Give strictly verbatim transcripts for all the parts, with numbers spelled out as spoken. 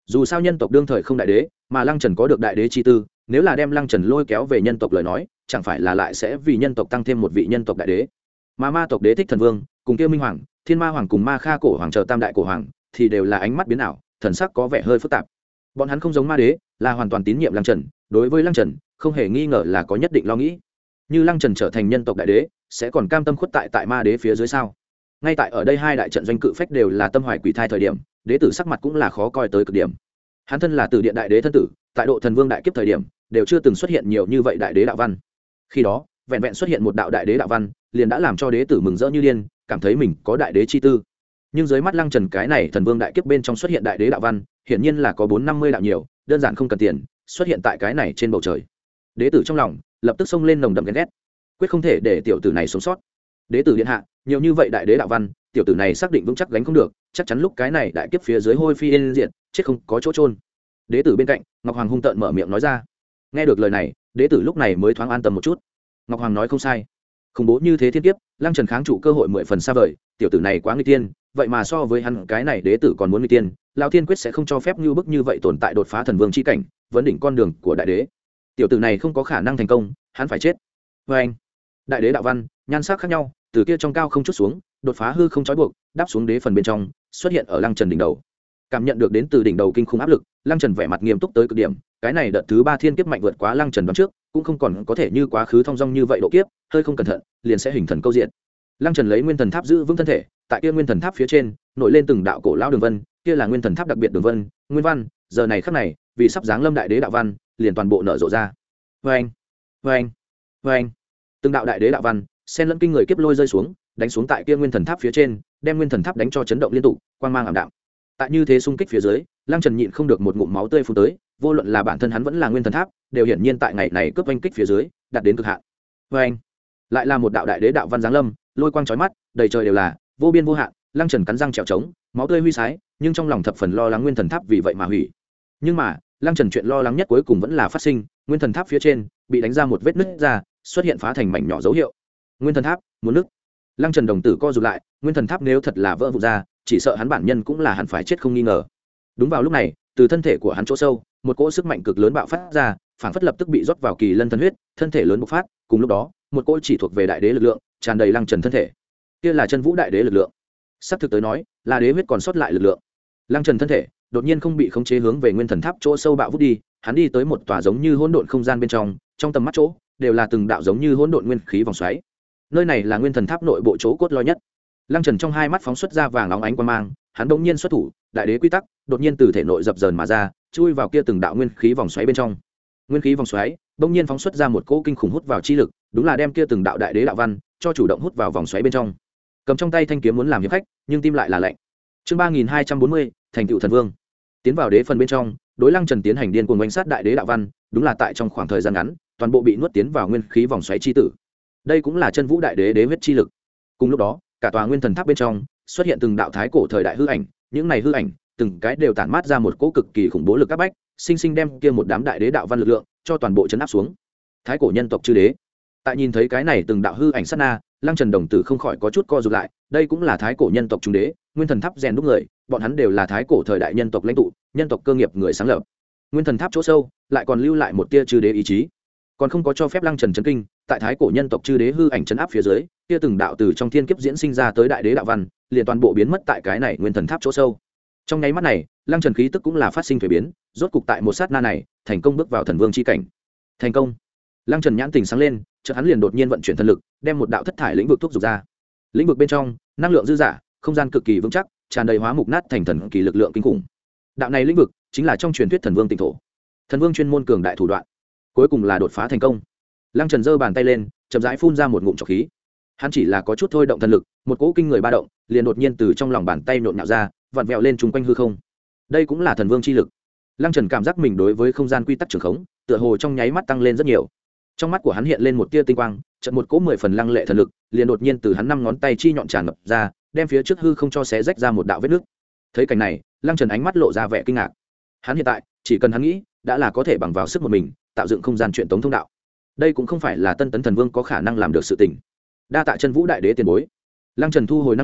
dù sao nhân tộc đương thời không đại đế, mà Lăng Trần có được đại đế chi tư, nếu là đem Lăng Trần lôi kéo về nhân tộc lời nói, chẳng phải là lại sẽ vì nhân tộc tăng thêm một vị nhân tộc đại đế. Mà ma tộc đế thích thần vương cùng kia minh hoàng, thiên ma hoàng cùng ma kha cổ hoàng chờ tam đại cổ hoàng thì đều là ánh mắt biến ảo, thần sắc có vẻ hơi phức tạp. Bọn hắn không giống ma đế, là hoàn toàn tín nhiệm Lăng Trần, đối với Lăng Trần không hề nghi ngờ là có nhất định lo nghĩ. Như Lăng Trần trở thành nhân tộc đại đế, sẽ còn cam tâm khuất tại tại ma đế phía dưới sao? Ngay tại ở đây hai đại trận doanh cự phách đều là tâm hoài quỷ thai thời điểm, đế tử sắc mặt cũng là khó coi tới cực điểm. Hắn thân là Tử Điện đại đế thân tử, tại độ thần vương đại kiếp thời điểm, đều chưa từng xuất hiện nhiều như vậy đại đế đạo văn. Khi đó, vẹn vẹn xuất hiện một đạo đại đế đạo văn, liền đã làm cho đế tử mừng rỡ như điên, cảm thấy mình có đại đế chi tư. Nhưng dưới mắt Lăng Trần cái này thần vương đại kiếp bên trong xuất hiện đại đế đạo văn, hiển nhiên là có bốn năm mươi đạo nhiều, đơn giản không cần tiền, xuất hiện tại cái này trên bầu trời. Đế tử trong lòng lập tức xông lên nồng đậm ghen ghét, quyết không thể để tiểu tử này sống sót. Đế tử điện hạ, nhiều như vậy đại đế đạo văn, tiểu tử này xác định vững chắc gánh không được, chắc chắn lúc cái này đại kiếp phía dưới hôi phi yên diệt, chết không có chỗ trôn. Đế tử bên cạnh, Ngọc Hoàng hung tợn mở miệng nói ra. Nghe được lời này, đế tử lúc này mới thoáng an tâm một chút. Ngọc Hoàng nói không sai, khủng bố như thế thiên kiếp, Lăng Trần kháng trụ cơ hội mười phần xa vời, tiểu tử này quá nguy tiên, vậy mà so với hắn cái này đế tử còn muốn nguy tiên, lão thiên quyết sẽ không cho phép như bức như vậy tồn tại đột phá thần vương chi cảnh, vấn đỉnh con đường của đại đế. Tiểu tử này không có khả năng thành công, hắn phải chết. Và anh, đại đế đạo văn, nhan sắc khác nhau, từ kia trong cao không chút xuống, đột phá hư không trói buộc, đáp xuống đế phần bên trong, xuất hiện ở Lăng Trần đỉnh đầu. Cảm nhận được đến từ đỉnh đầu kinh khủng áp lực, Lăng Trần vẻ mặt nghiêm túc tới cực điểm, cái này đợt thứ ba thiên kiếp mạnh vượt quá Lăng Trần đoán trước, cũng không còn có thể như quá khứ thong dong như vậy độ kiếp, hơi không cẩn thận, liền sẽ hình thần câu diện. Lăng Trần lấy nguyên thần tháp giữ vững thân thể, tại kia nguyên thần tháp phía trên, nổi lên từng đạo cổ lão đường vân, kia là nguyên thần tháp đặc biệt đường vân, nguyên văn, giờ này khắc này, vì sắp giáng lâm đại đế đạo văn, liền toàn bộ nở rộ ra. Oeng, oeng, oeng. Từng đạo đại đế đạo văn, xen lẫn kinh người kiếp lôi rơi xuống, đánh xuống tại kia nguyên thần tháp phía trên, đem nguyên thần tháp đánh cho chấn động liên tục, quang mang ảm đạm. Tại như thế xung kích phía dưới, Lăng Trần nhịn không được một ngụm máu tươi phun tới, vô luận là bản thân hắn vẫn là nguyên thần tháp, đều hiển nhiên tại ngày này cướp oanh kích phía dưới, đạt đến cực hạn. Oeng, lại là một đạo đại đế đạo văn giáng lâm, lôi quang chói mắt, đầy trời đều là, vô biên vô hạn. Lăng Trần cắn răng trèo trống, máu tươi huy sái, nhưng trong lòng thập phần lo lắng nguyên thần tháp vì vậy mà hủy. Nhưng mà, Lăng Trần chuyện lo lắng nhất cuối cùng vẫn là phát sinh, nguyên thần tháp phía trên bị đánh ra một vết nứt ra, xuất hiện phá thành mảnh nhỏ dấu hiệu. Nguyên thần tháp muốn nứt. Lăng Trần đồng tử co rụt lại, nguyên thần tháp nếu thật là vỡ vụn ra, chỉ sợ hắn bản nhân cũng là hẳn phải chết không nghi ngờ. Đúng vào lúc này, từ thân thể của hắn chỗ sâu, một cỗ sức mạnh cực lớn bạo phát ra, phản phất lập tức bị rót vào kỳ lân thân huyết, thân thể lớn bộc phát, cùng lúc đó, một cỗ chỉ thuộc về đại đế lực lượng, tràn đầy Lăng Trần thân thể. Kia là chân vũ đại đế lực lượng. Sắp thực tới nói, là đế huyết còn sót lại lực lượng. Lăng Trần thân thể đột nhiên không bị khống chế hướng về nguyên thần tháp chỗ sâu bạo vút đi, hắn đi tới một tòa giống như hỗn độn không gian bên trong, trong tầm mắt chỗ đều là từng đạo giống như hỗn độn nguyên khí vòng xoáy. Nơi này là nguyên thần tháp nội bộ chỗ cốt lõi nhất. Lăng Trần trong hai mắt phóng xuất ra vàng óng ánh quang mang, hắn đột nhiên xuất thủ, đại đế quy tắc đột nhiên từ thể nội dập dờn mà ra, chui vào kia từng đạo nguyên khí vòng xoáy bên trong. Nguyên khí vòng xoáy đột nhiên phóng xuất ra một cỗ kinh khủng hút vào chi lực, đúng là đem kia từng đạo đại đế đạo văn cho chủ động hút vào vòng xoáy bên trong. Cầm trong tay thanh kiếm muốn làm hiệp khách, nhưng tim lại là lạnh. Chương ba nghìn hai trăm bốn mươi, thành tựu thần vương. Tiến vào đế phần bên trong, đối Lăng Trần tiến hành điên cuồng oanh sát đại đế đạo văn, đúng là tại trong khoảng thời gian ngắn, toàn bộ bị nuốt tiến vào nguyên khí vòng xoáy chi tử. Đây cũng là chân vũ đại đế đế huyết chi lực. Cùng lúc đó, cả tòa nguyên thần tháp bên trong xuất hiện từng đạo thái cổ thời đại hư ảnh, những này hư ảnh, từng cái đều tản mát ra một cỗ cực kỳ khủng bố lực áp bách, sinh sinh đem kia một đám đại đế đạo văn lực lượng cho toàn bộ chấn áp xuống. Thái cổ nhân tộc chư đế. Tại nhìn thấy cái này từng đạo hư ảnh sát na, Lăng Trần đồng tử không khỏi có chút co rụt lại, đây cũng là thái cổ nhân tộc trung đế, nguyên thần tháp rèn đúc người, bọn hắn đều là thái cổ thời đại nhân tộc lãnh tụ, nhân tộc cơ nghiệp người sáng lập. Nguyên thần tháp chỗ sâu lại còn lưu lại một tia chư đế ý chí, còn không có cho phép Lăng Trần chấn kinh, tại thái cổ nhân tộc chư đế hư ảnh chấn áp phía dưới, kia từng đạo từ trong thiên kiếp diễn sinh ra tới đại đế đạo văn, liền toàn bộ biến mất tại cái này nguyên thần tháp chỗ sâu. Trong nháy mắt này, Lăng Trần khí tức cũng là phát sinh thay biến, rốt cục tại một sát na này, thành công bước vào thần vương chi cảnh. Thành công. Lăng Trần nhãn tình sáng lên, chợt hắn liền đột nhiên vận chuyển thần lực, đem một đạo thất thải lĩnh vực thúc giục ra. Lĩnh vực bên trong, năng lượng dư dả, không gian cực kỳ vững chắc, tràn đầy hóa mục nát thành thần kỳ lực lượng kinh khủng. Đạo này lĩnh vực chính là trong truyền thuyết thần vương tịnh thổ. Thần vương chuyên môn cường đại thủ đoạn, cuối cùng là đột phá thành công. Lăng Trần giơ bàn tay lên, chậm rãi phun ra một ngụm trọc khí. Hắn chỉ là có chút thôi động thần lực, một cỗ kinh người ba động, liền đột nhiên từ trong lòng bàn tay nhộn nhạo ra, vặn vẹo lên trùng quanh hư không. Đây cũng là thần vương chi lực. Lăng Trần cảm giác mình đối với không gian quy tắc trường khống, tựa hồ trong nháy mắt tăng lên rất nhiều. Trong mắt của hắn hiện lên một tia tinh quang, chợt một cỗ mười phần lăng lệ thần lực, liền đột nhiên từ hắn năm ngón tay chi nhọn tràn ngập ra, đem phía trước hư không cho xé rách ra một đạo vết nứt. Thấy cảnh này, Lăng Trần ánh mắt lộ ra vẻ kinh ngạc. Hắn hiện tại, chỉ cần hắn nghĩ, đã là có thể bằng vào sức một mình, tạo dựng không gian truyền tống thông đạo. Đây cũng không phải là Tân Tấn Thần Vương có khả năng làm được sự tình. Đa tạ chân vũ đại đế tiền bối. Lăng Trần thu hồi năng lượng,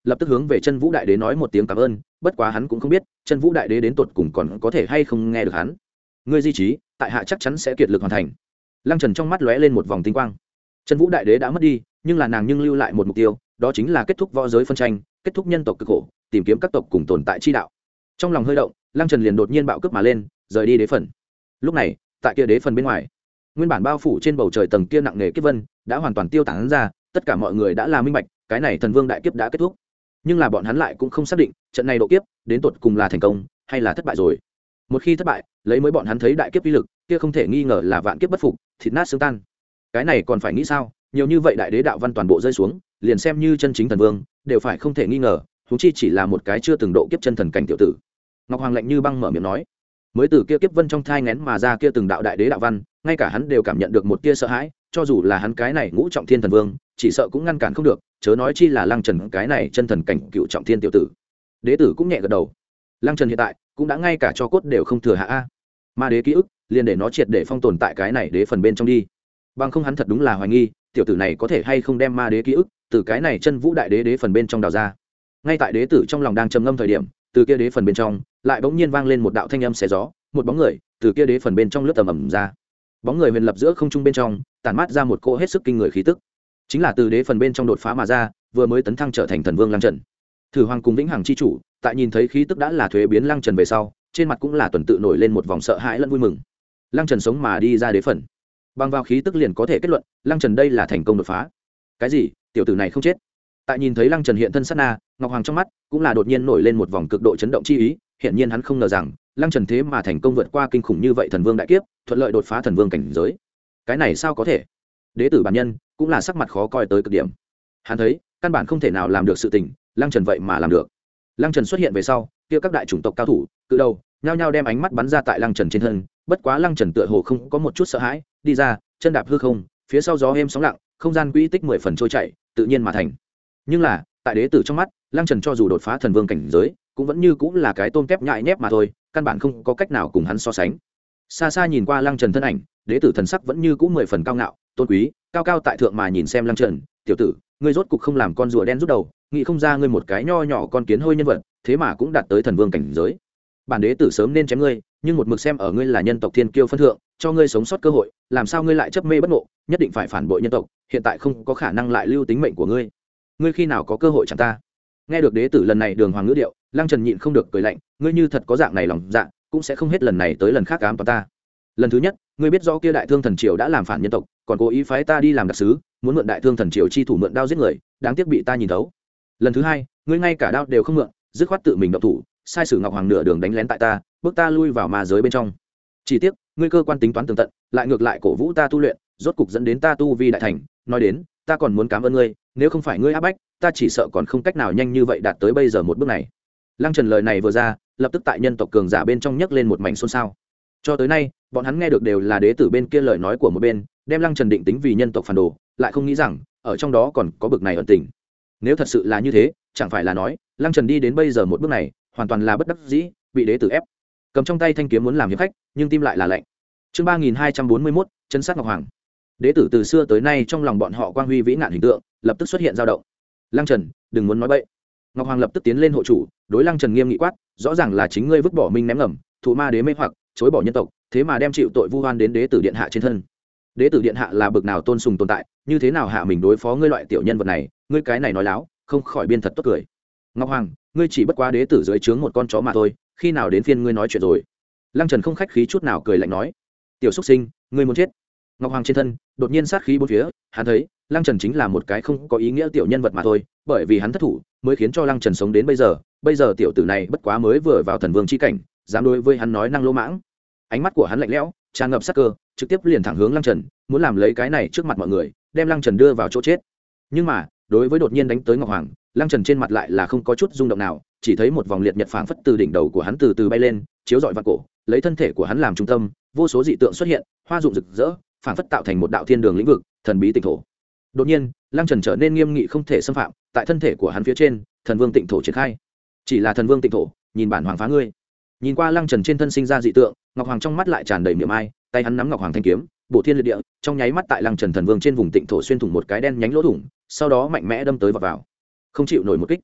lập tức hướng về chân vũ đại đế nói một tiếng cảm ơn, bất quá hắn cũng không biết chân vũ đại đế đến tột cùng còn có thể hay không nghe được hắn. Ngươi di trí tại hạ chắc chắn sẽ kiệt lực hoàn thành. Lăng Trần trong mắt lóe lên một vòng tinh quang. Chân vũ đại đế đã mất đi, nhưng là nàng nhưng lưu lại một mục tiêu, đó chính là kết thúc võ giới phân tranh, kết thúc nhân tộc cực khổ, tìm kiếm các tộc cùng tồn tại chi đạo. Trong lòng hơi động, Lăng Trần liền đột nhiên bạo cướp mà lên, rời đi đế phần. Lúc này, tại kia đế phần bên ngoài, nguyên bản bao phủ trên bầu trời tầng kia nặng nề kiếp vân đã hoàn toàn tiêu tán ra, tất cả mọi người đã là minh bạch, cái này thần vương đại kiếp đã kết thúc. Nhưng là bọn hắn lại cũng không xác định, trận này độ kiếp đến tột cùng là thành công hay là thất bại rồi. Một khi thất bại, lấy mới bọn hắn thấy đại kiếp uy lực, kia không thể nghi ngờ là vạn kiếp bất phục, thịt nát xương tan. Cái này còn phải nghĩ sao? Nhiều như vậy đại đế đạo văn toàn bộ rơi xuống, liền xem như chân chính thần vương, đều phải không thể nghi ngờ, huống chi chỉ là một cái chưa từng độ kiếp chân thần cảnh tiểu tử. Ngọc Hoàng lạnh như băng mở miệng nói, mới từ kia kiếp vân trong thai nghén mà ra kia từng đạo đại đế đạo văn, ngay cả hắn đều cảm nhận được một tia sợ hãi, cho dù là hắn cái này ngũ trọng thiên thần vương, chỉ sợ cũng ngăn cản không được, chớ nói chi là Lăng Trần cái này chân thần cảnh cựu trọng thiên tiểu tử. Đế tử cũng nhẹ gật đầu. Lăng Trần hiện tại cũng đã ngay cả cho cốt đều không thừa hạ a. Ma đế ký ức, liền để nó triệt để phong tồn tại cái này đế phần bên trong đi. Bằng không hắn thật đúng là hoài nghi, tiểu tử này có thể hay không đem ma đế ký ức từ cái này chân vũ đại đế đế phần bên trong đào ra. Ngay tại đế tử trong lòng đang trầm ngâm thời điểm, từ kia đế phần bên trong lại bỗng nhiên vang lên một đạo thanh âm xé gió, một bóng người từ kia đế phần bên trong lướt tầm ầm ra. Bóng người huyền lập giữa không trung bên trong, tản mát ra một cỗ hết sức kinh người khí tức, chính là từ đế phần bên trong đột phá mà ra, vừa mới tấn thăng trở thành thần vương Lăng Trần. Thử Hoàng cùng Vĩnh Hằng chi chủ, tại nhìn thấy khí tức đã là thuế biến Lăng Trần về sau, trên mặt cũng là tuần tự nổi lên một vòng sợ hãi lẫn vui mừng. Lăng Trần sống mà đi ra đế phần, bằng vào khí tức liền có thể kết luận, Lăng Trần đây là thành công đột phá. Cái gì? Tiểu tử này không chết? Tại nhìn thấy Lăng Trần hiện thân sát na, Ngọc Hoàng trong mắt cũng là đột nhiên nổi lên một vòng cực độ chấn động chi ý, hiện nhiên hắn không ngờ rằng Lăng Trần thế mà thành công vượt qua kinh khủng như vậy thần vương đại kiếp, thuận lợi đột phá thần vương cảnh giới. Cái này sao có thể? Đế tử bản nhân cũng là sắc mặt khó coi tới cực điểm. Hắn thấy căn bản không thể nào làm được sự tình, Lăng Trần vậy mà làm được. Lăng Trần xuất hiện về sau, kia các đại chủng tộc cao thủ cự đầu nhao nhao đem ánh mắt bắn ra tại Lăng Trần trên thân, bất quá Lăng Trần tựa hồ không có một chút sợ hãi, đi ra, chân đạp hư không, phía sau gió êm sóng lặng, không gian quỹ tích mười phần trôi chảy, tự nhiên mà thành. Nhưng là, tại đế tử trong mắt, Lăng Trần cho dù đột phá thần vương cảnh giới, cũng vẫn như cũng là cái tôm tép nhại nhép mà thôi, căn bản không có cách nào cùng hắn so sánh. Xa xa nhìn qua Lăng Trần thân ảnh, đế tử thần sắc vẫn như cũng mười phần cao ngạo, tôn quý, cao cao tại thượng mà nhìn xem Lăng Trần, tiểu tử, ngươi rốt cục không làm con rùa đen rút đầu, nghĩ không ra ngươi một cái nho nhỏ con kiến hôi nhân vật, thế mà cũng đạt tới thần vương cảnh giới. Bản đế tử sớm nên chém ngươi, nhưng một mực xem ở ngươi là nhân tộc thiên kiêu phân thượng, cho ngươi sống sót cơ hội, làm sao ngươi lại chấp mê bất ngộ, nhất định phải phản bội nhân tộc, hiện tại không có khả năng lại lưu tính mệnh của ngươi. Ngươi khi nào có cơ hội chẳng ta? Nghe được đế tử lần này đường hoàng ngữ điệu, Lăng Trần nhịn không được cười lạnh, ngươi như thật có dạng này lòng dạ, cũng sẽ không hết lần này tới lần khác ám toán ta. Lần thứ nhất, ngươi biết rõ kia đại thương thần triều đã làm phản nhân tộc, còn cố ý phái ta đi làm đặc sứ, muốn mượn đại thương thần triều chi thủ mượn đao giết người, đáng tiếc bị ta nhìn thấu. Lần thứ hai, ngươi ngay cả đao đều không mượn, dứt khoát tự mình động thủ, sai sử Ngọc Hoàng nửa đường đánh lén tại ta, bước ta lui vào ma giới bên trong. Chỉ tiếc, ngươi cơ quan tính toán tường tận, lại ngược lại cổ vũ ta tu luyện, rốt cục dẫn đến ta tu vi đại thành, nói đến, ta còn muốn cảm ơn ngươi, nếu không phải ngươi áp bách, ta chỉ sợ còn không cách nào nhanh như vậy đạt tới bây giờ một bước này. Lăng Trần lời này vừa ra, lập tức tại nhân tộc cường giả bên trong nhấc lên một mảnh xôn xao. Cho tới nay, bọn hắn nghe được đều là đế tử bên kia lời nói của một bên, đem Lăng Trần định tính vì nhân tộc phản đồ, lại không nghĩ rằng ở trong đó còn có bực này ẩn tình. Nếu thật sự là như thế, chẳng phải là nói Lăng Trần đi đến bây giờ một bước này, hoàn toàn là bất đắc dĩ, bị đế tử ép. Cầm trong tay thanh kiếm muốn làm hiệp khách, nhưng tim lại là lạnh. Chương ba nghìn hai trăm bốn mươi mốt, chân sát Ngọc Hoàng. Đế tử từ xưa tới nay trong lòng bọn họ quang huy vĩ ngạn hình tượng, lập tức xuất hiện dao động. Lăng Trần, đừng muốn nói bậy. Ngọc Hoàng lập tức tiến lên hộ chủ, đối Lăng Trần nghiêm nghị quát, rõ ràng là chính ngươi vứt bỏ minh ném ngầm, thụ ma đế mê hoặc, chối bỏ nhân tộc, thế mà đem chịu tội vu oan đến đế tử điện hạ trên thân. Đế tử điện hạ là bậc nào tôn sùng tồn tại, như thế nào hạ mình đối phó ngươi loại tiểu nhân vật này, ngươi cái này nói láo, không khỏi biên thật tốt cười. Ngọc Hoàng, ngươi chỉ bất quá đế tử dưới trướng một con chó mà thôi, khi nào đến phiên ngươi nói chuyện rồi? Lăng Trần không khách khí chút nào cười lạnh nói, tiểu xuất sinh, ngươi muốn chết. Ngọc Hoàng trên thân đột nhiên sát khí bốn phía, hắn thấy Lăng Trần chính là một cái không có ý nghĩa tiểu nhân vật mà thôi, bởi vì hắn thất thủ mới khiến cho Lăng Trần sống đến bây giờ, bây giờ tiểu tử này bất quá mới vừa vào thần vương chi cảnh, dám đối với hắn nói năng lỗ mãng. Ánh mắt của hắn lạnh lẽo, tràn ngập sát cơ, trực tiếp liền thẳng hướng Lăng Trần, muốn làm lấy cái này trước mặt mọi người, đem Lăng Trần đưa vào chỗ chết. Nhưng mà, đối với đột nhiên đánh tới Ngọc Hoàng, Lăng Trần trên mặt lại là không có chút rung động nào, chỉ thấy một vòng liệt nhật phảng phất từ đỉnh đầu của hắn từ từ bay lên, chiếu rọi vạn cổ, lấy thân thể của hắn làm trung tâm, vô số dị tượng xuất hiện, hoa dụng rực rỡ, phảng phất tạo thành một đạo thiên đường lĩnh vực, thần bí tịnh thổ. Đột nhiên, Lăng Trần trở nên nghiêm nghị không thể xâm phạm, tại thân thể của hắn phía trên, thần vương tịnh thổ triển khai. Chỉ là thần vương tịnh thổ, nhìn bản hoàng phá ngươi. Nhìn qua Lăng Trần trên thân sinh ra dị tượng, Ngọc Hoàng trong mắt lại tràn đầy niềm ai, tay hắn nắm Ngọc Hoàng thanh kiếm, bổ thiên liệt địa, trong nháy mắt tại Lăng Trần thần vương trên vùng tịnh thổ xuyên thủng một cái đen nhánh lỗ thủng, sau đó mạnh mẽ đâm tới vào vào. Không chịu nổi một kích.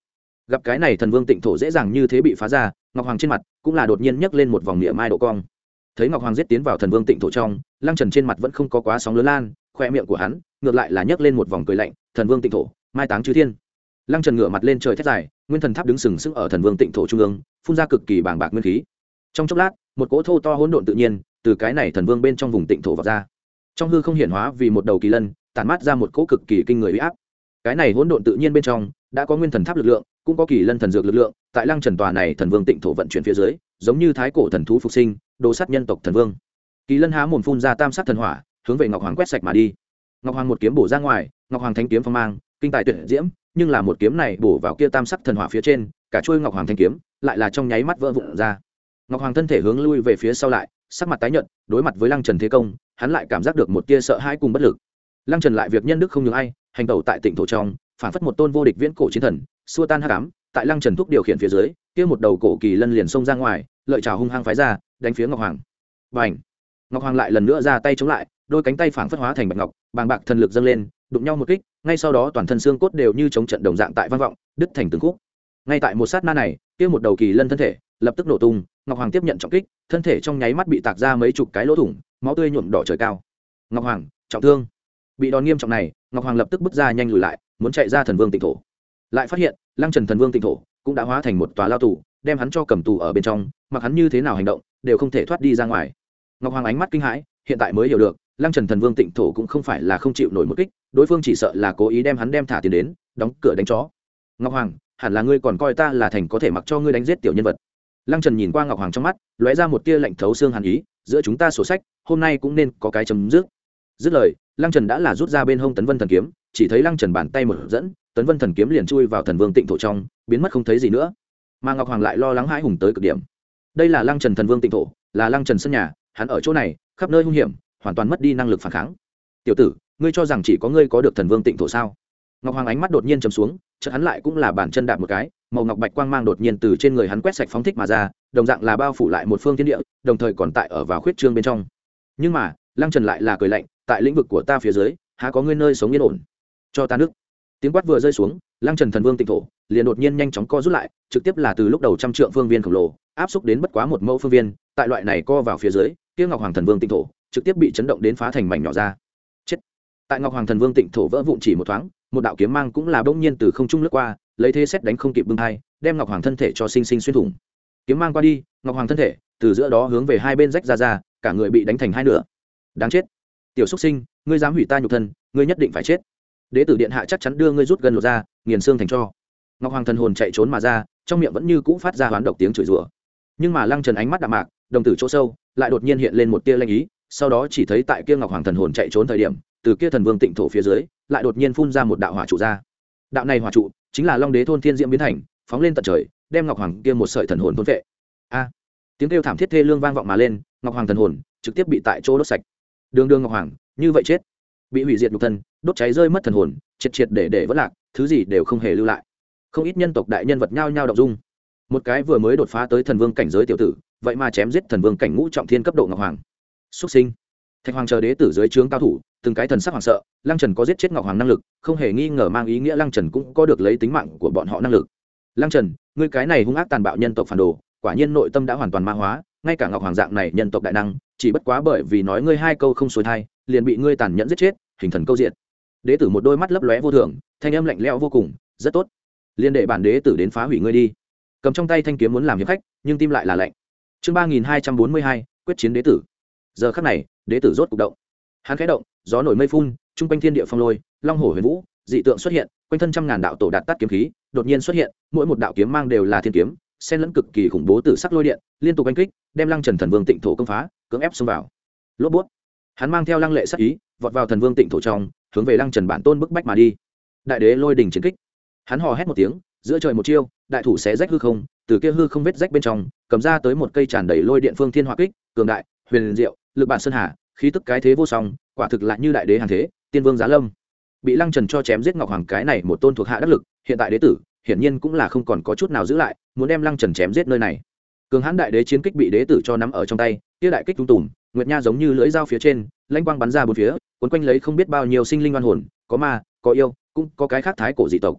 Gặp cái này thần vương tịnh thổ dễ dàng như thế bị phá ra, ngọc hoàng trên mặt cũng là đột nhiên nhấc lên một vòng niệm mai độ cong. Thấy ngọc hoàng giết tiến vào thần vương tịnh thổ trong, Lăng Trần trên mặt vẫn không có quá sóng lớn lan, khoe miệng của hắn ngược lại là nhấc lên một vòng cười lạnh. Thần vương tịnh thổ, mai táng chư thiên. Lăng Trần ngửa mặt lên trời thét dài, nguyên thần tháp đứng sừng sững ở thần vương tịnh thổ trung ương, phun ra cực kỳ bàng bạc nguyên khí. Trong chốc lát, một cỗ thô to hỗn độn tự nhiên từ cái này thần vương bên trong vùng tịnh thổ vọt ra. Trong hư không hiển hóa vì một đầu kỳ lân, tản mát ra một cỗ cực kỳ kinh người uy áp. Cái này hỗn độn tự nhiên bên trong đã có nguyên thần tháp lực lượng, cũng có kỳ lân thần dược lực lượng, tại Lăng Trần tòa này thần vương tịnh thổ vận chuyển phía dưới, giống như thái cổ thần thú phục sinh, đồ sát nhân tộc thần vương. Kỳ lân há mồm phun ra tam sắc thần hỏa, hướng về ngọc hoàng quét sạch mà đi. Ngọc hoàng một kiếm bổ ra ngoài, ngọc hoàng thanh kiếm phong mang, kinh tài tuyệt diễm, nhưng là một kiếm này bổ vào kia tam sắc thần hỏa phía trên, cả chuôi ngọc hoàng thanh kiếm lại là trong nháy mắt vỡ vụn ra. Ngọc hoàng thân thể hướng lui về phía sau lại, sắc mặt tái nhợt, đối mặt với Lăng Trần thế công, hắn lại cảm giác được một tia sợ hãi cùng bất lực. Lăng Trần lại việc nhân đức không nhường ai, hành tẩu tại tịnh thổ trong, phản phất một tôn vô địch viễn cổ chiến thần, xua tan hắc ám. Tại Lăng Trần thúc điều khiển phía dưới, kia một đầu cổ kỳ lân liền xông ra ngoài, lợi chảo hung hăng phái ra, đánh phía ngọc hoàng. Bành! Ngọc hoàng lại lần nữa ra tay chống lại, đôi cánh tay phảng phất hóa thành bạch ngọc, bàng bạc thần lực dâng lên, đụng nhau một kích, ngay sau đó toàn thân xương cốt đều như chống trận đồng dạng tại vang vọng, đứt thành từng khúc. Ngay tại một sát na này, kia một đầu kỳ lân thân thể lập tức nổ tung, ngọc hoàng tiếp nhận trọng kích, thân thể trong nháy mắt bị tạc ra mấy chục cái lỗ thủng, máu tươi nhuộm đỏ trời cao. Ngọc hoàng trọng thương. Bị đòn nghiêm trọng này, ngọc hoàng lập tức bước ra nhanh lùi lại, muốn chạy ra thần vương tịnh thổ. Lại phát hiện Lăng Trần thần vương tịnh thổ cũng đã hóa thành một tòa lao tù, đem hắn cho cầm tù ở bên trong, mặc hắn như thế nào hành động đều không thể thoát đi ra ngoài. Ngọc hoàng ánh mắt kinh hãi, hiện tại mới hiểu được Lăng Trần thần vương tịnh thổ cũng không phải là không chịu nổi một kích, đối phương chỉ sợ là cố ý đem hắn đem thả tiền đến, đóng cửa đánh chó. Ngọc hoàng, hẳn là ngươi còn coi ta là thành có thể mặc cho ngươi đánh giết tiểu nhân vật. Lăng Trần nhìn qua ngọc hoàng trong mắt, lóe ra một tia lạnh thấu xương hàn ý, giữa chúng ta sổ sách hôm nay cũng nên có cái chấm dứt. Dứt lời, Lăng Trần đã là rút ra bên hông Tấn Vân thần kiếm, chỉ thấy Lăng Trần bàn tay mở dẫn, Tấn Vân thần kiếm liền chui vào thần vương tịnh thổ trong, biến mất không thấy gì nữa. Mà ngọc hoàng lại lo lắng hãi hùng tới cực điểm. Đây là Lăng Trần thần vương tịnh thổ, là Lăng Trần sân nhà, hắn ở chỗ này khắp nơi hung hiểm, hoàn toàn mất đi năng lực phản kháng. Tiểu tử, ngươi cho rằng chỉ có ngươi có được thần vương tịnh thổ sao? Ngọc hoàng ánh mắt đột nhiên trầm xuống, chợt hắn lại cũng là bàn chân đạp một cái, màu ngọc bạch quang mang đột nhiên từ trên người hắn quét sạch phóng thích mà ra, đồng dạng là bao phủ lại một phương thiên địa, đồng thời còn tại ở vào khuyết trương bên trong. Nhưng mà Lăng Trần lại là cười lạnh, tại lĩnh vực của ta phía dưới há có ngươi nơi sống yên ổn, cho ta nước. Tiếng quát vừa rơi xuống, Lăng Trần thần vương tịnh thổ liền đột nhiên nhanh chóng co rút lại, trực tiếp là từ lúc đầu trăm trượng phương viên khổng lồ áp xúc đến bất quá một mẫu phương viên. Tại loại này co vào phía dưới, kia ngọc hoàng thần vương tịnh thổ trực tiếp bị chấn động đến phá thành mảnh nhỏ ra. Chết! Tại ngọc hoàng thần vương tịnh thổ vỡ vụn chỉ một thoáng, một đạo kiếm mang cũng là bỗng nhiên từ không trung lướt qua, lấy thế xét đánh không kịp bưng hai, đem ngọc hoàng thân thể cho sinh sinh xuyên thủng. Kiếm mang qua đi, ngọc hoàng thân thể từ giữa đó hướng về hai bên rách ra ra, cả người bị đánh thành hai nửa. Đáng chết! Tiểu xuất sinh, ngươi dám hủy ta nhục thân, ngươi nhất định phải chết. Đế tử điện hạ chắc chắn đưa ngươi rút gần lột ra, nghiền xương thành tro. Ngọc hoàng thần hồn chạy trốn mà ra, trong miệng vẫn như cũ phát ra hoán độc tiếng chửi rủa. Nhưng mà Lăng Trần ánh mắt đạm mạc, đồng tử chỗ sâu lại đột nhiên hiện lên một tia lanh ý, sau đó chỉ thấy tại kia ngọc hoàng thần hồn chạy trốn thời điểm, từ kia thần vương tịnh thổ phía dưới lại đột nhiên phun ra một đạo hỏa trụ ra. Đạo này hỏa trụ chính là Long Đế thôn thiên diễm biến thành, phóng lên tận trời, đem ngọc hoàng kia một sợi thần hồn thôn vệ. A! Tiếng kêu thảm thiết thê lương vang vọng mà lên, ngọc hoàng thần hồn trực tiếp bị tại chỗ đốt sạch. Đường đường ngọc hoàng như vậy chết, bị hủy diệt nhục thân, đốt cháy rơi mất thần hồn, triệt triệt để để vỡ lạc, thứ gì đều không hề lưu lại. Không ít nhân tộc đại nhân vật nhao nhao động dung. Một cái vừa mới đột phá tới thần vương cảnh giới tiểu tử, vậy mà chém giết thần vương cảnh ngũ trọng thiên cấp độ ngọc hoàng. Xuất sinh! Thạch hoàng chờ đế tử dưới trướng cao thủ, từng cái thần sắc hoảng sợ. Lăng Trần có giết chết ngọc hoàng năng lực, không hề nghi ngờ mang ý nghĩa Lăng Trần cũng có được lấy tính mạng của bọn họ năng lực. Lăng Trần, ngươi cái này hung ác tàn bạo nhân tộc phản đồ, quả nhiên nội tâm đã hoàn toàn ma hóa, ngay cả ngọc hoàng dạng này nhân tộc đại năng, chỉ bất quá bởi vì nói ngươi hai câu không xuôi thai, liền bị ngươi tàn nhẫn giết chết, hình thần câu diện. Đế tử một đôi mắt lấp lóe vô thường, thanh âm lạnh lẽo vô cùng, rất tốt, liên đệ bản đế tử đến phá hủy ngươi đi. Cầm trong tay thanh kiếm muốn làm hiệp khách, nhưng tim lại là lạnh. Chương ba nghìn hai trăm bốn mươi hai, quyết chiến đế tử. Giờ khắc này, đế tử rốt cục động. Hắn khẽ động, gió nổi mây phun, trung quanh thiên địa phong lôi, long hổ huyền vũ, dị tượng xuất hiện, quanh thân trăm ngàn đạo tổ đạt tắt kiếm khí, đột nhiên xuất hiện, mỗi một đạo kiếm mang đều là thiên kiếm, xen lẫn cực kỳ khủng bố tử sắc lôi điện, liên tục đánh kích, đem Lăng Trần thần vương tịnh thổ công phá, cưỡng ép xông vào. Lốp bút. Hắn mang theo lăng lệ sát ý, vọt vào thần vương tịnh thổ trong, hướng về Lăng Trần bản tôn bức bách mà đi. Đại đế lôi đỉnh chiến kích. Hắn hò hét một tiếng, giữa trời một chiêu, đại thủ xé rách hư không, từ kia hư không vết rách bên trong, cầm ra tới một cây tràn đầy lôi điện phương thiên hỏa kích, cường đại, huyền diệu, lực bản sơn hà, khí tức cái thế vô song, quả thực lại như đại đế hàng thế, tiên vương giá lâm. Bị Lăng Trần cho chém giết ngọc hoàng cái này một tôn thuộc hạ đắc lực, hiện tại đế tử hiển nhiên cũng là không còn có chút nào giữ lại, muốn đem Lăng Trần chém giết nơi này. Cường hãn đại đế chiến kích bị đế tử cho nắm ở trong tay, kia đại kích tung tùm, nguyệt nha giống như lưỡi dao phía trên, lãnh quang bắn ra bốn phía, cuốn quanh lấy không biết bao nhiêu sinh linh oan hồn, có ma, có yêu, cũng có cái khác thái cổ dị tộc.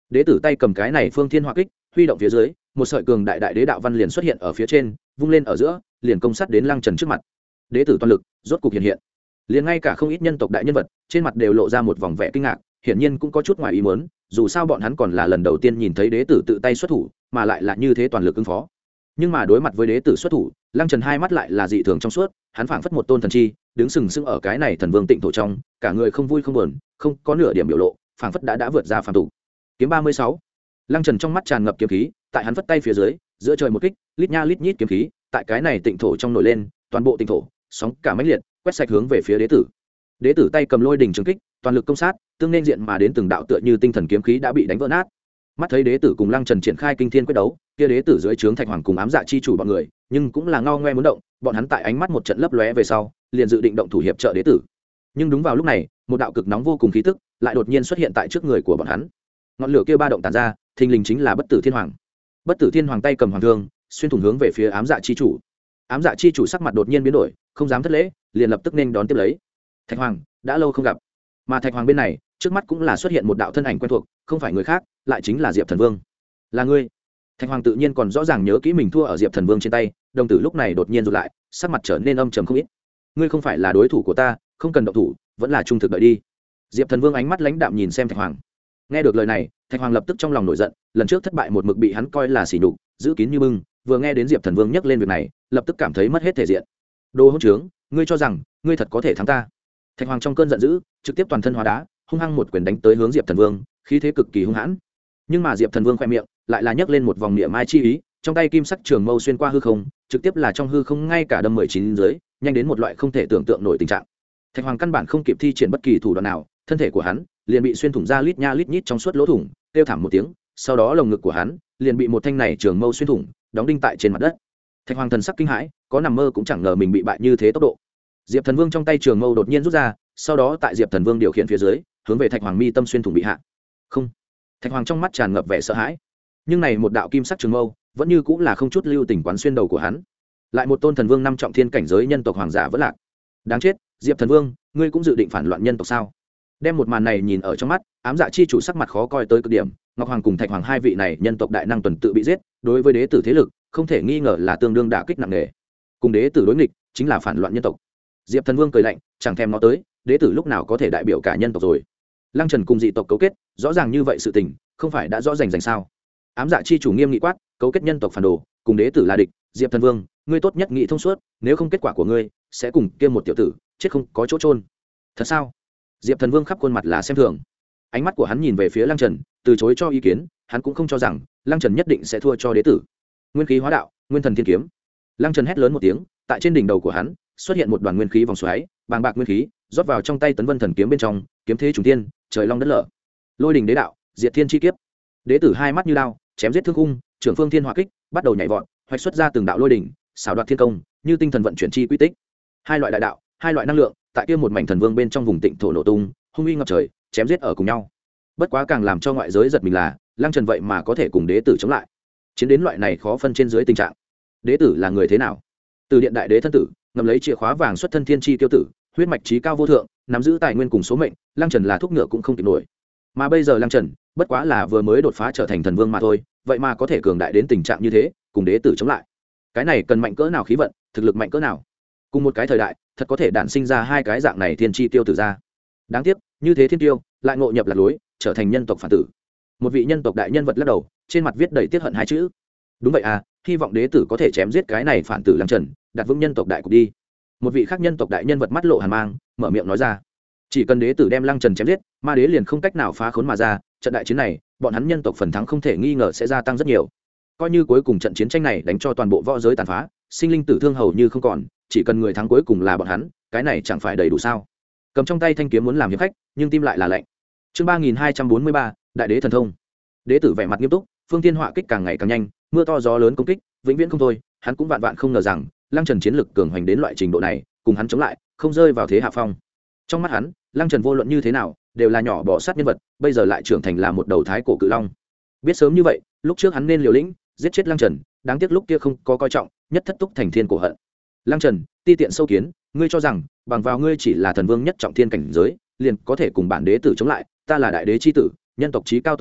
đế tử tay cầm cái này phương thiên hỏa kích huy động phía dưới, một sợi cường đại đại đế đạo văn liền xuất hiện ở phía trên, vung lên ở giữa liền công sát đến Lăng Trần trước mặt. Đế tử toàn lực rốt cục hiện hiện, liền ngay cả không ít nhân tộc đại nhân vật trên mặt đều lộ ra một vòng vẻ kinh ngạc, hiển nhiên cũng có chút ngoài ý muốn, dù sao bọn hắn còn là lần đầu tiên nhìn thấy đế tử tự tay xuất thủ, mà lại là như thế toàn lực ứng phó. Nhưng mà đối mặt với đế tử xuất thủ, Lăng Trần hai mắt lại là dị thường trong suốt, hắn phảng phất một tôn thần chi, đứng sừng sững ở cái này thần vương tịnh thổ trong, cả người không vui không buồn, không có nửa điểm biểu lộ, phảng phất đã đã vượt ra phàm tục. Kiếm ba mươi sáu. Lăng Trần trong mắt tràn ngập kiếm khí, tại hắn vất tay phía dưới, giữa trời một kích, lít nha lít nhít kiếm khí, tại cái này tịnh thổ trong nổi lên, toàn bộ tịnh thổ, sóng cả mãnh liệt, quét sạch hướng về phía đế tử. Đế tử tay cầm lôi đỉnh trường kích, toàn lực công sát, tương nên diện mà đến từng đạo tựa như tinh thần kiếm khí đã bị đánh vỡ nát. Mắt thấy đế tử cùng Lăng Trần triển khai kinh thiên quyết đấu, kia đế tử dưới trướng Thạch Hoàng cùng ám dạ chi chủ bọn người, nhưng cũng là ngao ngoe muốn động, bọn hắn tại ánh mắt một trận lấp lóe về sau, liền dự định động thủ hiệp trợ đế tử. Nhưng đúng vào lúc này, một đạo cực nóng vô cùng khí tức lại đột nhiên xuất hiện tại trước người của bọn hắn. Ngọn lửa kia ba động tản ra, thình lình chính là Bất Tử Thiên Hoàng. Bất Tử Thiên Hoàng tay cầm hoàng thương, xuyên thủng hướng về phía ám dạ chi chủ. Ám dạ chi chủ sắc mặt đột nhiên biến đổi, không dám thất lễ, liền lập tức nên đón tiếp lấy. Thạch Hoàng, đã lâu không gặp. Mà Thạch Hoàng bên này, trước mắt cũng là xuất hiện một đạo thân ảnh quen thuộc, không phải người khác, lại chính là Diệp Thần Vương. Là ngươi? Thạch Hoàng tự nhiên còn rõ ràng nhớ kỹ mình thua ở Diệp Thần Vương trên tay, đồng tử lúc này đột nhiên rụt lại, sắc mặt trở nên âm trầm không ít. Ngươi không phải là đối thủ của ta, không cần động thủ, vẫn là trung thực đợi đi. Diệp Thần Vương ánh mắt lãnh đạm nhìn xem Thạch Hoàng. Nghe được lời này, Thạch Hoàng lập tức trong lòng nổi giận, lần trước thất bại một mực bị hắn coi là sỉ nhục, giữ kín như bưng, vừa nghe đến Diệp Thần Vương nhắc lên việc này, lập tức cảm thấy mất hết thể diện. Đồ hỗn trướng, ngươi cho rằng ngươi thật có thể thắng ta? Thạch Hoàng trong cơn giận dữ, trực tiếp toàn thân hóa đá, hung hăng một quyền đánh tới hướng Diệp Thần Vương, khí thế cực kỳ hung hãn. Nhưng mà Diệp Thần Vương khoe miệng lại là nhấc lên một vòng niệm mai chi ý, trong tay kim sắc trường mâu xuyên qua hư không, trực tiếp là trong hư không ngay cả đâm mười chín dưới, nhanh đến một loại không thể tưởng tượng nổi tình trạng. Thạch Hoàng căn bản không kịp thi triển bất kỳ thủ đoạn nào, thân thể của hắn liền bị xuyên thủng ra lít nha lít nhít trong suốt lỗ thủng, kêu thảm một tiếng, sau đó lồng ngực của hắn liền bị một thanh này trường mâu xuyên thủng, đóng đinh tại trên mặt đất. Thạch Hoàng thần sắc kinh hãi, có nằm mơ cũng chẳng ngờ mình bị bại như thế tốc độ. Diệp Thần Vương trong tay trường mâu đột nhiên rút ra, sau đó tại Diệp Thần Vương điều khiển phía dưới, hướng về Thạch Hoàng mi tâm xuyên thủng bị hạ. Không. Thạch Hoàng trong mắt tràn ngập vẻ sợ hãi, nhưng này một đạo kim sắc trường mâu vẫn như cũng là không chút lưu tình quán xuyên đầu của hắn. Lại một tôn thần vương năm trọng thiên cảnh giới nhân tộc hoàng giả vẫn lạc. Đáng chết, Diệp Thần Vương, ngươi cũng dự định phản loạn nhân tộc sao? Đem một màn này nhìn ở trong mắt, ám dạ chi chủ sắc mặt khó coi tới cực điểm. Ngọc Hoàng cùng Thạch Hoàng hai vị này nhân tộc đại năng tuần tự bị giết, đối với đế tử thế lực không thể nghi ngờ là tương đương đả kích nặng nề. Cùng đế tử đối nghịch chính là phản loạn nhân tộc. Diệp Thần Vương cười lạnh, chẳng thèm nó tới, đế tử lúc nào có thể đại biểu cả nhân tộc rồi? Lăng Trần cùng dị tộc cấu kết, rõ ràng như vậy sự tình, không phải đã rõ rành rành sao? Ám dạ chi chủ nghiêm nghị quát, cấu kết nhân tộc phản đồ, cùng đế tử là địch. Diệp Thần Vương, ngươi tốt nhất nghĩ thông suốt, nếu không kết quả của ngươi sẽ cùng kia một tiểu tử chết không có chỗ trôn. Thật sao? Diệp Thần Vương khắp khuôn mặt là xem thường, ánh mắt của hắn nhìn về phía Lăng Trần, từ chối cho ý kiến. Hắn cũng không cho rằng Lăng Trần nhất định sẽ thua cho đế tử. Nguyên khí hóa đạo, nguyên thần thiên kiếm. Lăng Trần hét lớn một tiếng, tại trên đỉnh đầu của hắn xuất hiện một đoàn nguyên khí vòng xoáy, bàng bạc nguyên khí rót vào trong tay Tấn Vân thần kiếm bên trong, kiếm thế trùng thiên, trời long đất lở. Lôi đỉnh đế đạo, diệt thiên chi kiếp. Đế tử hai mắt như lao, chém giết thương khung, trưởng phương thiên hỏa kích bắt đầu nhảy vọt, hoạch xuất ra từng đạo lôi đỉnh, xảo đoạt thiên công, như tinh thần vận chuyển chi quy tích. Hai loại đại đạo, hai loại năng lượng, tại kia một mảnh thần vương bên trong vùng tịnh thổ nổ tung, hung uy ngập trời, chém giết ở cùng nhau. Bất quá càng làm cho ngoại giới giật mình là, Lăng Trần vậy mà có thể cùng đế tử chống lại, chiến đến loại này khó phân trên dưới tình trạng. Đế tử là người thế nào? Từ điện đại đế thân tử, ngầm lấy chìa khóa vàng xuất thân thiên chi tiêu tử, huyết mạch trí cao vô thượng, nắm giữ tài nguyên cùng số mệnh, Lăng Trần là thuốc ngựa cũng không kịp nổi. Mà bây giờ Lăng Trần bất quá là vừa mới đột phá trở thành thần vương mà thôi, vậy mà có thể cường đại đến tình trạng như thế, cùng đế tử chống lại. Cái này cần mạnh cỡ nào khí vận, thực lực mạnh cỡ nào? Cùng một cái thời đại, thật có thể đản sinh ra hai cái dạng này thiên chi tiêu tử ra. Đáng tiếc, như thế thiên tiêu lại ngộ nhập lạc lối, trở thành nhân tộc phản tử. Một vị nhân tộc đại nhân vật lắc đầu, trên mặt viết đầy tiếc hận hai chữ. Đúng vậy à, hy vọng đế tử có thể chém giết cái này phản tử Lăng Trần, đặt vững nhân tộc đại cục đi. Một vị khác nhân tộc đại nhân vật mắt lộ hàn mang, mở miệng nói ra. Chỉ cần đế tử đem Lăng Trần chém giết, ma đế liền không cách nào phá khốn mà ra, trận đại chiến này, bọn hắn nhân tộc phần thắng không thể nghi ngờ sẽ gia tăng rất nhiều. Coi như cuối cùng trận chiến tranh này đánh cho toàn bộ võ giới tàn phá, sinh linh tử thương hầu như không còn, chỉ cần người thắng cuối cùng là bọn hắn, cái này chẳng phải đầy đủ sao? Cầm trong tay thanh kiếm muốn làm hiệp khách, nhưng tim lại là lạnh. Chương ba nghìn hai trăm bốn mươi ba, đại đế thần thông. Đế tử vẻ mặt nghiêm túc, phương thiên họa kích càng ngày càng nhanh, mưa to gió lớn công kích, vĩnh viễn không thôi, hắn cũng vạn vạn không ngờ rằng Lăng Trần chiến lực cường hoành đến loại trình độ này, cùng hắn chống lại, không rơi vào thế hạ phong. Trong mắt hắn, Lăng Trần vô luận như thế nào, đều là nhỏ bỏ sát nhân vật, bây giờ lại trưởng thành là một đầu thái cổ cự long. Biết sớm như vậy, lúc trước hắn nên liều lĩnh, giết chết Lăng Trần, đáng tiếc lúc kia không có coi trọng, nhất thất túc thành thiên cổ hận. Lăng Trần, ti tiện sâu kiến, ngươi cho rằng bằng vào ngươi chỉ là thần vương nhất trọng thiên cảnh giới, liền có thể cùng bản đế tử chống lại, ta là đại đế chi tử, nhân tộc chí cao tồn tại,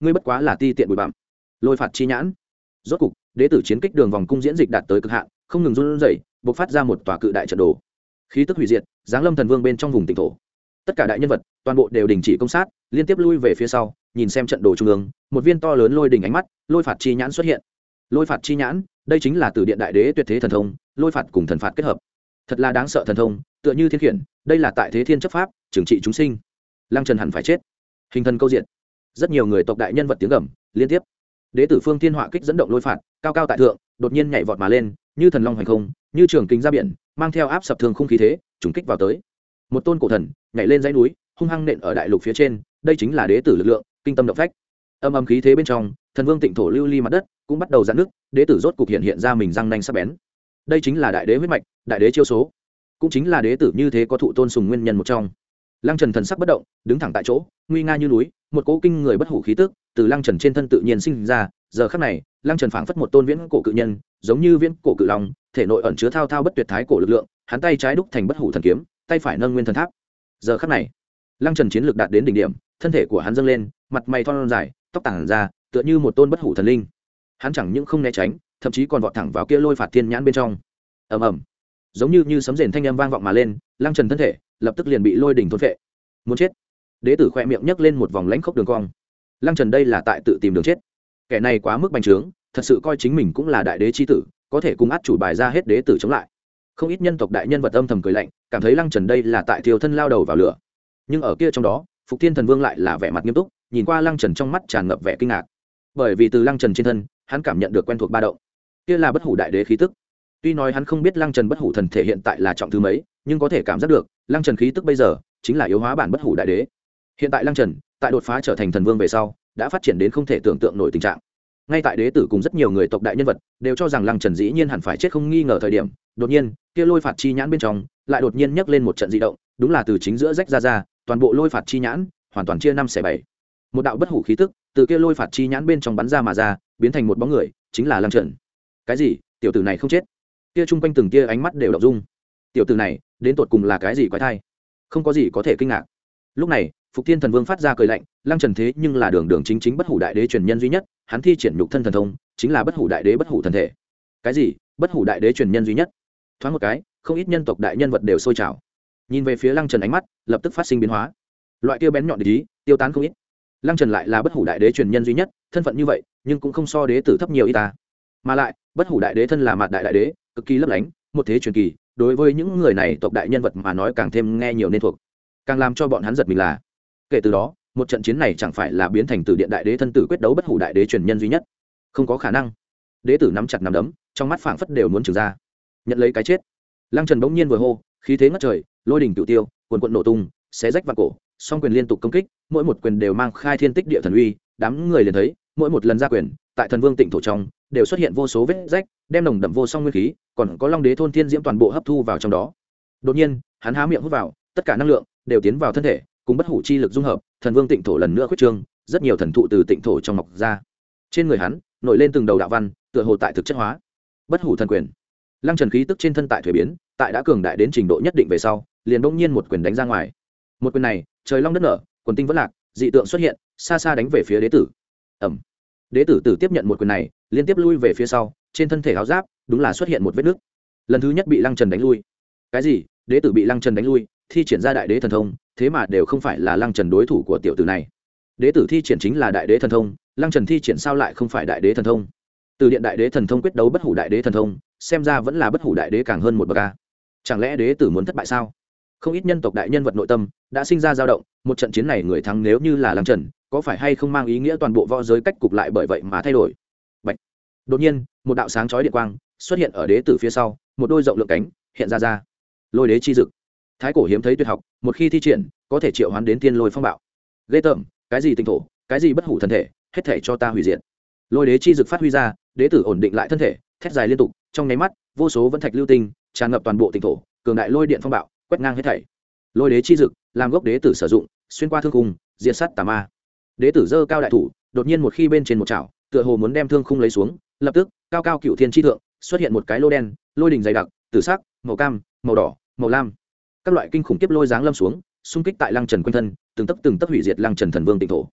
ngươi bất quá là ti tiện bụi bặm. Lôi phạt chi nhãn. Rốt cục đế tử chiến kích đường vòng cung diễn dịch đạt tới cực hạn, không ngừng run rẩy, bộc phát ra một tòa cự đại trận đồ, khí tức hủy diệt giáng lâm thần vương bên trong vùng tỉnh thổ. Tất cả đại nhân vật toàn bộ đều đình chỉ công sát, liên tiếp lui về phía sau, nhìn xem trận đồ trung ương, một viên to lớn lôi đỉnh ánh mắt, lôi phạt chi nhãn xuất hiện. Lôi phạt chi nhãn, đây chính là từ điện đại đế tuyệt thế thần thông, lôi phạt cùng thần phạt kết hợp, thật là đáng sợ thần thông, tựa như thiên khiển, đây là tại thế thiên chấp pháp, trừng trị chúng sinh. Lăng Trần hẳn phải chết. Hình thần câu diện, rất nhiều người tộc đại nhân vật tiếng gầm liên tiếp. Đế tử Phương Thiên Họa kích dẫn động lôi phạt, cao cao tại thượng, đột nhiên nhảy vọt mà lên, như thần long hành không, như trường kính ra biển, mang theo áp sập thường khung khí thế, trùng kích vào tới. Một tôn cổ thần nhảy lên dãy núi, hung hăng nện ở đại lục phía trên, đây chính là đế tử lực lượng, kinh tâm động phách. Âm âm khí thế bên trong, thần vương tịnh thổ lưu ly mặt đất cũng bắt đầu giãn nước, đế tử rốt cục hiện hiện ra mình răng nanh sắc bén. Đây chính là đại đế huyết mạch, đại đế chiêu số, cũng chính là đế tử như thế có thụ tôn sùng nguyên nhân một trong. Lăng Trần thần sắc bất động, đứng thẳng tại chỗ, nguy nga như núi, một cỗ kinh người bất hủ khí tức từ Lăng Trần trên thân tự nhiên sinh ra. Giờ khắc này, Lăng Trần phảng phất một tôn viễn cổ cự nhân, giống như viễn cổ cự long, thể nội ẩn chứa thao thao bất tuyệt thái cổ lực lượng, hắn tay trái đúc thành bất hủ thần kiếm, tay phải nâng nguyên thần tháp. Giờ khắc này, Lăng Trần chiến lược đạt đến đỉnh điểm, thân thể của hắn dâng lên, mặt mày thon dài, tóc tản ra, tựa như một tôn bất hủ thần linh. Hắn chẳng những không né tránh, thậm chí còn vọt thẳng vào kia lôi phạt thiên nhãn bên trong. Ầm ầm, giống như như sấm rền thanh âm vang vọng mà lên, Lăng Trần thân thể lập tức liền bị lôi đỉnh thôn phệ. Muốn chết. Đế tử khẽ miệng nhấc lên một vòng lãnh khốc đường cong. Lăng Trần đây là tại tự tìm đường chết. Kẻ này quá mức bành trướng, thật sự coi chính mình cũng là đại đế chi tử, có thể cùng át chủ bài ra hết đế tử chống lại. Không ít nhân tộc đại nhân vật âm thầm cười lạnh, cảm thấy Lăng Trần đây là tại thiêu thân lao đầu vào lửa. Nhưng ở kia trong đó, Phục Thiên Thần Vương lại là vẻ mặt nghiêm túc, nhìn qua Lăng Trần trong mắt tràn ngập vẻ kinh ngạc. Bởi vì từ Lăng Trần trên thân, hắn cảm nhận được quen thuộc ba động. Kia là bất hủ đại đế khí tức. Tuy nói hắn không biết Lăng Trần bất hủ thần thể hiện tại là trọng thứ mấy, nhưng có thể cảm giác được, Lăng Trần khí tức bây giờ chính là yếu hóa bản bất hủ đại đế. Hiện tại Lăng Trần, tại đột phá trở thành thần vương về sau, đã phát triển đến không thể tưởng tượng nổi tình trạng. Ngay tại đế tử cùng rất nhiều người tộc đại nhân vật đều cho rằng Lăng Trần dĩ nhiên hẳn phải chết không nghi ngờ thời điểm, đột nhiên, kia lôi phạt chi nhãn bên trong lại đột nhiên nhấc lên một trận dị động, đúng là từ chính giữa rách ra ra, toàn bộ lôi phạt chi nhãn hoàn toàn chia năm xẻ bảy. Một đạo bất hủ khí tức từ kia lôi phạt chi nhãn bên trong bắn ra mà ra, biến thành một bóng người, chính là Lăng Trần. Cái gì? Tiểu tử này không chết? Kia trung quanh từng kia ánh mắt đều động dung. Tiểu tử này, đến tột cùng là cái gì quái thai? Không có gì có thể kinh ngạc. Lúc này, Phục Thiên Thần Vương phát ra cười lạnh, Lăng Trần thế nhưng là đường đường chính chính bất hủ đại đế truyền nhân duy nhất, hắn thi triển nhục thân thần thông, chính là bất hủ đại đế bất hủ thần thể. Cái gì? Bất hủ đại đế truyền nhân duy nhất? Thoáng một cái, không ít nhân tộc đại nhân vật đều sôi trào. Nhìn về phía Lăng Trần ánh mắt lập tức phát sinh biến hóa. Loại kia bén nhọn địch ý, tiêu tán không ít. Lăng Trần lại là bất hủ đại đế truyền nhân duy nhất, thân phận như vậy, nhưng cũng không so đế tử thấp nhiều y ta. Mà lại, bất hủ đại đế thân là mạt đại đại đế, cực kỳ lấp lánh, một thế truyền kỳ, đối với những người này tộc đại nhân vật mà nói càng thêm nghe nhiều nên thuộc. Càng làm cho bọn hắn giật mình là, kể từ đó, một trận chiến này chẳng phải là biến thành từ điện đại đế thân tử quyết đấu bất hủ đại đế truyền nhân duy nhất. Không có khả năng. Đế tử nắm chặt nắm đấm, trong mắt phảng phất đều muốn trừng ra. Nhận lấy cái chết. Lăng Trần bỗng nhiên vừa hô, khí thế ngất trời, lôi đỉnh cửu tiêu, cuồn cuộn nổ tung, xé rách vạn cổ, song quyền liên tục công kích, mỗi một quyền đều mang khai thiên tích địa thần uy, đám người liền thấy, mỗi một lần ra quyền, tại thần vương tịnh thổ trong, đều xuất hiện vô số vết rách, đem nồng đậm vô song nguyên khí, còn có long đế thôn thiên diễm toàn bộ hấp thu vào trong đó. Đột nhiên, hắn há miệng hút vào, tất cả năng lượng đều tiến vào thân thể, cùng bất hủ chi lực dung hợp, thần vương tịnh thổ lần nữa khuyết trương, rất nhiều thần thụ từ tịnh thổ trong mọc ra. Trên người hắn, nổi lên từng đầu đạo văn, tựa hồ tại thực chất hóa. Bất hủ thần quyền. Lăng Trần khí tức trên thân tại thủy biến, tại đã cường đại đến trình độ nhất định về sau, liền bỗng nhiên một quyền đánh ra ngoài. Một quyền này, trời long đất nở, quần tinh vẫn lạc, dị tượng xuất hiện, xa xa đánh về phía đế tử. Ầm. Đế tử tử tiếp nhận một quyền này, liên tiếp lui về phía sau, trên thân thể áo giáp đúng là xuất hiện một vết nứt. Lần thứ nhất bị Lăng Trần đánh lui. Cái gì? Đế tử bị Lăng Trần đánh lui, thi triển ra đại đế thần thông, thế mà đều không phải là Lăng Trần đối thủ của tiểu tử này. Đế tử thi triển chính là đại đế thần thông, Lăng Trần thi triển sao lại không phải đại đế thần thông? Từ điện đại đế thần thông quyết đấu bất hủ đại đế thần thông, xem ra vẫn là bất hủ đại đế càng hơn một bậc a. Chẳng lẽ đế tử muốn thất bại sao? Không ít nhân tộc đại nhân vật nội tâm đã sinh ra dao động, một trận chiến này người thắng nếu như là Lăng Trần, có phải hay không mang ý nghĩa toàn bộ võ giới cách cục lại bởi vậy mà thay đổi? Bạch. Đột nhiên, một đạo sáng chói điện quang xuất hiện ở đế tử phía sau, một đôi rộng lượng cánh hiện ra ra. Lôi đế chi dực. Thái cổ hiếm thấy tuyệt học, một khi thi triển, có thể triệu hoán đến tiên lôi phong bạo. Ghê tởm, cái gì tinh thổ, cái gì bất hủ thân thể, hết thể cho ta hủy diệt. Lôi đế chi dực phát huy ra, đế tử ổn định lại thân thể, thét dài liên tục, trong nháy mắt, vô số vân thạch lưu tinh tràn ngập toàn bộ tinh thổ, cường đại lôi điện phong bạo quét ngang hết thảy. Lôi đế chi dực làm gốc đế tử sử dụng, xuyên qua thương khung, diệt sát tà ma. Đế tử giơ cao đại thủ, đột nhiên một khi bên trên một chảo, tựa hồ muốn đem thương khung lấy xuống, lập tức, cao cao cựu thiên chi thượng, xuất hiện một cái lô đen, lôi đỉnh dày đặc, tử sắc, màu cam, màu đỏ, màu lam. Các loại kinh khủng kiếp lôi giáng lâm xuống, xung kích tại Lăng Trần quanh thân, từng tấc từng tấc hủy diệt Lăng Trần thần vương tịnh thổ.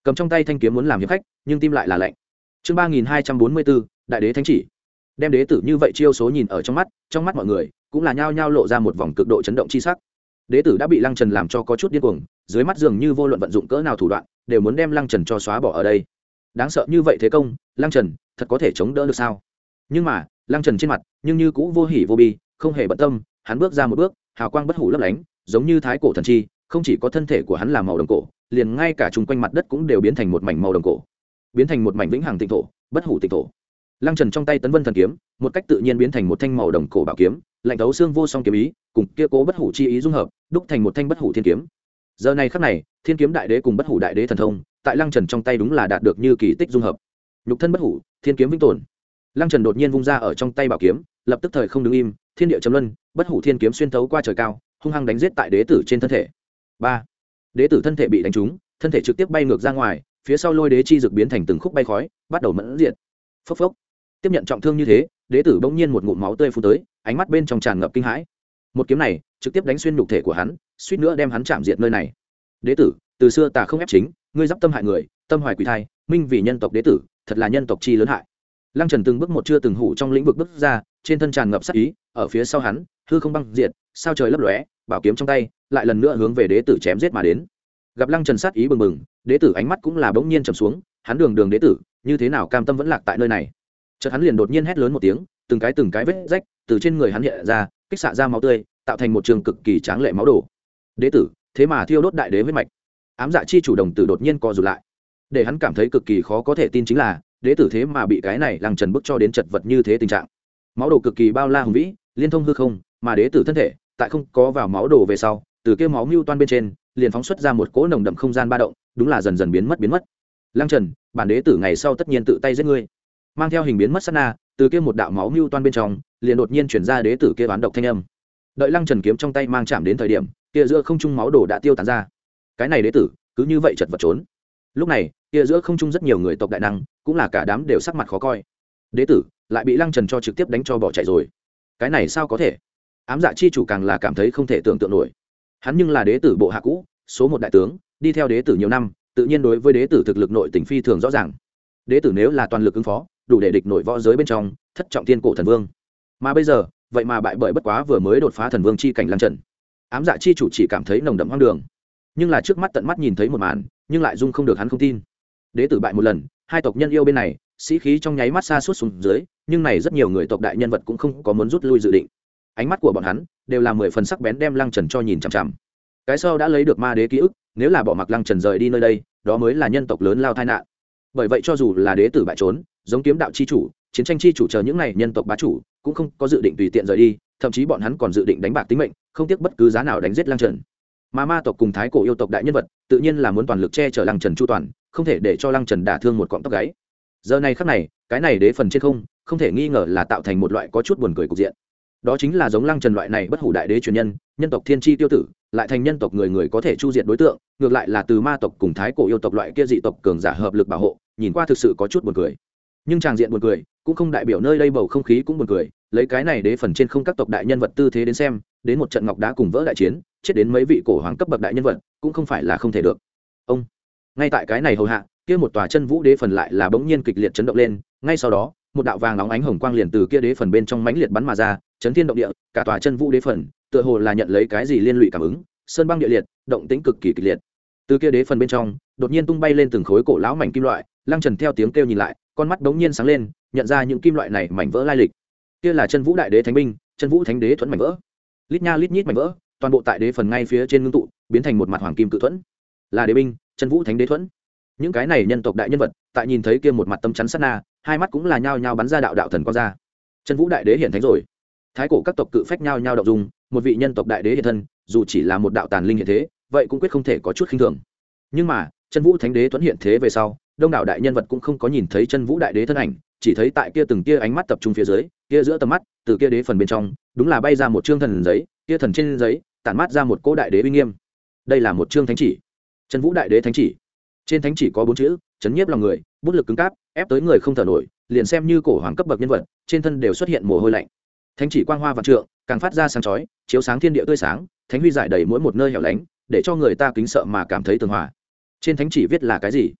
cầm trong tay thanh kiếm muốn làm hiệp khách nhưng tim lại là lạnh. Chương ba nghìn hai trăm bốn mươi bốn, đại đế thánh chỉ. Đem đế tử như vậy chiêu số nhìn ở trong mắt, trong mắt mọi người cũng là nhao nhao lộ ra một vòng cực độ chấn động chi sắc. Đế tử đã bị Lăng Trần làm cho có chút điên cuồng, dưới mắt dường như vô luận vận dụng cỡ nào thủ đoạn, đều muốn đem Lăng Trần cho xóa bỏ ở đây. Đáng sợ như vậy thế công, Lăng Trần thật có thể chống đỡ được sao? Nhưng mà, Lăng Trần trên mặt, nhưng như cũ vô hỉ vô bi, không hề bận tâm, hắn bước ra một bước, hào quang bất hủ lấp lánh, giống như thái cổ thần chi, không chỉ có thân thể của hắn là màu đồng cổ, liền ngay cả chung quanh mặt đất cũng đều biến thành một mảnh màu đồng cổ, biến thành một mảnh vĩnh hằng tịnh thổ, bất hủ tịnh thổ. Lăng Trần trong tay Tấn Vân thần kiếm, một cách tự nhiên biến thành một thanh màu đồng cổ bảo kiếm, lạnh thấu xương vô song kiếm ý, cùng kia cố bất hủ chi ý dung hợp, đúc thành một thanh bất hủ thiên kiếm. Giờ này khắc này, thiên kiếm đại đế cùng bất hủ đại đế thần thông, tại Lăng Trần trong tay đúng là đạt được như kỳ tích dung hợp. Nhục thân bất hủ, thiên kiếm vĩnh tồn. Lăng Trần đột nhiên vung ra ở trong tay bảo kiếm, lập tức thời không đứng im, thiên địa chấm luân, bất hủ thiên kiếm xuyên thấu qua trời cao, hung hăng đánh giết tại đế tử trên thân thể. Ba, Đế tử thân thể bị đánh trúng, thân thể trực tiếp bay ngược ra ngoài, phía sau lôi đế chi dược biến thành từng khúc bay khói, bắt đầu mẫn diện. Phốc phốc. Tiếp nhận trọng thương như thế, đế tử bỗng nhiên một ngụm máu tươi phun tới, ánh mắt bên trong tràn ngập kinh hãi. Một kiếm này trực tiếp đánh xuyên nhục thể của hắn, suýt nữa đem hắn chạm diệt nơi này. Đế tử, từ xưa ta không ép chính, ngươi giáp tâm hại người, tâm hoài quỷ thai, minh vì nhân tộc đế tử, thật là nhân tộc chi lớn hại. Lăng Trần từng bước một chưa từng hủ trong lĩnh vực bước ra, trên thân tràn ngập sát ý, ở phía sau hắn, hư không băng diệt, sao trời lấp lóe, bảo kiếm trong tay lại lần nữa hướng về đế tử chém giết mà đến. Gặp Lăng Trần sát ý bừng bừng, đế tử ánh mắt cũng là bỗng nhiên trầm xuống, hắn đường đường đế tử, như thế nào cam tâm vẫn lạc tại nơi này. Chợt hắn liền đột nhiên hét lớn một tiếng, từng cái từng cái vết rách từ trên người hắn hiện ra, kích xạ ra máu tươi, tạo thành một trường cực kỳ tráng lệ máu đổ. Đế tử, thế mà thiêu đốt đại đế huyết mạch. Ám dạ chi chủ đồng tử đột nhiên co rụt lại. Để hắn cảm thấy cực kỳ khó có thể tin chính là, đế tử thế mà bị cái này Lăng Trần bức cho đến chật vật như thế tình trạng. Máu đổ cực kỳ bao la hùng vĩ, liên thông hư không, mà đế tử thân thể, tại không có vào máu đổ về sau, từ kia máu mưu toan bên trên, liền phóng xuất ra một cỗ nồng đậm không gian ba động, đúng là dần dần biến mất biến mất. Lăng Trần, bản đế tử ngày sau tất nhiên tự tay giết ngươi. Mang theo hình biến mất sát na, từ kia một đạo máu mưu toan bên trong, liền đột nhiên chuyển ra đế tử kia bán độc thanh âm. Đợi Lăng Trần kiếm trong tay mang chạm đến thời điểm, kia giữa không trung máu đổ đã tiêu tán ra. Cái này đế tử, cứ như vậy chật vật trốn. Lúc này, kia giữa không trung rất nhiều người tộc đại năng, cũng là cả đám đều sắc mặt khó coi. Đế tử lại bị Lăng Trần cho trực tiếp đánh cho bỏ chạy rồi. Cái này sao có thể? Ám dạ chi chủ càng là cảm thấy không thể tưởng tượng nổi. Hắn nhưng là đế tử bộ hạ cũ, số một đại tướng, đi theo đế tử nhiều năm, tự nhiên đối với đế tử thực lực nội tình phi thường rõ ràng. Đế tử nếu là toàn lực ứng phó, đủ để địch nổi võ giới bên trong thất trọng thiên cổ thần vương, mà bây giờ vậy mà bại bởi bất quá vừa mới đột phá thần vương chi cảnh Lăng Trần. Ám dạ chi chủ chỉ cảm thấy nồng đậm hoang đường, nhưng là trước mắt tận mắt nhìn thấy một màn, nhưng lại dung không được hắn không tin. Đế tử bại một lần, hai tộc nhân yêu bên này sĩ khí trong nháy mắt xa suốt xuống dưới, nhưng này rất nhiều người tộc đại nhân vật cũng không có muốn rút lui dự định. Ánh mắt của bọn hắn đều là mười phần sắc bén, đem Lăng Trần cho nhìn chằm chằm. Cái sau đã lấy được ma đế ký ức, nếu là bỏ mặc Lăng Trần rời đi nơi đây, đó mới là nhân tộc lớn lao tai nạn. Bởi vậy cho dù là đế tử bại trốn, giống kiếm đạo chi chủ, chiến tranh chi chủ chờ những này nhân tộc bá chủ, cũng không có dự định tùy tiện rời đi, thậm chí bọn hắn còn dự định đánh bạc tính mệnh, không tiếc bất cứ giá nào đánh giết Lăng Trần. Mà ma tộc cùng thái cổ yêu tộc đại nhân vật, tự nhiên là muốn toàn lực che chở Lăng Trần chu toàn, không thể để cho Lăng Trần đả thương một cọng tóc gáy. Giờ này khắc này, cái này đế phần trên không, không thể nghi ngờ là tạo thành một loại có chút buồn cười cục diện. Đó chính là giống Lăng Trần loại này bất hủ đại đế truyền nhân, nhân tộc thiên chi tiêu tử, lại thành nhân tộc người người có thể chu diệt đối tượng, ngược lại là từ ma tộc cùng thái cổ yêu tộc loại kia dị tộc cường giả hợp lực bảo hộ, nhìn qua thực sự có chút buồn cười. Nhưng tràng diện buồn cười cũng không đại biểu nơi đây bầu không khí cũng buồn cười, lấy cái này đế phần trên không các tộc đại nhân vật tư thế đến xem, đến một trận ngọc đá cùng vỡ đại chiến, chết đến mấy vị cổ hoàng cấp bậc đại nhân vật, cũng không phải là không thể được. Ông, ngay tại cái này hầu hạ, kia một tòa chân vũ đế phần lại là bỗng nhiên kịch liệt chấn động lên, ngay sau đó, một đạo vàng nóng ánh hồng quang liền từ kia đế phần bên trong mãnh liệt bắn mà ra, chấn thiên động địa, cả tòa chân vũ đế phần, tựa hồ là nhận lấy cái gì liên lụy cảm ứng, sơn băng địa liệt, động tĩnh cực kỳ kịch liệt. Từ kia đế phần bên trong, đột nhiên tung bay lên từng khối cổ lão mảnh kim loại, Lăng Trần theo tiếng kêu nhìn lại, con mắt đống nhiên sáng lên, nhận ra những kim loại này mảnh vỡ lai lịch. Kia là chân vũ đại đế thánh binh, chân vũ thánh đế thuẫn mảnh vỡ. Lít nha lít nhít mảnh vỡ, toàn bộ tại đế phần ngay phía trên ngưng tụ, biến thành một mặt hoàng kim cự thuẫn. Là đế binh, chân vũ thánh đế thuẫn. Những cái này nhân tộc đại nhân vật, tại nhìn thấy kia một mặt tâm chắn sát na, hai mắt cũng là nhao nhao bắn ra đạo đạo thần quang ra. Chân vũ đại đế hiện thánh rồi. Thái cổ các tộc cự phách nhao nhao động dung, một vị nhân tộc đại đế hiện thân, dù chỉ là một đạo tàn linh hiện thế, vậy cũng quyết không thể có chút khinh thường. Nhưng mà, chân vũ thánh đế thuẫn hiện thế về sau, đông đảo đại nhân vật cũng không có nhìn thấy chân vũ đại đế thân ảnh, chỉ thấy tại kia từng kia ánh mắt tập trung phía dưới, kia giữa tầm mắt, từ kia đế phần bên trong, đúng là bay ra một chương thần giấy, kia thần trên giấy, tản mát ra một cỗ đại đế uy nghiêm. Đây là một chương thánh chỉ, chân vũ đại đế thánh chỉ. Trên thánh chỉ có bốn chữ, chấn nhiếp lòng người, bút lực cứng cáp, ép tới người không thở nổi, liền xem như cổ hoàng cấp bậc nhân vật, trên thân đều xuất hiện mồ hôi lạnh. Thánh chỉ quang hoa vạn trượng, càng phát ra sáng chói, chiếu sáng thiên địa tươi sáng, thánh huy giải đầy mỗi một nơi hẻo lánh, để cho người ta kính sợ mà cảm thấy tường hòa. Trên thánh chỉ viết là cái gì?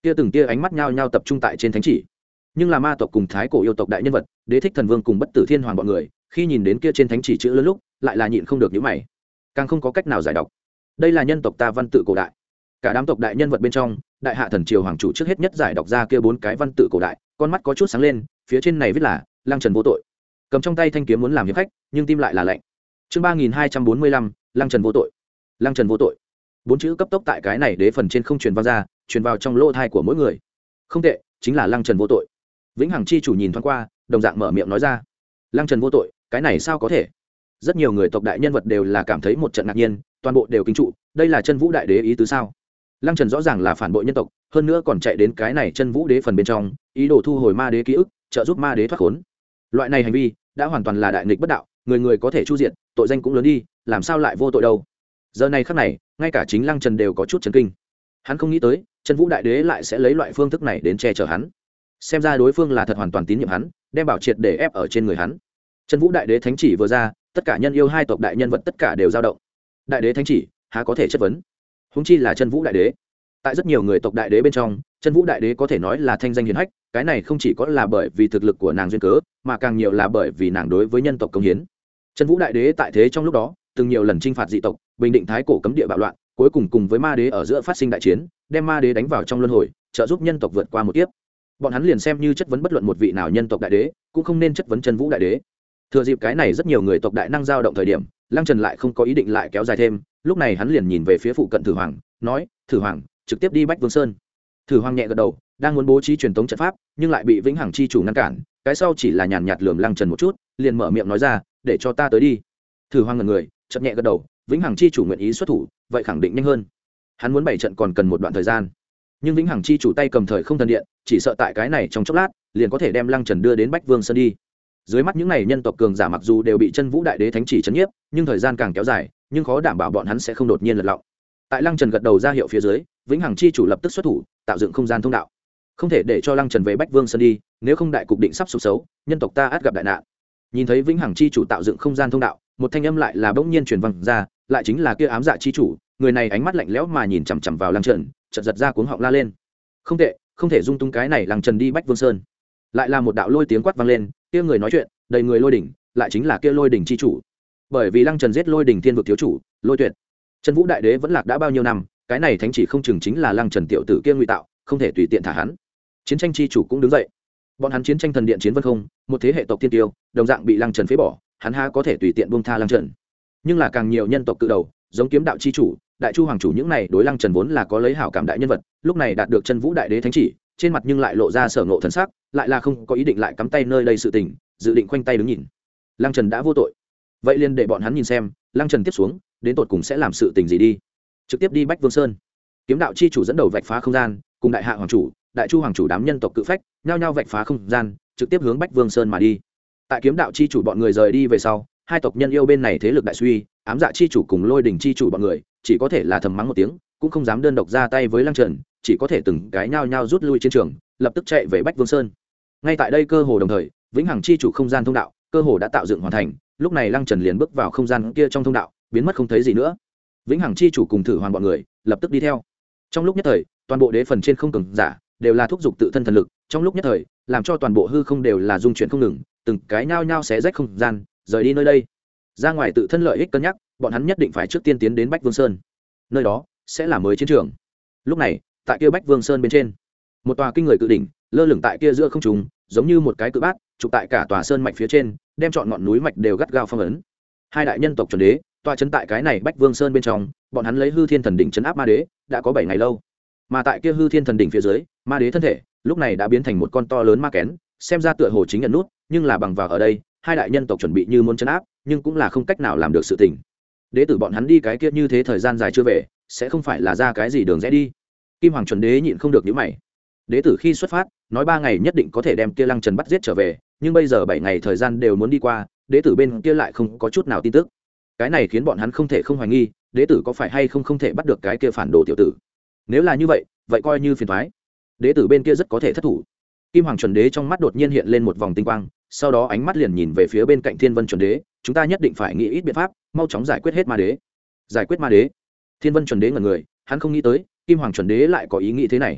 kia từng tia ánh mắt nhao nhao tập trung tại trên thánh chỉ. Nhưng là ma tộc cùng thái cổ yêu tộc đại nhân vật đế thích thần vương cùng bất tử thiên hoàng bọn người khi nhìn đến kia trên thánh chỉ chữ lớn lúc lại là nhịn không được những mày, càng không có cách nào giải đọc. Đây là nhân tộc ta văn tự cổ đại. Cả đám tộc đại nhân vật bên trong, đại hạ thần triều hoàng chủ trước hết nhất giải đọc ra kia bốn cái văn tự cổ đại, con mắt có chút sáng lên, phía trên này viết là Lăng Trần vô tội. Cầm trong tay thanh kiếm muốn làm hiệp khách, nhưng tim lại là lạnh. Chương ba nghìn hai trăm bốn mươi lăm, Lăng Trần vô tội. Lăng Trần vô tội. Bốn chữ cấp tốc tại cái này đế phần trên không truyền vào ra, truyền vào trong lỗ tai của mỗi người. Không tệ, chính là Lăng Trần vô tội. Vĩnh Hằng chi chủ nhìn thoáng qua, đồng dạng mở miệng nói ra. Lăng Trần vô tội, cái này sao có thể? Rất nhiều người tộc đại nhân vật đều là cảm thấy một trận ngạc nhiên, toàn bộ đều kính trụ, đây là Chân Vũ đại đế ý tứ sao? Lăng Trần rõ ràng là phản bội nhân tộc, hơn nữa còn chạy đến cái này Chân Vũ đế phần bên trong, ý đồ thu hồi ma đế ký ức, trợ giúp ma đế thoát khốn. Loại này hành vi đã hoàn toàn là đại nghịch bất đạo, người người có thể chu diện, tội danh cũng lớn đi, làm sao lại vô tội đâu? Giờ này khắc này, ngay cả chính Lăng Trần đều có chút chấn kinh. Hắn không nghĩ tới, Chân Vũ đại đế lại sẽ lấy loại phương thức này đến che chở hắn. Xem ra đối phương là thật hoàn toàn tín nhiệm hắn, đem bảo triệt để ép ở trên người hắn. Chân Vũ đại đế thánh chỉ vừa ra, tất cả nhân yêu hai tộc đại nhân vật tất cả đều dao động. Đại đế thánh chỉ, há có thể chất vấn? Huống chi là Chân Vũ đại đế. Tại rất nhiều người tộc đại đế bên trong, Chân Vũ đại đế có thể nói là thanh danh hiển hách, cái này không chỉ có là bởi vì thực lực của nàng duyên cớ, mà càng nhiều là bởi vì nàng đối với nhân tộc công hiến. Chân Vũ đại đế tại thế trong lúc đó, từng nhiều lần chinh phạt dị tộc, bình định thái cổ cấm địa bạo loạn, cuối cùng cùng với ma đế ở giữa phát sinh đại chiến, đem ma đế đánh vào trong luân hồi, trợ giúp nhân tộc vượt qua một kiếp. Bọn hắn liền xem như chất vấn bất luận một vị nào nhân tộc đại đế, cũng không nên chất vấn Chân Vũ đại đế. Thừa dịp cái này rất nhiều người tộc đại năng dao động thời điểm, Lăng Trần lại không có ý định lại kéo dài thêm, lúc này hắn liền nhìn về phía phụ cận Thử Hoàng, nói: "Thử Hoàng, trực tiếp đi Bách Vương Sơn." Thử Hoàng nhẹ gật đầu, đang muốn bố trí truyền tống trận pháp, nhưng lại bị Vĩnh Hằng chi chủ ngăn cản, cái sau chỉ là nhàn nhạt lườm Lăng Trần một chút, liền mở miệng nói ra: "Để cho ta tới đi." Thử Hoàng ngẩn người, chợt nhẹ gật đầu, Vĩnh Hằng chi chủ nguyện ý xuất thủ, vậy khẳng định nhanh hơn. Hắn muốn bảy trận còn cần một đoạn thời gian, nhưng Vĩnh Hằng chi chủ tay cầm thời không thần điện, chỉ sợ tại cái này trong chốc lát, liền có thể đem Lăng Trần đưa đến Bách Vương Sơn đi. Dưới mắt những này nhân tộc cường giả mặc dù đều bị Chân Vũ đại đế thánh chỉ chấn nhiếp, nhưng thời gian càng kéo dài, nhưng khó đảm bảo bọn hắn sẽ không đột nhiên lật lọng. Tại Lăng Trần gật đầu ra hiệu phía dưới, Vĩnh Hằng chi chủ lập tức xuất thủ, tạo dựng không gian thông đạo. Không thể để cho Lăng Trần về Bách Vương Sơn đi, nếu không đại cục định sắp sụp xấu, nhân tộc ta ắt gặp đại nạn. Nhìn thấy Vĩnh Hằng chi chủ tạo dựng không gian thông đạo, một thanh âm lại là bỗng nhiên truyền vang ra, lại chính là kia ám dạ chi chủ, người này ánh mắt lạnh lẽo mà nhìn chằm chằm vào Lăng Trần, chợt giật ra cuống họng la lên. Không tệ, không thể dung tung cái này Lăng Trần đi Bách Vương Sơn. Lại là một đạo lôi tiếng quát vang lên, kia người nói chuyện, đầy người lôi đỉnh, lại chính là kia lôi đỉnh chi chủ. Bởi vì Lăng Trần giết lôi đỉnh thiên vực thiếu chủ, Lôi Tuyệt. Chân Vũ đại đế vẫn lạc đã bao nhiêu năm, cái này thánh chỉ không chừng chính là Lăng Trần tiểu tử kia ngụy tạo, không thể tùy tiện thả hắn. Chiến tranh chi chủ cũng đứng dậy. Bọn hắn chiến tranh thần điện chiến vân không, một thế hệ tộc tiên tiêu, đồng dạng bị Lăng Trần phế bỏ, hắn há có thể tùy tiện buông tha Lăng Trần. Nhưng là càng nhiều nhân tộc cự đầu, giống Kiếm đạo chi chủ, Đại Chu hoàng chủ những này đối Lăng Trần vốn là có lấy hảo cảm đại nhân vật, lúc này đạt được Chân Vũ đại đế thánh chỉ, trên mặt nhưng lại lộ ra sở ngộ thần sắc, lại là không có ý định lại cắm tay nơi đây sự tình, dự định khoanh tay đứng nhìn. Lăng Trần đã vô tội, vậy liền để bọn hắn nhìn xem, Lăng Trần tiếp xuống, đến tột cùng sẽ làm sự tình gì đi. Trực tiếp đi Bách Vương Sơn. Kiếm đạo chi chủ dẫn đầu vạch phá không gian, cùng Đại Hạ hoàng chủ, Đại Chu hoàng chủ đám nhân tộc cự phách, nhao nhao vạch phá không gian, trực tiếp hướng Bách Vương Sơn mà đi. Tại Kiếm đạo chi chủ bọn người rời đi về sau, hai tộc nhân yêu bên này thế lực đại suy, ám dạ chi chủ cùng Lôi đỉnh chi chủ bọn người, chỉ có thể là thầm mắng một tiếng, cũng không dám đơn độc ra tay với Lăng Trần, chỉ có thể từng cái nhao nhao rút lui chiến trường, lập tức chạy về Bách Vương Sơn. Ngay tại đây cơ hồ đồng thời, Vĩnh Hằng chi chủ không gian thông đạo, cơ hồ đã tạo dựng hoàn thành, lúc này Lăng Trần liền bước vào không gian kia trong thông đạo, biến mất không thấy gì nữa. Vĩnh Hằng chi chủ cùng Thử Hoàng bọn người, lập tức đi theo. Trong lúc nhất thời, toàn bộ đế phần trên không cường giả đều là thúc giục tự thân thần lực, trong lúc nhất thời, làm cho toàn bộ hư không đều là dung chuyển không ngừng, từng cái nhao nhao xé rách không gian, rời đi nơi đây. Ra ngoài tự thân lợi ích cân nhắc, bọn hắn nhất định phải trước tiên tiến đến Bách Vương Sơn. Nơi đó sẽ là mới chiến trường. Lúc này, tại kia Bách Vương Sơn bên trên, một tòa kinh người cự đỉnh lơ lửng tại kia giữa không trung, giống như một cái cự bát, chụp tại cả tòa sơn mạch phía trên, đem trọn ngọn núi mạch đều gắt gao phong ấn. Hai đại nhân tộc chuẩn đế, tòa trấn tại cái này Bách Vương Sơn bên trong, bọn hắn lấy hư thiên thần đỉnh trấn áp ma đế, đã có bảy ngày lâu. Mà tại kia hư thiên thần đỉnh phía dưới, ma đế thân thể, lúc này đã biến thành một con to lớn ma kén, xem ra tựa hồ chính nhận nút, nhưng là bằng vào ở đây, hai đại nhân tộc chuẩn bị như muốn trấn áp, nhưng cũng là không cách nào làm được sự tình. Đế tử bọn hắn đi cái kia như thế thời gian dài chưa về, sẽ không phải là ra cái gì đường rẽ đi. Kim Hoàng chuẩn đế nhịn không được nhíu mày. Đế tử khi xuất phát, nói ba ngày nhất định có thể đem kia Lăng Trần bắt giết trở về, nhưng bây giờ bảy ngày thời gian đều muốn đi qua, đế tử bên kia lại không có chút nào tin tức. Cái này khiến bọn hắn không thể không hoài nghi, đế tử có phải hay không không thể bắt được cái kia phản đồ tiểu tử. Nếu là như vậy, vậy coi như phiền toái. Đế tử bên kia rất có thể thất thủ. Kim Hoàng chuẩn đế trong mắt đột nhiên hiện lên một vòng tinh quang, sau đó ánh mắt liền nhìn về phía bên cạnh Thiên Vân chuẩn đế, chúng ta nhất định phải nghĩ ít biện pháp, mau chóng giải quyết hết ma đế. Giải quyết ma đế? Thiên Vân chuẩn đế ngẩn người, hắn không nghĩ tới, Kim Hoàng chuẩn đế lại có ý nghĩ thế này.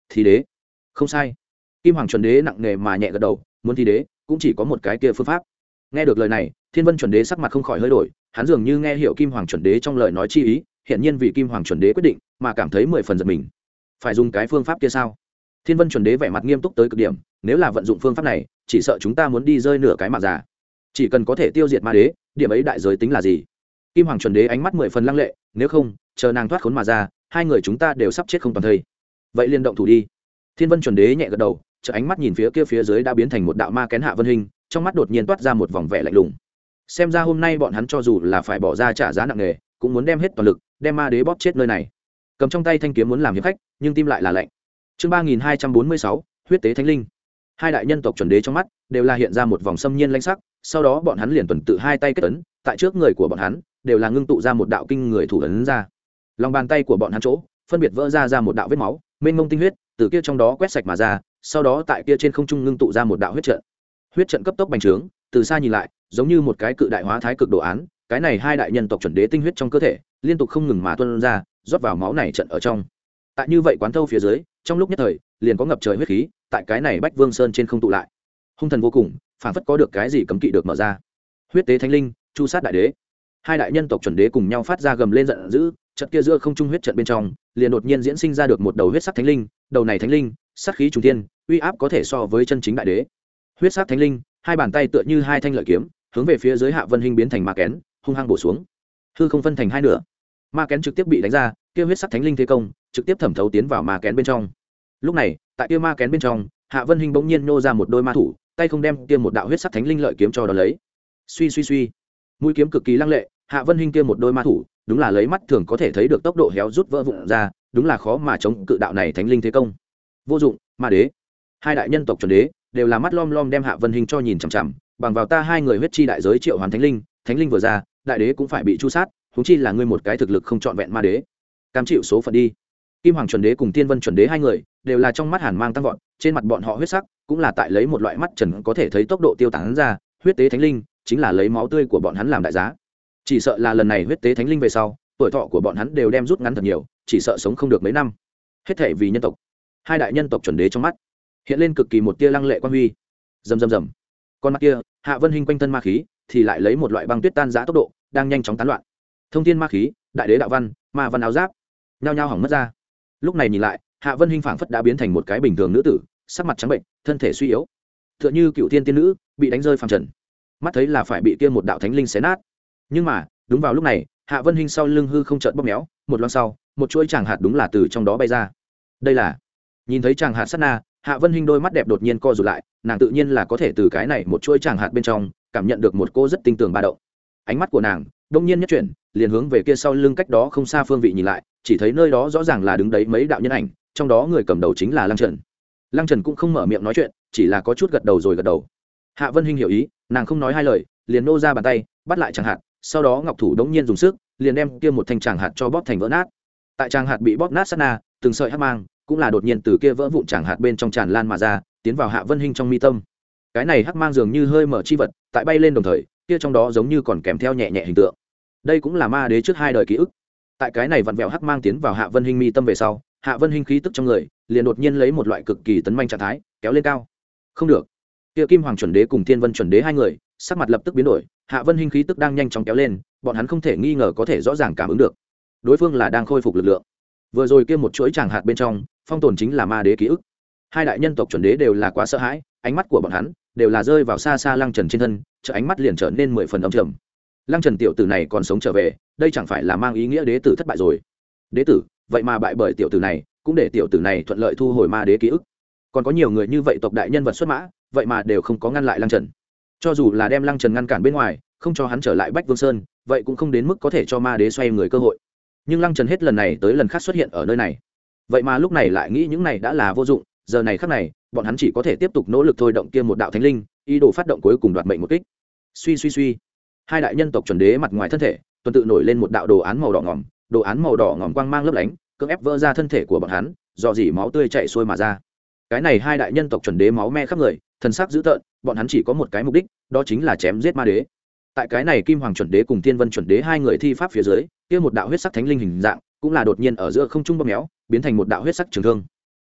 Thi đế. Không sai. Kim Hoàng chuẩn đế nặng nề mà nhẹ gật đầu, muốn thi đế cũng chỉ có một cái kia phương pháp. Nghe được lời này, Thiên Vân chuẩn đế sắc mặt không khỏi hơi đổi, hắn dường như nghe hiểu Kim Hoàng chuẩn đế trong lời nói chi ý, hiển nhiên vì Kim Hoàng chuẩn đế quyết định mà cảm thấy mười phần giật mình. Phải dùng cái phương pháp kia sao? Thiên Vân chuẩn đế vẻ mặt nghiêm túc tới cực điểm, nếu là vận dụng phương pháp này, chỉ sợ chúng ta muốn đi rơi nửa cái mạng già. Chỉ cần có thể tiêu diệt ma đế, điểm ấy đại giới tính là gì? Kim Hoàng chuẩn đế ánh mắt mười phần lăng lệ, nếu không, chờ nàng thoát khốn mà ra, hai người chúng ta đều sắp chết không toàn thây. Vậy liền động thủ đi. Thiên Vân chuẩn đế nhẹ gật đầu, chợ ánh mắt nhìn phía kia phía dưới đã biến thành một đạo ma kén Hạ Vân Hình, trong mắt đột nhiên toát ra một vòng vẻ lạnh lùng. Xem ra hôm nay bọn hắn cho dù là phải bỏ ra trả giá nặng nề, cũng muốn đem hết toàn lực, đem ma đế bóp chết nơi này. Cầm trong tay thanh kiếm muốn làm hiệp khách, nhưng tim lại là lạnh. Chương ba nghìn hai trăm bốn mươi sáu, huyết tế thánh linh. Hai đại nhân tộc chuẩn đế trong mắt đều là hiện ra một vòng xâm nhiên lãnh sắc, sau đó bọn hắn liền tuần tự hai tay kết ấn, tại trước người của bọn hắn đều là ngưng tụ ra một đạo kinh người thủ ấn ra. Lòng bàn tay của bọn hắn chỗ phân biệt vỡ ra ra một đạo vết máu, mênh mông tinh huyết từ kia trong đó quét sạch mà ra, sau đó tại kia trên không trung ngưng tụ ra một đạo huyết trận. Huyết trận cấp tốc bành trướng, từ xa nhìn lại, giống như một cái cự đại hóa thái cực đồ án, cái này hai đại nhân tộc chuẩn đế tinh huyết trong cơ thể liên tục không ngừng mà tuôn ra, rót vào máu này trận ở trong. Tại như vậy quán thâu phía dưới, trong lúc nhất thời, liền có ngập trời huyết khí, tại cái này Bách Vương Sơn trên không tụ lại. Hung thần vô cùng, phảng phất có được cái gì cấm kỵ được mở ra. Huyết tế thánh linh, chu sát đại đế. Hai đại nhân tộc chuẩn đế cùng nhau phát ra gầm lên giận dữ, trận kia giữa không trung huyết trận bên trong, liền đột nhiên diễn sinh ra được một đầu huyết sắc thánh linh, đầu này thánh linh, sát khí trùng thiên, uy áp có thể so với chân chính đại đế. Huyết sắc thánh linh, hai bàn tay tựa như hai thanh lợi kiếm, hướng về phía dưới Hạ Vân Hình biến thành ma kén, hung hăng bổ xuống. Hư không phân thành hai nửa, ma kén trực tiếp bị đánh ra, kia huyết sắc thánh linh thế công, trực tiếp thẩm thấu tiến vào ma kén bên trong. Lúc này, tại kia ma kén bên trong, Hạ Vân Hình bỗng nhiên nô ra một đôi ma thủ, tay không đem kia một đạo huyết sắc thánh linh lợi kiếm cho đó lấy. Suy suy suy, mũi kiếm cực kỳ lăng lệ, Hạ Vân Hình kia một đôi ma thủ, đúng là lấy mắt thường có thể thấy được tốc độ héo rút vỡ vụn ra, đúng là khó mà chống cự đạo này thánh linh thế công. Vô dụng, ma đế. Hai đại nhân tộc chuẩn đế đều là mắt lom lom đem Hạ Vân Hình cho nhìn chằm chằm, bằng vào ta hai người huyết chi đại giới triệu hoàn thánh linh, thánh linh vừa ra, đại đế cũng phải bị chu sát, huống chi là ngươi một cái thực lực không trọn vẹn ma đế. Cam chịu số phận đi. Kim Hoàng chuẩn đế cùng Tiên Vân chuẩn đế hai người đều là trong mắt hàn mang tăng vọt, trên mặt bọn họ huyết sắc cũng là tại lấy một loại mắt trần có thể thấy tốc độ tiêu tán ra, huyết tế thánh linh chính là lấy máu tươi của bọn hắn làm đại giá. Chỉ sợ là lần này huyết tế thánh linh về sau, tuổi thọ của bọn hắn đều đem rút ngắn thật nhiều, chỉ sợ sống không được mấy năm. Hết thảy vì nhân tộc. Hai đại nhân tộc chuẩn đế trong mắt hiện lên cực kỳ một tia lăng lệ quan huy. Rầm rầm rầm. Con mắt kia, Hạ Vân Hình quanh thân ma khí thì lại lấy một loại băng tuyết tan rã tốc độ, đang nhanh chóng tán loạn. Thông thiên ma khí, đại đế đạo văn, ma văn áo giáp, nhao nhao hỏng mất ra. Lúc này nhìn lại, Hạ Vân Hình phảng phất đã biến thành một cái bình thường nữ tử, sắc mặt trắng bệnh, thân thể suy yếu, tựa như cựu thiên tiên nữ bị đánh rơi phàm trần, mắt thấy là phải bị kia một đạo thánh linh xé nát. Nhưng mà đúng vào lúc này, Hạ Vân Hình sau lưng hư không chợt bóp méo, một loang sau, một chuỗi tràng hạt đúng là từ trong đó bay ra. Đây là, nhìn thấy tràng hạt sát na, Hạ Vân Hình đôi mắt đẹp đột nhiên co rụt lại, nàng tự nhiên là có thể từ cái này một chuỗi tràng hạt bên trong cảm nhận được một cô rất tinh tường ba động. Ánh mắt của nàng đông nhiên nhất chuyển, liền hướng về kia sau lưng cách đó không xa phương vị nhìn lại, chỉ thấy nơi đó rõ ràng là đứng đấy mấy đạo nhân ảnh, trong đó người cầm đầu chính là Lăng Trần. Lăng Trần cũng không mở miệng nói chuyện, chỉ là có chút gật đầu rồi gật đầu. Hạ Vân Hình hiểu ý, nàng không nói hai lời, liền nô ra bàn tay, bắt lại tràng hạt, sau đó ngọc thủ đống nhiên dùng sức, liền đem kia một thanh tràng hạt cho bóp thành vỡ nát. Tại tràng hạt bị bóp nát sát na, từng sợi hắc mang cũng là đột nhiên từ kia vỡ vụn tràng hạt bên trong tràn lan mà ra, tiến vào Hạ Vân Hình trong mi tâm. Cái này hắc mang dường như hơi mở chi vật, tại bay lên đồng thời, kia trong đó giống như còn kèm theo nhẹ nhẹ hình tượng. Đây cũng là ma đế trước hai đời ký ức. Tại cái này vặn vẹo hắc mang tiến vào Hạ Vân Hình mi tâm về sau, Hạ Vân Hình khí tức trong người liền đột nhiên lấy một loại cực kỳ tấn manh trạng thái kéo lên cao. Không được. Kia Kim Hoàng chuẩn đế cùng Thiên Vân chuẩn đế hai người sắc mặt lập tức biến đổi, Hạ Vân Hình khí tức đang nhanh chóng kéo lên, bọn hắn không thể nghi ngờ có thể rõ ràng cảm ứng được đối phương là đang khôi phục lực lượng. Vừa rồi kia một chuỗi tràng hạt bên trong phong tồn chính là ma đế ký ức. Hai đại nhân tộc chuẩn đế đều là quá sợ hãi, ánh mắt của bọn hắn đều là rơi vào xa xa Lăng Trần trên thân, chợ ánh mắt liền trở nên mười phần âm trầm. Lăng Trần tiểu tử này còn sống trở về, đây chẳng phải là mang ý nghĩa đế tử thất bại rồi. Đế tử, vậy mà bại bởi tiểu tử này, cũng để tiểu tử này thuận lợi thu hồi ma đế ký ức. Còn có nhiều người như vậy tộc đại nhân vật xuất mã, vậy mà đều không có ngăn lại Lăng Trần. Cho dù là đem Lăng Trần ngăn cản bên ngoài, không cho hắn trở lại Bách Vương Sơn, vậy cũng không đến mức có thể cho ma đế xoay người cơ hội. Nhưng Lăng Trần hết lần này tới lần khác xuất hiện ở nơi này, vậy mà lúc này lại nghĩ những này đã là vô dụng, giờ này khắc này, bọn hắn chỉ có thể tiếp tục nỗ lực thôi động kia một đạo thánh linh, ý đồ phát động cuối cùng đoạt mệnh một kích. Suy suy suy, hai đại nhân tộc chuẩn đế mặt ngoài thân thể tuần tự nổi lên một đạo đồ án màu đỏ ngỏm, đồ án màu đỏ ngỏm quang mang lấp lánh, cưỡng ép vỡ ra thân thể của bọn hắn, dò dỉ máu tươi chảy xuôi mà ra. Cái này hai đại nhân tộc chuẩn đế máu me khắp người, thần sắc dữ tợn, bọn hắn chỉ có một cái mục đích, đó chính là chém giết ma đế. Tại cái này Kim Hoàng chuẩn đế cùng Thiên Vân chuẩn đế hai người thi pháp phía dưới, kia một đạo huyết sắc thánh linh hình dạng cũng là đột nhiên ở giữa không trung bóp méo, biến thành một đạo huyết sắc trường thương.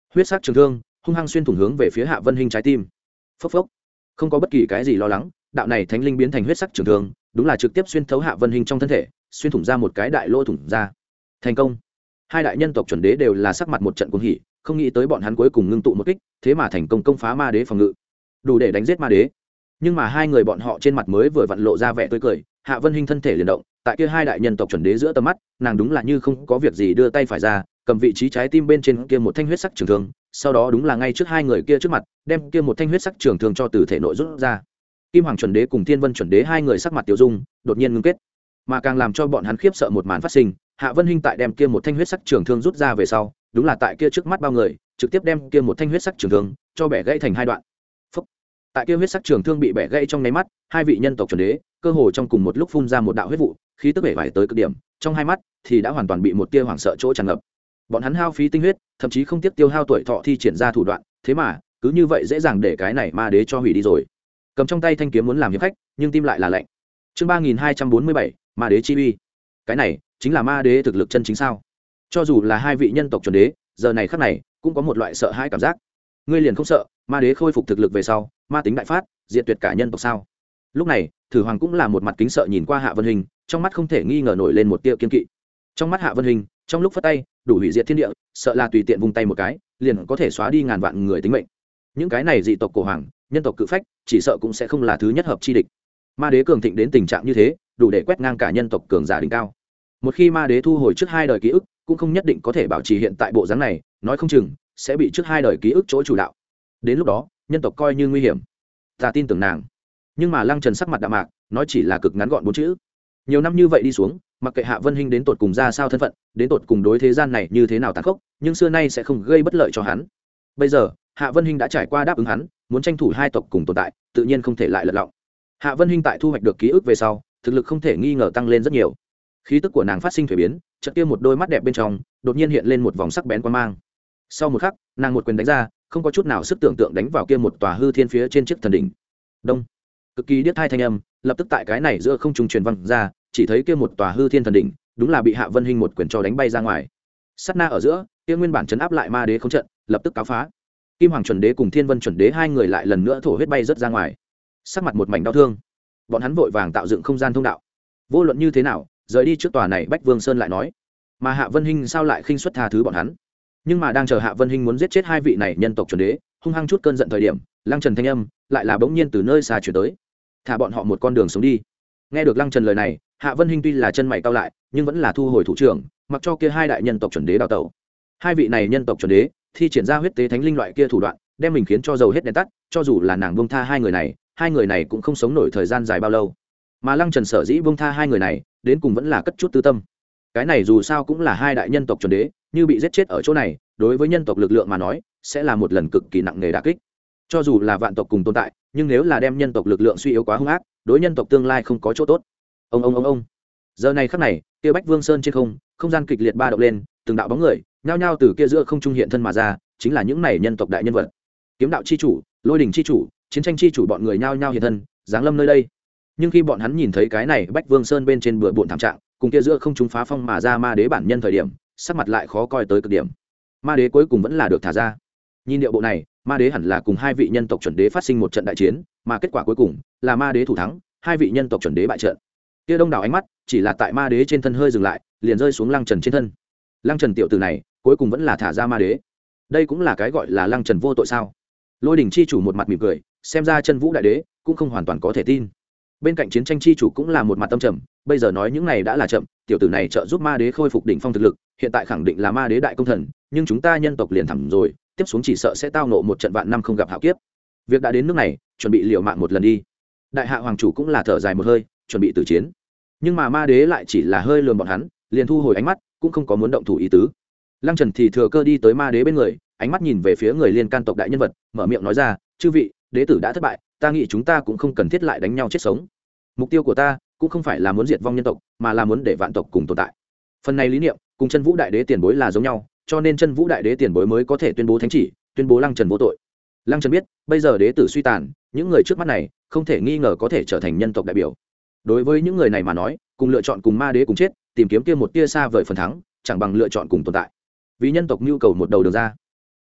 huyết sắc trường thương hung hăng xuyên thủng hướng về phía Hạ Vân Hinh trái tim. Phốc phốc, không có bất kỳ cái gì lo lắng, đạo này thánh linh biến thành huyết sắc trường thương đúng là trực tiếp xuyên thấu Hạ Vân Hinh trong thân thể, xuyên thủng ra một cái đại lỗ thủng ra. Thành công. Hai đại nhân tộc chuẩn đế đều là sắc mặt một trận cuồng hỉ, không nghĩ tới bọn hắn cuối cùng ngưng tụ một kích, thế mà thành công công phá ma đế phòng ngự, đủ để đánh giết ma đế. Nhưng mà hai người bọn họ trên mặt mới vừa vặn lộ ra vẻ tươi cười, Hạ Vân Hinh thân thể liền động, tại kia hai đại nhân tộc chuẩn đế giữa tầm mắt, nàng đúng là như không có việc gì đưa tay phải ra, cầm vị trí trái tim bên trên kia một thanh huyết sắc trường thương, sau đó đúng là ngay trước hai người kia trước mặt, đem kia một thanh huyết sắc trường thương cho từ thể nội rút ra. Kim Hoàng chuẩn đế cùng Thiên Vân chuẩn đế hai người sắc mặt tiêu dung, đột nhiên ngưng kết, mà càng làm cho bọn hắn khiếp sợ một màn phát sinh, Hạ Vân Hinh tại đem kia một thanh huyết sắc trường thương rút ra về sau, đúng là tại kia trước mắt bao người, trực tiếp đem kia một thanh huyết sắc trường thương cho bẻ gãy thành hai đoạn. Phúc. Tại kia huyết sắc trường thương bị bẻ gãy trong nháy mắt, hai vị nhân tộc chuẩn đế cơ hồ trong cùng một lúc phun ra một đạo huyết vụ, khí tức bể vải tới cực điểm, trong hai mắt thì đã hoàn toàn bị một tia hoảng sợ chỗ tràn ngập. Bọn hắn hao phí tinh huyết, thậm chí không tiếc tiêu hao tuổi thọ thi triển ra thủ đoạn, thế mà cứ như vậy dễ dàng để cái này ma đế cho hủy đi rồi. Cầm trong tay thanh kiếm muốn làm hiệp khách, nhưng tim lại là lạnh. Chương ba nghìn hai trăm bốn mươi bảy, ma đế chi uy. Cái này chính là ma đế thực lực chân chính sao? Cho dù là hai vị nhân tộc chuẩn đế, giờ này khắc này cũng có một loại sợ hãi cảm giác. Ngươi liền không sợ ma đế khôi phục thực lực về sau, ma tính đại phát, diệt tuyệt cả nhân tộc sao? Lúc này, Thử Hoàng cũng là một mặt kính sợ nhìn qua Hạ Vân Hinh, trong mắt không thể nghi ngờ nổi lên một tia kiên kỵ. Trong mắt Hạ Vân Hinh, trong lúc phất tay, đủ hủy diệt thiên địa, sợ là tùy tiện vung tay một cái, liền có thể xóa đi ngàn vạn người tính mệnh. Những cái này dị tộc cổ hoàng, nhân tộc cự phách, chỉ sợ cũng sẽ không là thứ nhất hợp chi địch. Ma đế cường thịnh đến tình trạng như thế, đủ để quét ngang cả nhân tộc cường giả đỉnh cao. Một khi ma đế thu hồi trước hai đời ký ức, cũng không nhất định có thể bảo trì hiện tại bộ dáng này, nói không chừng sẽ bị trước hai đời ký ức chỗ chủ đạo. Đến lúc đó, nhân tộc coi như nguy hiểm. Ta tin tưởng nàng. Nhưng mà Lăng Trần sắc mặt đạm mạc, nói chỉ là cực ngắn gọn bốn chữ. Nhiều năm như vậy đi xuống, mặc kệ Hạ Vân Hinh đến tột cùng ra sao thân phận, đến tột cùng đối thế gian này như thế nào tàn khốc, nhưng xưa nay sẽ không gây bất lợi cho hắn. Bây giờ, Hạ Vân Hinh đã trải qua đáp ứng hắn, muốn tranh thủ hai tộc cùng tồn tại, tự nhiên không thể lại lật lọng. Hạ Vân Hinh tại thu hoạch được ký ức về sau, thực lực không thể nghi ngờ tăng lên rất nhiều. Khí tức của nàng phát sinh thay biến, chợt kia một đôi mắt đẹp bên trong, đột nhiên hiện lên một vòng sắc bén quan mang. Sau một khắc, nàng một quyền đánh ra, không có chút nào sức tưởng tượng đánh vào kia một tòa hư thiên phía trên chiếc thần đỉnh. Đông. Cực kỳ điếc tai thanh âm, lập tức tại cái này giữa không trung truyền vang ra, chỉ thấy kia một tòa hư thiên thần đỉnh, đúng là bị Hạ Vân Hinh một quyền cho đánh bay ra ngoài. Sát na ở giữa, kia nguyên bản trấn áp lại ma đế không trận, lập tức cáo phá. Kim Hoàng chuẩn đế cùng Thiên Vân chuẩn đế hai người lại lần nữa thổ huyết bay rất ra ngoài. Sắc mặt một mảnh đau thương. Bọn hắn vội vàng tạo dựng không gian thông đạo. Vô luận như thế nào, rời đi trước tòa này Bách Vương Sơn lại nói, mà Hạ Vân Hinh sao lại khinh suất tha thứ bọn hắn? Nhưng mà đang chờ Hạ Vân Hinh muốn giết chết hai vị này nhân tộc chuẩn đế, hung hăng chút cơn giận thời điểm, Lăng Trần thanh âm lại là bỗng nhiên từ nơi xa truyền tới. Thả bọn họ một con đường sống đi. Nghe được Lăng Trần lời này, Hạ Vân Hinh tuy là chân mày cau lại, nhưng vẫn là thu hồi thủ trưởng, mặc cho kia hai đại nhân tộc chuẩn đế đào tẩu. Hai vị này nhân tộc chuẩn đế thi triển ra huyết tế thánh linh loại kia thủ đoạn, đem mình khiến cho dầu hết đèn tắt, cho dù là nàng buông tha hai người này, hai người này cũng không sống nổi thời gian dài bao lâu. Mà Lăng Trần sở dĩ buông tha hai người này, đến cùng vẫn là cất chút tư tâm. Cái này dù sao cũng là hai đại nhân tộc chuẩn đế, như bị giết chết ở chỗ này, đối với nhân tộc lực lượng mà nói, sẽ là một lần cực kỳ nặng nề đả kích. Cho dù là vạn tộc cùng tồn tại, nhưng nếu là đem nhân tộc lực lượng suy yếu quá hung ác, đối nhân tộc tương lai không có chỗ tốt. Ông ông ông ông. Giờ này khắc này, kia Bách Vương Sơn trên không, không gian kịch liệt ba động lên, từng đạo bóng người, nhao nhao từ kia giữa không trung hiện thân mà ra, chính là những này nhân tộc đại nhân vật. Kiếm đạo chi chủ, Lôi đỉnh chi chủ, chiến tranh chi chủ bọn người nhao nhao hiện thân, giáng lâm nơi đây. Nhưng khi bọn hắn nhìn thấy cái này Bách Vương Sơn bên trên bừa bộn thảm trạng, cùng kia giữa không trung phá phong mà ra ma đế bản nhân thời điểm, sắc mặt lại khó coi tới cực điểm. Ma đế cuối cùng vẫn là được thả ra. Nhìn điệu bộ này, ma đế hẳn là cùng hai vị nhân tộc chuẩn đế phát sinh một trận đại chiến, mà kết quả cuối cùng là ma đế thủ thắng, hai vị nhân tộc chuẩn đế bại trận. Kia đông đảo ánh mắt chỉ là tại ma đế trên thân hơi dừng lại, liền rơi xuống Lăng Trần trên thân. Lăng Trần tiểu tử này, cuối cùng vẫn là thả ra ma đế. Đây cũng là cái gọi là Lăng Trần vô tội sao? Lôi đỉnh chi chủ một mặt mỉm cười, xem ra chân vũ đại đế cũng không hoàn toàn có thể tin. Bên cạnh chiến tranh chi chủ cũng là một mặt tâm trầm, bây giờ nói những này đã là chậm, tiểu tử này trợ giúp ma đế khôi phục đỉnh phong thực lực, hiện tại khẳng định là ma đế đại công thần, nhưng chúng ta nhân tộc liền thẳng rồi, tiếp xuống chỉ sợ sẽ tao nộ một trận vạn năm không gặp hạo kiếp. Việc đã đến nước này, chuẩn bị liều mạng một lần đi. Đại hạ hoàng chủ cũng là thở dài một hơi, chuẩn bị tử chiến. Nhưng mà ma đế lại chỉ là hơi lườm bọn hắn, liền thu hồi ánh mắt, cũng không có muốn động thủ ý tứ. Lăng Trần thì thừa cơ đi tới ma đế bên người, ánh mắt nhìn về phía người liên can tộc đại nhân vật, mở miệng nói ra, chư vị, đế tử đã thất bại, ta nghĩ chúng ta cũng không cần thiết lại đánh nhau chết sống. Mục tiêu của ta cũng không phải là muốn diệt vong nhân tộc, mà là muốn để vạn tộc cùng tồn tại. Phần này lý niệm cùng chân vũ đại đế tiền bối là giống nhau, cho nên chân vũ đại đế tiền bối mới có thể tuyên bố thánh chỉ, tuyên bố Lăng Trần vô tội. Lăng Trần biết, bây giờ đế tử suy tàn, những người trước mắt này không thể nghi ngờ có thể trở thành nhân tộc đại biểu. Đối với những người này mà nói, cùng lựa chọn cùng ma đế cùng chết, tìm kiếm kia một tia xa vời phần thắng, chẳng bằng lựa chọn cùng tồn tại. Vì nhân tộc nhu cầu một đầu đường ra.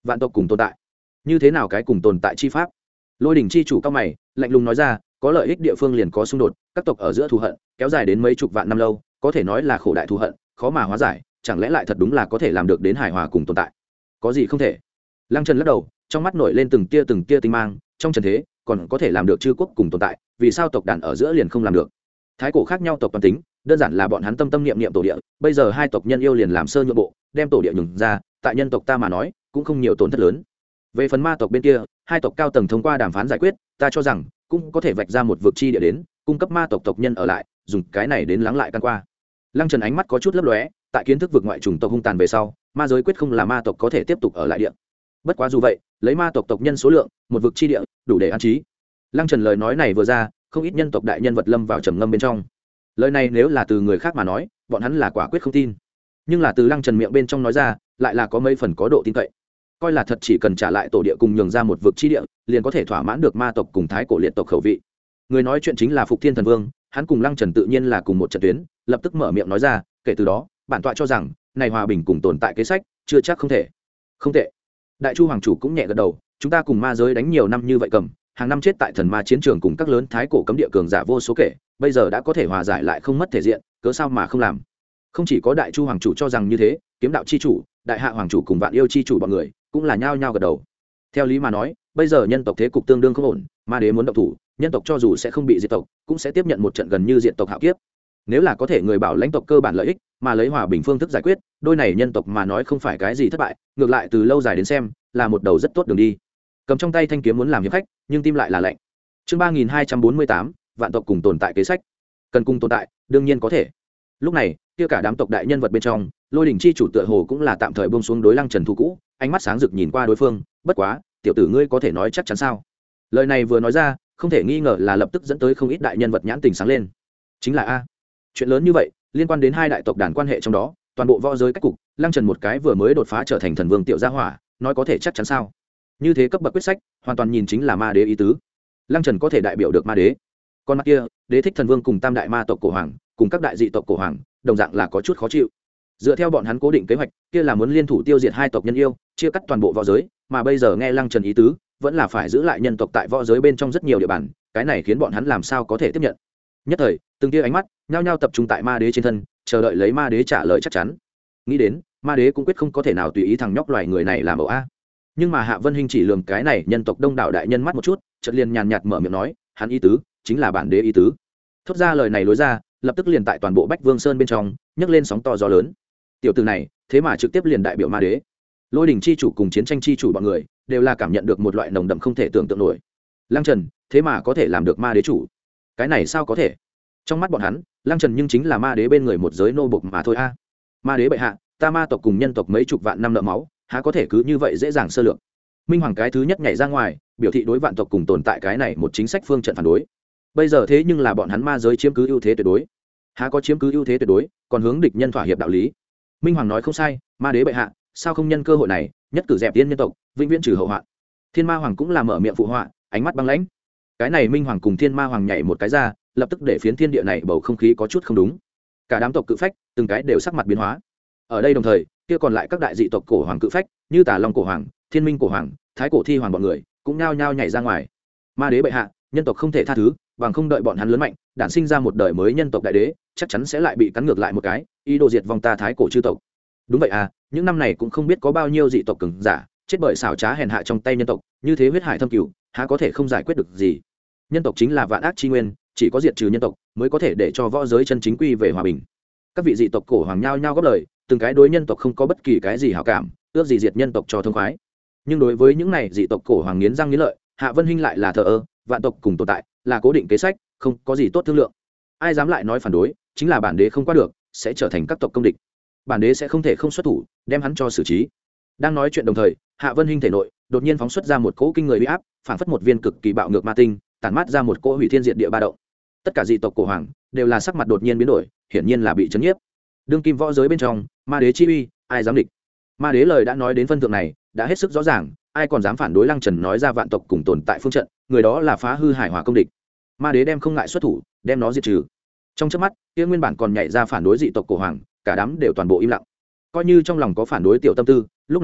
vạn tộc cùng tồn tại, như thế nào cái cùng tồn tại chi pháp? Lôi đỉnh chi chủ cao mày lạnh lùng nói ra, có lợi ích địa phương liền có xung đột, các tộc ở giữa thù hận kéo dài đến mấy chục vạn năm lâu, có thể nói là khổ đại thù hận, khó mà hóa giải, chẳng lẽ lại thật đúng là có thể làm được đến hài hòa cùng tồn tại? Có gì không thể? Lăng Trần lắc đầu, trong mắt nổi lên từng tia từng tia tinh mang, trong trần thế còn có thể làm được chư quốc cùng tồn tại, vì sao tộc đàn ở giữa liền không làm được? Thái cổ khác nhau tộc toàn tính, đơn giản là bọn hắn tâm tâm niệm niệm tổ địa, bây giờ hai tộc nhân yêu liền làm sơ nhượng bộ, đem tổ địa nhường ra, tại nhân tộc ta mà nói, cũng không nhiều tổn thất lớn. Về phần ma tộc bên kia, hai tộc cao tầng thông qua đàm phán giải quyết, ta cho rằng cũng có thể vạch ra một vực chi địa đến, cung cấp ma tộc tộc nhân ở lại, dùng cái này đến lắng lại căn qua. Lăng Trần ánh mắt có chút lấp lóe, tại kiến thức vực ngoại trùng tộc hung tàn về sau, ma giới quyết không là ma tộc có thể tiếp tục ở lại địa. Bất quá dù vậy, lấy ma tộc tộc nhân số lượng, một vực chi địa đủ để an trí. Lăng Trần lời nói này vừa ra, không ít nhân tộc đại nhân vật lâm vào trầm ngâm bên trong. Lời này nếu là từ người khác mà nói, bọn hắn là quả quyết không tin, nhưng là từ Lăng Trần miệng bên trong nói ra, lại là có mấy phần có độ tin cậy. Coi là thật, chỉ cần trả lại tổ địa cùng nhường ra một vực chi địa, liền có thể thỏa mãn được ma tộc cùng thái cổ liệt tộc khẩu vị. Người nói chuyện chính là Phục Thiên Thần Vương, hắn cùng Lăng Trần tự nhiên là cùng một trận tuyến, lập tức mở miệng nói ra, kể từ đó, bản tọa cho rằng, này hòa bình cùng tồn tại kế sách, chưa chắc không thể. Không tệ. Đại Chu hoàng chủ cũng nhẹ gật đầu, chúng ta cùng ma giới đánh nhiều năm như vậy cầm, hàng năm chết tại thần ma chiến trường cùng các lớn thái cổ cấm địa cường giả vô số kể, bây giờ đã có thể hòa giải lại không mất thể diện, cớ sao mà không làm? Không chỉ có Đại Chu hoàng chủ cho rằng như thế, Kiếm đạo chi chủ, Đại Hạ hoàng chủ cùng Vạn Yêu chi chủ bọn người, cũng là nhao nhao gật đầu. Theo lý mà nói, bây giờ nhân tộc thế cục tương đương không ổn, ma đế muốn động thủ, nhân tộc cho dù sẽ không bị diệt tộc, cũng sẽ tiếp nhận một trận gần như diệt tộc hạo kiếp. Nếu là có thể người bảo lãnh tộc cơ bản lợi ích, mà lấy hòa bình phương thức giải quyết, đôi này nhân tộc mà nói không phải cái gì thất bại, ngược lại từ lâu dài đến xem, là một đầu rất tốt đường đi. Cầm trong tay thanh kiếm muốn làm hiệp khách, nhưng tim lại là lạnh. Chương ba nghìn hai trăm bốn mươi tám, vạn tộc cùng tồn tại kế sách. Cần cùng tồn tại, đương nhiên có thể. Lúc này, kia cả đám tộc đại nhân vật bên trong, Lôi đỉnh chi chủ tựa hồ cũng là tạm thời buông xuống đối Lăng Trần thu cũ, ánh mắt sáng rực nhìn qua đối phương, bất quá, tiểu tử ngươi có thể nói chắc chắn sao? Lời này vừa nói ra, không thể nghi ngờ là lập tức dẫn tới không ít đại nhân vật nhãn tình sáng lên. Chính là a, chuyện lớn như vậy, liên quan đến hai đại tộc đàn quan hệ trong đó, toàn bộ võ giới cách cục, Lăng Trần một cái vừa mới đột phá trở thành thần vương tiểu gia hỏa, nói có thể chắc chắn sao? Như thế cấp bậc quyết sách, hoàn toàn nhìn chính là ma đế ý tứ. Lăng Trần có thể đại biểu được ma đế. Còn mặt kia, đế thích thần vương cùng tam đại ma tộc cổ hoàng, cùng các đại dị tộc cổ hoàng, đồng dạng là có chút khó chịu. Dựa theo bọn hắn cố định kế hoạch, kia là muốn liên thủ tiêu diệt hai tộc nhân yêu, chia cắt toàn bộ võ giới, mà bây giờ nghe Lăng Trần ý tứ, vẫn là phải giữ lại nhân tộc tại võ giới bên trong rất nhiều địa bàn, cái này khiến bọn hắn làm sao có thể tiếp nhận. Nhất thời, từng tia ánh mắt nhao nhao tập trung tại ma đế trên thân, chờ đợi lấy ma đế trả lời chắc chắn. Nghĩ đến, ma đế cũng quyết không có thể nào tùy ý thằng nhóc loài người này làm ẩu a. Nhưng mà Hạ Vân Hinh chỉ lườm cái này nhân tộc đông đảo đại nhân mắt một chút, chợt liền nhàn nhạt mở miệng nói, hắn ý tứ chính là bản đế ý tứ. Thốt ra lời này lối ra, lập tức liền tại toàn bộ Bách Vương Sơn bên trong nhấc lên sóng to gió lớn. Tiểu tử này, thế mà trực tiếp liền đại biểu ma đế. Lôi đỉnh chi chủ cùng chiến tranh chi chủ bọn người đều là cảm nhận được một loại nồng đậm không thể tưởng tượng nổi. Lăng Trần, thế mà có thể làm được ma đế chủ, cái này sao có thể? Trong mắt bọn hắn, Lăng Trần nhưng chính là ma đế bên người một giới nô bộc mà thôi a. Ma đế bệ hạ, ta ma tộc cùng nhân tộc mấy chục vạn năm nợ máu, há có thể cứ như vậy dễ dàng sơ lược? Minh Hoàng cái thứ nhất nhảy ra ngoài, biểu thị đối vạn tộc cùng tồn tại cái này một chính sách phương trận phản đối. Bây giờ thế nhưng là bọn hắn ma giới chiếm cứ ưu thế tuyệt đối, há có chiếm cứ ưu thế tuyệt đối còn hướng địch nhân thỏa hiệp đạo lý? Minh Hoàng nói không sai, ma đế bệ hạ, sao không nhân cơ hội này nhất cử dẹp tiên nhân tộc, vĩnh viễn trừ hậu hoạn? Thiên Ma Hoàng cũng là mở miệng phụ họa, ánh mắt băng lãnh. Cái này Minh Hoàng cùng Thiên Ma Hoàng nhảy một cái ra, lập tức để phiến thiên địa này bầu không khí có chút không đúng. Cả đám tộc cự phách, từng cái đều sắc mặt biến hóa. Ở đây đồng thời, kia còn lại các đại dị tộc cổ hoàng cự phách, như Tà Long cổ hoàng, Thiên Minh cổ hoàng, Thái cổ thi hoàng bọn người, cũng nhao nhao nhảy ra ngoài. Ma đế bệ hạ, nhân tộc không thể tha thứ, bằng không đợi bọn hắn lớn mạnh, đản sinh ra một đời mới nhân tộc đại đế, chắc chắn sẽ lại bị cắn ngược lại một cái, ý đồ diệt vong ta Thái cổ chư tộc. Đúng vậy à, những năm này cũng không biết có bao nhiêu dị tộc cường giả chết bởi xảo trá hèn hạ trong tay nhân tộc, như thế huyết hải thâm cửu, há có thể không giải quyết được gì? Nhân tộc chính là vạn ác chi nguyên, chỉ có diệt trừ nhân tộc mới có thể để cho võ giới chân chính quy về hòa bình. Các vị dị tộc cổ hoàng nhao nhao góp lời, từng cái đối nhân tộc không có bất kỳ cái gì hảo cảm, ước gì diệt nhân tộc cho thông khoái. Nhưng đối với những này dị tộc cổ hoàng nghiến răng nghiến lợi, Hạ Vân Hinh lại là thờ ơ, vạn tộc cùng tồn tại, là cố định kế sách, không có gì tốt thương lượng. Ai dám lại nói phản đối, chính là bản đế không qua được, sẽ trở thành các tộc công địch. Bản đế sẽ không thể không xuất thủ, đem hắn cho xử trí. Đang nói chuyện đồng thời, Hạ Vân Hinh thể nội đột nhiên phóng xuất ra một cỗ kinh người uy áp, phản phất một viên cực kỳ bạo ngược ma tinh, tản mát ra một cỗ hủy thiên diệt địa ba động. Tất cả dị tộc cổ hoàng đều là sắc mặt đột nhiên biến đổi, hiển nhiên là bị chấn nhiếp. Đương kim võ giới bên trong, ma đế chi uy, ai dám địch? Ma đế lời đã nói đến phân thượng này, đã hết sức rõ ràng, ai còn dám phản đối Lăng Trần nói ra vạn tộc cùng tồn tại phương trận, người đó là phá hư hải hòa công địch. Ma đế đem không ngại xuất thủ, đem nó diệt trừ. Trong chớp mắt, kia nguyên bản còn nhảy ra phản đối dị tộc cổ hoàng, cả đám đều toàn bộ im lặng. Coi như trong lòng có phản đối tiểu tâm tư, lúc này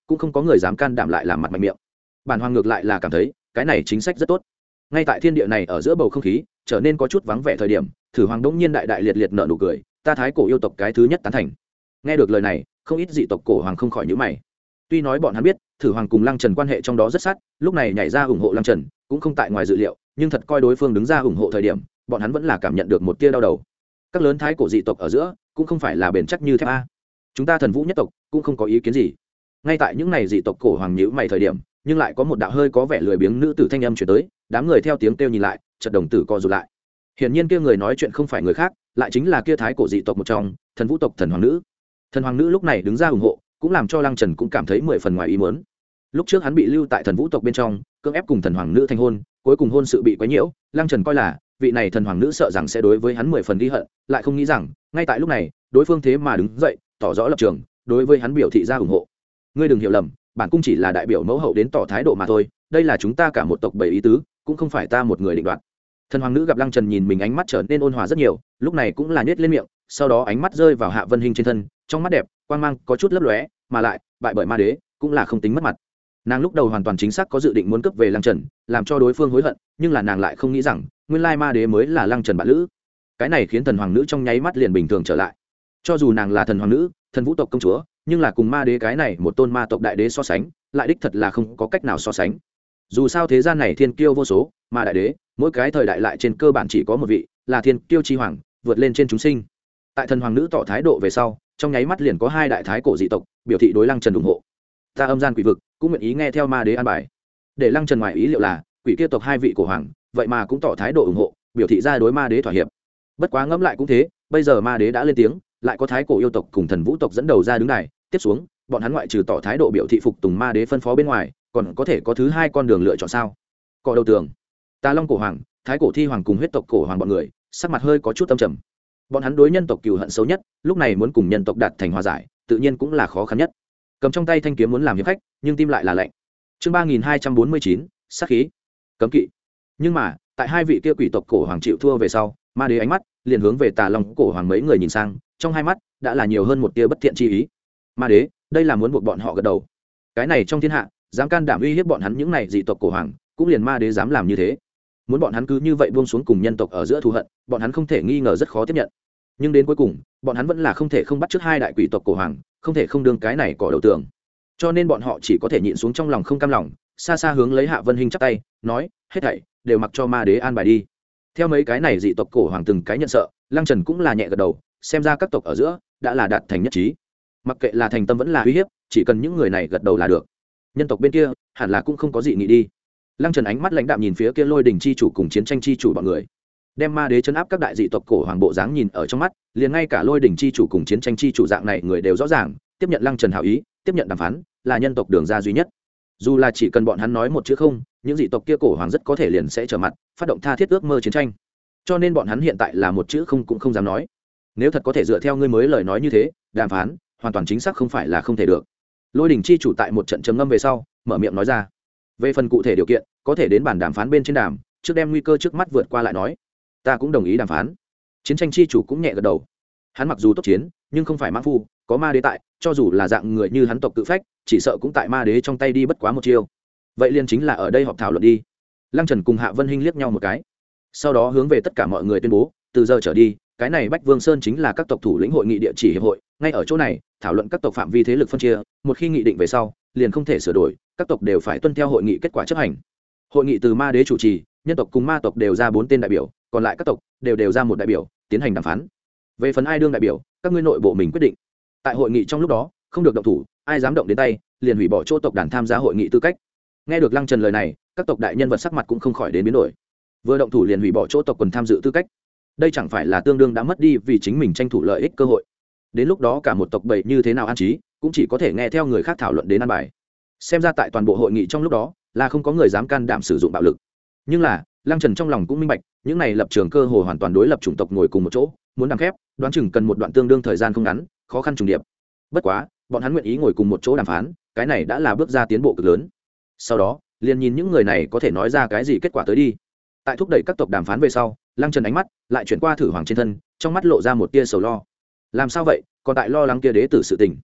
cũng không có người dám can đảm lại làm mặt mạnh miệng. Bản hoàng ngược lại là cảm thấy cái này chính sách rất tốt. Ngay tại thiên địa này ở giữa bầu không khí trở nên có chút vắng vẻ thời điểm, Thử Hoàng đống nhiên đại đại liệt liệt nở nụ cười, ta Thái cổ yêu tộc cái thứ nhất tán thành. Nghe được lời này, không ít dị tộc cổ hoàng không khỏi nhíu mày. Tuy nói bọn hắn biết Thử Hoàng cùng Lăng Trần quan hệ trong đó rất sát, lúc này nhảy ra ủng hộ Lăng Trần cũng không tại ngoài dự liệu, nhưng thật coi đối phương đứng ra ủng hộ thời điểm, bọn hắn vẫn là cảm nhận được một tia đau đầu. Các lớn thái cổ dị tộc ở giữa cũng không phải là bền chắc như thép a. Chúng ta Thần Vũ nhất tộc cũng không có ý kiến gì. Ngay tại những này dị tộc cổ hoàng nhíu mày thời điểm, nhưng lại có một đạo hơi có vẻ lười biếng nữ tử thanh âm truyền tới, đám người theo tiếng kêu nhìn lại, chợt đồng tử co rụt lại. Hiển nhiên kia người nói chuyện không phải người khác, lại chính là kia thái cổ dị tộc một trong, Thần Vũ tộc Thần Hoàng nữ. Thần Hoàng nữ lúc này đứng ra ủng hộ, cũng làm cho Lăng Trần cũng cảm thấy mười phần ngoài ý muốn. Lúc trước hắn bị lưu tại Thần Vũ tộc bên trong, cưỡng ép cùng Thần Hoàng nữ thành hôn, cuối cùng hôn sự bị quấy nhiễu, Lăng Trần coi là vị này Thần Hoàng nữ sợ rằng sẽ đối với hắn mười phần ghi hận, lại không nghĩ rằng, ngay tại lúc này, đối phương thế mà đứng dậy, tỏ rõ lập trường, đối với hắn biểu thị ra ủng hộ. Ngươi đừng hiểu lầm, bản cung chỉ là đại biểu mẫu hậu đến tỏ thái độ mà thôi, đây là chúng ta cả một tộc bảy ý tứ, cũng không phải ta một người định đoạt. Thần Hoàng nữ gặp Lăng Trần nhìn mình ánh mắt trở nên ôn hòa rất nhiều, lúc này cũng là nhếch lên miệng, sau đó ánh mắt rơi vào Hạ Vân Hinh trên thân, trong mắt đẹp, quang mang có chút lấp lóe, mà lại bại bởi ma đế, cũng là không tính mất mặt. Nàng lúc đầu hoàn toàn chính xác có dự định muốn cướp về Lăng Trần, làm cho đối phương hối hận, nhưng là nàng lại không nghĩ rằng, nguyên lai ma đế mới là Lăng Trần bạn lữ. Cái này khiến Thần Hoàng nữ trong nháy mắt liền bình thường trở lại. Cho dù nàng là Thần Hoàng nữ, Thần Vũ tộc công chúa, nhưng là cùng ma đế cái này một tôn ma tộc đại đế so sánh, lại đích thật là không có cách nào so sánh. Dù sao thế gian này thiên kiêu vô số, mà đại đế, mỗi cái thời đại lại trên cơ bản chỉ có một vị, là thiên kiêu chi hoàng, vượt lên trên chúng sinh. Tại Thần Hoàng nữ tỏ thái độ về sau, trong nháy mắt liền có hai đại thái cổ dị tộc biểu thị đối Lăng Trần ủng hộ. Ta âm gian quỷ vực cũng nguyện ý nghe theo ma đế an bài. Để Lăng Trần ngoài ý liệu là, quỷ kia tộc hai vị cổ hoàng, vậy mà cũng tỏ thái độ ủng hộ, biểu thị ra đối ma đế thỏa hiệp. Bất quá ngẫm lại cũng thế, bây giờ ma đế đã lên tiếng, lại có thái cổ yêu tộc cùng Thần Vũ tộc dẫn đầu ra đứng này, tiếp xuống, bọn hắn ngoại trừ tỏ thái độ biểu thị phục tùng ma đế phân phó bên ngoài, còn có thể có thứ hai con đường lựa chọn sao? Cọ đầu tường, Tà Long cổ hoàng, thái cổ thi hoàng cùng huyết tộc cổ hoàng bọn người, sắc mặt hơi có chút âm trầm. Bọn hắn đối nhân tộc cừu hận xấu nhất, lúc này muốn cùng nhân tộc đạt thành hòa giải, tự nhiên cũng là khó khăn nhất. Cầm trong tay thanh kiếm muốn làm hiệp khách, nhưng tim lại là lạnh. Chương ba nghìn hai trăm bốn mươi chín, sát khí, cấm kỵ. Nhưng mà, tại hai vị kia quỷ tộc cổ hoàng chịu thua về sau, ma đế ánh mắt liền hướng về Tà Long cổ hoàng mấy người nhìn sang, trong hai mắt đã là nhiều hơn một tia bất thiện chi ý. Ma đế, đây là muốn buộc bọn họ gật đầu. Cái này trong thiên hạ, dám can đảm uy hiếp bọn hắn những này dị tộc cổ hoàng, cũng liền ma đế dám làm như thế. Muốn bọn hắn cứ như vậy buông xuống cùng nhân tộc ở giữa thù hận, bọn hắn không thể nghi ngờ rất khó tiếp nhận. Nhưng đến cuối cùng, bọn hắn vẫn là không thể không bắt trước hai đại quỷ tộc cổ hoàng, không thể không đương cái này cỏ đầu tường. Cho nên bọn họ chỉ có thể nhịn xuống trong lòng không cam lòng, xa xa hướng lấy Hạ Vân Hinh chắp tay, nói, hết thảy đều mặc cho ma đế an bài đi. Theo mấy cái này dị tộc cổ hoàng từng cái nhận sợ, Lăng Trần cũng là nhẹ gật đầu, xem ra các tộc ở giữa đã là đạt thành nhất trí. Mặc kệ là thành tâm vẫn là uy hiếp, chỉ cần những người này gật đầu là được. Nhân tộc bên kia hẳn là cũng không có gì nghĩ đi. Lăng Trần ánh mắt lãnh đạm nhìn phía kia Lôi Đỉnh chi chủ cùng Chiến Tranh chi chủ bọn người, đem ma đế chấn áp các đại dị tộc cổ hoàng bộ dáng nhìn ở trong mắt, liền ngay cả Lôi Đỉnh chi chủ cùng Chiến Tranh chi chủ dạng này người đều rõ ràng, tiếp nhận Lăng Trần hảo ý, tiếp nhận đàm phán, là nhân tộc đường ra duy nhất. Dù là chỉ cần bọn hắn nói một chữ không, những dị tộc kia cổ hoàng rất có thể liền sẽ trở mặt, phát động tha thiết ước mơ chiến tranh. Cho nên bọn hắn hiện tại là một chữ không cũng không dám nói. Nếu thật có thể dựa theo ngươi mới lời nói như thế, đàm phán, hoàn toàn chính xác không phải là không thể được. Lôi Đỉnh chi chủ tại một trận trầm ngâm về sau, mở miệng nói ra. Về phần cụ thể điều kiện, có thể đến bàn đàm phán bên trên đàm, trước đem nguy cơ trước mắt vượt qua lại nói. Ta cũng đồng ý đàm phán. Chiến Tranh chi chủ cũng nhẹ gật đầu. Hắn mặc dù tốt chiến, nhưng không phải mãng phu, có ma đế tại, cho dù là dạng người như hắn tộc tự phách, chỉ sợ cũng tại ma đế trong tay đi bất quá một chiêu. Vậy liền chính là ở đây họp thảo luận đi. Lăng Trần cùng Hạ Vân Hinh liếc nhau một cái, sau đó hướng về tất cả mọi người tuyên bố, từ giờ trở đi, cái này Bách Vương Sơn chính là các tộc thủ lĩnh hội nghị địa chỉ hiệp hội, ngay ở chỗ này thảo luận các tộc phạm vi thế lực phân chia, một khi nghị định về sau, liền không thể sửa đổi, các tộc đều phải tuân theo hội nghị kết quả chấp hành. Hội nghị từ ma đế chủ trì, nhân tộc cùng ma tộc đều ra bốn tên đại biểu, còn lại các tộc đều đều ra một đại biểu, tiến hành đàm phán. Về phần ai đương đại biểu, các ngươi nội bộ mình quyết định. Tại hội nghị trong lúc đó, không được động thủ, ai dám động đến tay, liền hủy bỏ chỗ tộc đàn tham gia hội nghị tư cách. Nghe được Lăng Trần lời này, các tộc đại nhân vật sắc mặt cũng không khỏi đến biến đổi. Vừa động thủ liền hủy bỏ chỗ tộc quần tham dự tư cách, đây chẳng phải là tương đương đã mất đi vì chính mình tranh thủ lợi ích cơ hội. Đến lúc đó cả một tộc bảy như thế nào an trí, cũng chỉ có thể nghe theo người khác thảo luận đến an bài. Xem ra tại toàn bộ hội nghị trong lúc đó, là không có người dám can đảm sử dụng bạo lực. Nhưng là, Lăng Trần trong lòng cũng minh bạch, những này lập trường cơ hồ hoàn toàn đối lập chủng tộc ngồi cùng một chỗ, muốn đàm phép, đoán chừng cần một đoạn tương đương thời gian không ngắn, khó khăn trùng điệp. Bất quá, bọn hắn nguyện ý ngồi cùng một chỗ đàm phán, cái này đã là bước ra tiến bộ cực lớn. Sau đó, liền nhìn những người này có thể nói ra cái gì kết quả tới đi. Tại thúc đẩy các tộc đàm phán về sau, Lăng Trần ánh mắt lại chuyển qua Thử Hoàng trên thân, trong mắt lộ ra một tia sầu lo. Làm sao vậy, còn tại lo lắng kia đế tử sự tình.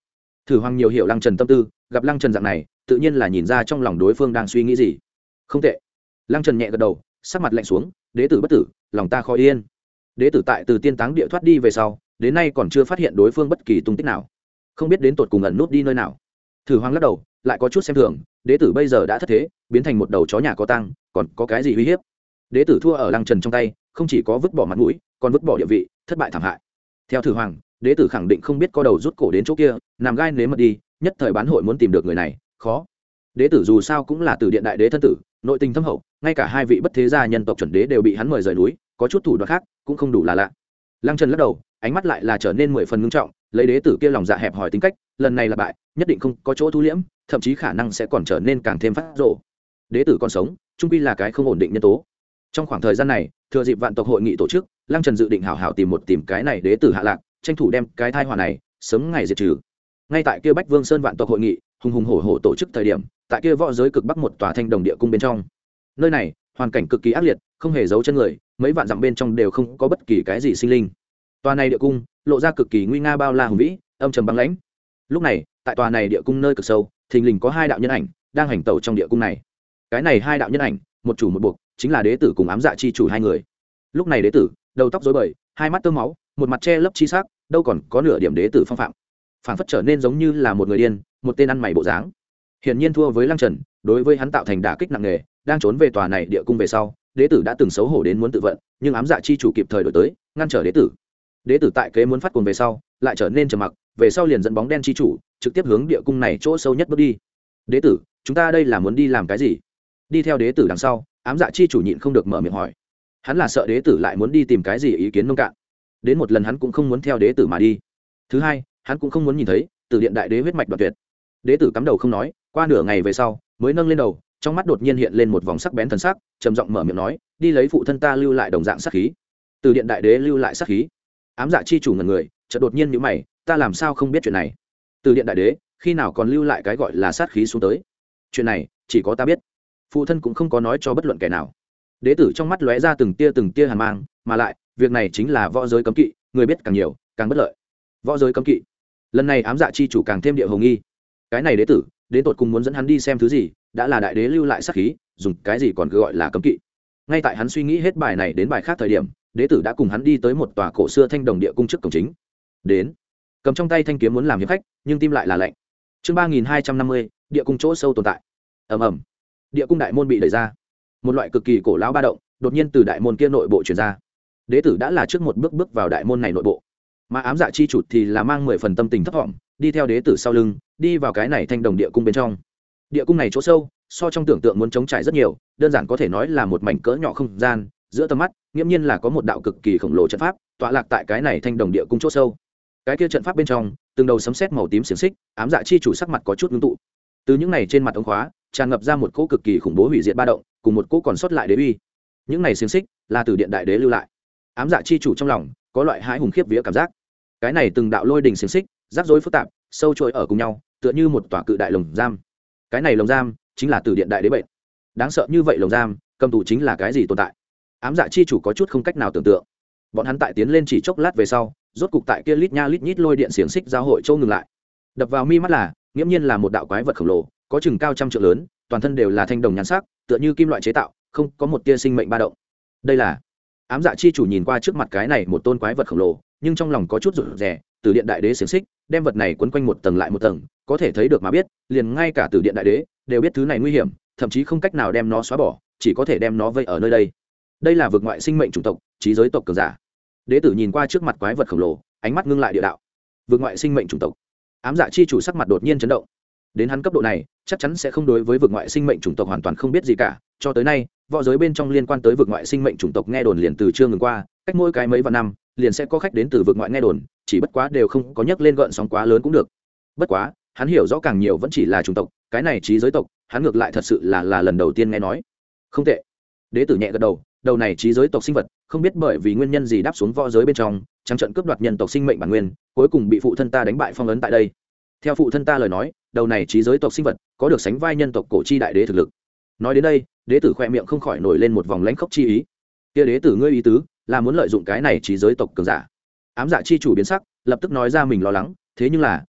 Thử Hoàng nhiều hiểu Lăng Trần tâm tư, gặp Lăng Trần dạng này tự nhiên là nhìn ra trong lòng đối phương đang suy nghĩ gì. Không tệ. Lăng Trần nhẹ gật đầu, sắc mặt lạnh xuống, đế tử bất tử, lòng ta khó yên. Đế tử tại từ tiên táng địa thoát đi về sau, đến nay còn chưa phát hiện đối phương bất kỳ tung tích nào, không biết đến tột cùng ẩn nút đi nơi nào. Thử Hoàng lắc đầu, lại có chút xem thường, đế tử bây giờ đã thất thế, biến thành một đầu chó nhà có tang, còn có cái gì uy hiếp? Đế tử thua ở Lăng Trần trong tay, không chỉ có vứt bỏ mặt mũi, còn vứt bỏ địa vị, thất bại thảm hại. Theo Thử Hoàng, đế tử khẳng định không biết có đầu rút cổ đến chỗ kia, nằm gai nếm mật đi, nhất thời bán hội muốn tìm được người này, khó. Đế tử dù sao cũng là Tử Điện đại đế thân tử, nội tình thâm hậu, ngay cả hai vị bất thế gia nhân tộc chuẩn đế đều bị hắn mời rời núi, có chút thủ đoạn khác cũng không đủ là lạ. Lăng Trần lắc đầu, ánh mắt lại là trở nên mười phần ngưng trọng, lấy đế tử kia lòng dạ hẹp hòi tính cách, lần này là bại, nhất định không có chỗ thu liễm, thậm chí khả năng sẽ còn trở nên càng thêm phát rồ. Đế tử còn sống, trung quy là cái không ổn định nhân tố. Trong khoảng thời gian này, thừa dịp vạn tộc hội nghị tổ chức, Lăng Trần dự định hảo hảo tìm một tìm cái này đế tử hạ lạc, tranh thủ đem cái tai họa này sớm ngày diệt trừ. Ngay tại kia Bách Vương Sơn vạn tộc hội nghị, hùng hùng hổ hổ tổ chức thời điểm, tại kia võ giới cực bắc một tòa thanh đồng địa cung bên trong. Nơi này, hoàn cảnh cực kỳ ác liệt, không hề giấu chân người, mấy vạn dặm bên trong đều không có bất kỳ cái gì sinh linh. Tòa này địa cung lộ ra cực kỳ nguy nga bao la hùng vĩ, âm trầm băng lãnh. Lúc này, tại tòa này địa cung nơi cực sâu, thình lình có hai đạo nhân ảnh đang hành tẩu trong địa cung này. Cái này hai đạo nhân ảnh, một chủ một buộc, chính là đế tử cùng ám dạ chi chủ hai người. Lúc này đế tử, đầu tóc rối bời, hai mắt tơ máu, một mặt che lấp chi sắc, đâu còn có nửa điểm đế tử phong phạm, phản phất trở nên giống như là một người điên, một tên ăn mày bộ dáng. Hiển nhiên thua với Lăng Trần, đối với hắn tạo thành đả kích nặng nề, đang trốn về tòa này địa cung về sau, đế tử đã từng xấu hổ đến muốn tự vận, nhưng ám dạ chi chủ kịp thời đổi tới, ngăn trở đế tử. Đế tử tại kế muốn phát cuồng về sau, lại trở nên trầm mặc, về sau liền dẫn bóng đen chi chủ, trực tiếp hướng địa cung này chỗ sâu nhất bước đi. Đế tử, chúng ta đây là muốn đi làm cái gì? Đi theo đế tử đằng sau, ám dạ chi chủ nhịn không được mở miệng hỏi. Hắn là sợ đế tử lại muốn đi tìm cái gì ý kiến nông cạn. Đến một lần hắn cũng không muốn theo đế tử mà đi. Thứ hai, hắn cũng không muốn nhìn thấy Tử Điện đại đế huyết mạch đoạt tuyệt. Đế tử cắm đầu không nói, qua nửa ngày về sau, mới nâng lên đầu, trong mắt đột nhiên hiện lên một vòng sắc bén thần sắc, trầm giọng mở miệng nói, đi lấy phụ thân ta lưu lại đồng dạng sát khí. Tử Điện đại đế lưu lại sát khí. Ám dạ chi chủ ngẩn người, chợt đột nhiên nhíu mày, ta làm sao không biết chuyện này? Tử Điện đại đế, khi nào còn lưu lại cái gọi là sát khí xuống tới? Chuyện này, chỉ có ta biết. Phụ thân cũng không có nói cho bất luận kẻ nào. Đế tử trong mắt lóe ra từng tia từng tia hàn mang, mà lại, việc này chính là võ giới cấm kỵ, người biết càng nhiều, càng bất lợi. Võ giới cấm kỵ. Lần này ám dạ chi chủ càng thêm địa hồng nghi. Cái này đế tử, đến tột cùng muốn dẫn hắn đi xem thứ gì, đã là đại đế lưu lại sát khí, dùng cái gì còn cứ gọi là cấm kỵ. Ngay tại hắn suy nghĩ hết bài này đến bài khác thời điểm, đế tử đã cùng hắn đi tới một tòa cổ xưa thanh đồng địa cung trước cổng chính. Đến, cầm trong tay thanh kiếm muốn làm hiệp khách, nhưng tim lại là lạnh. Chương ba nghìn hai trăm năm mươi, địa cung chỗ sâu tồn tại. Ầm ầm. Địa cung đại môn bị đẩy ra. Một loại cực kỳ cổ lão ba động, đột nhiên từ đại môn kia nội bộ truyền ra. Đế tử đã là trước một bước bước vào đại môn này nội bộ, mà ám dạ chi chủ thì là mang mười phần tâm tình thấp thỏm, đi theo đế tử sau lưng, đi vào cái này thanh đồng địa cung bên trong. Địa cung này chỗ sâu, so trong tưởng tượng muốn trống trải rất nhiều, đơn giản có thể nói là một mảnh cỡ nhỏ không gian, giữa tầm mắt, nghiễm nhiên là có một đạo cực kỳ khổng lồ trận pháp, tọa lạc tại cái này thanh đồng địa cung chỗ sâu. Cái kia trận pháp bên trong, từng đầu sấm sét màu tím xiềng xích, ám dạ chi chủ sắc mặt có chút ngưng tụ. Từ những này trên mặt ống khóa, tràn ngập ra một cỗ cực kỳ khủng bố hủy diệt ba động, cùng một cỗ còn sót lại đế uy. Những này xiềng xích là từ điện đại đế lưu lại. Ám dạ chi chủ trong lòng có loại hãi hùng khiếp vía cảm giác. Cái này từng đạo lôi đình xiềng xích, rắc rối phức tạp, sâu trôi ở cùng nhau, tựa như một tòa cự đại lồng giam. Cái này lồng giam chính là từ điện đại đế bệnh. Đáng sợ như vậy lồng giam, cầm tù chính là cái gì tồn tại? Ám dạ chi chủ có chút không cách nào tưởng tượng. Bọn hắn tại tiến lên chỉ chốc lát về sau, rốt cục tại kia lít nha lít nhít lôi điện xiềng xích giao hội châu ngừng lại. Đập vào mi mắt là, nghiễm nhiên là một đạo quái vật khổng lồ, có chừng cao trăm trượng lớn, toàn thân đều là thanh đồng nhan sắc, tựa như kim loại chế tạo, không có một tia sinh mệnh ba động. Đây là ám dạ chi chủ nhìn qua trước mặt cái này một tôn quái vật khổng lồ, nhưng trong lòng có chút rụt rè. Từ điện đại đế xiềng xích đem vật này quấn quanh một tầng lại một tầng, có thể thấy được mà biết, liền ngay cả từ điện đại đế đều biết thứ này nguy hiểm, thậm chí không cách nào đem nó xóa bỏ, chỉ có thể đem nó vây ở nơi đây. Đây là vực ngoại sinh mệnh chủng tộc, trí giới tộc cường giả. Đế tử nhìn qua trước mặt quái vật khổng lồ, ánh mắt ngưng lại địa đạo. Vực ngoại sinh mệnh chủng tộc. Ám dạ chi chủ sắc mặt đột nhiên chấn động. Đến hắn cấp độ này, chắc chắn sẽ không đối với vực ngoại sinh mệnh chủng tộc hoàn toàn không biết gì cả. Cho tới nay, võ giới bên trong liên quan tới vực ngoại sinh mệnh chủng tộc nghe đồn liền từ chưa ngừng qua, cách mỗi cái mấy vạn năm, liền sẽ có khách đến từ vực ngoại nghe đồn, chỉ bất quá đều không có nhắc lên gợn sóng quá lớn cũng được. Bất quá, hắn hiểu rõ càng nhiều vẫn chỉ là chủng tộc, cái này trí giới tộc, hắn ngược lại thật sự là là lần đầu tiên nghe nói. Không tệ. Đế tử nhẹ gật đầu, đầu này trí giới tộc sinh vật, không biết bởi vì nguyên nhân gì đáp xuống võ giới bên trong, trắng trận cướp đoạt nhân tộc sinh mệnh bản nguyên, cuối cùng bị phụ thân ta đánh bại phong ấn tại đây. Theo phụ thân ta lời nói, đầu này trí giới tộc sinh vật có được sánh vai nhân tộc cổ chi đại đế thực lực. Nói đến đây, đế tử khoe miệng không khỏi nổi lên một vòng lãnh khốc chi ý. Kia đế tử ngươi ý tứ là muốn lợi dụng cái này trí giới tộc cường giả? Ám dạ chi chủ biến sắc, lập tức nói ra mình lo lắng, thế nhưng là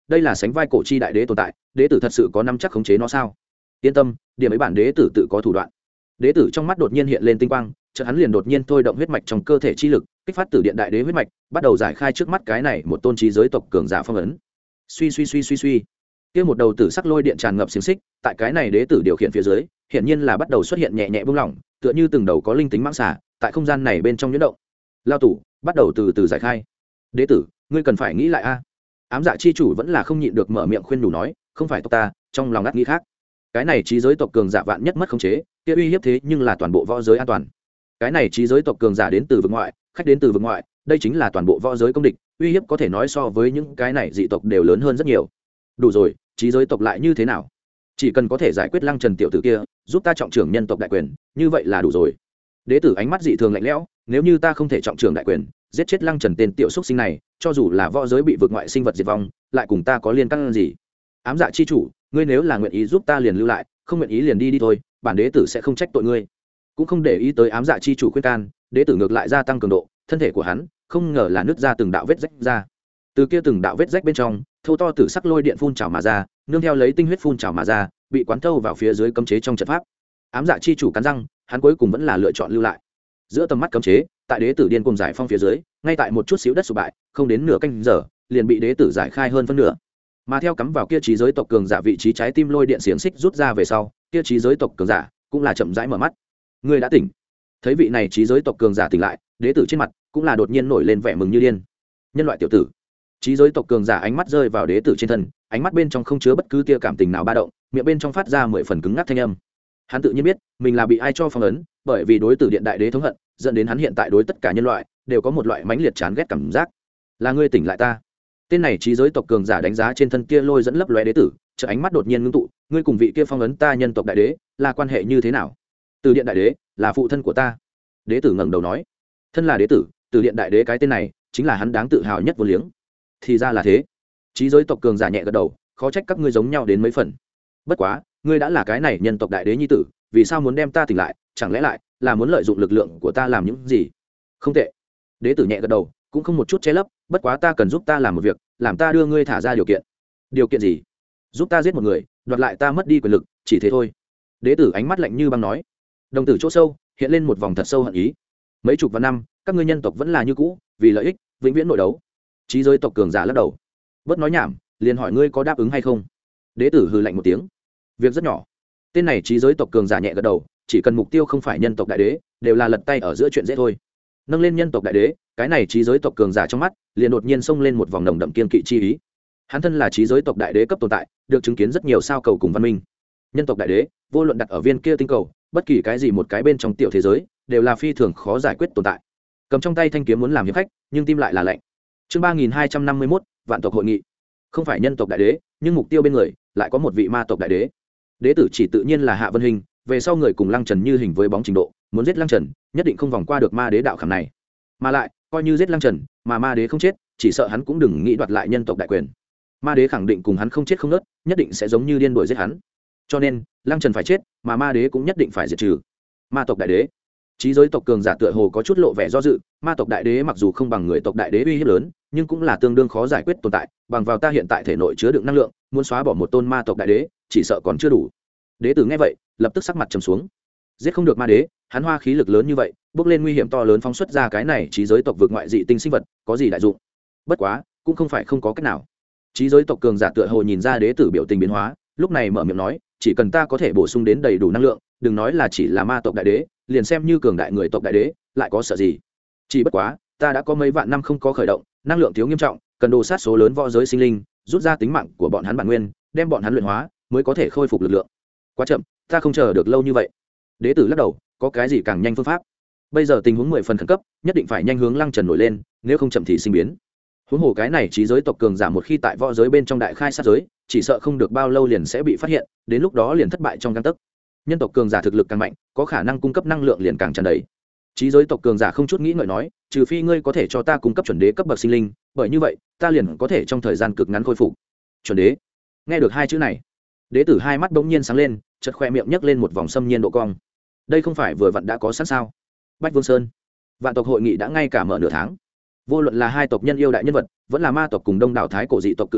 đây là sánh vai cổ chi đại đế tồn tại, đế tử thật sự có nắm chắc khống chế nó sao? Yên tâm, điểm ấy bản đế tử tự có thủ đoạn. Đế tử trong mắt đột nhiên hiện lên tinh quang, chợt hắn liền đột nhiên thôi động huyết mạch trong cơ thể chi lực, kích phát Tử Điện đại đế huyết mạch, bắt đầu giải khai trước mắt cái này một tôn trí giới tộc cường giả phong ấn. Suy suy suy suy suy, kia một đầu tử sắc lôi điện tràn ngập xiềng xích, tại cái này đế tử điều khiển phía dưới, hiển nhiên là bắt đầu xuất hiện nhẹ nhẹ buông lỏng, tựa như từng đầu có linh tính mãng xà, tại không gian này bên trong nhuyễn động. Lao tủ, bắt đầu từ từ giải khai. Đế tử, ngươi cần phải nghĩ lại a. Ám dạ chi chủ vẫn là không nhịn được mở miệng khuyên nhủ nói, không phải tộc ta, trong lòng ngắt nghĩ khác. Cái này trí giới tộc cường giả vạn nhất mất khống chế, kia uy hiếp thế nhưng là toàn bộ võ giới an toàn. Cái này trí giới tộc cường giả đến từ vực ngoại, khách đến từ vực ngoại, đây chính là toàn bộ võ giới công địch, uy hiếp có thể nói so với những cái này dị tộc đều lớn hơn rất nhiều. Đủ rồi, trí giới tộc lại như thế nào? Chỉ cần có thể giải quyết Lăng Trần tiểu tử kia, giúp ta trọng trưởng nhân tộc đại quyền, như vậy là đủ rồi. Đế tử ánh mắt dị thường lạnh lẽo, nếu như ta không thể trọng trưởng đại quyền, giết chết Lăng Trần tên tiểu xúc sinh này, cho dù là võ giới bị vực ngoại sinh vật diệt vong, lại cùng ta có liên can gì? Ám dạ chi chủ, ngươi nếu là nguyện ý giúp ta liền lưu lại, không nguyện ý liền đi đi thôi, bản đế tử sẽ không trách tội ngươi. Cũng không để ý tới ám dạ chi chủ khuyên can, đế tử ngược lại gia tăng cường độ, thân thể của hắn không ngờ là nứt ra từng đạo vết rách ra. Từ kia từng đạo vết rách bên trong, thâu to tử sắc lôi điện phun trào mà ra, nương theo lấy tinh huyết phun trào mà ra, bị quán thâu vào phía dưới cấm chế trong trận pháp. Ám dạ chi chủ cắn răng, hắn cuối cùng vẫn là lựa chọn lưu lại. Giữa tầm mắt cấm chế, tại đế tử điên cùng giải phong phía dưới, ngay tại một chút xíu đất sụp bại, không đến nửa canh giờ, liền bị đế tử giải khai hơn phân nửa. Mà theo cắm vào kia trí giới tộc cường giả vị trí trái tim lôi điện xiềng xích rút ra về sau, kia trí giới tộc cường giả cũng là chậm rãi mở mắt. Người đã tỉnh. Thấy vị này trí giới tộc cường giả tỉnh lại, đế tử trên mặt cũng là đột nhiên nổi lên vẻ mừng như điên. Nhân loại tiểu tử. Trí giới tộc cường giả ánh mắt rơi vào đế tử trên thân, ánh mắt bên trong không chứa bất cứ tia cảm tình nào ba động, miệng bên trong phát ra mười phần cứng ngắc thanh âm. Hắn tự nhiên biết mình là bị ai cho phong ấn, bởi vì đối tử điện đại đế thống hận, dẫn đến hắn hiện tại đối tất cả nhân loại đều có một loại mãnh liệt chán ghét cảm giác. Là ngươi tỉnh lại ta. Tên này trí giới tộc cường giả đánh giá trên thân kia lôi dẫn lấp lóe đế tử, chợ ánh mắt đột nhiên ngưng tụ, ngươi cùng vị kia phong ấn ta nhân tộc đại đế là quan hệ như thế nào? Tử điện đại đế là phụ thân của ta. Đế tử ngẩng đầu nói, thân là đế tử, Tử điện đại đế cái tên này chính là hắn đáng tự hào nhất vô liếng. Thì ra là thế. Trí giới tộc cường giả nhẹ gật đầu, khó trách các ngươi giống nhau đến mấy phần. Bất quá, ngươi đã là cái này nhân tộc đại đế nhi tử, vì sao muốn đem ta tỉnh lại, chẳng lẽ lại là muốn lợi dụng lực lượng của ta làm những gì? Không tệ. Đế tử nhẹ gật đầu, cũng không một chút che lấp, bất quá ta cần giúp ta làm một việc, làm ta đưa ngươi thả ra điều kiện. Điều kiện gì? Giúp ta giết một người, đoạt lại ta mất đi quyền lực, chỉ thế thôi. Đế tử ánh mắt lạnh như băng nói. Đồng tử chỗ sâu hiện lên một vòng thật sâu hận ý. Mấy chục vạn năm, các ngươi nhân tộc vẫn là như cũ, vì lợi ích vĩnh viễn nội đấu. Trí giới tộc cường giả lắc đầu, bớt nói nhảm, liền hỏi ngươi có đáp ứng hay không? Đế tử hừ lạnh một tiếng, việc rất nhỏ. Tên này trí giới tộc cường giả nhẹ gật đầu, chỉ cần mục tiêu không phải nhân tộc đại đế, đều là lật tay ở giữa chuyện dễ thôi. Nâng lên nhân tộc đại đế, cái này trí giới tộc cường giả trong mắt liền đột nhiên xông lên một vòng nồng đậm kiên kỵ chi ý. Hắn thân là trí giới tộc đại đế cấp tồn tại, được chứng kiến rất nhiều sao cầu cùng văn minh. Nhân tộc đại đế vô luận đặt ở viên kia tinh cầu, bất kỳ cái gì một cái bên trong tiểu thế giới đều là phi thường khó giải quyết tồn tại. Cầm trong tay thanh kiếm muốn làm hiệp khách, nhưng tim lại là lạnh. Chương ba nghìn hai trăm năm mươi mốt, vạn tộc hội nghị. Không phải nhân tộc đại đế, nhưng mục tiêu bên người lại có một vị ma tộc đại đế. Đế tử chỉ tự nhiên là Hạ Vân Hình, về sau người cùng Lăng Trần như hình với bóng trình độ, muốn giết Lăng Trần, nhất định không vòng qua được ma đế đạo khảm này. Mà lại, coi như giết Lăng Trần, mà ma đế không chết, chỉ sợ hắn cũng đừng nghĩ đoạt lại nhân tộc đại quyền. Ma đế khẳng định cùng hắn không chết không nứt, nhất định sẽ giống như điên đuổi giết hắn. Cho nên, Lăng Trần phải chết, mà ma đế cũng nhất định phải diệt trừ. Ma tộc đại đế, trí giới tộc cường giả tựa hồ có chút lộ vẻ do dự. Ma tộc đại đế mặc dù không bằng người tộc đại đế uy hiếp lớn, nhưng cũng là tương đương khó giải quyết tồn tại. Bằng vào ta hiện tại thể nội chứa đựng năng lượng, muốn xóa bỏ một tôn ma tộc đại đế, chỉ sợ còn chưa đủ. Đế tử nghe vậy, lập tức sắc mặt trầm xuống. Giết không được ma đế, hắn hoa khí lực lớn như vậy, bước lên nguy hiểm to lớn phóng xuất ra cái này trí giới tộc vượt ngoại dị tinh sinh vật, có gì đại dụng? Bất quá, cũng không phải không có cách nào. Trí giới tộc cường giả tựa hồ nhìn ra đế tử biểu tình biến hóa, lúc này mở miệng nói, chỉ cần ta có thể bổ sung đến đầy đủ năng lượng, đừng nói là chỉ là ma tộc đại đế, liền xem như cường đại người tộc đại đế, lại có sợ gì? Chỉ bất quá, ta đã có mấy vạn năm không có khởi động, năng lượng thiếu nghiêm trọng, cần đồ sát số lớn võ giới sinh linh, rút ra tính mạng của bọn hắn bản nguyên, đem bọn hắn luyện hóa, mới có thể khôi phục lực lượng. Quá chậm, ta không chờ được lâu như vậy. Đế tử lắc đầu, có cái gì càng nhanh phương pháp? Bây giờ tình huống mười phần khẩn cấp, nhất định phải nhanh hướng Lăng Trần nổi lên, nếu không chậm thì sinh biến. Huống hồ cái này trí giới tộc cường giả một khi tại võ giới bên trong đại khai sát giới, chỉ sợ không được bao lâu liền sẽ bị phát hiện, đến lúc đó liền thất bại trong gang tấc. Nhân tộc cường giả thực lực càng mạnh, có khả năng cung cấp năng lượng liền càng tràn đầy. Trí giới tộc cường giả không chút nghĩ ngợi nói, trừ phi ngươi có thể cho ta cung cấp chuẩn đế cấp bậc sinh linh, bởi như vậy, ta liền có thể trong thời gian cực ngắn khôi phục. Chuẩn đế. Nghe được hai chữ này, đế tử hai mắt bỗng nhiên sáng lên, chợt khoe miệng nhấc lên một vòng xâm nhiên độ cong. Đây không phải vừa vặn đã có sẵn sao? Bách Vương Sơn, vạn tộc hội nghị đã ngay cả mở nửa tháng. Vô luận là hai tộc nhân yêu đại nhân vật, vẫn là ma tộc cùng đông đảo thái cổ dị tộc cự đầu,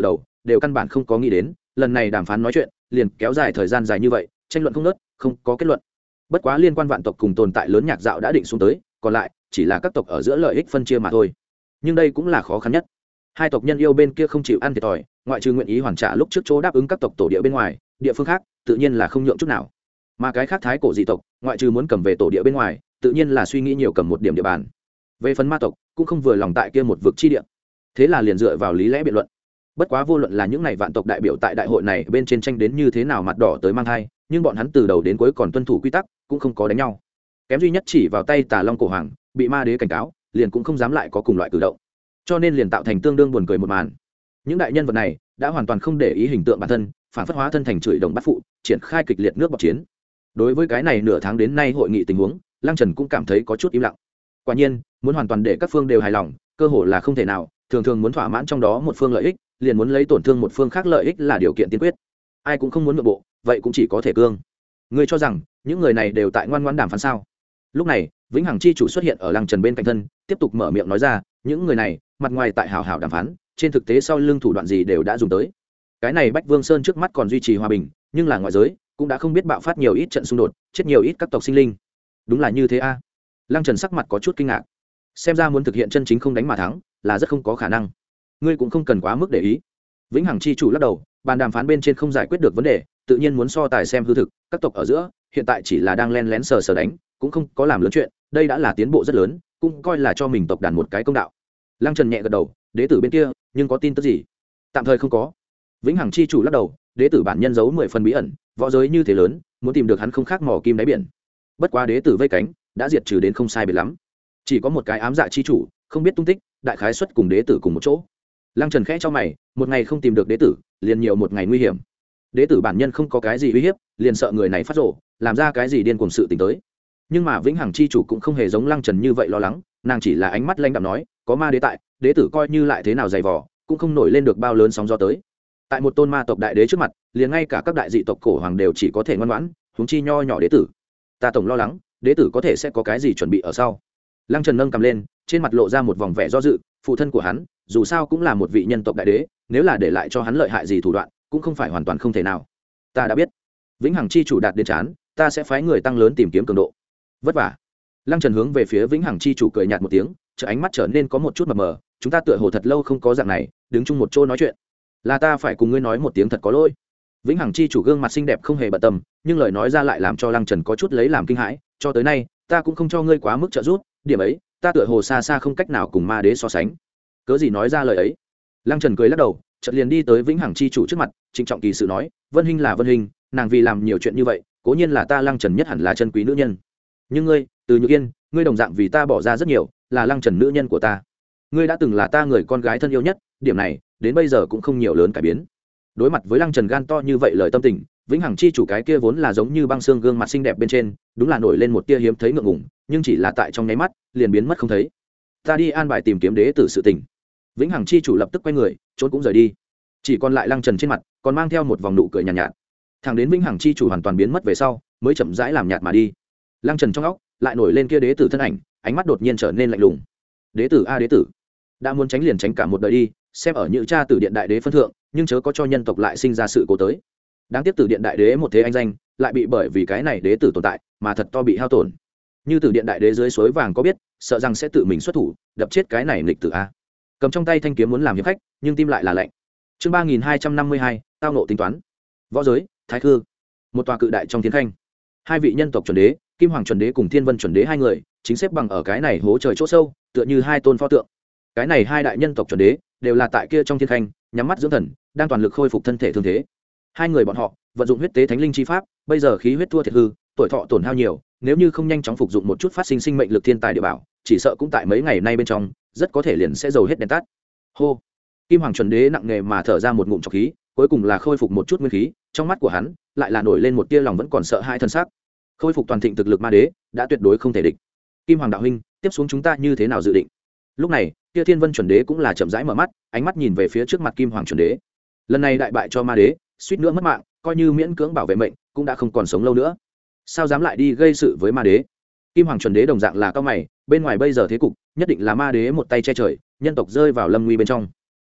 đều căn bản không có nghĩ đến lần này đàm phán nói chuyện liền kéo dài thời gian dài như vậy, tranh luận không ngớt, không có kết luận. Bất quá liên quan vạn tộc cùng tồn tại lớn nhạc dạo đã định xuống tới, còn lại chỉ là các tộc ở giữa lợi ích phân chia mà thôi. Nhưng đây cũng là khó khăn nhất. Hai tộc nhân yêu bên kia không chịu ăn thiệt thòi, ngoại trừ nguyện ý hoàn trả lúc trước chỗ đáp ứng các tộc tổ địa bên ngoài, địa phương khác tự nhiên là không nhượng chút nào. Mà cái khác thái cổ dị tộc, ngoại trừ muốn cầm về tổ địa bên ngoài, tự nhiên là suy nghĩ nhiều cầm một điểm địa bàn. Về phần ma tộc, cũng không vừa lòng tại kia một vực chi địa. Thế là liền dựa vào lý lẽ biện luận. Bất quá vô luận là những này vạn tộc đại biểu tại đại hội này bên trên tranh đến như thế nào mặt đỏ tới mang thai, nhưng bọn hắn từ đầu đến cuối còn tuân thủ quy tắc, cũng không có đánh nhau. Kém duy nhất chỉ vào tay Tà Long cổ hoàng, bị ma đế cảnh cáo, liền cũng không dám lại có cùng loại cử động. Cho nên liền tạo thành tương đương buồn cười một màn. Những đại nhân vật này đã hoàn toàn không để ý hình tượng bản thân, phản phất hóa thân thành chửi đồng bắt phụ, triển khai kịch liệt nước bọt chiến. Đối với cái này nửa tháng đến nay hội nghị tình huống, Lăng Trần cũng cảm thấy có chút im lặng. Quả nhiên, muốn hoàn toàn để các phương đều hài lòng, cơ hội là không thể nào, thường thường muốn thỏa mãn trong đó một phương lợi ích, liền muốn lấy tổn thương một phương khác lợi ích là điều kiện tiên quyết. Ai cũng không muốn nhượng bộ, vậy cũng chỉ có thể cương. Ngươi cho rằng những người này đều tại ngoan ngoãn đàm phán sao? Lúc này, Vĩnh Hằng chi chủ xuất hiện ở Lăng Trần bên cạnh thân, tiếp tục mở miệng nói ra, những người này, mặt ngoài tại hảo hảo đàm phán, trên thực tế sau lưng thủ đoạn gì đều đã dùng tới. Cái này Bách Vương Sơn trước mắt còn duy trì hòa bình, nhưng là ngoại giới cũng đã không biết bạo phát nhiều ít trận xung đột, chết nhiều ít các tộc sinh linh. Đúng là như thế a. À? Lăng Trần sắc mặt có chút kinh ngạc. Xem ra muốn thực hiện chân chính không đánh mà thắng, là rất không có khả năng. Ngươi cũng không cần quá mức để ý. Vĩnh Hằng chi chủ lắc đầu, bàn đàm phán bên trên không giải quyết được vấn đề, tự nhiên muốn so tài xem hư thực, các tộc ở giữa hiện tại chỉ là đang len lén sờ sờ đánh, cũng không có làm lớn chuyện, đây đã là tiến bộ rất lớn, cũng coi là cho mình tộc đàn một cái công đạo. Lăng Trần nhẹ gật đầu, đế tử bên kia, nhưng có tin tức gì? Tạm thời không có. Vĩnh Hằng chi chủ lắc đầu, đế tử bản nhân giấu mười phần bí ẩn, võ giới như thế lớn, muốn tìm được hắn không khác mò kim đáy biển. Bất quá đế tử vây cánh, đã diệt trừ đến không sai biệt lắm. Chỉ có một cái ám dạ chi chủ, không biết tung tích, đại khái xuất cùng đế tử cùng một chỗ. Lăng Trần khẽ cho mày, một ngày không tìm được đế tử, liền nhiều một ngày nguy hiểm. Đế tử bản nhân không có cái gì uy hiếp, liền sợ người này phát rồ, làm ra cái gì điên cuồng sự tình tới. Nhưng mà Vĩnh Hằng chi chủ cũng không hề giống Lăng Trần như vậy lo lắng, nàng chỉ là ánh mắt lanh đạm nói, có ma đế tại, đế tử coi như lại thế nào dày vò, cũng không nổi lên được bao lớn sóng gió tới. Tại một tôn ma tộc đại đế trước mặt, liền ngay cả các đại dị tộc cổ hoàng đều chỉ có thể ngoan ngoãn, huống chi nho nhỏ đế tử. Ta tổng lo lắng, đế tử có thể sẽ có cái gì chuẩn bị ở sau. Lăng Trần nâng cầm lên, trên mặt lộ ra một vòng vẻ do dự, phụ thân của hắn, dù sao cũng là một vị nhân tộc đại đế, nếu là để lại cho hắn lợi hại gì thủ đoạn, cũng không phải hoàn toàn không thể nào. Ta đã biết. Vĩnh Hằng chi chủ đạt đến chán, ta sẽ phái người tăng lớn tìm kiếm cường độ. Vất vả. Lăng Trần hướng về phía Vĩnh Hằng chi chủ cười nhạt một tiếng, chợ ánh mắt trở nên có một chút mờ mờ, chúng ta tựa hồ thật lâu không có dạng này, đứng chung một chỗ nói chuyện. Là ta phải cùng ngươi nói một tiếng thật có lỗi. Vĩnh Hằng chi chủ gương mặt xinh đẹp không hề bận tâm, nhưng lời nói ra lại làm cho Lăng Trần có chút lấy làm kinh hãi, cho tới nay, ta cũng không cho ngươi quá mức trợ giúp, điểm ấy, ta tựa hồ xa xa không cách nào cùng ma đế so sánh. Cớ gì nói ra lời ấy? Lăng Trần cười lắc đầu, chợt liền đi tới Vĩnh Hằng chi chủ trước mặt, trịnh trọng kỳ sự nói, Vân Hinh là Vân Hinh, nàng vì làm nhiều chuyện như vậy, cố nhiên là ta Lăng Trần nhất hẳn là chân quý nữ nhân. Nhưng ngươi, Từ Nhược Yên, ngươi đồng dạng vì ta bỏ ra rất nhiều, là Lăng Trần nữ nhân của ta. Ngươi đã từng là ta người con gái thân yêu nhất, điểm này, đến bây giờ cũng không nhiều lớn cải biến. Đối mặt với Lăng Trần gan to như vậy lời tâm tình, Vĩnh Hằng chi chủ cái kia vốn là giống như băng xương gương mặt xinh đẹp bên trên, đúng là nổi lên một tia hiếm thấy ngượng ngùng, nhưng chỉ là tại trong nháy mắt, liền biến mất không thấy. Ta đi an bài tìm kiếm đế tử sự tình. Vĩnh Hằng chi chủ lập tức quay người, trốn cũng rời đi. Chỉ còn lại Lăng Trần trên mặt, còn mang theo một vòng nụ cười nhàn nhạt, nhạt. Thẳng đến Vĩnh Hằng chi chủ hoàn toàn biến mất về sau, mới chậm rãi làm nhạt mà đi. Lăng Trần trong óc lại nổi lên kia đế tử thân ảnh, ánh mắt đột nhiên trở nên lạnh lùng. Đế tử a đế tử, đã muốn tránh liền tránh cả một đời đi, xem ở Nhự Cha Tử Điện đại đế phân thượng, nhưng chớ có cho nhân tộc lại sinh ra sự cố tới. Đáng tiếc Tử Điện đại đế một thế anh danh, lại bị bởi vì cái này đế tử tồn tại, mà thật to bị hao tổn. Như Tử Điện đại đế dưới suối vàng có biết, sợ rằng sẽ tự mình xuất thủ, đập chết cái này nghịch tử a. Cầm trong tay thanh kiếm muốn làm hiệp khách, nhưng tim lại là lạnh. Chương ba nghìn hai trăm năm mươi hai, tao nộ tính toán. Võ giới, Thái Khư, một tòa cự đại trong thiên khanh. Hai vị nhân tộc chuẩn đế, Kim Hoàng chuẩn đế cùng Thiên Vân chuẩn đế hai người, chính xếp bằng ở cái này hố trời chỗ sâu, tựa như hai tôn pho tượng. Cái này hai đại nhân tộc chuẩn đế đều là tại kia trong thiên khanh, nhắm mắt dưỡng thần, đang toàn lực khôi phục thân thể thương thế. Hai người bọn họ vận dụng huyết tế thánh linh chi pháp, bây giờ khí huyết thua thiệt hư, tuổi thọ tổn hao nhiều, nếu như không nhanh chóng phục dụng một chút phát sinh sinh mệnh lực thiên tài địa bảo, chỉ sợ cũng tại mấy ngày nay bên trong, rất có thể liền sẽ dầu hết đèn tắt. Hô. Kim Hoàng chuẩn đế nặng nề mà thở ra một ngụm trọc khí, cuối cùng là khôi phục một chút nguyên khí, trong mắt của hắn lại là nổi lên một tia lòng vẫn còn sợ hãi thân xác. Khôi phục toàn thịnh thực lực ma đế, đã tuyệt đối không thể địch. Kim Hoàng đạo huynh, tiếp xuống chúng ta như thế nào dự định? Lúc này, kia Thiên Vân chuẩn đế cũng là chậm rãi mở mắt, ánh mắt nhìn về phía trước mặt Kim Hoàng chuẩn đế. Lần này đại bại cho ma đế, suýt nữa mất mạng, coi như miễn cưỡng bảo vệ mệnh, cũng đã không còn sống lâu nữa. Sao dám lại đi gây sự với ma đế? Kim Hoàng chuẩn đế đồng dạng là cao mày, bên ngoài bây giờ thế cục, nhất định là ma đế một tay che trời, nhân tộc rơi vào lâm nguy bên trong.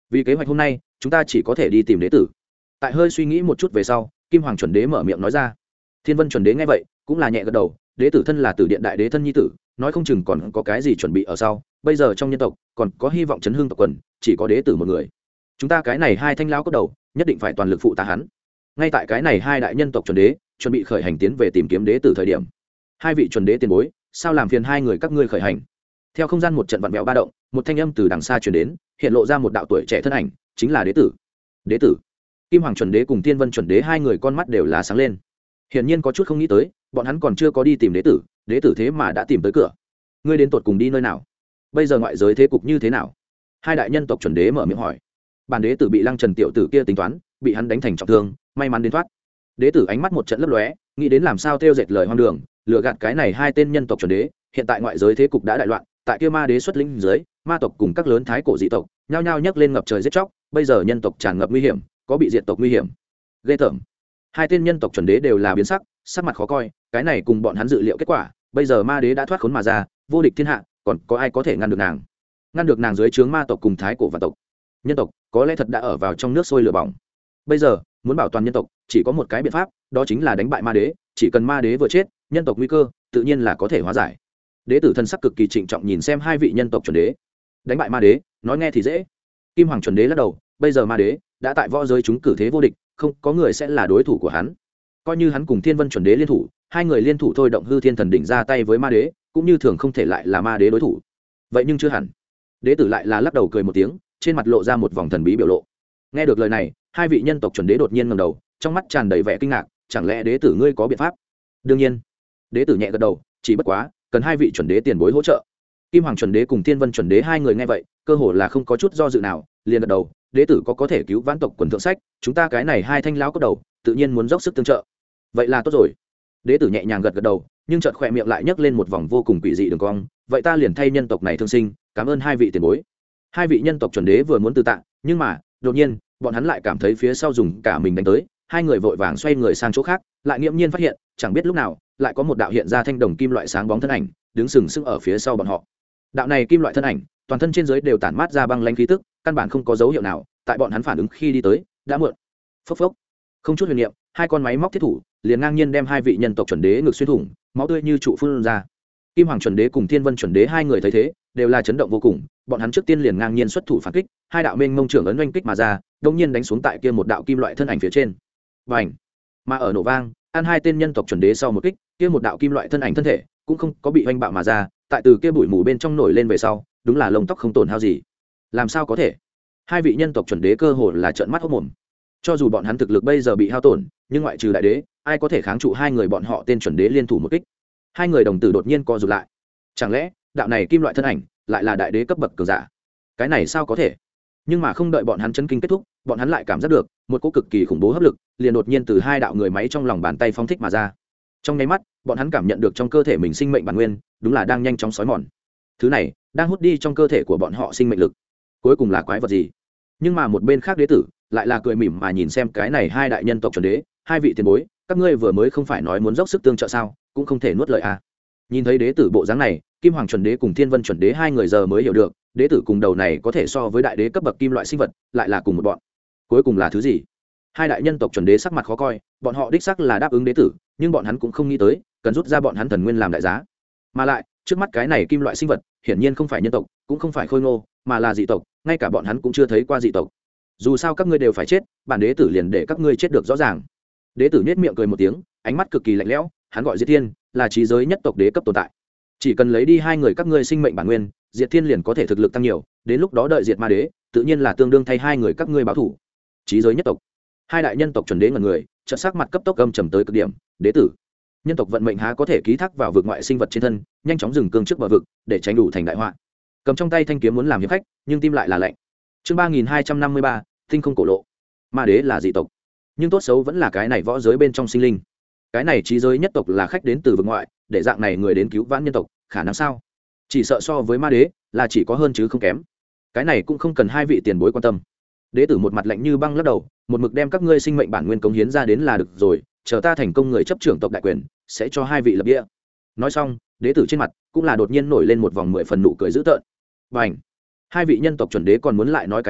vì kế hoạch hôm nay chúng ta chỉ có thể đi tìm đế tử. Tại hơi suy nghĩ một chút về sau, Kim Hoàng chuẩn đế mở miệng nói ra. Thiên Vân chuẩn đế nghe vậy cũng là nhẹ gật đầu, đế tử thân là Tử Điện đại đế thân nhi tử, nói không chừng còn có cái gì chuẩn bị ở sau, bây giờ trong nhân tộc còn có hy vọng chấn hưng tộc quần, chỉ có đế tử một người. Chúng ta cái này hai thanh lão cấp đầu, nhất định phải toàn lực phụ tá hắn. Ngay tại cái này hai đại nhân tộc chuẩn đế chuẩn bị khởi hành tiến về tìm kiếm đế tử thời điểm, hai vị chuẩn đế tiền bối, sao làm phiền hai người các ngươi khởi hành. Theo không gian một trận vặn vẹo ba động, một thanh âm từ đằng xa truyền đến, hiện lộ ra một đạo tuổi trẻ thân ảnh, chính là đế tử. Đế tử. Kim Hoàng chuẩn đế cùng Thiên Vân chuẩn đế hai người con mắt đều là sáng lên. Hiển nhiên có chút không nghĩ tới, bọn hắn còn chưa có đi tìm đế tử, đế tử thế mà đã tìm tới cửa. Ngươi đến tột cùng đi nơi nào? Bây giờ ngoại giới thế cục như thế nào? Hai đại nhân tộc chuẩn đế mở miệng hỏi. Bản đế tử bị Lăng Trần tiểu tử kia tính toán, bị hắn đánh thành trọng thương, may mắn đến thoát. Đế tử ánh mắt một trận lấp lóe, nghĩ đến làm sao tiêu dệt lời hoang đường, lừa gạt cái này hai tên nhân tộc chuẩn đế. Hiện tại ngoại giới thế cục đã đại loạn, tại kia ma đế xuất linh dưới, ma tộc cùng các lớn thái cổ dị tộc nhao nhao nhấc lên ngập trời giết chóc, bây giờ nhân tộc tràn ngập nguy hiểm, có bị diệt tộc nguy hiểm. Ghê tởm. Hai tên nhân tộc chuẩn đế đều là biến sắc, sắc mặt khó coi, cái này cùng bọn hắn dự liệu kết quả, bây giờ ma đế đã thoát khốn mà ra, vô địch thiên hạ, còn có ai có thể ngăn được nàng? Ngăn được nàng dưới trướng ma tộc cùng thái cổ và tộc. Nhân tộc có lẽ thật đã ở vào trong nước sôi lửa bỏng. Bây giờ, muốn bảo toàn nhân tộc, chỉ có một cái biện pháp, đó chính là đánh bại ma đế, chỉ cần ma đế vừa chết, nhân tộc nguy cơ tự nhiên là có thể hóa giải. Đế tử thân sắc cực kỳ trịnh trọng nhìn xem hai vị nhân tộc chuẩn đế. Đánh bại ma đế, nói nghe thì dễ. Kim Hoàng chuẩn đế lắc đầu, bây giờ ma đế đã tại võ giới chúng cử thế vô địch, không có người sẽ là đối thủ của hắn. Coi như hắn cùng Thiên Vân chuẩn đế liên thủ, hai người liên thủ thôi động hư thiên thần đỉnh ra tay với ma đế, cũng như thường không thể lại là ma đế đối thủ. Vậy nhưng chưa hẳn. Đế tử lại là lắc đầu cười một tiếng, trên mặt lộ ra một vòng thần bí biểu lộ. Nghe được lời này, hai vị nhân tộc chuẩn đế đột nhiên ngẩng đầu, trong mắt tràn đầy vẻ kinh ngạc, chẳng lẽ đế tử ngươi có biện pháp? Đương nhiên. Đế tử nhẹ gật đầu, chỉ bất quá cần hai vị chuẩn đế tiền bối hỗ trợ. Kim Hoàng chuẩn đế cùng Thiên Vân chuẩn đế hai người nghe vậy, cơ hồ là không có chút do dự nào, liền gật đầu, đế tử có có thể cứu vãn tộc quần thượng sách, chúng ta cái này hai thanh lão cấp đầu, tự nhiên muốn dốc sức tương trợ. Vậy là tốt rồi. Đế tử nhẹ nhàng gật gật đầu, nhưng chợt khỏe miệng lại nhấc lên một vòng vô cùng quỷ dị đường cong, vậy ta liền thay nhân tộc này thương sinh, cảm ơn hai vị tiền bối. Hai vị nhân tộc chuẩn đế vừa muốn từ tạ, nhưng mà đột nhiên bọn hắn lại cảm thấy phía sau dùng cả mình đánh tới, hai người vội vàng xoay người sang chỗ khác, lại nghiễm nhiên phát hiện chẳng biết lúc nào lại có một đạo hiện ra thanh đồng kim loại sáng bóng thân ảnh đứng sừng sững ở phía sau bọn họ. Đạo này kim loại thân ảnh toàn thân trên dưới đều tản mát ra băng lãnh khí tức, căn bản không có dấu hiệu nào tại bọn hắn phản ứng khi đi tới đã muộn. Phốc phốc, không chút huyền niệm, hai con máy móc thiết thủ liền ngang nhiên đem hai vị nhân tộc chuẩn đế ngực xuyên thủng, máu tươi như trụ phun ra. Kim Hoàng chuẩn đế cùng Thiên Vân chuẩn đế hai người thấy thế đều là chấn động vô cùng, bọn hắn trước tiên liền ngang nhiên xuất thủ phản kích, hai đạo mênh mông trưởng ấn oanh kích mà ra, đột nhiên đánh xuống tại kia một đạo kim loại thân ảnh phía trên. Bành! Mà ở nổ vang, ăn hai tên nhân tộc chuẩn đế sau một kích, kia một đạo kim loại thân ảnh thân thể cũng không có bị oanh bạo mà ra, tại từ kia bụi mù bên trong nổi lên về sau, đúng là lông tóc không tổn hao gì. Làm sao có thể? Hai vị nhân tộc chuẩn đế cơ hồ là trợn mắt hốt mồm. Cho dù bọn hắn thực lực bây giờ bị hao tổn, nhưng ngoại trừ đại đế, ai có thể kháng trụ hai người bọn họ tên chuẩn đế liên thủ một kích? Hai người đồng tử đột nhiên co rụt lại. Chẳng lẽ đạo này kim loại thân ảnh lại là đại đế cấp bậc cường giả? Cái này sao có thể? Nhưng mà không đợi bọn hắn chấn kinh kết thúc, bọn hắn lại cảm giác được một cỗ cực kỳ khủng bố hấp lực liền đột nhiên từ hai đạo người máy trong lòng bàn tay phóng thích mà ra. Trong nháy mắt, bọn hắn cảm nhận được trong cơ thể mình sinh mệnh bản nguyên đúng là đang nhanh chóng xói mòn. Thứ này đang hút đi trong cơ thể của bọn họ sinh mệnh lực. Cuối cùng là quái vật gì? Nhưng mà một bên khác đế tử lại là cười mỉm mà nhìn xem cái này hai đại nhân tộc chuẩn đế, hai vị tiền bối, các ngươi vừa mới không phải nói muốn dốc sức tương trợ sao, cũng không thể nuốt lời à? Nhìn thấy đế tử bộ dáng này, Kim Hoàng chuẩn đế cùng Thiên Vân chuẩn đế hai người giờ mới hiểu được, đế tử cùng đầu này có thể so với đại đế cấp bậc kim loại sinh vật, lại là cùng một bọn. Cuối cùng là thứ gì? Hai đại nhân tộc chuẩn đế sắc mặt khó coi, bọn họ đích xác là đáp ứng đế tử, nhưng bọn hắn cũng không nghĩ tới, cần rút ra bọn hắn thần nguyên làm đại giá. Mà lại, trước mắt cái này kim loại sinh vật, hiển nhiên không phải nhân tộc, cũng không phải khôi ngô, mà là dị tộc, ngay cả bọn hắn cũng chưa thấy qua dị tộc. Dù sao các ngươi đều phải chết, bản đế tử liền để các ngươi chết được rõ ràng. Đế tử nhếch miệng cười một tiếng, ánh mắt cực kỳ lạnh lẽo, hắn gọi Diệt Thiên, là trí giới nhất tộc đế cấp tồn tại. Chỉ cần lấy đi hai người các ngươi sinh mệnh bản nguyên, Diệt Thiên liền có thể thực lực tăng nhiều, đến lúc đó đợi diệt ma đế, tự nhiên là tương đương thay hai người các ngươi báo thủ. Trí giới nhất tộc. Hai đại nhân tộc chuẩn đế ngẩn người, chợt sắc mặt cấp tốc âm trầm tới cực điểm, đế tử. Nhân tộc vận mệnh há có thể ký thác vào vực ngoại sinh vật trên thân, nhanh chóng dừng cương trước bờ vực, để tránh đủ thành đại họa. Cầm trong tay thanh kiếm muốn làm hiệp khách, nhưng tim lại là lạnh. Chương ba nghìn hai trăm năm mươi ba, tinh không cổ lộ. Ma đế là dị tộc, nhưng tốt xấu vẫn là cái này võ giới bên trong sinh linh. Cái này trí giới nhất tộc là khách đến từ vực ngoại, để dạng này người đến cứu vãn nhân tộc, khả năng sao? Chỉ sợ so với ma đế, là chỉ có hơn chứ không kém. Cái này cũng không cần hai vị tiền bối quan tâm. Đế tử một mặt lạnh như băng lắc đầu, một mực đem các ngươi sinh mệnh bản nguyên cống hiến ra đến là được rồi, chờ ta thành công người chấp trưởng tộc đại quyền, sẽ cho hai vị lập địa. Nói xong, đế tử trên mặt cũng là đột nhiên nổi lên một vòng mười phần nụ cười dữ tợn. Bành! Hai vị nhân tộc chuẩn đế còn muốn lại nói cái gì,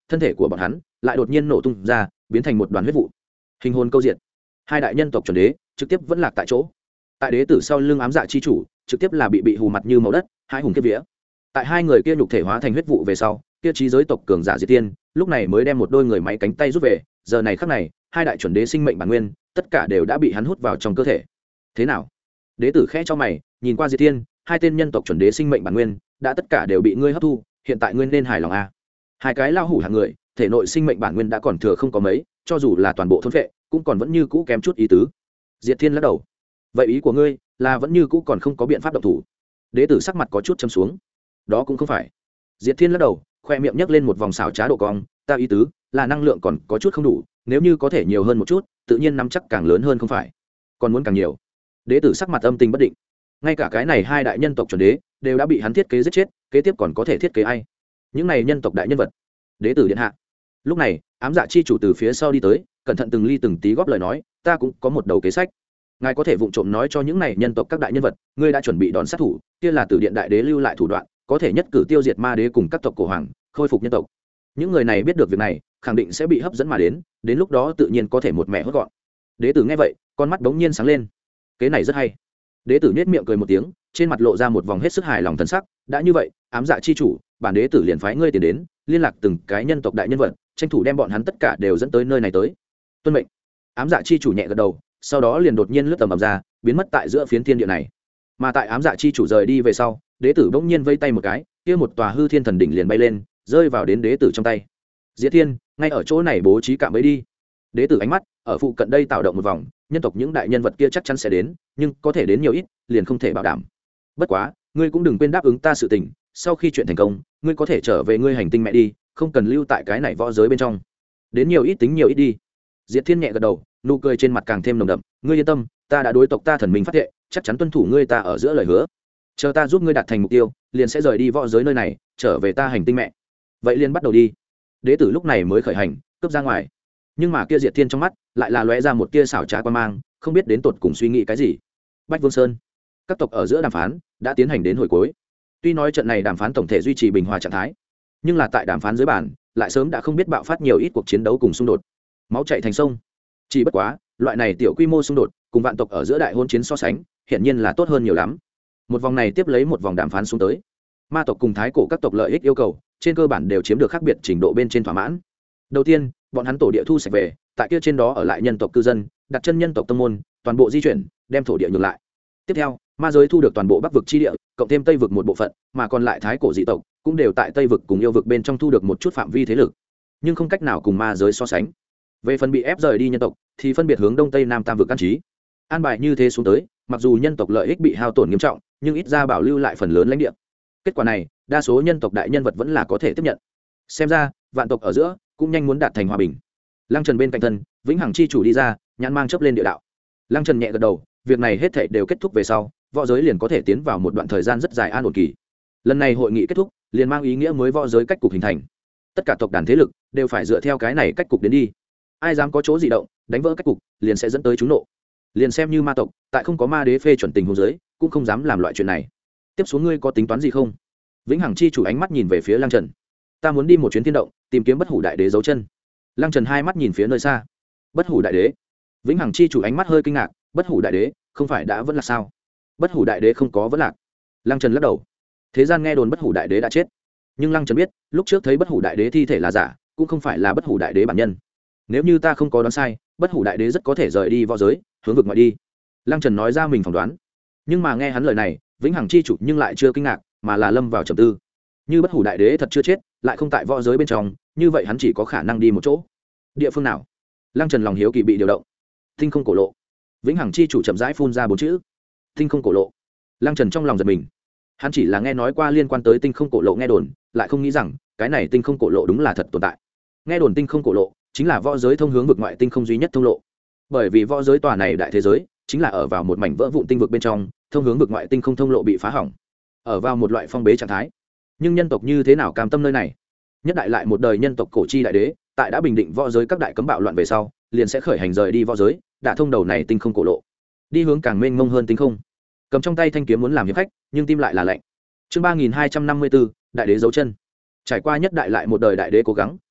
thân thể của bọn hắn lại đột nhiên nổ tung ra biến thành một đoàn huyết vụ, hình hồn câu diện. Hai đại nhân tộc chuẩn đế trực tiếp vẫn lạc tại chỗ. Tại đế tử sau lưng ám dạ chi chủ trực tiếp là bị bị hù mặt như màu đất, hai hùng kiếp vía. Tại hai người kia nhục thể hóa thành huyết vụ về sau, kia trí giới tộc cường giả diệt tiên lúc này mới đem một đôi người máy cánh tay rút về. Giờ này khắc này, hai đại chuẩn đế sinh mệnh bản nguyên tất cả đều đã bị hắn hút vào trong cơ thể. Thế nào? Đế tử khẽ cho mày, nhìn qua diệt tiên, hai tên nhân tộc chuẩn đế sinh mệnh bản nguyên đã tất cả đều bị ngươi hấp thu, hiện tại ngươi nên hài lòng a. Hai cái lao hủ hàng người, thể nội sinh mệnh bản nguyên đã còn thừa không có mấy, cho dù là toàn bộ thôn phệ, cũng còn vẫn như cũ kém chút ý tứ. Diệt Thiên lắc đầu. Vậy ý của ngươi là vẫn như cũ còn không có biện pháp động thủ? Đế tử sắc mặt có chút châm xuống. Đó cũng không phải. Diệt Thiên lắc đầu, khoe miệng nhấc lên một vòng xảo trá độ cong, ta ý tứ là năng lượng còn có chút không đủ, nếu như có thể nhiều hơn một chút, tự nhiên nắm chắc càng lớn hơn không phải? Còn muốn càng nhiều. Đế tử sắc mặt âm tình bất định. Ngay cả cái này hai đại nhân tộc chuẩn đế đều đã bị hắn thiết kế giết chết, kế tiếp còn có thể thiết kế ai? Những này nhân tộc đại nhân vật. Đế tử điện hạ. Lúc này, ám dạ chi chủ từ phía sau đi tới, cẩn thận từng ly từng tí góp lời nói, ta cũng có một đầu kế sách. Ngài có thể vụng trộm nói cho những này nhân tộc các đại nhân vật, ngươi đã chuẩn bị đón sát thủ, kia là Tử Điện đại đế lưu lại thủ đoạn, có thể nhất cử tiêu diệt ma đế cùng các tộc cổ hoàng, khôi phục nhân tộc. Những người này biết được việc này, khẳng định sẽ bị hấp dẫn mà đến, đến lúc đó tự nhiên có thể một mẹ hốt gọn. Đế tử nghe vậy, con mắt bỗng nhiên sáng lên. Kế này rất hay. Đế tử nhếch miệng cười một tiếng, trên mặt lộ ra một vòng hết sức hài lòng thần sắc, đã như vậy, ám dạ chi chủ, bản đế tử liền phái ngươi tiền đến, liên lạc từng cái nhân tộc đại nhân vật, tranh thủ đem bọn hắn tất cả đều dẫn tới nơi này tới. Tuân mệnh. Ám dạ chi chủ nhẹ gật đầu, sau đó liền đột nhiên lướt tầm ầm ra, biến mất tại giữa phiến thiên địa này. Mà tại ám dạ chi chủ rời đi về sau, đế tử bỗng nhiên vây tay một cái, kia một tòa hư thiên thần đỉnh liền bay lên, rơi vào đến đế tử trong tay. Diệt Thiên, ngay ở chỗ này bố trí cạm bẫy đi. Đế tử ánh mắt ở phụ cận đây tạo động một vòng, nhân tộc những đại nhân vật kia chắc chắn sẽ đến, nhưng có thể đến nhiều ít, liền không thể bảo đảm. Bất quá, ngươi cũng đừng quên đáp ứng ta sự tình, sau khi chuyện thành công, ngươi có thể trở về ngươi hành tinh mẹ đi, không cần lưu tại cái này võ giới bên trong. Đến nhiều ít tính nhiều ít đi. Diệt Thiên nhẹ gật đầu, nụ cười trên mặt càng thêm nồng đậm, ngươi yên tâm, ta đã đối tộc ta thần minh phát thệ, chắc chắn tuân thủ ngươi ta ở giữa lời hứa. Chờ ta giúp ngươi đạt thành mục tiêu, liền sẽ rời đi võ giới nơi này, trở về ta hành tinh mẹ. Vậy liền bắt đầu đi. Đế tử lúc này mới khởi hành, cướp ra ngoài. Nhưng mà kia Diệt Thiên trong mắt lại là lóe ra một tia xảo trá quan mang, không biết đến tột cùng suy nghĩ cái gì. Bách Vương Sơn, các tộc ở giữa đàm phán đã tiến hành đến hồi cuối. Tuy nói trận này đàm phán tổng thể duy trì bình hòa trạng thái, nhưng là tại đàm phán dưới bàn lại sớm đã không biết bạo phát nhiều ít cuộc chiến đấu cùng xung đột, máu chảy thành sông. Chỉ bất quá, loại này tiểu quy mô xung đột cùng vạn tộc ở giữa đại hôn chiến so sánh, hiển nhiên là tốt hơn nhiều lắm. Một vòng này tiếp lấy một vòng đàm phán xuống tới, ma tộc cùng thái cổ các tộc lợi ích yêu cầu trên cơ bản đều chiếm được khác biệt trình độ bên trên thỏa mãn. Đầu tiên, bọn hắn tổ địa thu sạch về, tại kia trên đó ở lại nhân tộc cư dân, đặt chân nhân tộc tông môn, toàn bộ di chuyển, đem thổ địa nhường lại. Tiếp theo, ma giới thu được toàn bộ bắc vực chi địa, cộng thêm tây vực một bộ phận, mà còn lại thái cổ dị tộc cũng đều tại tây vực cùng yêu vực bên trong thu được một chút phạm vi thế lực, nhưng không cách nào cùng ma giới so sánh. Về phần bị ép rời đi nhân tộc, thì phân biệt hướng đông tây nam tam vực an trí. An bài như thế xuống tới, mặc dù nhân tộc lợi ích bị hao tổn nghiêm trọng, nhưng ít ra bảo lưu lại phần lớn lãnh địa. Kết quả này, đa số nhân tộc đại nhân vật vẫn là có thể tiếp nhận. Xem ra, vạn tộc ở giữa cũng nhanh muốn đạt thành hòa bình. Lăng Trần bên cạnh thân, vĩnh hằng chi chủ đi ra, nhãn mang chớp lên địa đạo. Lăng Trần nhẹ gật đầu, việc này hết thảy đều kết thúc về sau, võ giới liền có thể tiến vào một đoạn thời gian rất dài an ổn kỳ. Lần này hội nghị kết thúc, liền mang ý nghĩa mới võ giới cách cục hình thành. Tất cả tộc đàn thế lực đều phải dựa theo cái này cách cục đến đi. Ai dám có chỗ dị động, đánh vỡ cách cục, liền sẽ dẫn tới chúng nộ. Liền xem như ma tộc, tại không có ma đế phê chuẩn tình huống giới, cũng không dám làm loại chuyện này. Tiếp xuống ngươi có tính toán gì không? Vĩnh hằng chi chủ ánh mắt nhìn về phía Lăng Trần. Ta muốn đi một chuyến thiên động, tìm kiếm bất hủ đại đế dấu chân. Lăng Trần hai mắt nhìn phía nơi xa. Bất hủ đại đế? Vĩnh hằng chi chủ ánh mắt hơi kinh ngạc, bất hủ đại đế không phải đã vẫn là sao? Bất hủ đại đế không có vẫn lạc. Lăng Trần lắc đầu. Thế gian nghe đồn bất hủ đại đế đã chết, nhưng Lăng Trần biết, lúc trước thấy bất hủ đại đế thi thể là giả, cũng không phải là bất hủ đại đế bản nhân. Nếu như ta không có đoán sai, bất hủ đại đế rất có thể rời đi võ giới, hướng vực ngoại đi. Lăng Trần nói ra mình phỏng đoán. Nhưng mà nghe hắn lời này, vĩnh hằng chi chủ nhưng lại chưa kinh ngạc, mà là lâm vào trầm tư. Như bất hủ đại đế thật chưa chết, lại không tại võ giới bên trong, như vậy hắn chỉ có khả năng đi một chỗ. Địa phương nào? Lăng Trần lòng hiếu kỳ bị điều động. Tinh không cổ lộ. Vĩnh hằng chi chủ chậm rãi phun ra bốn chữ. Tinh không cổ lộ. Lăng Trần trong lòng giật mình. Hắn chỉ là nghe nói qua liên quan tới tinh không cổ lộ nghe đồn, lại không nghĩ rằng cái này tinh không cổ lộ đúng là thật tồn tại. Nghe đồn tinh không cổ lộ chính là võ giới thông hướng vực ngoại tinh không duy nhất thông lộ. Bởi vì võ giới tòa này đại thế giới chính là ở vào một mảnh vỡ vụn tinh vực bên trong, thông hướng vực ngoại tinh không thông lộ bị phá hỏng, ở vào một loại phong bế trạng thái. Nhưng nhân tộc như thế nào cam tâm nơi này? Nhất đại lại một đời nhân tộc cổ chi đại đế, tại đã bình định võ giới các đại cấm bạo loạn về sau, liền sẽ khởi hành rời đi võ giới, đã thông đầu này tinh không cổ lộ, đi hướng càng mênh mông hơn tinh không. Cầm trong tay thanh kiếm muốn làm hiệp khách, nhưng tim lại là lạnh. Chương ba nghìn hai trăm năm mươi bốn, đại đế dấu chân. Trải qua nhất đại lại một đời đại đế cố gắng,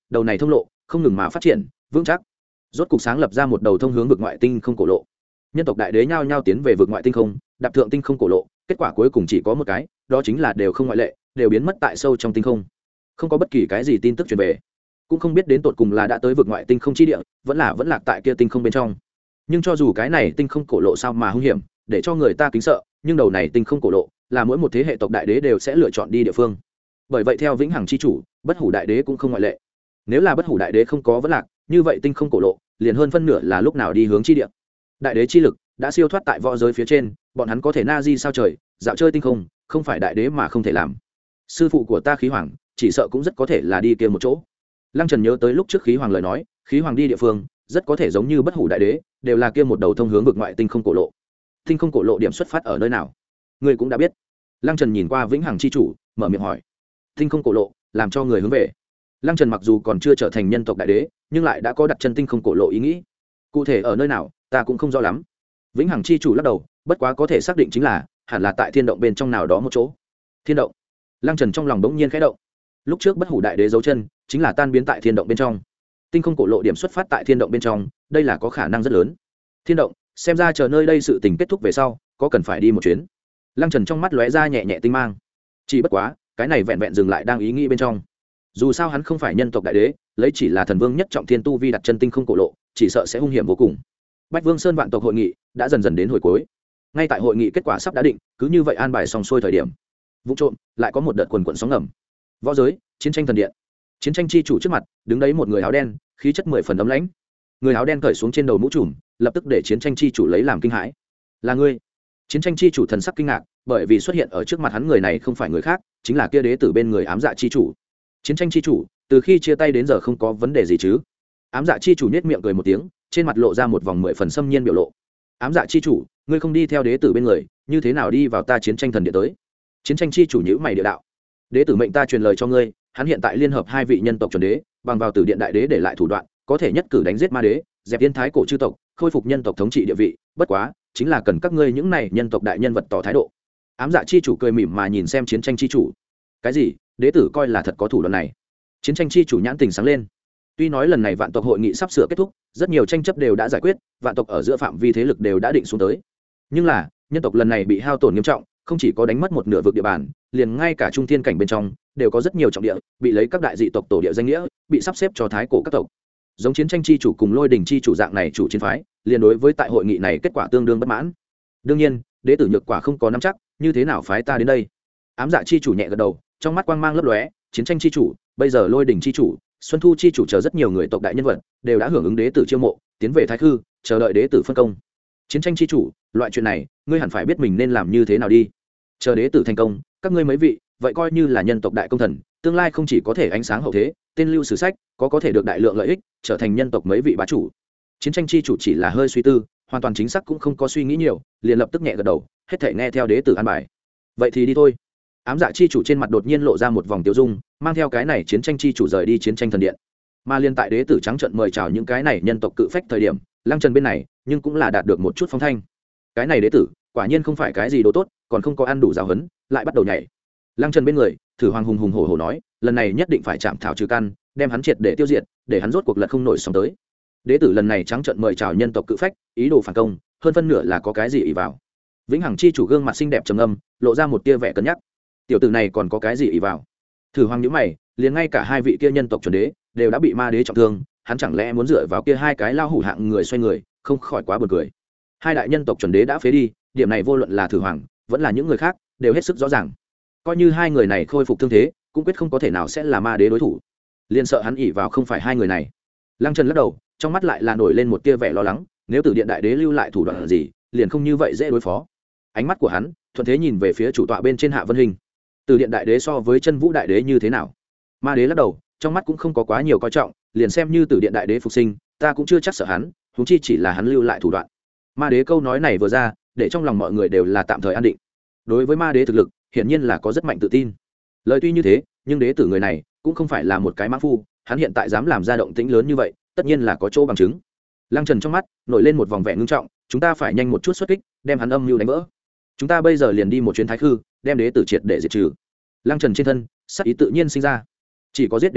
đầu này thông lộ không ngừng mà phát triển vững chắc, rốt cục sáng lập ra một đầu thông hướng vực ngoại tinh không cổ lộ. Nhân tộc đại đế nhao nhao tiến về vực ngoại tinh không, đạp thượng tinh không cổ lộ, kết quả cuối cùng chỉ có một cái, đó chính là đều không ngoại lệ, đều biến mất tại sâu trong tinh không, không có bất kỳ cái gì tin tức truyền về, cũng không biết đến tột cùng là đã tới vực ngoại tinh không chi địa, vẫn là vẫn lạc tại kia tinh không bên trong. Nhưng cho dù cái này tinh không cổ lộ sao mà hung hiểm, để cho người ta kính sợ, nhưng đầu này tinh không cổ lộ là mỗi một thế hệ tộc đại đế đều sẽ lựa chọn đi địa phương. Bởi vậy theo vĩnh hằng chi chủ, bất hủ đại đế cũng không ngoại lệ. Nếu là bất hủ đại đế không có vẫn lạc, như vậy tinh không cổ lộ liền hơn phân nửa là lúc nào đi hướng chi địa. Đại đế chi lực đã siêu thoát tại võ giới phía trên, bọn hắn có thể na di sao trời, dạo chơi tinh không, không phải đại đế mà không thể làm. Sư phụ của ta khí hoàng chỉ sợ cũng rất có thể là đi kia một chỗ. Lăng Trần nhớ tới lúc trước khí hoàng lời nói, khí hoàng đi địa phương rất có thể giống như bất hủ đại đế, đều là kia một đầu thông hướng vực ngoại tinh không cổ lộ. Tinh không cổ lộ điểm xuất phát ở nơi nào, người cũng đã biết. Lăng Trần nhìn qua vĩnh hằng chi chủ, mở miệng hỏi. Tinh không cổ lộ làm cho người hướng về. Lăng Trần mặc dù còn chưa trở thành nhân tộc đại đế, nhưng lại đã có đặt chân tinh không cổ lộ ý nghĩ. Cụ thể ở nơi nào, ta cũng không rõ lắm. Vĩnh hằng chi chủ lắc đầu, bất quá có thể xác định chính là hẳn là tại thiên động bên trong nào đó một chỗ. Thiên động. Lăng Trần trong lòng bỗng nhiên khẽ động. Lúc trước bất hủ đại đế dấu chân chính là tan biến tại thiên động bên trong. Tinh không cổ lộ điểm xuất phát tại thiên động bên trong, đây là có khả năng rất lớn. Thiên động, xem ra chờ nơi đây sự tình kết thúc về sau, có cần phải đi một chuyến. Lăng Trần trong mắt lóe ra nhẹ nhẹ tinh mang. Chỉ bất quá, cái này vẹn vẹn dừng lại đang ý nghĩ bên trong. Dù sao hắn không phải nhân tộc đại đế, lấy chỉ là thần vương nhất trọng thiên tu vi đặt chân tinh không cổ lộ, chỉ sợ sẽ hung hiểm vô cùng. Bách Vương Sơn vạn tộc hội nghị đã dần dần đến hồi cuối. Ngay tại hội nghị kết quả sắp đã định, cứ như vậy an bài xong xuôi thời điểm, vụ trộm lại có một đợt quần quần sóng ngầm. Võ giới, chiến tranh thần điện. Chiến tranh chi chủ trước mặt, đứng đấy một người áo đen, khí chất mười phần ấm lãnh. Người áo đen cởi xuống trên đầu mũ trùm, lập tức để chiến tranh chi chủ lấy làm kinh hãi. Là ngươi? Chiến tranh chi chủ thần sắc kinh ngạc, bởi vì xuất hiện ở trước mặt hắn người này không phải người khác, chính là kia đế tử bên người ám dạ chi chủ. Chiến tranh chi chủ, từ khi chia tay đến giờ không có vấn đề gì chứ? Ám dạ chi chủ nhếch miệng cười một tiếng, trên mặt lộ ra một vòng mười phần xâm nhiên biểu lộ. Ám dạ chi chủ, ngươi không đi theo đế tử bên người, như thế nào đi vào ta chiến tranh thần điện tới? Chiến tranh chi chủ nhíu mày địa đạo. Đế tử mệnh ta truyền lời cho ngươi, hắn hiện tại liên hợp hai vị nhân tộc chuẩn đế, bằng vào tử điện đại đế để lại thủ đoạn, có thể nhất cử đánh giết ma đế, dẹp tiên thái cổ chư tộc, khôi phục nhân tộc thống trị địa vị, bất quá chính là cần các ngươi những này nhân tộc đại nhân vật tỏ thái độ. Ám dạ chi chủ cười mỉm mà nhìn xem chiến tranh chi chủ. Cái gì? Đế tử coi là thật có thủ đoạn này? Chiến tranh chi chủ nhãn tình sáng lên. Tuy nói lần này vạn tộc hội nghị sắp sửa kết thúc, rất nhiều tranh chấp đều đã giải quyết, vạn tộc ở giữa phạm vi thế lực đều đã định xuống tới. Nhưng là, nhân tộc lần này bị hao tổn nghiêm trọng, không chỉ có đánh mất một nửa vực địa bàn, liền ngay cả trung thiên cảnh bên trong đều có rất nhiều trọng địa bị lấy các đại dị tộc tổ địa danh nghĩa, bị sắp xếp cho thái cổ các tộc. Giống chiến tranh chi chủ cùng lôi đình chi chủ dạng này chủ chiến phái, liền đối với tại hội nghị này kết quả tương đương bất mãn. Đương nhiên, đế tử nhược quả không có nắm chắc, như thế nào phái ta đến đây? Ám dạ chi chủ nhẹ gật đầu, trong mắt quang mang lấp lóe, chiến tranh chi chủ, bây giờ lôi đình chi chủ, xuân thu chi chủ chờ rất nhiều người tộc đại nhân vật đều đã hưởng ứng đế tử chiêu mộ, tiến về thái khư, chờ đợi đế tử phân công. Chiến tranh chi chủ, loại chuyện này, ngươi hẳn phải biết mình nên làm như thế nào đi. Chờ đế tử thành công, các ngươi mấy vị, vậy coi như là nhân tộc đại công thần, tương lai không chỉ có thể ánh sáng hậu thế, tên lưu sử sách, có có thể được đại lượng lợi ích, trở thành nhân tộc mấy vị bá chủ. Chiến tranh chi chủ chỉ là hơi suy tư, hoàn toàn chính xác cũng không có suy nghĩ nhiều, liền lập tức nhẹ gật đầu, hết thảy nghe theo đế tử an bài. Vậy thì đi thôi. Ám dạ chi chủ trên mặt đột nhiên lộ ra một vòng tiêu dung, mang theo cái này chiến tranh chi chủ rời đi chiến tranh thần điện. Mà liên tại đế tử trắng trợn mời chào những cái này nhân tộc cự phách thời điểm, Lăng Trần bên này, nhưng cũng là đạt được một chút phong thanh. Cái này đế tử, quả nhiên không phải cái gì đồ tốt, còn không có ăn đủ giáo huấn, lại bắt đầu nhảy. Lăng Trần bên người, Thử Hoàng hùng hùng hổ hổ nói, lần này nhất định phải chạm thảo trừ căn, đem hắn triệt để tiêu diệt, để hắn rốt cuộc lật không nổi sóng tới. Đế tử lần này trắng trợn mời chào nhân tộc cự phách, ý đồ phản công, hơn phân nửa là có cái gì ỷ vào. Vĩnh Hằng chi chủ gương mặt xinh đẹp trầm âm, lộ ra một tia vẻ cân nhắc. Tiểu tử này còn có cái gì ỷ vào? Thử Hoàng nhíu mày, liền ngay cả hai vị kia nhân tộc chuẩn đế đều đã bị ma đế trọng thương, hắn chẳng lẽ muốn dựa vào kia hai cái lao hủ hạng người xoay người, không khỏi quá buồn cười. Hai đại nhân tộc chuẩn đế đã phế đi, điểm này vô luận là Thử Hoàng, vẫn là những người khác, đều hết sức rõ ràng. Coi như hai người này khôi phục thương thế, cũng quyết không có thể nào sẽ là ma đế đối thủ. Liên sợ hắn ỷ vào không phải hai người này. Lăng Trần lắc đầu, trong mắt lại là nổi lên một tia vẻ lo lắng, nếu Tử Điện đại đế lưu lại thủ đoạn gì, liền không như vậy dễ đối phó. Ánh mắt của hắn thuận thế nhìn về phía chủ tọa bên trên Hạ Vân Hình. Tử Điện đại đế so với Chân Vũ đại đế như thế nào? Ma đế lắc đầu, trong mắt cũng không có quá nhiều coi trọng, liền xem như Tử Điện đại đế phục sinh, ta cũng chưa chắc sợ hắn, huống chi chỉ là hắn lưu lại thủ đoạn. Ma đế câu nói này vừa ra, để trong lòng mọi người đều là tạm thời an định. Đối với ma đế thực lực, hiển nhiên là có rất mạnh tự tin. Lời tuy như thế, nhưng đế tử người này cũng không phải là một cái mã phu, hắn hiện tại dám làm ra động tĩnh lớn như vậy, tất nhiên là có chỗ bằng chứng. Lăng Trần trong mắt nổi lên một vòng vẻ ngưng trọng, chúng ta phải nhanh một chút xuất kích, đem hắn âm mưu đánh vỡ. Chúng ta bây giờ liền đi một chuyến thái khư, đem đế tử triệt để diệt trừ. Lăng Trần trên thân sát ý tự nhiên sinh ra, chỉ có giết đế tử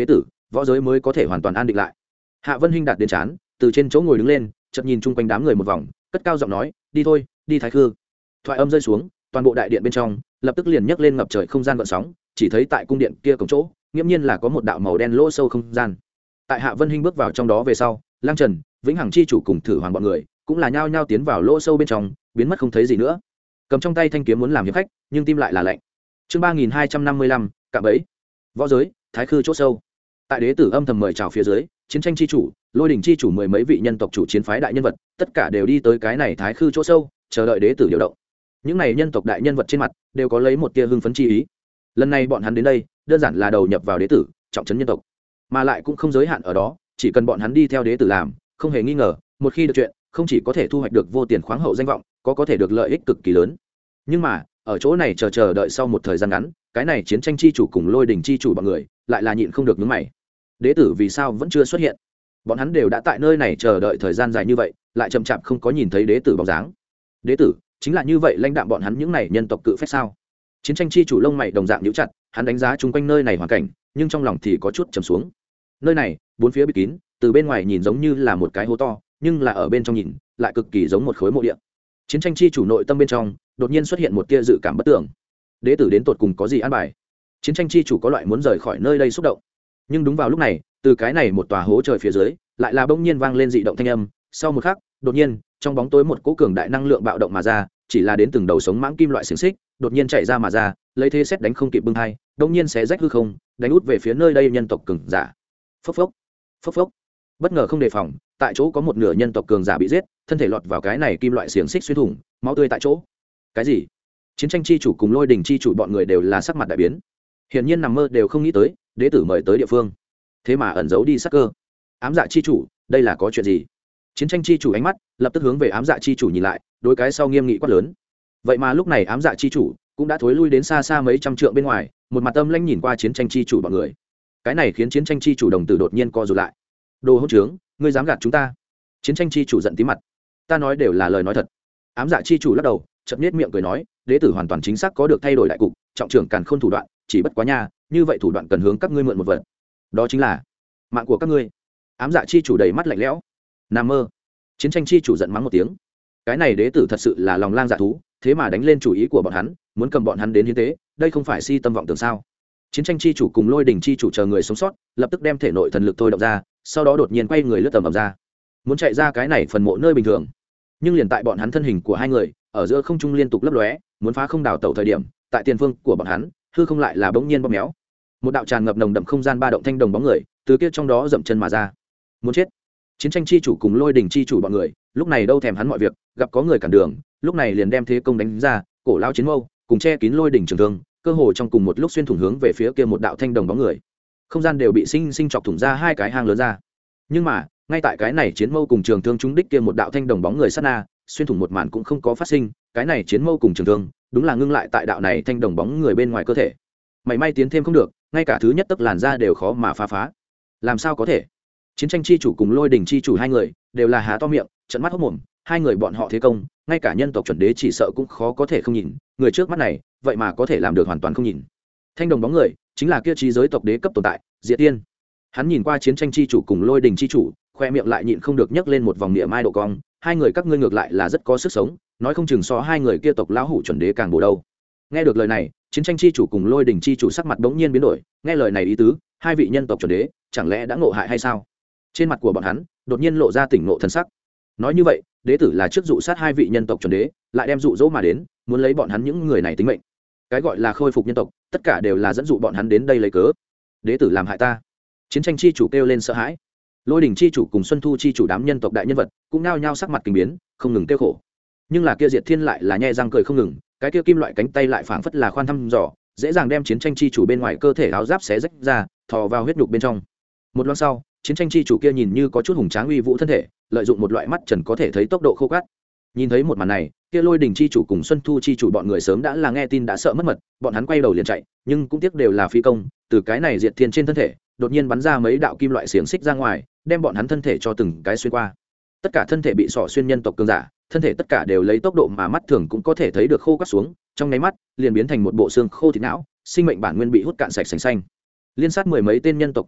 võ giới mới có thể hoàn toàn an định lại. Hạ Vân Hinh đạt đến chán, từ trên chỗ ngồi đứng lên, chợt nhìn chung quanh đám người một vòng, cất cao giọng nói, đi thôi, đi Thái Khư. Thoại âm rơi xuống, toàn bộ đại điện bên trong lập tức liền nhấc lên ngập trời không gian gợn sóng, chỉ thấy tại cung điện kia cổng chỗ nghiễm nhiên là có một đạo màu đen lỗ sâu không gian. Tại Hạ Vân Hinh bước vào trong đó về sau, Lăng Trần, Vĩnh Hằng chi chủ cùng Thử Hoàng bọn người cũng là nhao nhao tiến vào lỗ sâu bên trong, biến mất không thấy gì nữa. Cầm trong tay thanh kiếm muốn làm hiệp khách, nhưng tim lại là lạnh. Chương ba nghìn hai trăm năm mươi lăm, cạm bẫy. Võ giới, Thái Khư chỗ sâu. Tại đế tử âm thầm mời chào phía dưới, chiến tranh chi chủ, Lôi đỉnh chi chủ mười mấy vị nhân tộc chủ chiến phái đại nhân vật, tất cả đều đi tới cái này Thái Khư chỗ sâu, chờ đợi đế tử điều động. Những này nhân tộc đại nhân vật trên mặt đều có lấy một tia hưng phấn chi ý. Lần này bọn hắn đến đây, đơn giản là đầu nhập vào đế tử, trọng trấn nhân tộc, mà lại cũng không giới hạn ở đó, chỉ cần bọn hắn đi theo đế tử làm, không hề nghi ngờ, một khi được chuyện, không chỉ có thể thu hoạch được vô tiền khoáng hậu danh vọng, có có thể được lợi ích cực kỳ lớn. Nhưng mà, ở chỗ này chờ chờ đợi sau một thời gian ngắn, cái này chiến tranh chi chủ cùng Lôi đỉnh chi chủ bọn người, lại là nhịn không được nhướng mày. Đế tử vì sao vẫn chưa xuất hiện? Bọn hắn đều đã tại nơi này chờ đợi thời gian dài như vậy, lại chậm chạp không có nhìn thấy đế tử bóng dáng. Đế tử chính là như vậy lãnh đạm bọn hắn những này nhân tộc cự phách sao? Chiến tranh chi chủ lông mày đồng dạng nhíu chặt, hắn đánh giá chung quanh nơi này hoàn cảnh, nhưng trong lòng thì có chút trầm xuống. Nơi này, bốn phía bịt kín, từ bên ngoài nhìn giống như là một cái hố to, nhưng là ở bên trong nhìn, lại cực kỳ giống một khối mộ địa. Chiến tranh chi chủ nội tâm bên trong, đột nhiên xuất hiện một tia dự cảm bất tưởng. Đế tử đến tột cùng có gì an bài? Chiến tranh chi chủ có loại muốn rời khỏi nơi đây xúc động. Nhưng đúng vào lúc này, từ cái này một tòa hố trời phía dưới, lại là bỗng nhiên vang lên dị động thanh âm. Sau một khắc, đột nhiên, trong bóng tối một cỗ cường đại năng lượng bạo động mà ra, chỉ là đến từng đầu sống mãng kim loại xiềng xích, đột nhiên chạy ra mà ra, lấy thế xét đánh không kịp bưng hai, đột nhiên xé rách hư không, đánh út về phía nơi đây nhân tộc cường giả. Phốc phốc, phốc phốc. Bất ngờ không đề phòng, tại chỗ có một nửa nhân tộc cường giả bị giết, thân thể lọt vào cái này kim loại xiềng xích xuyên thủng, máu tươi tại chỗ. Cái gì? Chiến tranh chi chủ cùng Lôi đỉnh chi chủ bọn người đều là sắc mặt đại biến. Hiển nhiên nằm mơ đều không nghĩ tới, đế tử mời tới địa phương, thế mà ẩn giấu đi sát cơ. Ám dạ chi chủ, đây là có chuyện gì? Chiến tranh chi chủ ánh mắt lập tức hướng về ám dạ chi chủ nhìn lại, đối cái sau nghiêm nghị quát lớn. Vậy mà lúc này ám dạ chi chủ cũng đã thối lui đến xa xa mấy trăm trượng bên ngoài, một mặt âm lãnh nhìn qua chiến tranh chi chủ bọn người. Cái này khiến chiến tranh chi chủ đồng tử đột nhiên co rụt lại. Đồ hỗn trướng, ngươi dám gạt chúng ta? Chiến tranh chi chủ giận tí mặt. Ta nói đều là lời nói thật. Ám dạ chi chủ lắc đầu, chợt nhếch miệng cười nói, đế tử hoàn toàn chính xác có được thay đổi đại cục, trọng trưởng càn khôn thủ đoạn, chỉ bất quá nha, như vậy thủ đoạn cần hướng các ngươi mượn một vật. Đó chính là mạng của các ngươi. Ám dạ chi chủ đầy mắt lạnh lẽo. Nam mơ. Chiến tranh chi chủ giận mắng một tiếng. Cái này đế tử thật sự là lòng lang dạ thú, thế mà đánh lên chủ ý của bọn hắn, muốn cầm bọn hắn đến hiến tế, đây không phải si tâm vọng tưởng sao? Chiến tranh chi chủ cùng Lôi đỉnh chi chủ chờ người sống sót, lập tức đem thể nội thần lực thôi động ra, sau đó đột nhiên quay người lướt tầm ầm ra, muốn chạy ra cái này phần mộ nơi bình thường. Nhưng liền tại bọn hắn thân hình của hai người ở giữa không trung liên tục lấp lóe, muốn phá không đào tẩu thời điểm, tại tiền phương của bọn hắn, hư không lại là bỗng nhiên bóp méo. Một đạo tràn ngập nồng đậm không gian ba động thanh đồng bóng người, từ kia trong đó dậm chân mà ra. Muốn chết. Chiến tranh chi chủ cùng Lôi đỉnh chi chủ bọn người, lúc này đâu thèm hắn mọi việc, gặp có người cản đường, lúc này liền đem thế công đánh ra, cổ lao chiến mâu, cùng che kín Lôi đỉnh trường thương, cơ hồ trong cùng một lúc xuyên thủng hướng về phía kia một đạo thanh đồng bóng người. Không gian đều bị sinh sinh chọc thủng ra hai cái hang lớn ra. Nhưng mà, ngay tại cái này chiến mâu cùng trường thương trúng đích kia một đạo thanh đồng bóng người sát na, xuyên thủng một màn cũng không có phát sinh, cái này chiến mâu cùng trường thương, đúng là ngưng lại tại đạo này thanh đồng bóng người bên ngoài cơ thể. Mảy may tiến thêm không được, ngay cả thứ nhất tấc làn da đều khó mà phá phá. Làm sao có thể? Chiến tranh chi chủ cùng Lôi đỉnh chi chủ hai người đều là há to miệng, trợn mắt hốt mồm, hai người bọn họ thế công, ngay cả nhân tộc chuẩn đế chỉ sợ cũng khó có thể không nhìn, người trước mắt này, vậy mà có thể làm được hoàn toàn không nhìn. Thanh đồng bóng người, chính là kia trí giới tộc đế cấp tồn tại, Diệt Tiên. Hắn nhìn qua chiến tranh chi chủ cùng Lôi đỉnh chi chủ, khoe miệng lại nhịn không được nhấc lên một vòng niệm mai độ cong, hai người các ngươi ngược lại là rất có sức sống, nói không chừng so hai người kia tộc lão hủ chuẩn đế càng bổ đâu. Nghe được lời này, chiến tranh chi chủ cùng Lôi đỉnh chi chủ sắc mặt bỗng nhiên biến đổi, nghe lời này ý tứ, hai vị nhân tộc chuẩn đế, chẳng lẽ đã ngộ hại hay sao? Trên mặt của bọn hắn, đột nhiên lộ ra tỉnh ngộ thần sắc. Nói như vậy, đế tử là trước dụ sát hai vị nhân tộc chuẩn đế, lại đem dụ dỗ mà đến, muốn lấy bọn hắn những người này tính mệnh. Cái gọi là khôi phục nhân tộc, tất cả đều là dẫn dụ bọn hắn đến đây lấy cớ. Đế tử làm hại ta. Chiến tranh chi chủ kêu lên sợ hãi. Lôi đỉnh chi chủ cùng Xuân Thu chi chủ đám nhân tộc đại nhân vật, cũng nao nhao sắc mặt kinh biến, không ngừng kêu khổ. Nhưng là kia Diệt Thiên lại là nhe răng cười không ngừng, cái kia kim loại cánh tay lại phảng phất là khoan thăm dò, dễ dàng đem chiến tranh chi chủ bên ngoài cơ thể áo giáp xé rách ra, thò vào huyết nhục bên trong. Một lát sau, chiến tranh chi chủ kia nhìn như có chút hùng tráng uy vũ thân thể, lợi dụng một loại mắt trần có thể thấy tốc độ khô cát. Nhìn thấy một màn này, kia Lôi đỉnh chi chủ cùng Xuân Thu chi chủ bọn người sớm đã là nghe tin đã sợ mất mật, bọn hắn quay đầu liền chạy, nhưng cũng tiếc đều là phi công, từ cái này Diệt Thiên trên thân thể, đột nhiên bắn ra mấy đạo kim loại xiềng xích ra ngoài, đem bọn hắn thân thể cho từng cái xuyên qua. Tất cả thân thể bị xỏ xuyên nhân tộc cường giả, thân thể tất cả đều lấy tốc độ mà mắt thường cũng có thể thấy được khô cát xuống, trong nháy mắt, liền biến thành một bộ xương khô thịt não, sinh mệnh bản nguyên bị hút cạn sạch sành xanh. Liên sát mười mấy tên nhân tộc cường giả,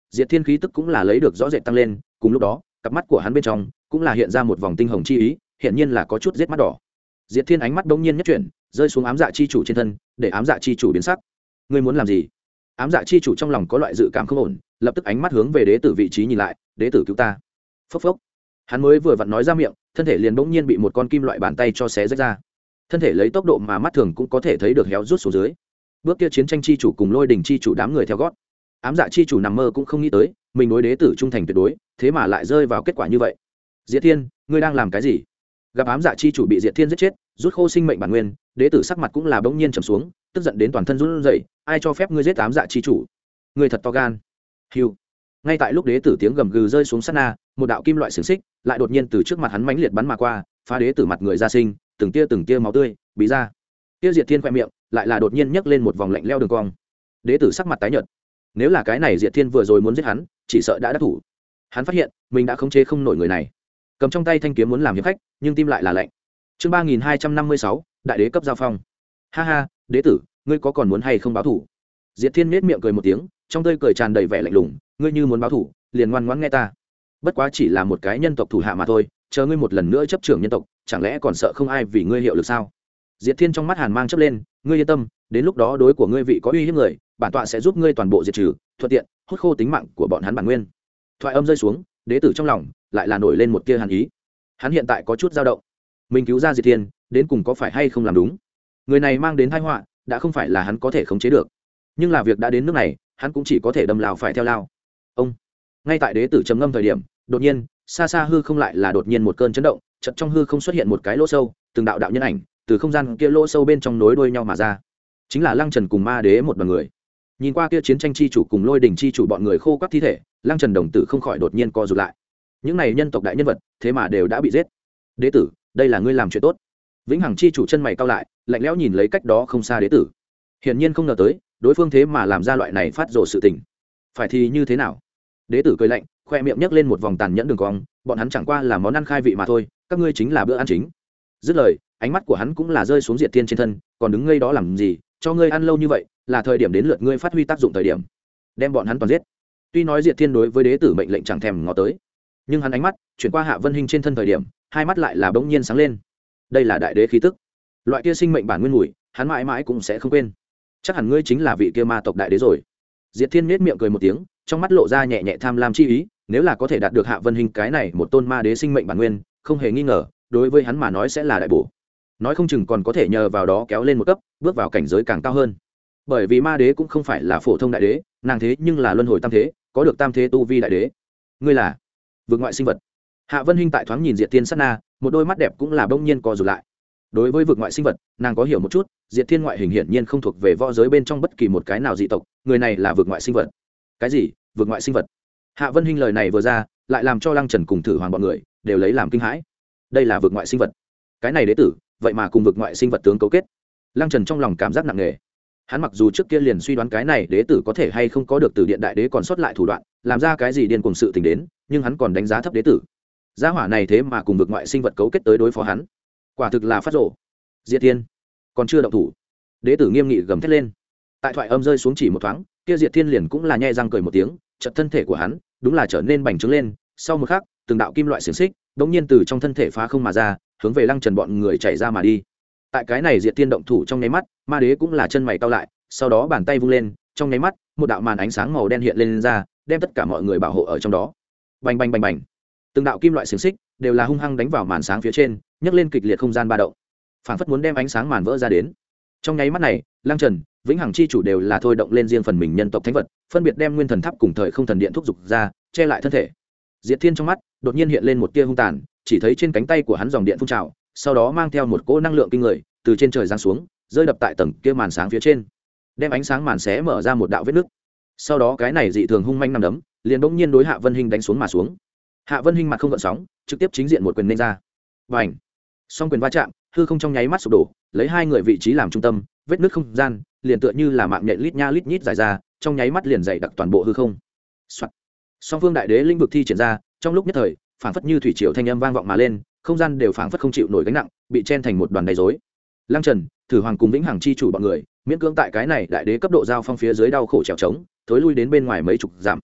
Diệt Thiên khí tức cũng là lấy được rõ rệt tăng lên, cùng lúc đó cặp mắt của hắn bên trong cũng là hiện ra một vòng tinh hồng chi ý, hiện nhiên là có chút giết mắt đỏ. Diệt Thiên ánh mắt đông nhiên nhất chuyển, rơi xuống ám dạ chi chủ trên thân, để ám dạ chi chủ biến sắc. Ngươi muốn làm gì? Ám dạ chi chủ trong lòng có loại dự cảm không ổn, lập tức ánh mắt hướng về đế tử vị trí nhìn lại. Đế tử cứu ta! Phốc phốc. Hắn mới vừa vặn nói ra miệng, thân thể liền bỗng nhiên bị một con kim loại bàn tay cho xé rách ra. Thân thể lấy tốc độ mà mắt thường cũng có thể thấy được héo rút xuống dưới. Bước kia chiến tranh chi chủ cùng lôi đình chi chủ đám người theo gót. Ám dạ chi chủ nằm mơ cũng không nghĩ tới, mình đối đế tử trung thành tuyệt đối, thế mà lại rơi vào kết quả như vậy. Diệt Thiên, ngươi đang làm cái gì? Gặp ám dạ chi chủ bị Diệt Thiên giết chết, rút khô sinh mệnh bản nguyên, đế tử sắc mặt cũng là bỗng nhiên trầm xuống, tức giận đến toàn thân run rẩy, ai cho phép ngươi giết ám dạ chi chủ? Ngươi thật to gan. Hưu. Ngay tại lúc đế tử tiếng gầm gừ rơi xuống sát na, một đạo kim loại xiềng xích lại đột nhiên từ trước mặt hắn mãnh liệt bắn mà qua, phá đế tử mặt người ra sinh, từng tia từng tia máu tươi bí ra. Tiêu Diệt Thiên khoe miệng lại là đột nhiên nhấc lên một vòng lạnh leo đường cong. Đế tử sắc mặt tái nhợt. Nếu là cái này Diệt Thiên vừa rồi muốn giết hắn, chỉ sợ đã đắc thủ. Hắn phát hiện mình đã khống chế không nổi người này, cầm trong tay thanh kiếm muốn làm hiệp khách, nhưng tim lại là lạnh. Chương ba nghìn hai trăm năm mươi sáu, đại đế cấp giao phong. Ha ha, đế tử, ngươi có còn muốn hay không báo thủ? Diệt Thiên nhếch miệng cười một tiếng, trong tươi cười tràn đầy vẻ lạnh lùng, ngươi như muốn báo thủ, liền ngoan ngoãn nghe ta. Bất quá chỉ là một cái nhân tộc thủ hạ mà thôi, chờ ngươi một lần nữa chấp trưởng nhân tộc, chẳng lẽ còn sợ không ai vì ngươi hiệu lực sao? Diệt Thiên trong mắt hàn mang chớp lên, ngươi yên tâm, đến lúc đó đối của ngươi vị có uy hiếp người, bản tọa sẽ giúp ngươi toàn bộ diệt trừ, thuận tiện hút khô tính mạng của bọn hắn bản nguyên. Thoại âm rơi xuống, đế tử trong lòng lại là nổi lên một tia hàn ý. Hắn hiện tại có chút dao động, mình cứu ra Diệt Thiên, đến cùng có phải hay không làm đúng? Người này mang đến tai họa, đã không phải là hắn có thể khống chế được. Nhưng là việc đã đến nước này, hắn cũng chỉ có thể đâm lao phải theo lao. Ông. Ngay tại đế tử trầm ngâm thời điểm, đột nhiên, xa xa hư không lại là đột nhiên một cơn chấn động, chợt trong hư không xuất hiện một cái lỗ sâu, từng đạo đạo nhân ảnh từ không gian kia lỗ sâu bên trong nối đuôi nhau mà ra. Chính là Lăng Trần cùng Ma Đế một đoàn người. Nhìn qua kia chiến tranh chi chủ cùng lôi đỉnh chi chủ bọn người khô quắt thi thể, Lăng Trần đồng tử không khỏi đột nhiên co rụt lại. Những này nhân tộc đại nhân vật, thế mà đều đã bị giết. Đế tử, đây là ngươi làm chuyện tốt. Vĩnh Hằng chi chủ chân mày cau lại, lạnh lẽo nhìn lấy cách đó không xa đế tử. Hiển nhiên không ngờ tới, đối phương thế mà làm ra loại này phát rồ sự tình. Phải thì như thế nào? Đế tử cười lạnh, khoe miệng nhấc lên một vòng tàn nhẫn đường cong, bọn hắn chẳng qua là món ăn khai vị mà thôi, các ngươi chính là bữa ăn chính. Dứt lời, ánh mắt của hắn cũng là rơi xuống Diệt Thiên trên thân, còn đứng ngây đó làm gì, cho ngươi ăn lâu như vậy, là thời điểm đến lượt ngươi phát huy tác dụng thời điểm. Đem bọn hắn toàn giết. Tuy nói Diệt Thiên đối với đế tử mệnh lệnh chẳng thèm ngó tới, nhưng hắn ánh mắt chuyển qua Hạ Vân Hinh trên thân thời điểm, hai mắt lại là bỗng nhiên sáng lên. Đây là đại đế khí tức. Loại kia sinh mệnh bản nguyên mùi, hắn mãi mãi cũng sẽ không quên. Chắc hẳn ngươi chính là vị kia ma tộc đại đế rồi. Diệt Thiên nhếch miệng cười một tiếng, trong mắt lộ ra nhẹ nhẹ tham lam chi ý, nếu là có thể đạt được Hạ Vân Hinh cái này một tôn ma đế sinh mệnh bản nguyên, không hề nghi ngờ, đối với hắn mà nói sẽ là đại bổ. Nói không chừng còn có thể nhờ vào đó kéo lên một cấp, bước vào cảnh giới càng cao hơn. Bởi vì ma đế cũng không phải là phổ thông đại đế, nàng thế nhưng là luân hồi tam thế, có được tam thế tu vi đại đế. Ngươi là vượt ngoại sinh vật. Hạ Vân Hinh tại thoáng nhìn Diệt Thiên sát na, một đôi mắt đẹp cũng là bỗng nhiên co rụt lại. Đối với vượt ngoại sinh vật, nàng có hiểu một chút, Diệt Thiên ngoại hình hiển nhiên không thuộc về võ giới bên trong bất kỳ một cái nào dị tộc, người này là vượt ngoại sinh vật. Cái gì? Vượt ngoại sinh vật? Hạ Vân Hinh lời này vừa ra, lại làm cho Lăng Trần cùng Thử Hoàng bọn người đều lấy làm kinh hãi. Đây là vượt ngoại sinh vật? Cái này đế tử, vậy mà cùng vượt ngoại sinh vật tướng cấu kết. Lăng Trần trong lòng cảm giác nặng nề. Hắn mặc dù trước kia liền suy đoán cái này đế tử có thể hay không có được từ điện đại đế còn sót lại thủ đoạn, làm ra cái gì điên cuồng sự tình đến, nhưng hắn còn đánh giá thấp đế tử. Gia hỏa này thế mà cùng vượt ngoại sinh vật cấu kết tới đối phó hắn, quả thực là phát rồ. Diệt Thiên còn chưa động thủ, đế tử nghiêm nghị gầm thét lên. Tại thoại âm rơi xuống chỉ một thoáng, kia Diệt Thiên liền cũng là nhe răng cười một tiếng, chợt thân thể của hắn đúng là trở nên bành trướng lên. Sau một khắc, từng đạo kim loại xiềng xích đống nhiên từ trong thân thể phá không mà ra, hướng về Lăng Trần bọn người chạy ra mà đi. Tại cái này Diệt Thiên động thủ trong nháy mắt, ma đế cũng là chân mày cau lại, sau đó bàn tay vung lên, trong nháy mắt, một đạo màn ánh sáng màu đen hiện lên, lên ra, đem tất cả mọi người bảo hộ ở trong đó. Bành bành bành bành, từng đạo kim loại xiềng xích đều là hung hăng đánh vào màn sáng phía trên, nhấc lên kịch liệt không gian ba động, phảng phất muốn đem ánh sáng màn vỡ ra đến. Trong nháy mắt này, Lăng Trần, Vĩnh Hằng chi chủ đều là thôi động lên riêng phần mình nhân tộc thánh vật, phân biệt đem nguyên thần tháp cùng thời không thần điện thúc dục ra, che lại thân thể. Diệt Thiên trong mắt đột nhiên hiện lên một tia hung tàn, chỉ thấy trên cánh tay của hắn dòng điện phun trào, sau đó mang theo một cỗ năng lượng kinh người từ trên trời giáng xuống, rơi đập tại tầng kia màn sáng phía trên, đem ánh sáng màn xé mở ra một đạo vết nứt. Sau đó cái này dị thường hung manh nằm đấm, liền bỗng nhiên đối Hạ Vân Hinh đánh xuống mà xuống. Hạ Vân Hinh mặt không gợn sóng, trực tiếp chính diện một quyền nên ra. Bành! Song quyền va chạm, hư không trong nháy mắt sụp đổ, lấy hai người vị trí làm trung tâm, vết nứt không gian liền tựa như là mạng nhện lít nha lít nhít dài ra, trong nháy mắt liền dày đặc toàn bộ hư không. Soạt. Song phương đại đế linh vực thi triển ra, trong lúc nhất thời, phảng phất như thủy triều thanh âm vang vọng mà lên, không gian đều phảng phất không chịu nổi gánh nặng, bị chen thành một đoàn đầy rối. Lăng Trần, Thử Hoàng cùng Vĩnh Hằng chi chủ bọn người, miễn cưỡng tại cái này đại đế cấp độ giao phong phía dưới đau khổ trèo trống, thối lui đến bên ngoài mấy chục dặm.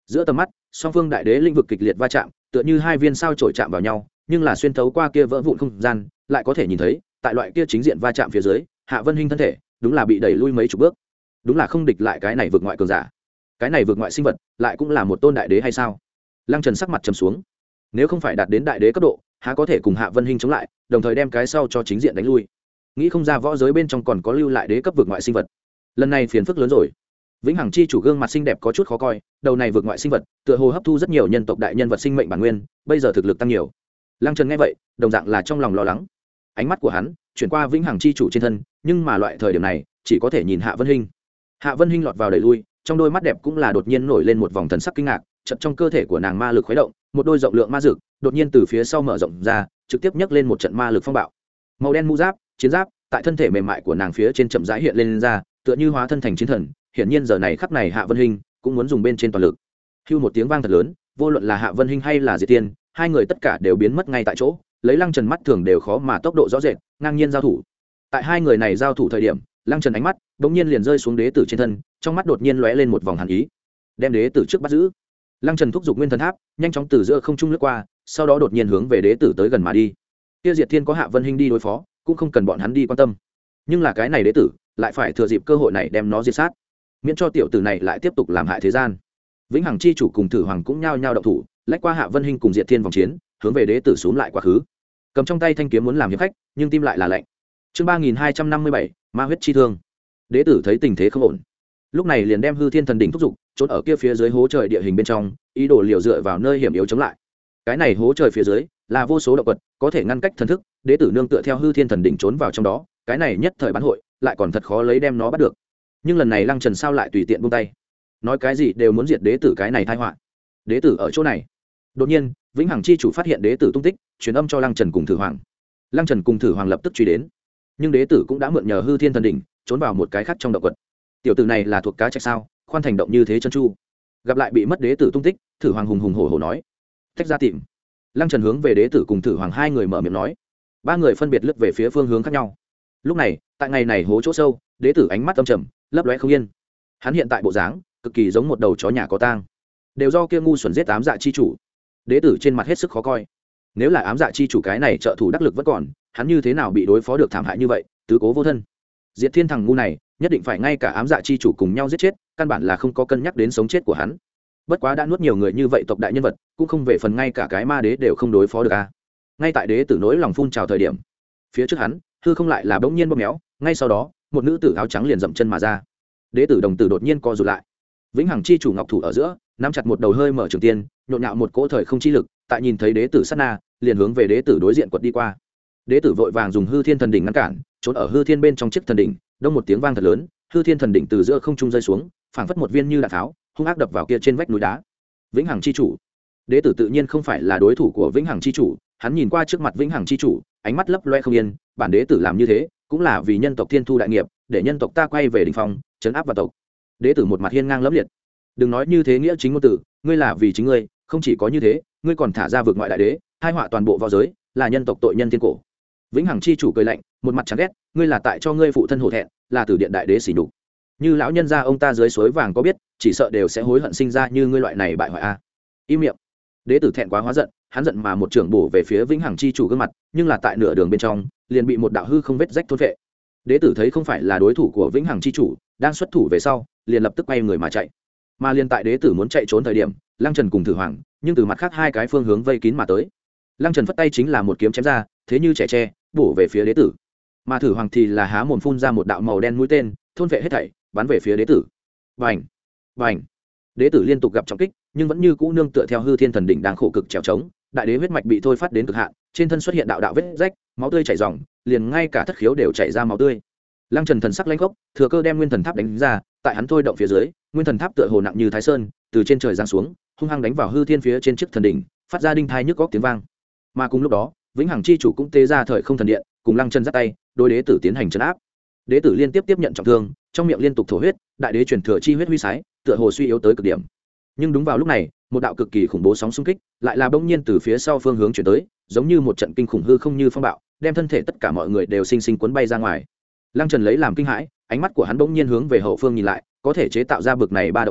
giữa tầm mắt song phương đại đế lĩnh vực kịch liệt va chạm, tựa như hai viên sao chổi chạm vào nhau, nhưng là xuyên thấu qua kia vỡ vụn không gian lại có thể nhìn thấy tại loại kia chính diện va chạm phía dưới Hạ Vân Hinh thân thể đúng là bị đẩy lui mấy chục bước, đúng là không địch lại cái này vượt ngoại cường giả. Cái này vượt ngoại sinh vật lại cũng là một tôn đại đế hay sao? Lăng Trần sắc mặt trầm xuống, nếu không phải đạt đến đại đế cấp độ há có thể cùng Hạ Vân Hinh chống lại, đồng thời đem cái sau cho chính diện đánh lui. Nghĩ không ra võ giới bên trong còn có lưu lại đế cấp vượt ngoại sinh vật, lần này phiền phức lớn rồi. Vĩnh Hằng chi chủ gương mặt xinh đẹp có chút khó coi, đầu này vượt ngoại sinh vật tựa hồ hấp thu rất nhiều nhân tộc đại nhân vật sinh mệnh bản nguyên, bây giờ thực lực tăng nhiều. Lăng Trần nghe vậy đồng dạng là trong lòng lo lắng, ánh mắt của hắn chuyển qua Vĩnh Hằng chi chủ trên thân, nhưng mà loại thời điểm này chỉ có thể nhìn Hạ Vân Hinh. Hạ Vân Hinh lọt vào đẩy lui, trong đôi mắt đẹp cũng là đột nhiên nổi lên một vòng thần sắc kinh ngạc, chợt trong cơ thể của nàng ma lực khuấy động, một đôi rộng lượng ma dược đột nhiên từ phía sau mở rộng ra, trực tiếp nhấc lên một trận ma lực phong bạo. Màu đen mũ giáp, chiến giáp tại thân thể mềm mại của nàng phía trên chậm rãi hiện lên, lên ra, tựa như hóa thân thành chiến thần. Hiển nhiên giờ này khắc này Hạ Vân Hinh cũng muốn dùng bên trên toàn lực. Hưu một tiếng vang thật lớn, vô luận là Hạ Vân Hinh hay là Diệt Tiên, hai người tất cả đều biến mất ngay tại chỗ, lấy Lăng Trần mắt thường đều khó mà tốc độ rõ rệt, ngang nhiên giao thủ. Tại hai người này giao thủ thời điểm, Lăng Trần ánh mắt bỗng nhiên liền rơi xuống đế tử trên thân, trong mắt đột nhiên lóe lên một vòng hàn ý, đem đế tử trước bắt giữ. Lăng Trần thúc giục Nguyên Thần Tháp, nhanh chóng từ giữa không trung lướt qua, sau đó đột nhiên hướng về đế tử tới gần mà đi. Kia Diệt Thiên có Hạ Vân Hinh đi đối phó, cũng không cần bọn hắn đi quan tâm. Nhưng là cái này đế tử, lại phải thừa dịp cơ hội này đem nó diệt sát, miễn cho tiểu tử này lại tiếp tục làm hại thế gian. Vĩnh Hằng chi chủ cùng Thử Hoàng cũng nhao nhao động thủ, lách qua Hạ Vân Hinh cùng Diệt Thiên vòng chiến, hướng về đế tử xuống lại quá khứ. Cầm trong tay thanh kiếm muốn làm hiệp khách, nhưng tim lại là lạnh. Chương ba nghìn hai trăm năm mươi bảy, Ma huyết chi thương. Đế tử thấy tình thế không ổn, lúc này liền đem Hư Thiên Thần đỉnh thúc giục, trốn ở kia phía dưới hố trời địa hình bên trong, ý đồ liều dựa vào nơi hiểm yếu chống lại. Cái này hố trời phía dưới là vô số động vật, có thể ngăn cách thần thức, đế tử nương tựa theo Hư Thiên Thần đỉnh trốn vào trong đó, cái này nhất thời bán hội, lại còn thật khó lấy đem nó bắt được. Nhưng lần này Lăng Trần sao lại tùy tiện buông tay, nói cái gì đều muốn diệt đế tử cái này tai họa. Đế tử ở chỗ này. Đột nhiên, Vĩnh Hằng chi chủ phát hiện đế tử tung tích, truyền âm cho Lăng Trần cùng Thử Hoàng. Lăng Trần cùng Thử Hoàng lập tức truy đến, nhưng đế tử cũng đã mượn nhờ Hư Thiên Thần đỉnh, trốn vào một cái khác trong động quật. Tiểu tử này là thuộc cá trạch sao, khoan thành động như thế chân chu. Gặp lại bị mất đế tử tung tích, Thử Hoàng hùng hùng hổ hổ nói, tách ra tìm. Lăng Trần hướng về đế tử cùng Thử Hoàng hai người mở miệng nói, ba người phân biệt lướt về phía phương hướng khác nhau. Lúc này, tại ngày này hố chỗ sâu, đế tử ánh mắt âm trầm, lấp lóe không yên. Hắn hiện tại bộ dáng cực kỳ giống một đầu chó nhà có tang, đều do kia ngu xuẩn giết ám dạ chi chủ. Đế tử trên mặt hết sức khó coi, nếu là ám dạ chi chủ cái này trợ thủ đắc lực vẫn còn, hắn như thế nào bị đối phó được thảm hại như vậy, tứ cố vô thân. Diệt Thiên thằng ngu này nhất định phải ngay cả ám dạ chi chủ cùng nhau giết chết, căn bản là không có cân nhắc đến sống chết của hắn. Bất quá đã nuốt nhiều người như vậy tộc đại nhân vật, cũng không về phần ngay cả cái ma đế đều không đối phó được a. Ngay tại đế tử nỗi lòng phun trào thời điểm, phía trước hắn hư không lại là bỗng nhiên bóp méo, ngay sau đó một nữ tử áo trắng liền dậm chân mà ra. Đế tử đồng tử đột nhiên co rụt lại, Vĩnh Hằng chi chủ ngọc thủ ở giữa nắm chặt một đầu hơi mở trường tiên, nhộn nhạo một cỗ thời không chi lực, tại nhìn thấy đế tử sát na liền hướng về đế tử đối diện quật đi qua. Đế tử vội vàng dùng Hư Thiên Thần đỉnh ngăn cản, trốn ở Hư Thiên bên trong chiếc thần đỉnh, đông một tiếng vang thật lớn, Hư Thiên Thần đỉnh từ giữa không trung rơi xuống, phảng phất một viên như đạn tháo, hung ác đập vào kia trên vách núi đá. Vĩnh Hằng chi chủ, đế tử tự nhiên không phải là đối thủ của Vĩnh Hằng chi chủ, hắn nhìn qua trước mặt Vĩnh Hằng chi chủ, ánh mắt lấp loe không yên, bản đế tử làm như thế cũng là vì nhân tộc Thiên Thu đại nghiệp, để nhân tộc ta quay về đỉnh phong, trấn áp vào tộc. Đế tử một mặt hiên ngang lẫm liệt, đừng nói như thế nghĩa chính ngôn tử, ngươi là vì chính ngươi, không chỉ có như thế, ngươi còn thả ra vượt ngoại đại đế, hai họa toàn bộ võ giới, là nhân tộc tội nhân thiên cổ. Vĩnh Hằng chi chủ cười lạnh, một mặt chán ghét, ngươi là tại cho ngươi phụ thân hổ thẹn, là từ điện đại đế xỉ nhục. Như lão nhân gia ông ta dưới suối vàng có biết, chỉ sợ đều sẽ hối hận sinh ra như ngươi loại này bại hoại a. Im miệng. Đế tử thẹn quá hóa giận, hắn giận mà một trưởng bổ về phía Vĩnh Hằng chi chủ gương mặt, nhưng là tại nửa đường bên trong, liền bị một đạo hư không vết rách thôn phệ. Đế tử thấy không phải là đối thủ của Vĩnh Hằng chi chủ, đang xuất thủ về sau, liền lập tức quay người mà chạy. Mà liền tại đế tử muốn chạy trốn thời điểm, Lăng Trần cùng Thử Hoàng, nhưng từ mặt khác hai cái phương hướng vây kín mà tới. Lăng Trần phất tay chính là một kiếm chém ra, thế như trẻ tre, bổ về phía đế tử. Mà Thử Hoàng thì là há mồm phun ra một đạo màu đen mũi tên, thôn vệ hết thảy, bắn về phía đế tử. Bành, bành. Đế tử liên tục gặp trọng kích, nhưng vẫn như cũ nương tựa theo Hư Thiên Thần đỉnh đang khổ cực trèo trống, đại đế huyết mạch bị thôi phát đến cực hạn, trên thân xuất hiện đạo đạo vết rách, máu tươi chảy ròng, liền ngay cả thất khiếu đều chảy ra máu tươi. Lăng Trần thần sắc lãnh khốc, thừa cơ đem Nguyên Thần Tháp đánh ra, tại hắn thôi động phía dưới, Nguyên Thần Tháp tựa hồ nặng như Thái Sơn, từ trên trời giáng xuống, hung hăng đánh vào Hư Thiên phía trên chiếc thần đỉnh, phát ra đinh thai nhức góc tiếng vang. Mà cùng lúc đó, Vĩnh Hằng chi chủ cũng tế ra thời không thần điện, cùng Lăng Trần giắt tay, đối đế tử tiến hành trấn áp. Đế tử liên tiếp tiếp nhận trọng thương, trong miệng liên tục thổ huyết, đại đế truyền thừa chi huyết huy sái, tựa hồ suy yếu tới cực điểm. Nhưng đúng vào lúc này, một đạo cực kỳ khủng bố sóng xung kích, lại là bỗng nhiên từ phía sau phương hướng chuyển tới, giống như một trận kinh khủng hư không như phong bạo, đem thân thể tất cả mọi người đều sinh sinh cuốn bay ra ngoài. Lăng Trần lấy làm kinh hãi, ánh mắt của hắn bỗng nhiên hướng về hậu phương nhìn lại, có thể chế tạo ra bực này ba động người,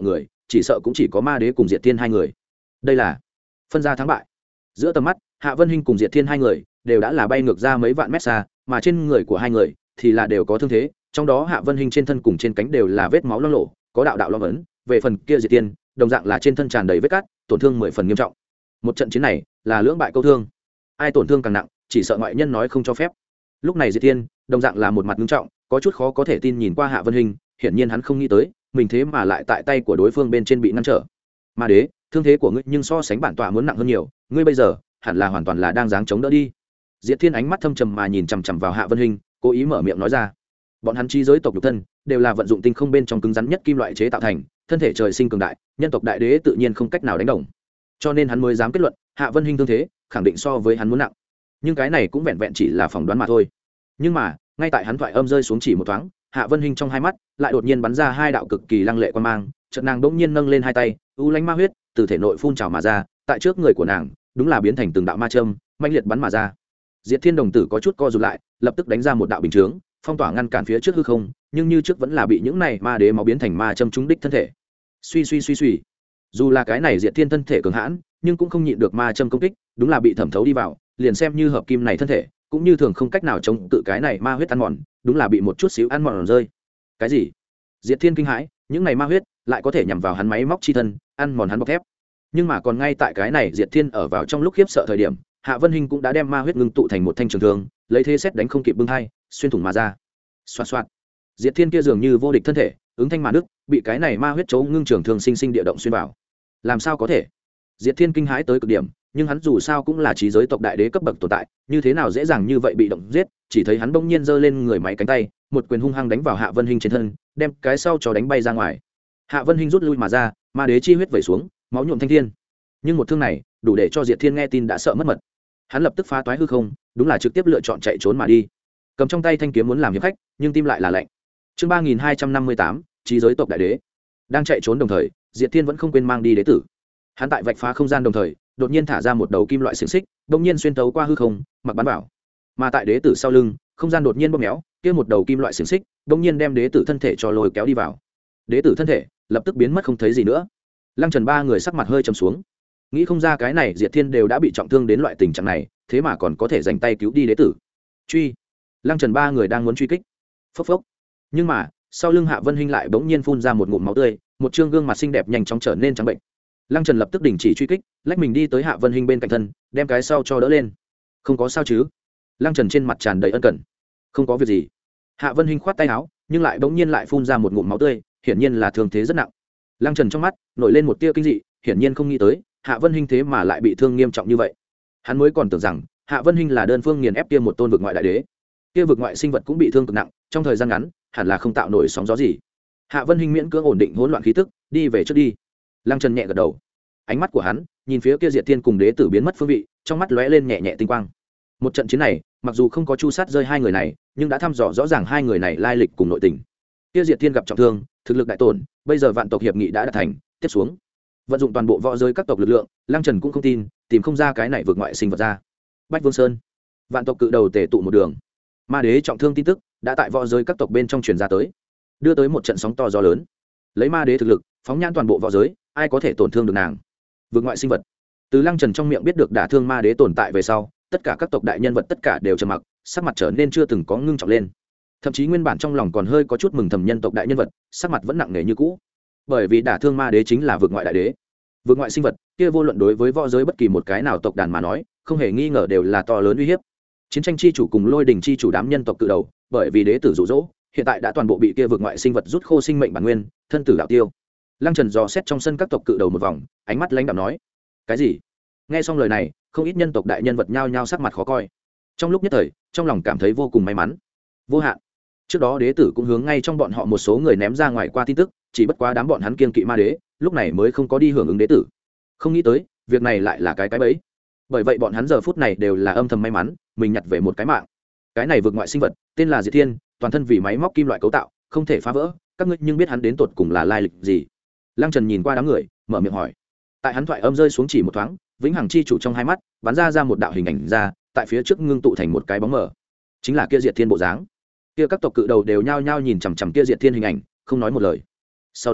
chỉ sợ cũng chỉ có ma đế cùng diệt thiên hai người. Đây là phân ra thắng bại. Giữa tầm mắt, Hạ Vân Hinh cùng diệt thiên hai người đều đã là bay ngược ra mấy vạn mét xa, mà trên người của hai người thì là đều có thương thế, trong đó Hạ Vân Hinh trên thân cùng trên cánh đều là vết máu loang lổ, có đạo đạo loang vấn, về phần kia diệt thiên, đồng dạng là trên thân tràn đầy vết cát, tổn thương mười phần nghiêm trọng. Một trận chiến này là lưỡng bại câu thương, ai tổn thương càng nặng, chỉ sợ ngoại nhân nói không cho phép. Lúc này diệt thiên, đồng dạng là một mặt nghiêm trọng, có chút khó có thể tin nhìn qua Hạ Vân Hinh, hiển nhiên hắn không nghĩ tới, mình thế mà lại tại tay của đối phương bên trên bị ngăn trở. Ma đế, thương thế của ngươi nhưng so sánh bản tọa muốn nặng hơn nhiều, ngươi bây giờ hẳn là hoàn toàn là đang dáng chống đỡ đi. Diệt thiên ánh mắt thâm trầm mà nhìn chằm chằm vào Hạ Vân Hinh, cố ý mở miệng nói ra. Bọn hắn chi giới tộc nhục thân đều là vận dụng tinh không bên trong cứng rắn nhất kim loại chế tạo thành, thân thể trời sinh cường đại, nhân tộc đại đế tự nhiên không cách nào đánh đồng, cho nên hắn mới dám kết luận Hạ Vân Hinh thương thế khẳng định so với hắn muốn nặng. Nhưng cái này cũng vẹn vẹn chỉ là phỏng đoán mà thôi. Nhưng mà ngay tại hắn thoại âm rơi xuống chỉ một thoáng, Hạ Vân Hinh trong hai mắt lại đột nhiên bắn ra hai đạo cực kỳ lăng lệ quan mang, chợt nàng bỗng nhiên nâng lên hai tay, u lánh ma huyết từ thể nội phun trào mà ra, tại trước người của nàng đúng là biến thành từng đạo ma châm mãnh liệt bắn mà ra. Diệt Thiên đồng tử có chút co rụt lại, lập tức đánh ra một đạo bình chướng phong tỏa ngăn cản phía trước hư không, nhưng như trước vẫn là bị những này ma đế máu biến thành ma châm trúng đích thân thể. Suy suy suy suy, dù là cái này Diệt Thiên thân thể cường hãn, nhưng cũng không nhịn được ma châm công kích, đúng là bị thẩm thấu đi vào, liền xem như hợp kim này thân thể cũng như thường không cách nào chống tự cái này ma huyết ăn mòn, đúng là bị một chút xíu ăn mòn rơi. Cái gì? Diệt Thiên kinh hãi, những này ma huyết lại có thể nhằm vào hắn máy móc chi thân, ăn mòn hắn bọc thép. Nhưng mà còn ngay tại cái này Diệt Thiên ở vào trong lúc khiếp sợ thời điểm, Hạ Vân Hinh cũng đã đem ma huyết ngưng tụ thành một thanh trường thương, lấy thế xét đánh không kịp bưng hai, xuyên thủng mà ra. Xoạt xoạt. Diệt Thiên kia dường như vô địch thân thể, ứng thanh mà đức, bị cái này ma huyết chấu ngưng trường thương sinh sinh địa động xuyên vào. Làm sao có thể? Diệt Thiên kinh hãi tới cực điểm, nhưng hắn dù sao cũng là trí giới tộc đại đế cấp bậc tồn tại, như thế nào dễ dàng như vậy bị động giết, chỉ thấy hắn bỗng nhiên giơ lên người máy cánh tay, một quyền hung hăng đánh vào Hạ Vân Hinh trên thân, đem cái sau cho đánh bay ra ngoài. Hạ Vân Hinh rút lui mà ra, ma đế chi huyết vẩy xuống, máu nhuộm thanh thiên. Nhưng một thương này, đủ để cho Diệt Thiên nghe tin đã sợ mất mật. Hắn lập tức phá toái hư không, đúng là trực tiếp lựa chọn chạy trốn mà đi. Cầm trong tay thanh kiếm muốn làm hiệp khách, nhưng tim lại là lạnh. Chương ba nghìn hai trăm năm mươi tám, trí giới tộc đại đế. Đang chạy trốn đồng thời, Diệt Thiên vẫn không quên mang đi đế tử. Hắn tại vạch phá không gian đồng thời, đột nhiên thả ra một đầu kim loại xiềng xích, đột nhiên xuyên tấu qua hư không, mặc bắn vào. Mà tại đế tử sau lưng, không gian đột nhiên bóp méo, kia một đầu kim loại xiềng xích, đột nhiên đem đế tử thân thể cho lôi kéo đi vào. Đế tử thân thể lập tức biến mất không thấy gì nữa. Lăng Trần ba người sắc mặt hơi trầm xuống, nghĩ không ra cái này Diệt Thiên đều đã bị trọng thương đến loại tình trạng này, thế mà còn có thể dành tay cứu đi đế tử. Truy! Lăng Trần ba người đang muốn truy kích. Phốc phốc. Nhưng mà, sau lưng Hạ Vân Hinh lại bỗng nhiên phun ra một ngụm máu tươi, một trương gương mặt xinh đẹp nhanh chóng trở nên trắng bệnh. Lăng Trần lập tức đình chỉ truy kích, lách mình đi tới Hạ Vân Hinh bên cạnh thân, đem cái sau cho đỡ lên. Không có sao chứ? Lăng Trần trên mặt tràn đầy ân cần. Không có việc gì. Hạ Vân Hinh khoát tay áo, nhưng lại bỗng nhiên lại phun ra một ngụm máu tươi, hiển nhiên là thương thế rất nặng. Lăng Trần trong mắt nổi lên một tia kinh dị, hiển nhiên không nghĩ tới Hạ Vân Hinh thế mà lại bị thương nghiêm trọng như vậy. Hắn mới còn tưởng rằng Hạ Vân Hinh là đơn phương nghiền ép kia một tôn vực ngoại đại đế, kia vực ngoại sinh vật cũng bị thương cực nặng, trong thời gian ngắn hẳn là không tạo nổi sóng gió gì. Hạ Vân Hinh miễn cưỡng ổn định hỗn loạn khí tức, đi về trước đi. Lăng Trần nhẹ gật đầu, ánh mắt của hắn nhìn phía kia Diệt Thiên cùng đế tử biến mất phương vị, trong mắt lóe lên nhẹ nhẹ tinh quang. Một trận chiến này mặc dù không có chu sát rơi hai người này, nhưng đã thăm dò rõ ràng hai người này lai lịch cùng nội tình. Kia Diệt Thiên gặp trọng thương, thực lực đại tổn, bây giờ vạn tộc hiệp nghị đã đạt thành, tiếp xuống vận dụng toàn bộ võ giới các tộc lực lượng, Lăng Trần cũng không tin tìm không ra cái này vượt ngoại sinh vật ra. Bách Vương Sơn, vạn tộc cự đầu tề tụ một đường, ma đế trọng thương tin tức đã tại võ giới các tộc bên trong truyền ra tới, đưa tới một trận sóng to gió lớn. Lấy ma đế thực lực phóng nhãn toàn bộ võ giới, ai có thể tổn thương được nàng? Vượt ngoại sinh vật. Từ Lăng Trần trong miệng biết được đả thương ma đế tồn tại về sau, tất cả các tộc đại nhân vật tất cả đều trầm mặc, sắc mặt trở nên chưa từng có ngưng trọng lên. Thậm chí nguyên bản trong lòng còn hơi có chút mừng thầm nhân tộc đại nhân vật, sắc mặt vẫn nặng nề như cũ, bởi vì đả thương ma đế chính là vượt ngoại đại đế. Vượt ngoại sinh vật kia vô luận đối với võ giới bất kỳ một cái nào tộc đàn mà nói, không hề nghi ngờ đều là to lớn uy hiếp. Chiến tranh chi chủ cùng Lôi Đình chi chủ đám nhân tộc cự đầu, bởi vì đế tử dụ dỗ, hiện tại đã toàn bộ bị kia vượt ngoại sinh vật rút khô sinh mệnh bản nguyên, thân tử đạo tiêu. Lăng Trần dò xét trong sân các tộc cự đầu một vòng, ánh mắt lãnh đạm nói: cái gì? Nghe xong lời này, không ít nhân tộc đại nhân vật nhao nhao sắc mặt khó coi. Trong lúc nhất thời, trong lòng cảm thấy vô cùng may mắn vô hạn. Trước đó đế tử cũng hướng ngay trong bọn họ một số người ném ra ngoài qua tin tức, chỉ bất quá đám bọn hắn kiên kỵ ma đế, lúc này mới không có đi hưởng ứng đế tử. Không nghĩ tới việc này lại là cái cái bẫy. Bởi vậy bọn hắn giờ phút này đều là âm thầm may mắn mình nhặt về một cái mạng. Cái này vượt ngoại sinh vật tên là Diệt Thiên, toàn thân vì máy móc kim loại cấu tạo, không thể phá vỡ. Các ngươi nhưng biết hắn đến tột cùng là lai lịch gì? Lăng Trần nhìn qua đám người, mở miệng hỏi. Tại hắn thoại âm rơi xuống chỉ một thoáng, vĩnh hằng chi chủ trong hai mắt bắn ra ra một đạo hình ảnh ra, tại phía trước ngưng tụ thành một cái bóng mờ, chính là kia Diệt Thiên bộ dáng. Kia các tộc cự đầu đều nhao nhao nhìn chằm chằm kia Diệt Thiên hình ảnh, không nói một lời. Sau đó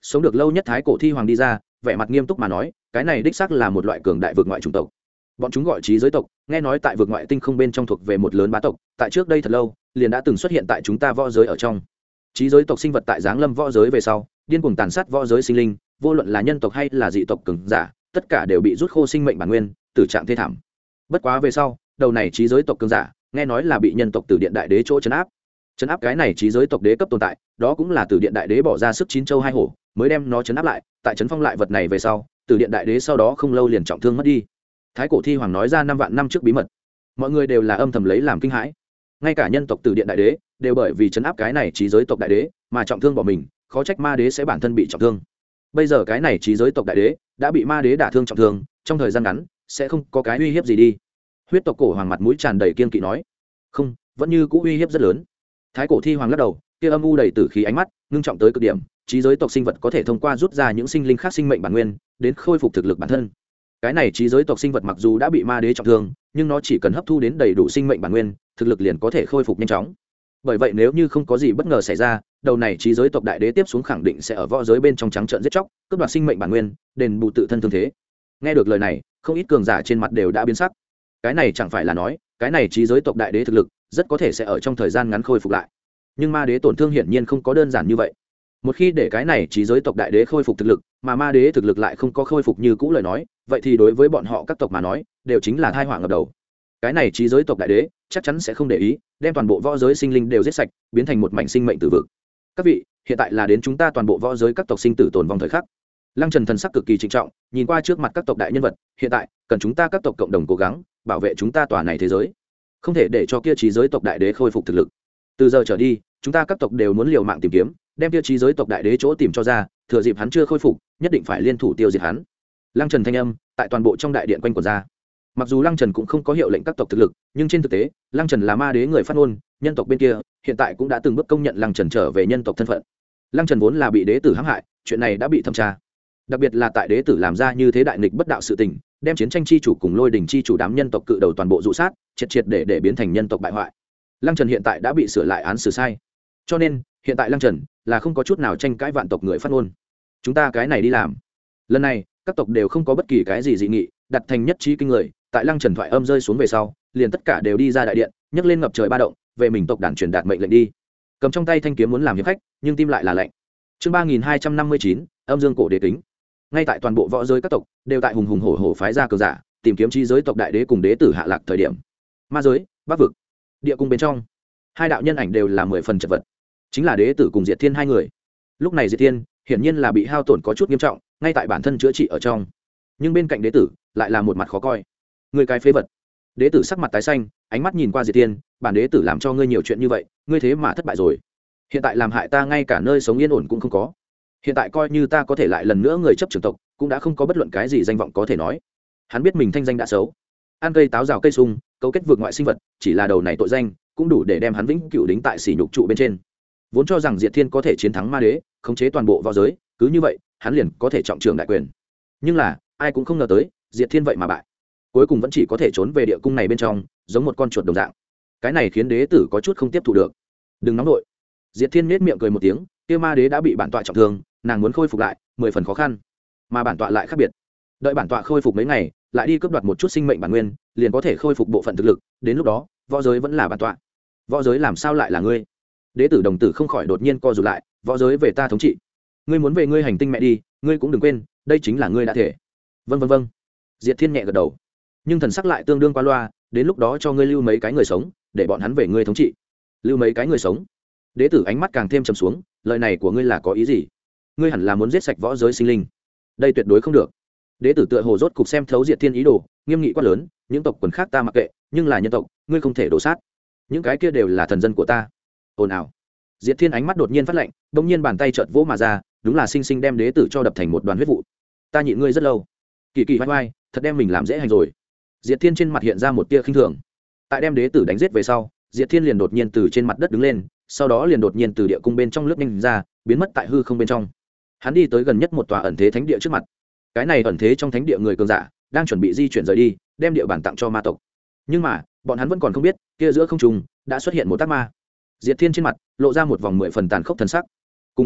sống được lâu nhất thái cổ thi hoàng đi ra, vẻ mặt nghiêm túc mà nói, cái này đích xác là một loại cường đại vượt ngoại chủng tộc. Bọn chúng gọi trí giới tộc, nghe nói tại vượt ngoại tinh không bên trong thuộc về một lớn bá tộc, tại trước đây thật lâu liền đã từng xuất hiện tại chúng ta võ giới ở trong. Trí giới tộc sinh vật tại giáng lâm võ giới về sau, điên cuồng tàn sát võ giới sinh linh, vô luận là nhân tộc hay là dị tộc cường giả, tất cả đều bị rút khô sinh mệnh bản nguyên, tử trạng thê thảm. Bất quá về sau, đầu này trí giới tộc cường giả, nghe nói là bị nhân tộc Tử Điện Đại Đế chỗ trấn áp. Trấn áp cái này trí giới tộc đế cấp tồn tại, đó cũng là Tử Điện Đại Đế bỏ ra sức chín châu hai hổ, mới đem nó trấn áp lại, tại trấn phong lại vật này về sau, Tử Điện Đại Đế sau đó không lâu liền trọng thương mất đi. Thái cổ thi hoàng nói ra năm vạn năm trước bí mật, mọi người đều là âm thầm lấy làm kinh hãi. Ngay cả nhân tộc Tử Điện Đại Đế đều bởi vì trấn áp cái này trí giới tộc đại đế mà trọng thương bỏ mình, khó trách ma đế sẽ bản thân bị trọng thương. Bây giờ cái này trí giới tộc đại đế đã bị ma đế đả thương trọng thương, trong thời gian ngắn sẽ không có cái uy hiếp gì đi. Huyết tộc cổ hoàng mặt mũi tràn đầy kiên kỵ nói, không, vẫn như cũ uy hiếp rất lớn. Thái cổ thi hoàng lắc đầu, kia âm u đầy tử khí ánh mắt ngưng trọng tới cực điểm. Trí giới tộc sinh vật có thể thông qua rút ra những sinh linh khác sinh mệnh bản nguyên đến khôi phục thực lực bản thân. Cái này trí giới tộc sinh vật mặc dù đã bị ma đế trọng thương, nhưng nó chỉ cần hấp thu đến đầy đủ sinh mệnh bản nguyên, thực lực liền có thể khôi phục nhanh chóng. Bởi vậy nếu như không có gì bất ngờ xảy ra, đầu này trí giới tộc đại đế tiếp xuống khẳng định sẽ ở võ giới bên trong trắng trợn giết chóc, cướp đoạt sinh mệnh bản nguyên, đền bù tự thân thương thế. Nghe được lời này, không ít cường giả trên mặt đều đã biến sắc. Cái này chẳng phải là nói, cái này trí giới tộc đại đế thực lực rất có thể sẽ ở trong thời gian ngắn khôi phục lại. Nhưng ma đế tổn thương hiển nhiên không có đơn giản như vậy. Một khi để cái này trí giới tộc đại đế khôi phục thực lực, mà ma đế thực lực lại không có khôi phục như cũ lời nói, vậy thì đối với bọn họ các tộc mà nói, đều chính là tai họa ngập đầu. Cái này trí giới tộc đại đế chắc chắn sẽ không để ý, đem toàn bộ võ giới sinh linh đều giết sạch, biến thành một mảnh sinh mệnh tử vực. Các vị, hiện tại là đến chúng ta toàn bộ võ giới các tộc sinh tử tồn vong thời khắc. Lăng Trần thần sắc cực kỳ trịnh trọng, nhìn qua trước mặt các tộc đại nhân vật, hiện tại cần chúng ta các tộc cộng đồng cố gắng bảo vệ chúng ta tòa này thế giới, không thể để cho kia trí giới tộc đại đế khôi phục thực lực. Từ giờ trở đi, chúng ta các tộc đều muốn liều mạng tìm kiếm, đem kia trí giới tộc đại đế chỗ tìm cho ra, thừa dịp hắn chưa khôi phục, nhất định phải liên thủ tiêu diệt hắn. Lăng Trần thanh âm tại toàn bộ trong đại điện quanh quẩn ra. Mặc dù Lăng Trần cũng không có hiệu lệnh các tộc thực lực, nhưng trên thực tế, Lăng Trần là ma đế người phát ngôn, nhân tộc bên kia hiện tại cũng đã từng bước công nhận Lăng Trần trở về nhân tộc thân phận. Lăng Trần vốn là bị đế tử hãm hại, chuyện này đã bị thẩm tra. Đặc biệt là tại đế tử làm ra như thế đại nghịch bất đạo sự tình, đem chiến tranh chi chủ cùng lôi đình chi chủ đám nhân tộc cự đầu toàn bộ dụ sát, triệt triệt để để biến thành nhân tộc bại hoại. Lăng Trần hiện tại đã bị sửa lại án xử sai, cho nên hiện tại Lăng Trần là không có chút nào tranh cãi vạn tộc người phát ngôn. Chúng ta cái này đi làm. Lần này các tộc đều không có bất kỳ cái gì dị nghị, đặt thành nhất trí kinh người. Tại Lăng Trần thoại âm rơi xuống về sau, liền tất cả đều đi ra đại điện, nhấc lên ngập trời ba động, về mình tộc đàn truyền đạt mệnh lệnh đi. Cầm trong tay thanh kiếm muốn làm hiệp khách, nhưng tim lại là lạnh. Chương ba nghìn hai trăm năm mươi chín, âm dương cổ đế kính. Ngay tại toàn bộ võ giới các tộc đều tại hùng hùng hổ hổ phái ra cường giả, tìm kiếm chi giới tộc đại đế cùng đế tử hạ lạc thời điểm, ma giới, bắc vực, địa cung bên trong, hai đạo nhân ảnh đều là mười phần chật vật, chính là đế tử cùng Diệt Thiên hai người. Lúc này Diệt Thiên hiển nhiên là bị hao tổn có chút nghiêm trọng, ngay tại bản thân chữa trị ở trong, nhưng bên cạnh đế tử lại là một mặt khó coi. Người cái phế vật. Đế tử sắc mặt tái xanh, ánh mắt nhìn qua Diệt Thiên, bản đế tử làm cho ngươi nhiều chuyện như vậy, ngươi thế mà thất bại rồi. Hiện tại làm hại ta ngay cả nơi sống yên ổn cũng không có. Hiện tại coi như ta có thể lại lần nữa người chấp trưởng tộc, cũng đã không có bất luận cái gì danh vọng có thể nói. Hắn biết mình thanh danh đã xấu, ăn cây táo rào cây sung, cấu kết vượt ngoại sinh vật, chỉ là đầu này tội danh cũng đủ để đem hắn vĩnh cửu đính tại sỉ nhục trụ bên trên. Vốn cho rằng Diệt Thiên có thể chiến thắng ma đế, khống chế toàn bộ võ giới, cứ như vậy hắn liền có thể trọng trưởng đại quyền. Nhưng là ai cũng không ngờ tới, Diệt Thiên vậy mà bại, cuối cùng vẫn chỉ có thể trốn về địa cung này bên trong, giống một con chuột đồng dạng. Cái này khiến đế tử có chút không tiếp thu được. Đừng nóng nội. Diệt Thiên nết miệng cười một tiếng, kia ma đế đã bị bản tọa trọng thương, nàng muốn khôi phục lại mười phần khó khăn, mà bản tọa lại khác biệt. Đợi bản tọa khôi phục mấy ngày, lại đi cướp đoạt một chút sinh mệnh bản nguyên, liền có thể khôi phục bộ phận thực lực, đến lúc đó võ giới vẫn là bản tọa. Võ giới làm sao lại là ngươi? Đế tử đồng tử không khỏi đột nhiên co rụt lại, võ giới về ta thống trị, ngươi muốn về ngươi hành tinh mẹ đi, ngươi cũng đừng quên, đây chính là ngươi đã thể. Vâng vâng vâng. Diệt Thiên nhẹ gật đầu, nhưng thần sắc lại tương đương qua loa, đến lúc đó cho ngươi lưu mấy cái người sống, để bọn hắn về ngươi thống trị. Lưu mấy cái người sống? Đế tử ánh mắt càng thêm trầm xuống, lời này của ngươi là có ý gì? Ngươi hẳn là muốn giết sạch võ giới sinh linh, đây tuyệt đối không được. Đế tử tựa hồ rốt cục xem thấu Diệt Thiên ý đồ, nghiêm nghị quát lớn, những tộc quần khác ta mặc kệ, nhưng là nhân tộc, ngươi không thể đổ sát. Những cái kia đều là thần dân của ta. Ồn ào. Diệt Thiên ánh mắt đột nhiên phát lạnh, đột nhiên bàn tay chợt vỗ mà ra, đúng là sinh sinh đem đế tử cho đập thành một đoàn huyết vụ. Ta nhịn ngươi rất lâu. Kỳ kỳ vai vai, thật đem mình làm dễ hành rồi. Diệt Thiên trên mặt hiện ra một tia khinh thường. Tại đem đế tử đánh giết về sau, Diệt Thiên liền đột nhiên từ trên mặt đất đứng lên, sau đó liền đột nhiên từ địa cung bên trong lướt nhanh ra, biến mất tại hư không bên trong. Hắn đi tới gần nhất một tòa ẩn thế thánh địa trước mặt. Cái này ẩn thế trong thánh địa người cường giả đang chuẩn bị di chuyển rời đi, đem địa bản tặng cho ma tộc. Nhưng mà bọn hắn vẫn còn không biết, kia giữa không trung đã xuất hiện một tác ma. Diệt Thiên trên mặt lộ ra một vòng mười phần tàn khốc thần sắc. Cùng lúc đó,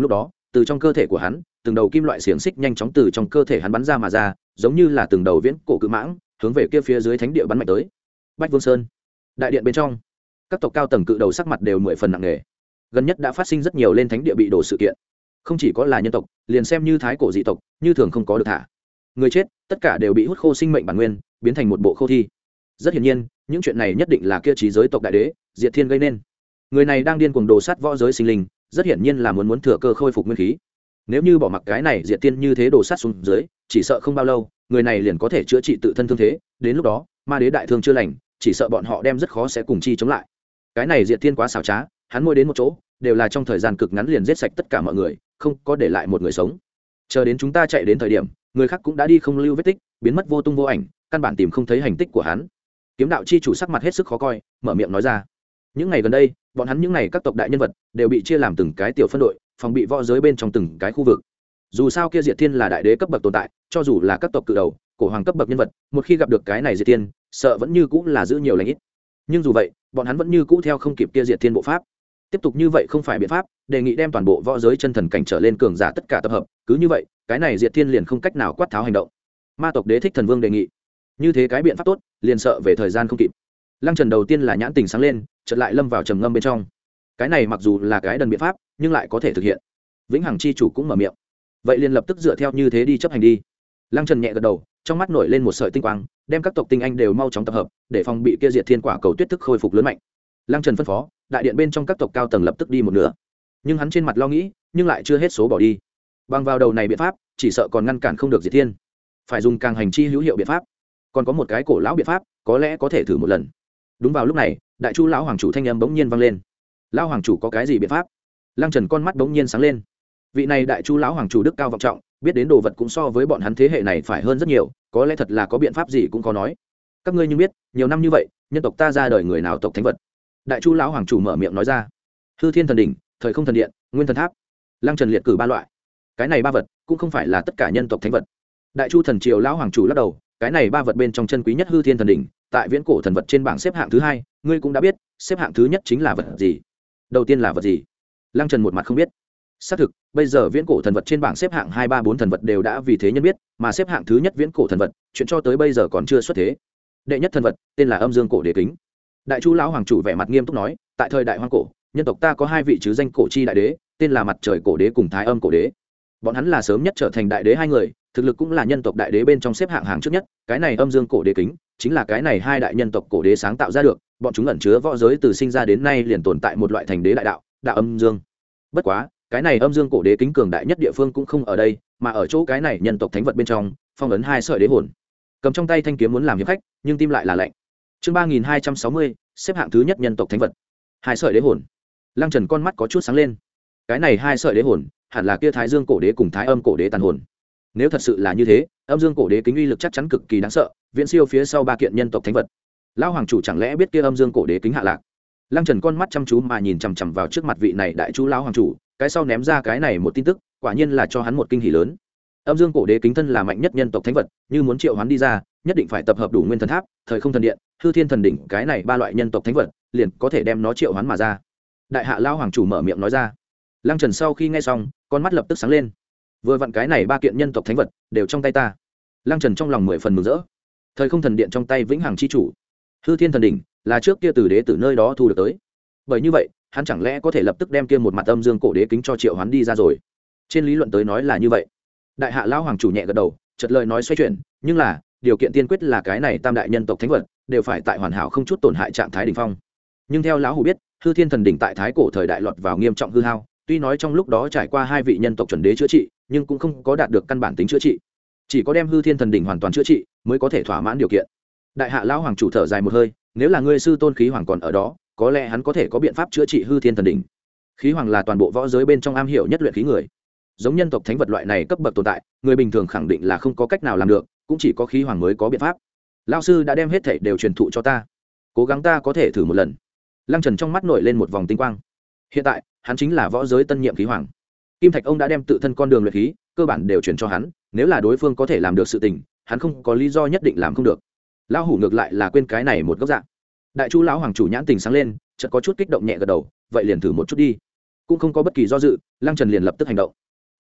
từ trong cơ thể của hắn từng đầu kim loại xiềng xích nhanh chóng từ trong cơ thể hắn bắn ra mà ra, giống như là từng đầu viễn cổ cự mãng hướng về kia phía dưới thánh địa bắn mạnh tới. Bách Vương Sơn, đại điện bên trong, các tộc cao tầng cự đầu sắc mặt đều mười phần nặng nề. Gần nhất đã phát sinh rất nhiều lên thánh địa bị đổ sự kiện, không chỉ có là nhân tộc, liền xem như thái cổ dị tộc như thường không có được thả. Người chết tất cả đều bị hút khô sinh mệnh bản nguyên, biến thành một bộ khô thi. Rất hiển nhiên những chuyện này nhất định là kia trí giới tộc đại đế Diệt Thiên gây nên. Người này đang điên cuồng đồ sát võ giới sinh linh, rất hiển nhiên là muốn muốn thừa cơ khôi phục nguyên khí. Nếu như bỏ mặc cái này Diệt Thiên như thế đồ sát xuống dưới, chỉ sợ không bao lâu người này liền có thể chữa trị tự thân thương thế, đến lúc đó ma đế đại thương chưa lành, chỉ sợ bọn họ đem rất khó sẽ cùng chi chống lại. Cái này Diệt Thiên quá xảo trá, hắn môi đến một chỗ đều là trong thời gian cực ngắn liền giết sạch tất cả mọi người, không có để lại một người sống. Chờ đến chúng ta chạy đến thời điểm, người khác cũng đã đi không lưu vết tích, biến mất vô tung vô ảnh, căn bản tìm không thấy hành tích của hắn. Kiếm đạo chi chủ sắc mặt hết sức khó coi, mở miệng nói ra. Những ngày gần đây, bọn hắn những ngày các tộc đại nhân vật đều bị chia làm từng cái tiểu phân đội, phòng bị võ giới bên trong từng cái khu vực. Dù sao kia Diệt Thiên là đại đế cấp bậc tồn tại, cho dù là các tộc cự đầu, cổ hoàng cấp bậc nhân vật, một khi gặp được cái này Diệt Thiên, sợ vẫn như cũ là giữ nhiều lành ít. Nhưng dù vậy, bọn hắn vẫn như cũ theo không kịp kia Diệt Thiên bộ pháp. Tiếp tục như vậy không phải biện pháp, đề nghị đem toàn bộ võ giới chân thần cảnh trở lên cường giả tất cả tập hợp, cứ như vậy, cái này Diệt Thiên liền không cách nào quát tháo hành động. Ma tộc đế thích thần vương đề nghị, như thế cái biện pháp tốt, liền sợ về thời gian không kịp. Lăng Trần đầu tiên là nhãn tình sáng lên, chợt lại lâm vào trầm ngâm bên trong. Cái này mặc dù là cái đần biện pháp, nhưng lại có thể thực hiện. Vĩnh Hằng chi chủ cũng mở miệng, vậy liền lập tức dựa theo như thế đi chấp hành đi. Lăng Trần nhẹ gật đầu, trong mắt nổi lên một sợi tinh quang, đem các tộc tinh anh đều mau chóng tập hợp, để phòng bị kia Diệt Thiên quả cầu tuyết thức khôi phục lớn mạnh. Lăng Trần phân phó, đại điện bên trong các tộc cao tầng lập tức đi một nửa. Nhưng hắn trên mặt lo nghĩ, nhưng lại chưa hết số bỏ đi. Bằng vào đầu này biện pháp, chỉ sợ còn ngăn cản không được Diệt Thiên. Phải dùng càng hành chi hữu hiệu biện pháp. Còn có một cái cổ lão biện pháp, có lẽ có thể thử một lần. Đúng vào lúc này, đại chu lão hoàng chủ thanh âm bỗng nhiên vang lên. Lão hoàng chủ có cái gì biện pháp? Lăng Trần con mắt bỗng nhiên sáng lên. Vị này đại chu lão hoàng chủ đức cao vọng trọng, biết đến đồ vật cũng so với bọn hắn thế hệ này phải hơn rất nhiều, có lẽ thật là có biện pháp gì cũng có nói. Các ngươi nhưng biết, nhiều năm như vậy, nhân tộc ta ra đời người nào tộc thánh vật? Đại chu lão hoàng chủ mở miệng nói ra. Hư Thiên thần đỉnh, thời không thần điện, nguyên thần tháp. Lăng Trần liệt cử ba loại. Cái này ba vật cũng không phải là tất cả nhân tộc thánh vật. Đại chu thần triều lão hoàng chủ lắc đầu, cái này ba vật bên trong chân quý nhất Hư Thiên thần đỉnh, tại viễn cổ thần vật trên bảng xếp hạng thứ hai, ngươi cũng đã biết, xếp hạng thứ nhất chính là vật gì? Đầu tiên là vật gì? Lăng Trần một mặt không biết. Xác thực, bây giờ viễn cổ thần vật trên bảng xếp hạng hai ba bốn thần vật đều đã vì thế nhân biết, mà xếp hạng thứ nhất viễn cổ thần vật, chuyện cho tới bây giờ còn chưa xuất thế. Đệ nhất thần vật, tên là Âm Dương cổ đế kính. Đại chu lão hoàng chủ vẻ mặt nghiêm túc nói, tại thời đại hoang cổ, nhân tộc ta có hai vị chứ danh cổ chi đại đế, tên là Mặt Trời cổ đế cùng Thái Âm cổ đế. Bọn hắn là sớm nhất trở thành đại đế hai người, thực lực cũng là nhân tộc đại đế bên trong xếp hạng hàng trước nhất. Cái này Âm Dương cổ đế kính chính là cái này hai đại nhân tộc cổ đế sáng tạo ra được, bọn chúng ẩn chứa võ giới từ sinh ra đến nay liền tồn tại một loại thành đế đại đạo, đạo âm dương. Bất quá, cái này Âm Dương cổ đế kính cường đại nhất địa phương cũng không ở đây, mà ở chỗ cái này nhân tộc thánh vật bên trong, phong ấn hai sợi đế hồn. Cầm trong tay thanh kiếm muốn làm hiệp khách, nhưng tim lại là lạnh. Chương ba nghìn hai trăm sáu mươi, xếp hạng thứ nhất nhân tộc thánh vật. Hai sợi đế hồn. Lăng Trần con mắt có chút sáng lên. Cái này hai sợi đế hồn, hẳn là kia Thái Dương cổ đế cùng Thái Âm cổ đế tàn hồn. Nếu thật sự là như thế, Âm Dương cổ đế kính uy lực chắc chắn cực kỳ đáng sợ, viễn siêu phía sau ba kiện nhân tộc thánh vật. Lão hoàng chủ chẳng lẽ biết kia Âm Dương cổ đế kính hạ lạc? Lăng Trần con mắt chăm chú mà nhìn chằm chằm vào trước mặt vị này đại chú lão hoàng chủ, cái sau ném ra cái này một tin tức, quả nhiên là cho hắn một kinh hỉ lớn. Âm Dương cổ đế kính thân là mạnh nhất nhân tộc thánh vật, như muốn triệu hắn đi ra, nhất định phải tập hợp đủ nguyên thần tháp, thời không thần điện, Hư Thiên thần đỉnh, cái này ba loại nhân tộc thánh vật, liền có thể đem nó triệu hắn mà ra. Đại hạ lão hoàng chủ mở miệng nói ra. Lăng Trần sau khi nghe xong, con mắt lập tức sáng lên. Vừa vặn cái này ba kiện nhân tộc thánh vật đều trong tay ta. Lăng Trần trong lòng mười phần mừng rỡ. Thời không thần điện trong tay Vĩnh Hằng chi chủ, Hư Thiên thần đỉnh là trước kia từ đế tử nơi đó thu được tới. Bởi như vậy, hắn chẳng lẽ có thể lập tức đem kia một mặt Âm Dương cổ đế kính cho triệu hắn đi ra rồi? Trên lý luận tới nói là như vậy. Đại hạ lão hoàng chủ nhẹ gật đầu, chợt lời nói xoay chuyển, nhưng là điều kiện tiên quyết là cái này tam đại nhân tộc thánh vật đều phải tại hoàn hảo không chút tổn hại trạng thái đỉnh phong. Nhưng theo lão hủ biết, Hư Thiên thần đỉnh tại thái cổ thời đại lọt vào nghiêm trọng hư hao, tuy nói trong lúc đó trải qua hai vị nhân tộc chuẩn đế chữa trị, nhưng cũng không có đạt được căn bản tính chữa trị. Chỉ có đem Hư Thiên thần đỉnh hoàn toàn chữa trị mới có thể thỏa mãn điều kiện. Đại hạ lão hoàng chủ thở dài một hơi, nếu là ngươi sư tôn khí hoàng còn ở đó, có lẽ hắn có thể có biện pháp chữa trị Hư Thiên thần đỉnh. Khí hoàng là toàn bộ võ giới bên trong am hiểu nhất luyện khí người. Giống nhân tộc thánh vật loại này cấp bậc tồn tại, người bình thường khẳng định là không có cách nào làm được, cũng chỉ có khí hoàng mới có biện pháp. Lão sư đã đem hết thảy đều truyền thụ cho ta, cố gắng ta có thể thử một lần. Lăng Trần trong mắt nổi lên một vòng tinh quang. Hiện tại, hắn chính là võ giới tân nhiệm khí hoàng. Kim Thạch ông đã đem tự thân con đường luyện khí, cơ bản đều truyền cho hắn, nếu là đối phương có thể làm được sự tình, hắn không có lý do nhất định làm không được. Lão hủ ngược lại là quên cái này một góc dạng. Đại chu lão hoàng chủ nhãn tình sáng lên, chợt có chút kích động nhẹ gật đầu, vậy liền thử một chút đi. Cũng không có bất kỳ do dự, Lăng Trần liền lập tức hành động.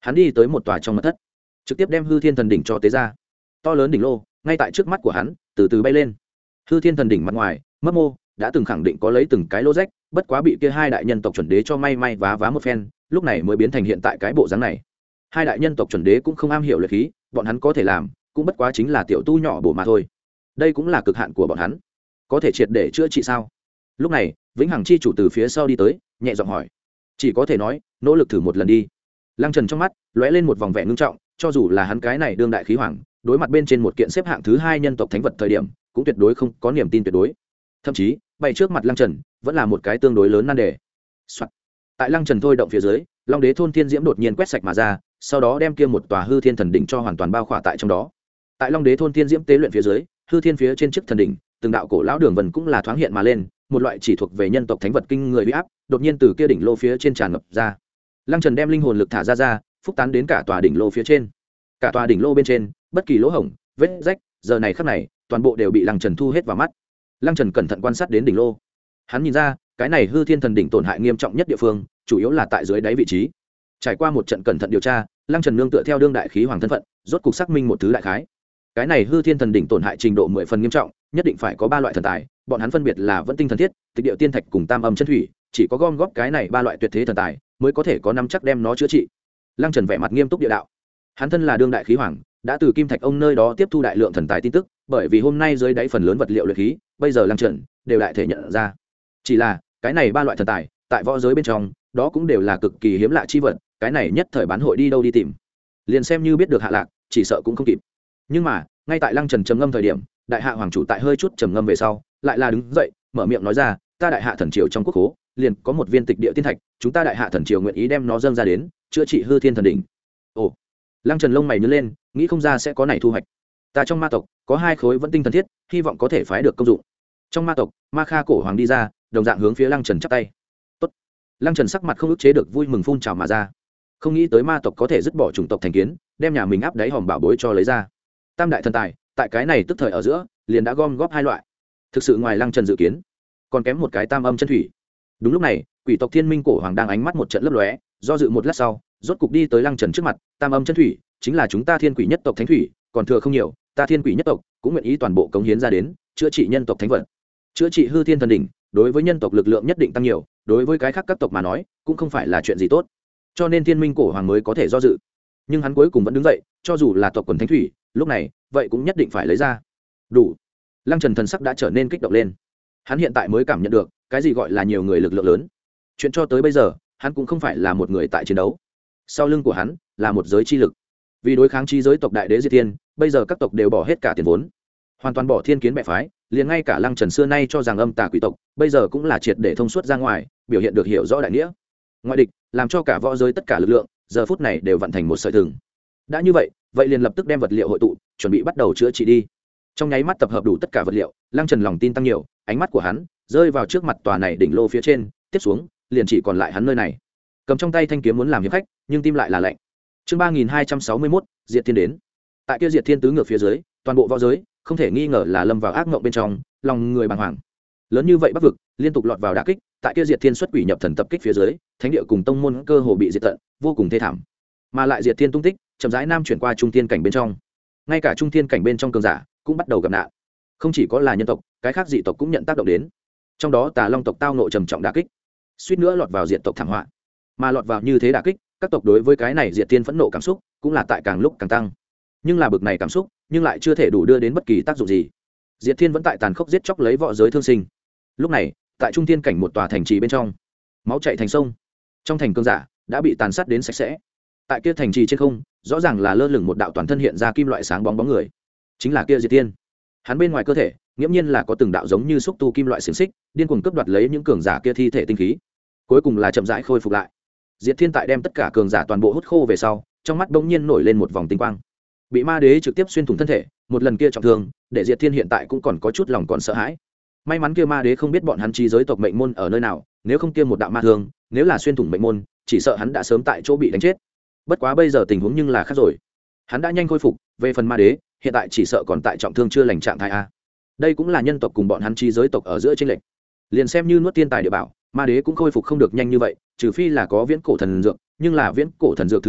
hắn đi tới một tòa trong mật thất, trực tiếp đem hư thiên thần đỉnh cho tế ra. To lớn đỉnh lô ngay tại trước mắt của hắn từ từ bay lên. Hư thiên thần đỉnh mặt ngoài mấp mô đã từng khẳng định có lấy từng cái lô rách, bất quá bị kia hai đại nhân tộc chuẩn đế cho may may vá vá một phen, lúc này mới biến thành hiện tại cái bộ dáng này. Hai đại nhân tộc chuẩn đế cũng không am hiểu luyện khí, bọn hắn có thể làm cũng bất quá chính là tiểu tu nhỏ bổ mà thôi. Đây cũng là cực hạn của bọn hắn. Có thể triệt để chữa trị sao? Lúc này vĩnh hằng chi chủ từ phía sau đi tới, nhẹ giọng hỏi. Chỉ có thể nói nỗ lực thử một lần đi. Lăng Trần trong mắt lóe lên một vòng vẻ ngưng trọng, cho dù là hắn cái này đương đại khí hoàng, đối mặt bên trên một kiện xếp hạng thứ hai nhân tộc thánh vật thời điểm, cũng tuyệt đối không có niềm tin tuyệt đối. Thậm chí bày trước mặt Lăng Trần vẫn là một cái tương đối lớn nan đề。Soạn. Tại Lăng Trần thôi động phía dưới, Long Đế thôn thiên diễm đột nhiên quét sạch mà ra, sau đó đem kia một tòa hư thiên thần đỉnh cho hoàn toàn bao khỏa tại trong đó. Tại Long Đế thôn thiên diễm tế luyện phía dưới, hư thiên phía trên chiếc thần đỉnh, từng đạo cổ lão đường vân cũng là thoáng hiện mà lên, một loại chỉ thuộc về nhân tộc thánh vật kinh người uy áp, đột nhiên từ kia đỉnh lô phía trên tràn ngập ra. Lăng Trần đem linh hồn lực thả ra ra, phúc tán đến cả tòa đỉnh lô phía trên. Cả tòa đỉnh lô bên trên, bất kỳ lỗ hổng, vết rách, giờ này khắc này, toàn bộ đều bị Lăng Trần thu hết vào mắt. Lăng Trần cẩn thận quan sát đến đỉnh lô. Hắn nhìn ra, cái này hư thiên thần đỉnh tổn hại nghiêm trọng nhất địa phương, chủ yếu là tại dưới đáy vị trí. Trải qua một trận cẩn thận điều tra, Lăng Trần nương tựa theo đương đại khí hoàng thân phận, rốt cục xác minh một thứ đại khái. Cái này hư thiên thần đỉnh tổn hại trình độ mười phần nghiêm trọng, nhất định phải có ba loại thần tài, bọn hắn phân biệt là Vẫn Tinh Thần Thiết, Tịch Điệu Tiên Thạch cùng Tam Âm Chân Thủy, chỉ có gom góp cái này ba loại tuyệt thế thần tài, mới có thể có nắm chắc đem nó chữa trị. Lăng Trần vẻ mặt nghiêm túc địa đạo. Hắn thân là đương đại khí hoàng, đã từ Kim Thạch ông nơi đó tiếp thu đại lượng thần tài tin tức, bởi vì hôm nay dưới đáy phần lớn vật liệu luyện khí, bây giờ Lăng Trần đều đại thể nhận ra. Chỉ là, cái này ba loại thần tài, tại võ giới bên trong, đó cũng đều là cực kỳ hiếm lạ chi vật, cái này nhất thời bán hội đi đâu đi tìm. Liền xem như biết được hạ lạc, chỉ sợ cũng không kịp. Nhưng mà, ngay tại Lăng Trần trầm ngâm thời điểm, đại hạ hoàng chủ tại hơi chút trầm ngâm về sau, lại là đứng dậy, mở miệng nói ra, ta đại hạ thần triều trong quốc khố, liền có một viên tịch địa tiên thạch, chúng ta đại hạ thần triều nguyện ý đem nó dâng ra đến, chữa trị hư thiên thần đỉnh. Ồ. Lăng Trần lông mày nhướng lên, nghĩ không ra sẽ có này thu hoạch. Ta trong ma tộc có hai khối Vẫn Tinh Thần Thiết, hy vọng có thể phái được công dụng. Trong ma tộc, Ma Kha cổ hoàng đi ra, đồng dạng hướng phía Lăng Trần chắp tay. Tốt. Lăng Trần sắc mặt không ức chế được vui mừng phun trào mà ra. Không nghĩ tới ma tộc có thể dứt bỏ chủng tộc thành kiến, đem nhà mình áp đáy hòm bảo bối cho lấy ra. Tam đại thần tài, tại cái này tức thời ở giữa, liền đã gom góp hai loại. Thực sự ngoài Lăng Trần dự kiến, còn kém một cái Tam Âm Chân Thủy. Đúng lúc này, quỷ tộc Thiên Minh cổ hoàng đang ánh mắt một trận lấp lóe, do dự một lát sau, rốt cục đi tới Lăng Trần trước mặt. Tam Âm Chân Thủy chính là chúng ta Thiên Quỷ nhất tộc thánh thủy, còn thừa không nhiều, ta Thiên Quỷ nhất tộc cũng nguyện ý toàn bộ cống hiến ra đến, chữa trị nhân tộc thánh vật, chữa trị hư thiên thần đỉnh. Đối với nhân tộc lực lượng nhất định tăng nhiều, đối với cái khác các tộc mà nói, cũng không phải là chuyện gì tốt. Cho nên Thiên Minh cổ hoàng mới có thể do dự, nhưng hắn cuối cùng vẫn đứng dậy, cho dù là tộc quần thánh thủy, lúc này vậy cũng nhất định phải lấy ra. Đủ. Lăng Trần thần sắc đã trở nên kích động lên. Hắn hiện tại mới cảm nhận được cái gì gọi là nhiều người lực lượng lớn. Chuyện cho tới bây giờ, hắn cũng không phải là một người tại chiến đấu, sau lưng của hắn là một giới chi lực. Vì đối kháng chi giới tộc đại đế diệt thiên, bây giờ các tộc đều bỏ hết cả tiền vốn, hoàn toàn bỏ thiên kiến bệ phái, liền ngay cả Lăng Trần xưa nay cho rằng âm tà quỷ tộc, bây giờ cũng là triệt để thông suốt ra ngoài, biểu hiện được hiểu rõ đại nghĩa. Ngoại địch làm cho cả võ giới tất cả lực lượng giờ phút này đều vận thành một sợi thừng. Đã như vậy, vậy liền lập tức đem vật liệu hội tụ, chuẩn bị bắt đầu chữa trị đi. Trong nháy mắt tập hợp đủ tất cả vật liệu, Lăng Trần lòng tin tăng nhiều, ánh mắt của hắn rơi vào trước mặt tòa này đỉnh lô phía trên, tiếp xuống liền chỉ còn lại hắn nơi này. Cầm trong tay thanh kiếm muốn làm hiệp khách, nhưng tim lại là lạnh. Chương ba nghìn hai trăm sáu mươi mốt, Diệt Thiên đến. Tại kia Diệt Thiên tứ ngược phía dưới, toàn bộ võ giới không thể nghi ngờ là lâm vào ác mộng bên trong, lòng người bàng hoàng. Lớn như vậy Bắc vực, liên tục lọt vào đả kích, tại kia Diệt Thiên xuất quỷ nhập thần tập kích phía dưới, thánh địa cùng tông môn cơ hồ bị diệt tận, vô cùng thê thảm. Mà lại Diệt Thiên tung tích, chậm rãi nam chuyển qua trung thiên cảnh bên trong. Ngay cả trung thiên cảnh bên trong cường giả cũng bắt đầu gặp nạn. Không chỉ có là nhân tộc, cái khác dị tộc cũng nhận tác động đến. Trong đó Tà Long tộc tao ngộ trầm trọng đả kích, suýt nữa lọt vào diệt tộc thảm họa. Mà lọt vào như thế đả kích, các tộc đối với cái này Diệt Thiên phẫn nộ cảm xúc cũng là tại càng lúc càng tăng. Nhưng là bực này cảm xúc, nhưng lại chưa thể đủ đưa đến bất kỳ tác dụng gì. Diệt Thiên vẫn tại tàn khốc giết chóc lấy võ giới thương sinh. Lúc này, tại trung thiên cảnh một tòa thành trì bên trong, máu chảy thành sông. Trong thành cường giả đã bị tàn sát đến sạch sẽ. Tại kia thành trì trên không, rõ ràng là lơ lửng một đạo toàn thân hiện ra kim loại sáng bóng bóng người, chính là kia Diệt Thiên. Hắn bên ngoài cơ thể, nghiễm nhiên là có từng đạo giống như xúc tu kim loại xiềng xích, điên cuồng cướp đoạt lấy những cường giả kia thi thể tinh khí. Cuối cùng là chậm rãi khôi phục lại. Diệt Thiên tại đem tất cả cường giả toàn bộ hút khô về sau, trong mắt bỗng nhiên nổi lên một vòng tinh quang. Bị ma đế trực tiếp xuyên thủng thân thể, một lần kia trọng thương, để Diệt Thiên hiện tại cũng còn có chút lòng còn sợ hãi. May mắn kia ma đế không biết bọn hắn chi giới tộc mệnh môn ở nơi nào, nếu không kia một đạo ma thương, nếu là xuyên thủng mệnh môn, chỉ sợ hắn đã sớm tại chỗ bị đánh chết. Bất quá bây giờ tình huống nhưng là khác rồi. Hắn đã nhanh khôi phục, về phần ma đế, hiện tại chỉ sợ còn tại trọng thương chưa lành trạng thái a. Đây cũng là nhân tộc cùng bọn hắn chi giới tộc ở giữa chênh lệch. Liền xem như nuốt tiên tài địa bảo, ma đế cũng khôi phục không được nhanh như vậy, trừ phi là có viễn cổ thần dược, nhưng là viễn cổ thần dược thứ này,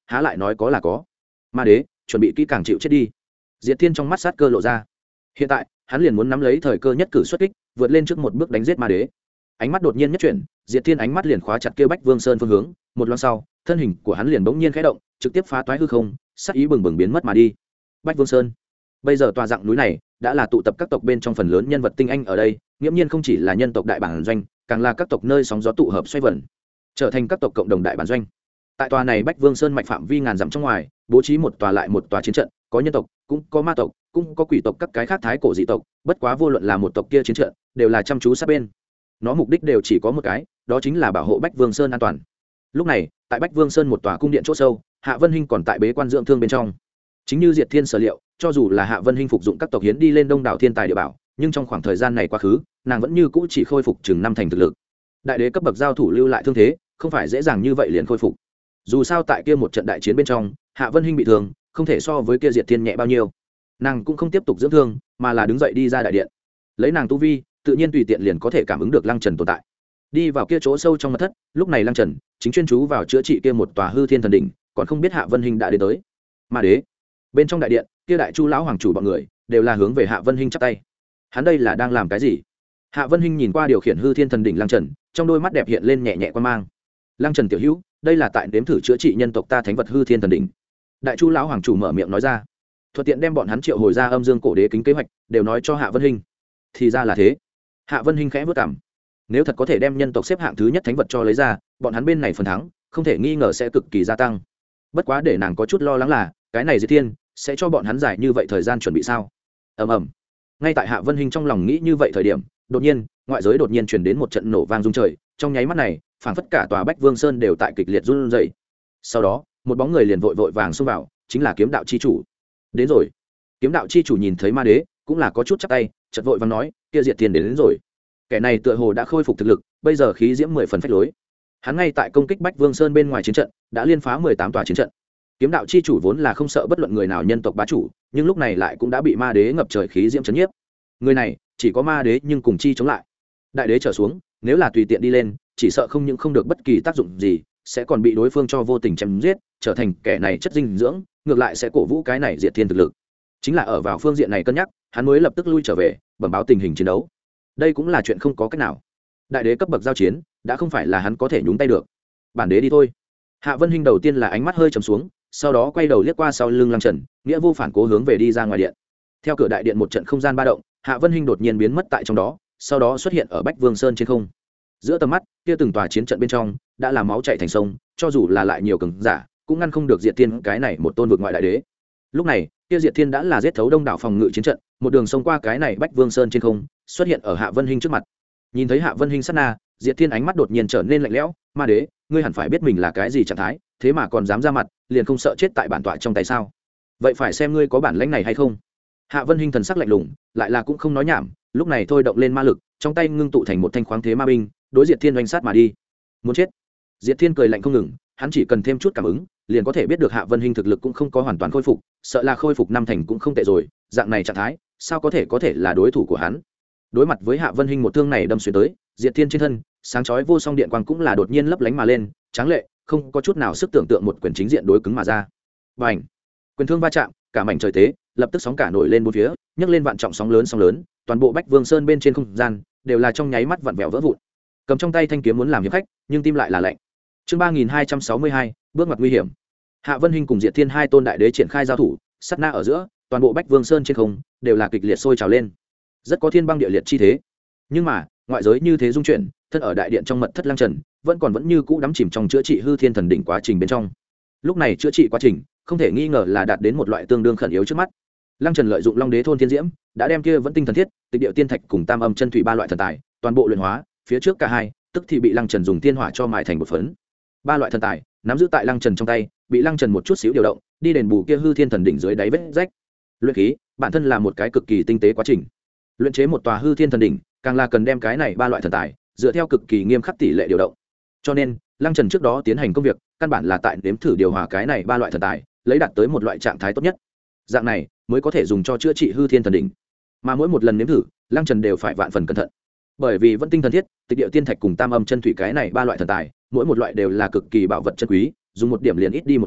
há lại nói có là có. Ma đế chuẩn bị kỹ càng chịu chết đi. Diệt Thiên trong mắt sát cơ lộ ra, hiện tại hắn liền muốn nắm lấy thời cơ nhất cử xuất kích, vượt lên trước một bước đánh giết ma đế. Ánh mắt đột nhiên nhất chuyển, Diệt Thiên ánh mắt liền khóa chặt kia Bách Vương Sơn phương hướng, một loáng sau thân hình của hắn liền bỗng nhiên khẽ động, trực tiếp phá toái hư không, sát ý bừng bừng biến mất mà đi. Bách Vương Sơn, bây giờ tòa dạng núi này đã là tụ tập các tộc bên trong phần lớn nhân vật tinh anh ở đây, nghiễm nhiên không chỉ là nhân tộc đại bản doanh, càng là các tộc nơi sóng gió tụ hợp xoay vần, trở thành các tộc cộng đồng đại bản doanh. Tại tòa này Bách Vương Sơn mạch phạm vi ngàn dặm trong ngoài, bố trí một tòa lại một tòa chiến trận, có nhân tộc, cũng có ma tộc, cũng có quỷ tộc, các cái khác thái cổ dị tộc, bất quá vô luận là một tộc kia chiến trận, đều là chăm chú sát bên. Nó mục đích đều chỉ có một cái, đó chính là bảo hộ Bách Vương Sơn an toàn. Lúc này, tại Bách Vương Sơn một tòa cung điện chỗ sâu, Hạ Vân Hinh còn tại bế quan dưỡng thương bên trong. Chính như Diệt Thiên sở liệu, cho dù là Hạ Vân Hinh phục dụng các tộc hiến đi lên đông đảo thiên tài địa bảo, nhưng trong khoảng thời gian này quá khứ, nàng vẫn như cũ chỉ khôi phục chừng năm thành thực lực. Đại đế cấp bậc giao thủ lưu lại thương thế, không phải dễ dàng như vậy liền khôi phục. Dù sao tại kia một trận đại chiến bên trong, Hạ Vân Hinh bị thương, không thể so với kia Diệt Thiên nhẹ bao nhiêu. Nàng cũng không tiếp tục dưỡng thương, mà là đứng dậy đi ra đại điện. Lấy nàng tu vi, tự nhiên tùy tiện liền có thể cảm ứng được Lăng Trần tồn tại. Đi vào kia chỗ sâu trong mật thất, lúc này Lăng Trần chính chuyên chú vào chữa trị kia một tòa hư thiên thần đỉnh, còn không biết Hạ Vân Hinh đã đến tới. Ma đế, bên trong đại điện, kia đại chu lão hoàng chủ bọn người đều là hướng về Hạ Vân Hinh chắp tay. Hắn đây là đang làm cái gì? Hạ Vân Hinh nhìn qua điều khiển hư thiên thần đỉnh Lăng Trần, trong đôi mắt đẹp hiện lên nhẹ nhẹ quan mang. Lăng Trần tiểu hữu, đây là tại nếm thử chữa trị nhân tộc ta thánh vật hư thiên thần đỉnh. Đại chu lão hoàng chủ mở miệng nói ra, thuận tiện đem bọn hắn triệu hồi ra âm dương cổ đế kính kế hoạch đều nói cho Hạ Vân Hinh. Thì ra là thế. Hạ Vân Hinh khẽ vất cảm, nếu thật có thể đem nhân tộc xếp hạng thứ nhất thánh vật cho lấy ra, bọn hắn bên này phần thắng không thể nghi ngờ sẽ cực kỳ gia tăng. Bất quá để nàng có chút lo lắng là, cái này Diệt Thiên sẽ cho bọn hắn dài như vậy thời gian chuẩn bị sao? Ầm ầm. Ngay tại Hạ Vân Hinh trong lòng nghĩ như vậy thời điểm, đột nhiên, ngoại giới đột nhiên truyền đến một trận nổ vang rung trời, trong nháy mắt này, phảng phất cả tòa Bách Vương Sơn đều tại kịch liệt run rẩy. Sau đó, một bóng người liền vội vội vàng xông vào, chính là Kiếm Đạo chi chủ. Đến rồi. Kiếm Đạo chi chủ nhìn thấy ma đế, cũng là có chút chắp tay, chợt vội vàng nói, kia Diệt Thiên đến, đến rồi. Kẻ này tựa hồ đã khôi phục thực lực, bây giờ khí diễm mười phần phách lối. Hắn ngay tại công kích Bách Vương Sơn bên ngoài chiến trận, đã liên phá mười tám tòa chiến trận. Kiếm Đạo chi chủ vốn là không sợ bất luận người nào nhân tộc bá chủ, nhưng lúc này lại cũng đã bị ma đế ngập trời khí diễm chấn nhiếp. Người này, chỉ có ma đế nhưng cùng chi chống lại. Đại đế trở xuống, nếu là tùy tiện đi lên, chỉ sợ không những không được bất kỳ tác dụng gì, sẽ còn bị đối phương cho vô tình chém giết, trở thành kẻ này chất dinh dưỡng, ngược lại sẽ cổ vũ cái này Diệt Thiên thực lực. Chính là ở vào phương diện này cân nhắc, hắn mới lập tức lui trở về, bẩm báo tình hình chiến đấu. Đây cũng là chuyện không có cách nào. Đại đế cấp bậc giao chiến, đã không phải là hắn có thể nhúng tay được. Bản đế đi thôi. Hạ Vân Hinh đầu tiên là ánh mắt hơi trầm xuống, sau đó quay đầu liếc qua sau lưng Lăng Trần, nghĩa vô phản cố hướng về đi ra ngoài điện. Theo cửa đại điện một trận không gian ba động, Hạ Vân Hinh đột nhiên biến mất tại trong đó, sau đó xuất hiện ở Bách Vương Sơn trên không. Giữa tầm mắt, kia từng tòa chiến trận bên trong đã là máu chảy thành sông, cho dù là lại nhiều cường giả, cũng ngăn không được Diệt Thiên cái này một tôn vực ngoại đại đế. Lúc này, kia Diệt Thiên đã là giết thấu đông đảo phòng ngự chiến trận, một đường xông qua cái này Bách Vương Sơn trên không, xuất hiện ở Hạ Vân Hinh trước mặt. Nhìn thấy Hạ Vân Hinh sát na, Diệt Thiên ánh mắt đột nhiên trở nên lạnh lẽo, "Ma đế, ngươi hẳn phải biết mình là cái gì trạng thái, thế mà còn dám ra mặt, liền không sợ chết tại bản tọa trong tay sao? Vậy phải xem ngươi có bản lĩnh này hay không." Hạ Vân Hinh thần sắc lạnh lùng, lại là cũng không nói nhảm, lúc này thôi động lên ma lực, trong tay ngưng tụ thành một thanh khoáng thế ma binh, đối Diệt Thiên oanh sát mà đi. Muốn chết. Diệt Thiên cười lạnh không ngừng, hắn chỉ cần thêm chút cảm ứng, liền có thể biết được Hạ Vân Hinh thực lực cũng không có hoàn toàn khôi phục, sợ là khôi phục năm thành cũng không tệ rồi, dạng này trạng thái, sao có thể có thể là đối thủ của hắn. Đối mặt với Hạ Vân Hinh một thương này đâm xuyên tới, Diệt Thiên trên thân, sáng chói vô song điện quang cũng là đột nhiên lấp lánh mà lên, tráng lệ, không có chút nào sức tưởng tượng một quyền chính diện đối cứng mà ra. Bành! Quyền thương va chạm, cả mảnh trời tế, lập tức sóng cả nổi lên bốn phía, nhấc lên vạn trọng sóng lớn sóng lớn, toàn bộ Bách Vương Sơn bên trên không gian đều là trong nháy mắt vặn vẹo vỡ vụn. Cầm trong tay thanh kiếm muốn làm hiệp khách, nhưng tim lại là lạnh. Chương ba nghìn hai trăm sáu mươi hai, bước ngoặt nguy hiểm. Hạ Vân Hinh cùng Diệt Thiên hai tôn đại đế triển khai giao thủ, sát na ở giữa, toàn bộ Bách Vương Sơn trên không đều là kịch liệt sôi trào lên, rất có thiên băng địa liệt chi thế. Nhưng mà, ngoại giới như thế dung chuyển, thân ở đại điện trong mật thất Lăng Trần, vẫn còn vẫn như cũ đắm chìm trong chữa trị hư thiên thần đỉnh quá trình bên trong. Lúc này chữa trị quá trình, không thể nghi ngờ là đạt đến một loại tương đương khẩn yếu trước mắt. Lăng Trần lợi dụng Long Đế thôn thiên diễm, đã đem kia vẫn tinh thần thiết, tịch điệu tiên thạch cùng tam âm chân thủy ba loại thần tài, toàn bộ luyện hóa, phía trước cả hai, tức thì bị Lăng Trần dùng tiên hỏa cho mài thành một phấn. Ba loại thần tài, nắm giữ tại Lăng Trần trong tay, bị Lăng Trần một chút xíu điều động, đi đền bù kia hư thiên thần đỉnh dưới đáy vết rách. Luyện khí, bản thân là một cái cực kỳ tinh tế quá trình. Luyện chế một tòa hư thiên thần đỉnh, càng là cần đem cái này ba loại thần tài, dựa theo cực kỳ nghiêm khắc tỷ lệ điều động. Cho nên, Lăng Trần trước đó tiến hành công việc, căn bản là tại nếm thử điều hòa cái này ba loại thần tài, lấy đạt tới một loại trạng thái tốt nhất. Dạng này mới có thể dùng cho chữa trị hư thiên thần đỉnh. Mà mỗi một lần nếm thử, Lăng Trần đều phải vạn phần cẩn thận. Bởi vì vẫn tinh thần thiết, tịch điệu tiên thạch cùng tam âm chân thủy cái này ba loại thần tài, mỗi một loại đều là cực kỳ bảo vật chân quý, dùng một điểm liền ít đi một chút,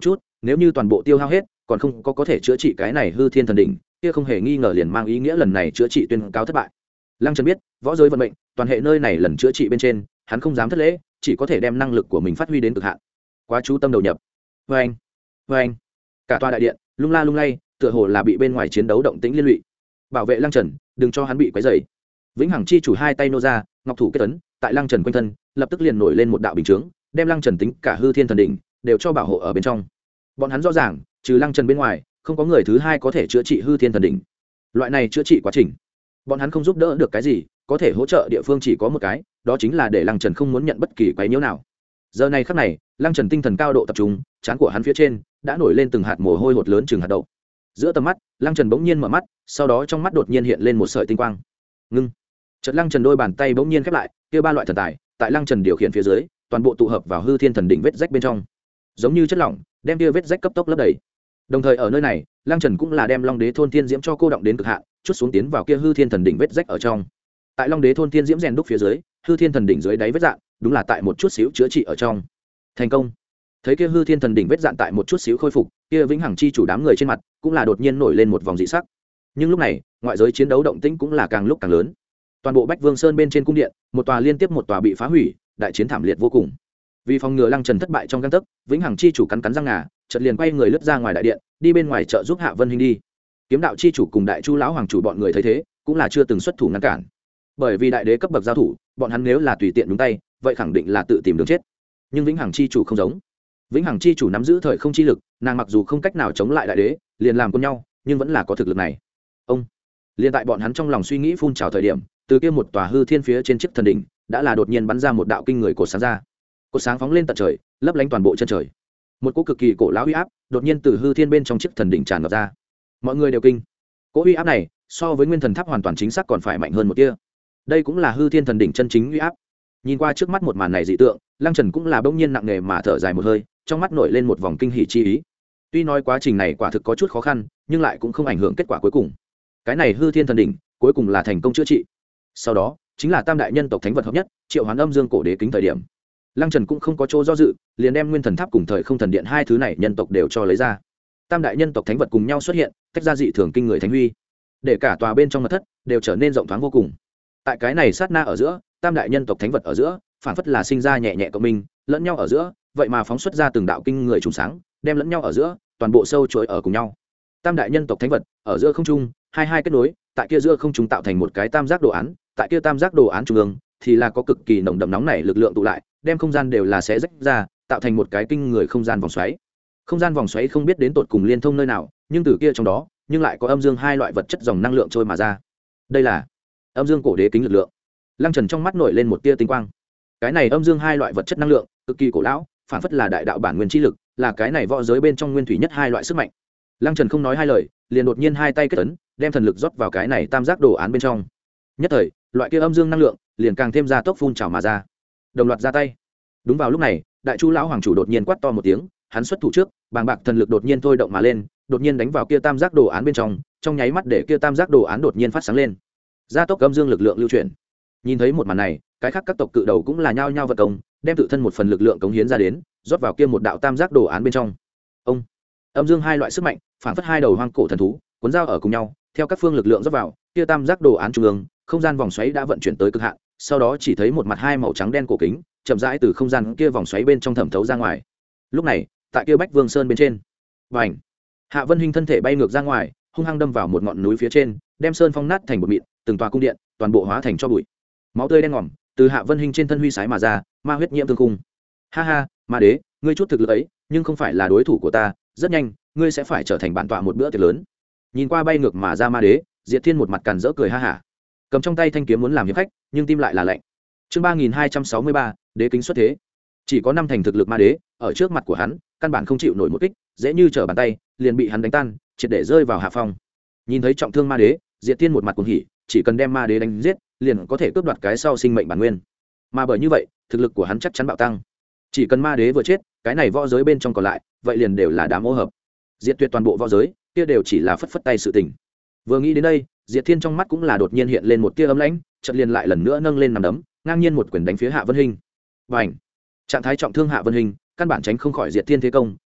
nếu như toàn bộ tiêu hao hết còn không có có thể chữa trị cái này hư thiên thần đỉnh, kia không hề nghi ngờ liền mang ý nghĩa lần này chữa trị tuyên cáo thất bại. Lăng Trần biết võ giới vận mệnh toàn hệ nơi này lần chữa trị bên trên hắn không dám thất lễ, chỉ có thể đem năng lực của mình phát huy đến cực hạn. Quá chú tâm đầu nhập. Vê anh, vê anh, cả tòa đại điện lung la lung lay, tựa hồ là bị bên ngoài chiến đấu động tĩnh liên lụy. Bảo vệ Lăng Trần, đừng cho hắn bị quấy rầy. Vĩnh Hằng chi chủ hai tay nô ra, ngọc thủ kết ấn, tại Lăng Trần quanh thân lập tức liền nổi lên một đạo bình chướng, đem Lăng Trần tính cả hư thiên thần đỉnh đều cho bảo hộ ở bên trong. Bọn hắn rõ ràng trừ Lăng Trần bên ngoài không có người thứ hai có thể chữa trị hư thiên thần đỉnh. Loại này chữa trị quá trình bọn hắn không giúp đỡ được cái gì, có thể hỗ trợ địa phương chỉ có một cái, đó chính là để Lăng Trần không muốn nhận bất kỳ quấy nhiễu nào. Giờ này khắc này Lăng Trần tinh thần cao độ tập trung, trán của hắn phía trên đã nổi lên từng hạt mồ hôi hột lớn chừng hạt đậu. Giữa tầm mắt Lăng Trần bỗng nhiên mở mắt, sau đó trong mắt đột nhiên hiện lên một sợi tinh quang. Ngưng. Chợt Lăng Trần đôi bàn tay bỗng nhiên khép lại, kia ba loại thần tài tại Lăng Trần điều khiển phía dưới toàn bộ tụ hợp vào hư thiên thần đỉnh vết rách bên trong, giống như chất lỏng đem kia vết rách cấp tốc lấp đầy. Đồng thời ở nơi này Lăng Trần cũng là đem Long Đế thôn thiên diễm cho cô động đến cực hạn, chút xuống tiến vào kia hư thiên thần đỉnh vết rách ở trong. Tại Long Đế thôn thiên diễm rèn đúc phía dưới, hư thiên thần đỉnh dưới đáy vết dạn đúng là tại một chút xíu chữa trị ở trong. Thành công. Thấy kia hư thiên thần đỉnh vết dạn tại một chút xíu khôi phục, kia Vĩnh Hằng chi chủ đám người trên mặt cũng là đột nhiên nổi lên một vòng dị sắc. Nhưng lúc này ngoại giới chiến đấu động tĩnh cũng là càng lúc càng lớn. Toàn bộ Bách Vương Sơn bên trên cung điện một tòa liên tiếp một tòa bị phá hủy, đại chiến thảm liệt vô cùng. Vì phòng ngừa Lăng Trần thất bại trong gang tấc, Vĩnh Hằng chi chủ cắn cắn răng ngà, chợt liền quay người lướt ra ngoài đại điện, đi bên ngoài trợ giúp Hạ Vân Hinh đi. Kiếm đạo chi chủ cùng Đại Chu lão hoàng chủ bọn người thấy thế cũng là chưa từng xuất thủ ngăn cản, bởi vì đại đế cấp bậc giao thủ bọn hắn nếu là tùy tiện đúng tay vậy khẳng định là tự tìm đường chết. Nhưng Vĩnh Hằng chi chủ không giống. Vĩnh Hằng chi chủ nắm giữ thời không chi lực, nàng mặc dù không cách nào chống lại đại đế liền làm cùng nhau, nhưng vẫn là có thực lực này. Ông liền tại bọn hắn trong lòng suy nghĩ phun trào thời điểm, từ kia một tòa hư thiên phía trên chiếc thần đỉnh đã là đột nhiên bắn ra một đạo kinh người cột sáng ra. Cột sáng phóng lên tận trời, lấp lánh toàn bộ chân trời. Một cỗ cực kỳ cổ lão uy áp đột nhiên từ hư thiên bên trong chiếc thần đỉnh tràn ngập ra. Mọi người đều kinh. Cỗ uy áp này so với nguyên thần tháp hoàn toàn chính xác còn phải mạnh hơn một tia. Đây cũng là hư thiên thần đỉnh chân chính uy áp. Nhìn qua trước mắt một màn này dị tượng, Lăng Trần cũng là bỗng nhiên nặng nề mà thở dài một hơi, trong mắt nổi lên một vòng kinh hỉ chi ý. Tuy nói quá trình này quả thực có chút khó khăn, nhưng lại cũng không ảnh hưởng kết quả cuối cùng. Cái này hư thiên thần đỉnh cuối cùng là thành công chữa trị. Sau đó chính là tam đại nhân tộc thánh vật hợp nhất, triệu hoán âm dương cổ đế kính thời điểm. Lăng Trần cũng không có chỗ do dự, liền đem nguyên thần tháp cùng thời không thần điện hai thứ này nhân tộc đều cho lấy ra. Tam đại nhân tộc thánh vật cùng nhau xuất hiện, tách ra dị thường kinh người thánh huy, để cả tòa bên trong mật thất đều trở nên rộng thoáng vô cùng. Tại cái này sát na ở giữa, tam đại nhân tộc thánh vật ở giữa phản phất là sinh ra nhẹ nhẹ cộng minh, lẫn nhau ở giữa vậy mà phóng xuất ra từng đạo kinh người trùng sáng, đem lẫn nhau ở giữa toàn bộ sâu chuỗi ở cùng nhau. Tam đại nhân tộc thánh vật ở giữa không trung hai hai kết nối, tại kia giữa không trung tạo thành một cái tam giác đồ án, tại kia tam giác đồ án trung ương thì là có cực kỳ nồng đậm nóng nảy lực lượng tụ lại, đem không gian đều là sẽ rách ra, tạo thành một cái kinh người không gian vòng xoáy. Không gian vòng xoáy không biết đến tột cùng liên thông nơi nào, nhưng từ kia trong đó nhưng lại có âm dương hai loại vật chất dòng năng lượng trôi mà ra. Đây là âm dương cổ đế kính lực lượng. Lăng Trần trong mắt nổi lên một tia tinh quang. Cái này âm dương hai loại vật chất năng lượng cực kỳ cổ lão, phản phất là đại đạo bản nguyên chi lực, là cái này võ giới bên trong nguyên thủy nhất hai loại sức mạnh. Lăng Trần không nói hai lời, liền đột nhiên hai tay kết ấn, đem thần lực rót vào cái này tam giác đồ án bên trong. Nhất thời, loại kia âm dương năng lượng liền càng thêm ra tốc phun trào mà ra. Đồng loạt ra tay. Đúng vào lúc này, Đại Chu lão hoàng chủ đột nhiên quát to một tiếng, hắn xuất thủ trước, bàng bạc thần lực đột nhiên thôi động mà lên, đột nhiên đánh vào kia tam giác đồ án bên trong, trong nháy mắt để kia tam giác đồ án đột nhiên phát sáng lên. Gia tốc âm dương lực lượng lưu chuyển. Nhìn thấy một màn này, cái khác các tộc cự đầu cũng là nhao nhao vật công, đem tự thân một phần lực lượng cống hiến ra đến, rót vào kia một đạo tam giác đồ án bên trong. Ông âm dương hai loại sức mạnh, phản phất hai đầu hoang cổ thần thú, cuốn dao ở cùng nhau, theo các phương lực lượng rót vào, kia tam giác đồ án trung ương, không gian vòng xoáy đã vận chuyển tới cực hạn, sau đó chỉ thấy một mặt hai màu trắng đen cổ kính, chậm rãi từ không gian kia vòng xoáy bên trong thẩm thấu ra ngoài. Lúc này, tại kia Bách Vương Sơn bên trên, vành Hạ Vân Hinh thân thể bay ngược ra ngoài, hung hăng đâm vào một ngọn núi phía trên, đem sơn phong nát thành bột mịn, từng tòa cung điện toàn bộ hóa thành cho bụi. Máu tươi đen ngòm từ Hạ Vân Hinh trên thân huy sái mà ra, ma huyết nhiễm thương cung. Ha ha, ma đế, ngươi chút thực lực ấy, nhưng không phải là đối thủ của ta, rất nhanh, ngươi sẽ phải trở thành bản tọa một bữa tiệc lớn. Nhìn qua bay ngược mà ra ma đế, Diệt Thiên một mặt càn rỡ cười ha hả, cầm trong tay thanh kiếm muốn làm hiệp khách, nhưng tim lại là lạnh. Chương ba nghìn hai trăm sáu mươi ba, đế kính xuất thế. Chỉ có năm thành thực lực ma đế, ở trước mặt của hắn, căn bản không chịu nổi một kích, dễ như trở bàn tay, liền bị hắn đánh tan, triệt để rơi vào hạ phong. Nhìn thấy trọng thương ma đế, Diệt Thiên một mặt cuồng hỉ, chỉ cần đem ma đế đánh giết, liền có thể cướp đoạt cái sau sinh mệnh bản nguyên. Mà bởi như vậy, thực lực của hắn chắc chắn bạo tăng. Chỉ cần ma đế vừa chết, cái này võ giới bên trong còn lại, vậy liền đều là đám ô hợp. Diệt tuyệt toàn bộ võ giới, kia đều chỉ là phất phất tay sự tình. Vừa nghĩ đến đây, Diệt Thiên trong mắt cũng là đột nhiên hiện lên một tia ấm lãnh, chợt liền lại lần nữa nâng lên nằm đấm, ngang nhiên một quyền đánh phía Hạ Vân Hinh. Bành! Trạng thái trọng thương Hạ Vân Hinh, căn bản tránh không khỏi Diệt Thiên thế công,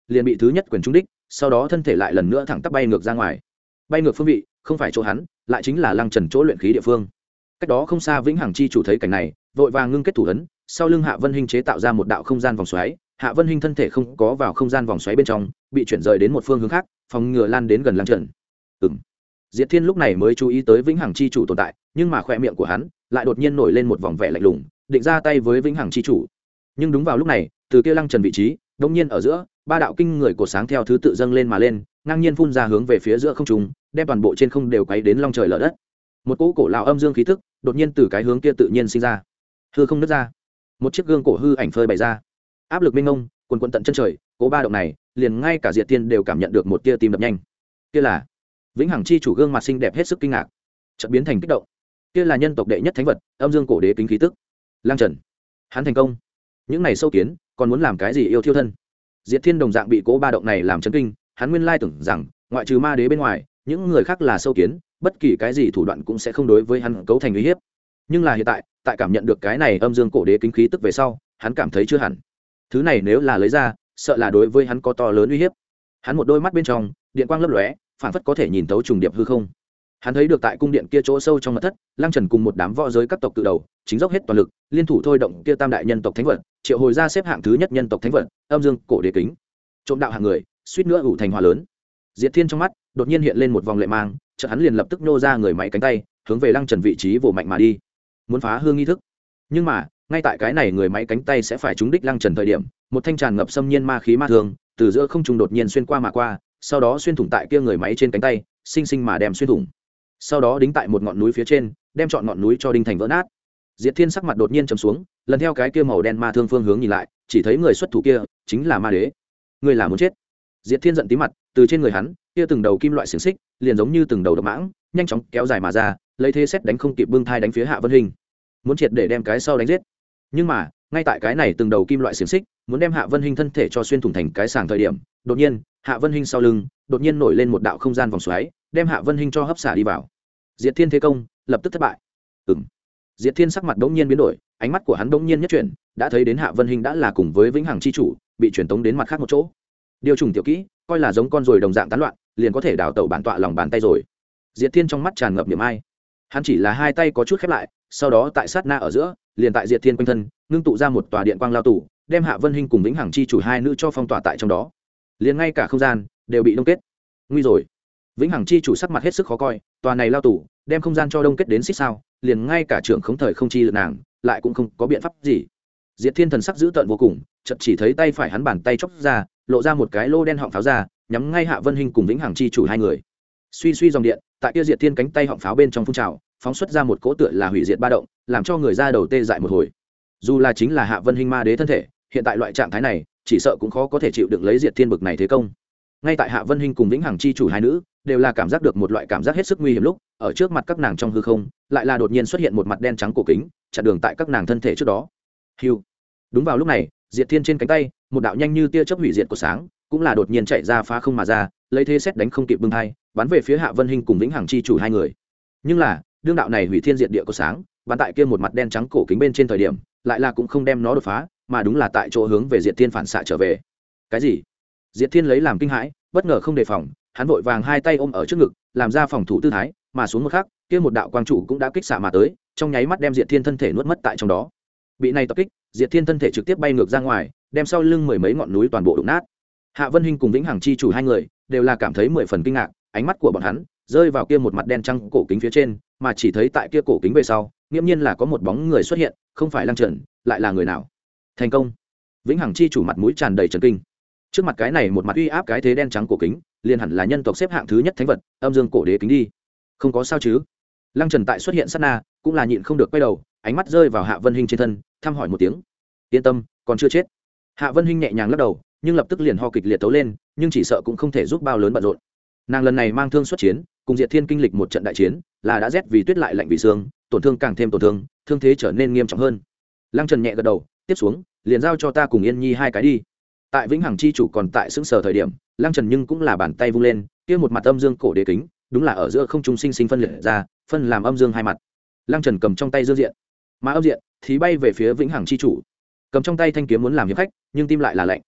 liền bị thứ nhất quyền trúng đích, sau đó thân thể lại lần nữa thẳng tắp bay ngược ra ngoài. Bay ngược phương vị không phải chỗ hắn, lại chính là Lăng Trần chỗ luyện khí địa phương. Cách đó không xa Vĩnh Hằng chi chủ thấy cảnh này, vội vàng ngưng kết thủ ấn, sau lưng Hạ Vân Hinh chế tạo ra một đạo không gian vòng xoáy. Hạ Vân Hinh thân thể không có vào không gian vòng xoáy bên trong, bị chuyển rời đến một phương hướng khác, phòng ngừa lan đến gần Lăng Trần. Ừm. Diệt Thiên lúc này mới chú ý tới Vĩnh Hằng chi chủ tồn tại, nhưng mà khóe miệng của hắn lại đột nhiên nổi lên một vòng vẻ lạnh lùng, định ra tay với Vĩnh Hằng chi chủ. Nhưng đúng vào lúc này, từ kia Lăng Trần vị trí, đột nhiên ở giữa, ba đạo kinh người cổ sáng theo thứ tự dâng lên mà lên, ngang nhiên phun ra hướng về phía giữa không trung, đem toàn bộ trên không đều quấy đến long trời lở đất. Một cỗ cổ lão âm dương khí tức đột nhiên từ cái hướng kia tự nhiên sinh ra, hư không nứt ra, một chiếc gương cổ hư ảnh phơi bày ra, áp lực mênh mông quần quần tận chân trời. Cỗ ba động này liền ngay cả Diệt Thiên đều cảm nhận được một tia tim đập nhanh. Kia là Vĩnh Hằng chi chủ gương mặt xinh đẹp hết sức kinh ngạc, chợt biến thành kích động. Kia là nhân tộc đệ nhất thánh vật, âm dương cổ đế kính khí tức. Lăng Trần, hắn thành công. Những này sâu kiến còn muốn làm cái gì yêu thiêu thân? Diệt Thiên đồng dạng bị cỗ ba động này làm chấn kinh, hắn nguyên lai tưởng rằng ngoại trừ ma đế bên ngoài, những người khác là sâu kiến, bất kỳ cái gì thủ đoạn cũng sẽ không đối với hắn cấu thành uy hiếp. Nhưng là hiện tại, tại cảm nhận được cái này âm dương cổ đế kính khí tức về sau, hắn cảm thấy chưa hẳn. Thứ này nếu là lấy ra, sợ là đối với hắn có to lớn uy hiếp. Hắn một đôi mắt bên trong điện quang lấp lóe, phản phất có thể nhìn thấu trùng điệp hư không. Hắn thấy được tại cung điện kia chỗ sâu trong mật thất, Lăng Trần cùng một đám võ giới các tộc cự đầu chính dốc hết toàn lực, liên thủ thôi động kia tam đại nhân tộc thánh vật, triệu hồi ra xếp hạng thứ nhất nhân tộc thánh vật, âm dương cổ đế kính. Trộm đạo hạng người, suýt nữa ủ thành hòa lớn. Diệt Thiên trong mắt đột nhiên hiện lên một vòng lệ mang, chợt hắn liền lập tức nô ra người máy cánh tay, hướng về Lăng Trần vị trí vồ mạnh mà đi, muốn phá hương nghi thức. Nhưng mà ngay tại cái này người máy cánh tay sẽ phải trúng đích Lăng Trần thời điểm, một thanh tràn ngập xâm nhiên ma khí ma thương từ giữa không trung đột nhiên xuyên qua mà qua, sau đó xuyên thủng tại kia người máy trên cánh tay, sinh sinh mà đem xuyên thủng, sau đó đính tại một ngọn núi phía trên, đem chọn ngọn núi cho đinh thành vỡ nát. Diệt Thiên sắc mặt đột nhiên trầm xuống, lần theo cái kia màu đen ma thương phương hướng nhìn lại, chỉ thấy người xuất thủ kia chính là ma đế. Người là muốn chết? Diệt Thiên giận tí mặt, từ trên người hắn kia từng đầu kim loại xiềng xích liền giống như từng đầu độc mãng, nhanh chóng kéo dài mà ra, lấy thế xét đánh không kịp bưng thai đánh phía Hạ Vân Hinh, muốn triệt để đem cái sau đánh giết. Nhưng mà ngay tại cái này từng đầu kim loại xiềng xích muốn đem Hạ Vân Hinh thân thể cho xuyên thủng thành cái sàng thời điểm, đột nhiên Hạ Vân Hinh sau lưng đột nhiên nổi lên một đạo không gian vòng xoáy, đem Hạ Vân Hinh cho hấp xả đi vào. Diệt Thiên thế công lập tức thất bại. Ừm. Diệt Thiên sắc mặt bỗng nhiên biến đổi, ánh mắt của hắn bỗng nhiên nhất chuyển, đã thấy đến Hạ Vân Hinh đã là cùng với Vĩnh Hằng chi chủ bị truyền tống đến mặt khác một chỗ. Điều trùng tiểu kỹ, coi là giống con ruồi đồng dạng tán loạn, liền có thể đào tẩu bản tọa lòng bàn tay rồi. Diệt Thiên trong mắt tràn ngập niềm ai. Hắn chỉ là hai tay có chút khép lại, sau đó tại sát na ở giữa, liền tại Diệt Thiên quanh thân ngưng tụ ra một tòa điện quang lao tủ, đem Hạ Vân Hinh cùng Vĩnh Hằng chi chủ hai nữ cho phong tỏa tại trong đó. Liền ngay cả không gian đều bị đông kết. Nguy rồi. Vĩnh Hằng chi chủ sắc mặt hết sức khó coi, tòa này lao tủ đem không gian cho đông kết đến xích sao, liền ngay cả trưởng khống thời không chi lực nàng lại cũng không có biện pháp gì. Diệt Thiên thần sắc dữ tợn vô cùng, chợt chỉ thấy tay phải hắn bàn tay chốc ra, lộ ra một cái lô đen họng pháo ra, nhắm ngay Hạ Vân Hinh cùng Vĩnh Hằng chi chủ hai người. Suy suy dòng điện tại kia Diệt Thiên cánh tay họng pháo bên trong phun trào, phóng xuất ra một cỗ tựa là hủy diệt ba động, làm cho người ra đầu tê dại một hồi. Dù là chính là Hạ Vân Hinh ma đế thân thể, hiện tại loại trạng thái này chỉ sợ cũng khó có thể chịu đựng lấy Diệt Thiên bực này thế công. Ngay tại Hạ Vân Hinh cùng Vĩnh Hằng chi chủ hai nữ đều là cảm giác được một loại cảm giác hết sức nguy hiểm lúc, ở trước mặt các nàng trong hư không lại là đột nhiên xuất hiện một mặt đen trắng cổ kính, chặn đường tại các nàng thân thể trước đó. Hưu. Đúng vào lúc này, Diệt Thiên trên cánh tay một đạo nhanh như tia chớp hủy diệt của sáng cũng là đột nhiên chạy ra phá không mà ra, lấy thế xét đánh không kịp bưng thai, bắn về phía Hạ Vân Hinh cùng Vĩnh Hằng chi chủ hai người. Nhưng là đương đạo này hủy thiên diệt địa của sáng bắn tại kia một mặt đen trắng cổ kính bên trên thời điểm, lại là cũng không đem nó đột phá, mà đúng là tại chỗ hướng về Diệt Thiên phản xạ trở về. Cái gì? Diệt Thiên lấy làm kinh hãi, bất ngờ không đề phòng, hắn vội vàng hai tay ôm ở trước ngực, làm ra phòng thủ tư thái, mà xuống một khắc, kia một đạo quang trụ cũng đã kích xạ mà tới, trong nháy mắt đem Diệt Thiên thân thể nuốt mất tại trong đó. Bị này tập kích, Diệt Thiên thân thể trực tiếp bay ngược ra ngoài, đem sau lưng mười mấy ngọn núi toàn bộ đụng nát. Hạ Vân Hinh cùng Vĩnh Hằng chi chủ hai người đều là cảm thấy mười phần kinh ngạc, ánh mắt của bọn hắn rơi vào kia một mặt đen trắng cổ kính phía trên, mà chỉ thấy tại kia cổ kính về sau, nghiêm nhiên là có một bóng người xuất hiện, không phải Lăng Trần, lại là người nào? Thành công! Vĩnh Hằng chi chủ mặt mũi tràn đầy chấn kinh. Trước mặt cái này một mặt uy áp cái thế đen trắng cổ kính, liền hẳn là nhân tộc xếp hạng thứ nhất thánh vật, âm dương cổ đế kính đi. Không có sao chứ? Lăng Trần tại xuất hiện sát na, cũng là nhịn không được quay đầu, ánh mắt rơi vào Hạ Vân Hinh trên thân, thăm hỏi một tiếng. Yên tâm, còn chưa chết. Hạ Vân Hinh nhẹ nhàng lắc đầu, nhưng lập tức liền ho kịch liệt tấu lên, nhưng chỉ sợ cũng không thể giúp bao lớn bận rộn. Nàng lần này mang thương xuất chiến, cùng Diệt Thiên kinh lịch một trận đại chiến, là đã rét vì tuyết lại lạnh vì xương, tổn thương càng thêm tổn thương, thương thế trở nên nghiêm trọng hơn. Lăng Trần nhẹ gật đầu, tiếp xuống, liền giao cho ta cùng Yên Nhi hai cái đi. Tại Vĩnh Hằng chi chủ còn tại xứng sở thời điểm, Lăng Trần nhưng cũng là bàn tay vung lên, kia một mặt âm dương cổ đế kính, đúng là ở giữa không trung sinh sinh phân liệt ra, phân làm âm dương hai mặt. Lăng Trần cầm trong tay dương diện, mà âm diện thì bay về phía Vĩnh Hằng chi chủ. Cầm trong tay thanh kiếm muốn làm hiệp khách, nhưng tim lại là lạnh.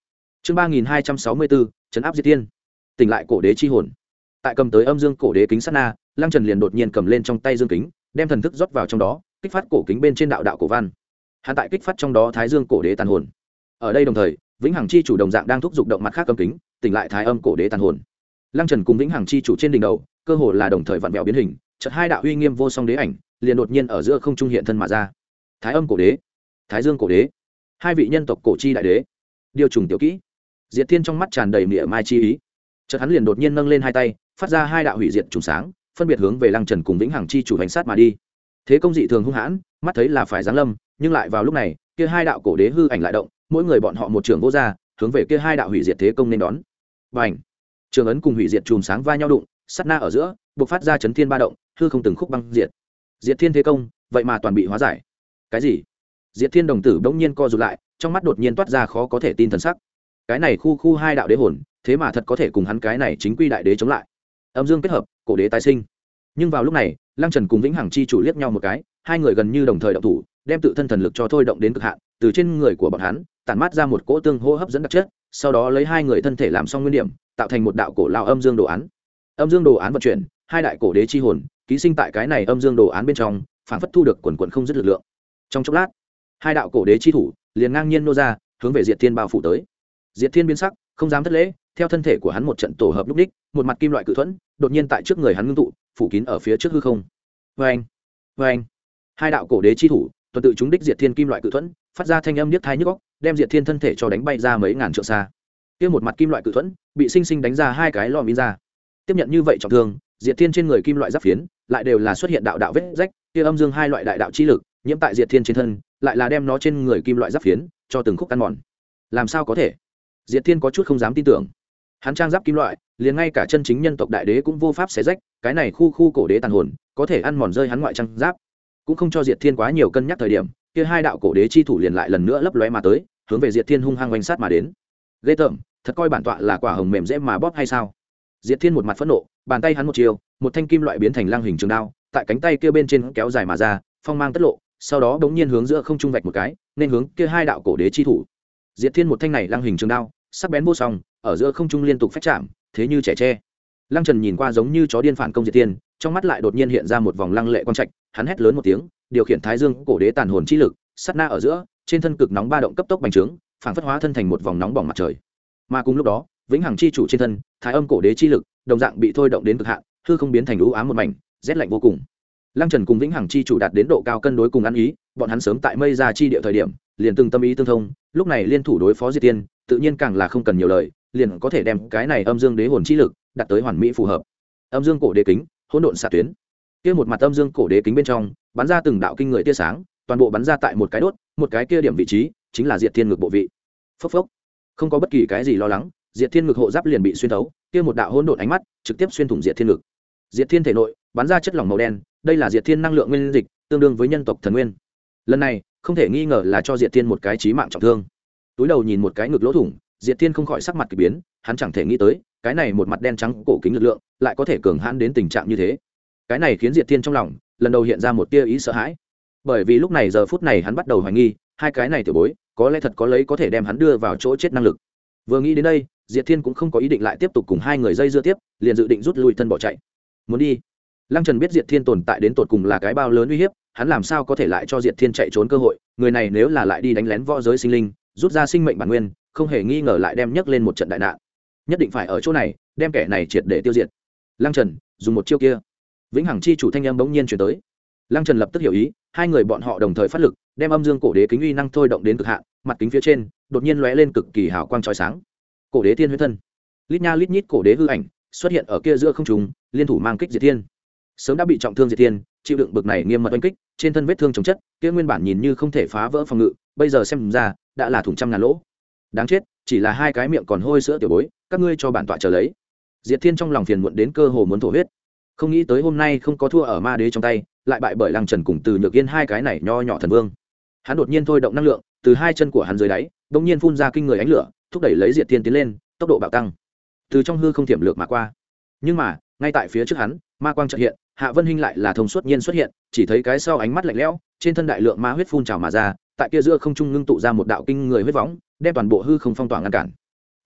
chương ba nghìn hai trăm sáu mươi bốn chấn áp diệt thiên. Tỉnh lại cổ đế chi hồn. Tại cầm tới âm dương cổ đế kính sát na, Lăng Trần liền đột nhiên cầm lên trong tay dương kính, đem thần thức rót vào trong đó, kích phát cổ kính bên trên đạo đạo cổ văn. Hắn tại kích phát trong đó thái dương cổ đế tàn hồn. Ở đây đồng thời, vĩnh hằng chi chủ đồng dạng đang thúc giục động mặt khác cầm kính, tỉnh lại thái âm cổ đế tàn hồn. Lăng Trần cùng vĩnh hằng chi chủ trên đỉnh đầu, cơ hồ là đồng thời vặn vẹo biến hình, chợt hai đạo uy nghiêm vô song đế ảnh, liền đột nhiên ở giữa không trung hiện thân mà ra. Thái âm cổ đế, thái dương cổ đế, hai vị nhân tộc cổ chi đại đế. Điều trùng tiểu kỹ. Diệt Thiên trong mắt tràn đầy mỉa mai chi ý. Chợt hắn liền đột nhiên nâng lên hai tay, phát ra hai đạo hủy diệt trùng sáng, phân biệt hướng về Lăng Trần cùng vĩnh hằng chi chủ hành sát mà đi. Thế công dị thường hung hãn, mắt thấy là phải giáng lâm, nhưng lại vào lúc này, kia hai đạo cổ đế hư ảnh lại động, mỗi người bọn họ một trường vô ra, hướng về kia hai đạo hủy diệt thế công nên đón. Bành! Trường ấn cùng hủy diệt chùm sáng va nhau đụng, sát na ở giữa, bộc phát ra chấn thiên ba động, hư không từng khúc băng diệt. Diệt Thiên thế công, vậy mà toàn bị hóa giải. Cái gì? Diệt Thiên đồng tử bỗng nhiên co rụt lại, trong mắt đột nhiên toát ra khó có thể tin thần sắc. Cái này khu khu hai đạo đế hồn, thế mà thật có thể cùng hắn cái này chính quy đại đế chống lại. Âm dương kết hợp, cổ đế tái sinh. Nhưng vào lúc này, Lăng Trần cùng vĩnh hằng chi chủ liếc nhau một cái, hai người gần như đồng thời động thủ, đem tự thân thần lực cho thôi động đến cực hạn, từ trên người của bọn hắn tản mát ra một cỗ tương hô hấp dẫn đặc chất, sau đó lấy hai người thân thể làm xong nguyên điểm, tạo thành một đạo cổ lao âm dương đồ án. Âm dương đồ án vận chuyển, hai đại cổ đế chi hồn ký sinh tại cái này âm dương đồ án bên trong, phản phất thu được quần quần không dứt lực lượng. Trong chốc lát, hai đạo cổ đế chi thủ liền ngang nhiên nô ra, hướng về Diệt Thiên bao phủ tới. Diệt Thiên biến sắc, không dám thất lễ, theo thân thể của hắn một trận tổ hợp lúc đích, một mặt kim loại cự thuẫn đột nhiên tại trước người hắn ngưng tụ, phủ kín ở phía trước hư không. Oeng, oeng, hai đạo cổ đế chi thủ tuần tự chúng đích Diệt Thiên kim loại cự thuẫn, phát ra thanh âm điếc tai nhức óc, đem Diệt Thiên thân thể cho đánh bay ra mấy ngàn trượng xa. Kia một mặt kim loại cự thuẫn bị sinh sinh đánh ra hai cái lom in ra. Tiếp nhận như vậy trọng thương, Diệt Thiên trên người kim loại giáp phiến lại đều là xuất hiện đạo đạo vết rách, kia âm dương hai loại đại đạo chi lực nhiễm tại Diệt Thiên trên thân, lại là đem nó trên người kim loại giáp phiến cho từng khúc ăn mòn. Làm sao có thể? Diệt Thiên có chút không dám tin tưởng. Hắn trang giáp kim loại, liền ngay cả chân chính nhân tộc đại đế cũng vô pháp xé rách, cái này khu khu cổ đế tàn hồn, có thể ăn mòn rơi hắn ngoại trang giáp. Cũng không cho Diệt Thiên quá nhiều cân nhắc thời điểm, kia hai đạo cổ đế chi thủ liền lại lần nữa lấp lóe mà tới, hướng về Diệt Thiên hung hăng oanh sát mà đến. Ghê tởm, thật coi bản tọa là quả hồng mềm dễ mà bóp hay sao? Diệt Thiên một mặt phẫn nộ, bàn tay hắn một chiều, một thanh kim loại biến thành lăng hình trường đao, tại cánh tay kia bên trên kéo dài mà ra, phong mang tất lộ, sau đó bỗng nhiên hướng giữa không trung vạch một cái, nên hướng kia hai đạo cổ đế chi thủ. Diệt Thiên một thanh này lăng hình trường đao, sắc bén vô song, ở giữa không trung liên tục phách chạm, thế như trẻ tre. Lăng Trần nhìn qua giống như chó điên phản công Diệt Thiên, trong mắt lại đột nhiên hiện ra một vòng lăng lệ quang trạch, hắn hét lớn một tiếng, điều khiển Thái Dương cổ đế tàn hồn chi lực, sát na ở giữa, trên thân cực nóng ba động cấp tốc bành trướng, phản phất hóa thân thành một vòng nóng bỏng mặt trời. Mà cùng lúc đó, vĩnh hằng chi chủ trên thân, Thái Âm cổ đế chi lực, đồng dạng bị thôi động đến cực hạn, hư không biến thành u ám một mảnh, rét lạnh vô cùng. Lăng Trần cùng vĩnh hằng chi chủ đạt đến độ cao cân đối cùng ăn ý, bọn hắn sớm tại mây ra chi địa thời điểm, liền từng tâm ý tương thông, lúc này liên thủ đối phó Diệt Thiên, tự nhiên càng là không cần nhiều lời, liền có thể đem cái này âm dương đế hồn chi lực đạt tới hoàn mỹ phù hợp. Âm dương cổ đế kính, hỗn độn xạ tuyến. Kia một mặt âm dương cổ đế kính bên trong, bắn ra từng đạo kinh người tia sáng, toàn bộ bắn ra tại một cái đốt, một cái kia điểm vị trí, chính là Diệt Thiên ngực bộ vị. Phốc phốc. Không có bất kỳ cái gì lo lắng, Diệt Thiên ngực hộ giáp liền bị xuyên thấu, kia một đạo hỗn độn ánh mắt, trực tiếp xuyên thủng Diệt Thiên ngực. Diệt Thiên thể nội bắn ra chất lỏng màu đen, đây là Diệt Thiên năng lượng nguyên dịch, tương đương với nhân tộc thần nguyên. Lần này, không thể nghi ngờ là cho Diệt Thiên một cái chí mạng trọng thương. Túi đầu nhìn một cái ngực lỗ thủng, Diệt Thiên không khỏi sắc mặt kỳ biến, hắn chẳng thể nghĩ tới, cái này một mặt đen trắng cổ kính lực lượng, lại có thể cường hãn đến tình trạng như thế. Cái này khiến Diệt Thiên trong lòng lần đầu hiện ra một tia ý sợ hãi, bởi vì lúc này giờ phút này hắn bắt đầu hoài nghi, hai cái này tiểu bối, có lẽ thật có lấy có thể đem hắn đưa vào chỗ chết năng lực. Vừa nghĩ đến đây, Diệt Thiên cũng không có ý định lại tiếp tục cùng hai người dây dưa tiếp, liền dự định rút lui thân bỏ chạy. Muốn đi. Lăng Trần biết Diệt Thiên tồn tại đến tột cùng là cái bao lớn uy hiếp, hắn làm sao có thể lại cho Diệt Thiên chạy trốn cơ hội, người này nếu là lại đi đánh lén võ giới sinh linh, rút ra sinh mệnh bản nguyên, không hề nghi ngờ lại đem nhấc lên một trận đại nạn. Nhất định phải ở chỗ này, đem kẻ này triệt để tiêu diệt. Lăng Trần, dùng một chiêu kia. Vĩnh hằng chi chủ thanh âm bỗng nhiên truyền tới. Lăng Trần lập tức hiểu ý, hai người bọn họ đồng thời phát lực, đem âm dương cổ đế kính uy năng thôi động đến cực hạn, mặt kính phía trên đột nhiên lóe lên cực kỳ hào quang chói sáng. Cổ đế tiên huyết thân. Lít nha lít nhít cổ đế hư ảnh xuất hiện ở kia giữa không trung, liên thủ mang kích Diệt Thiên. Sớm đã bị trọng thương Diệt Thiên, chịu đựng bực này nghiêm mật oanh kích, trên thân vết thương chồng chất, kia nguyên bản nhìn như không thể phá vỡ phòng ngự, bây giờ xem ra đã là thủng trăm ngàn lỗ. Đáng chết, chỉ là hai cái miệng còn hôi sữa tiểu bối, các ngươi cho bản tọa chờ lấy. Diệt Thiên trong lòng phiền muộn đến cơ hồ muốn thổ huyết. Không nghĩ tới hôm nay không có thua ở ma đế trong tay, lại bại bởi Lăng Trần cùng Từ Nhược Yên hai cái này nho nhỏ thần vương. Hắn đột nhiên thôi động năng lượng, từ hai chân của hắn dưới đáy, đột nhiên phun ra kinh người ánh lửa, thúc đẩy lấy Diệt Thiên tiến lên, tốc độ bạo tăng. Từ trong hư không thiểm lược mà qua. Nhưng mà, ngay tại phía trước hắn, ma quang chợt hiện, Hạ Vân Hinh lại là thông suốt nhiên xuất hiện, chỉ thấy cái sau ánh mắt lạnh lẽo, trên thân đại lượng ma huyết phun trào mà ra, tại kia giữa không trung ngưng tụ ra một đạo kinh người huyết võng, đem toàn bộ hư không phong tỏa ngăn cản.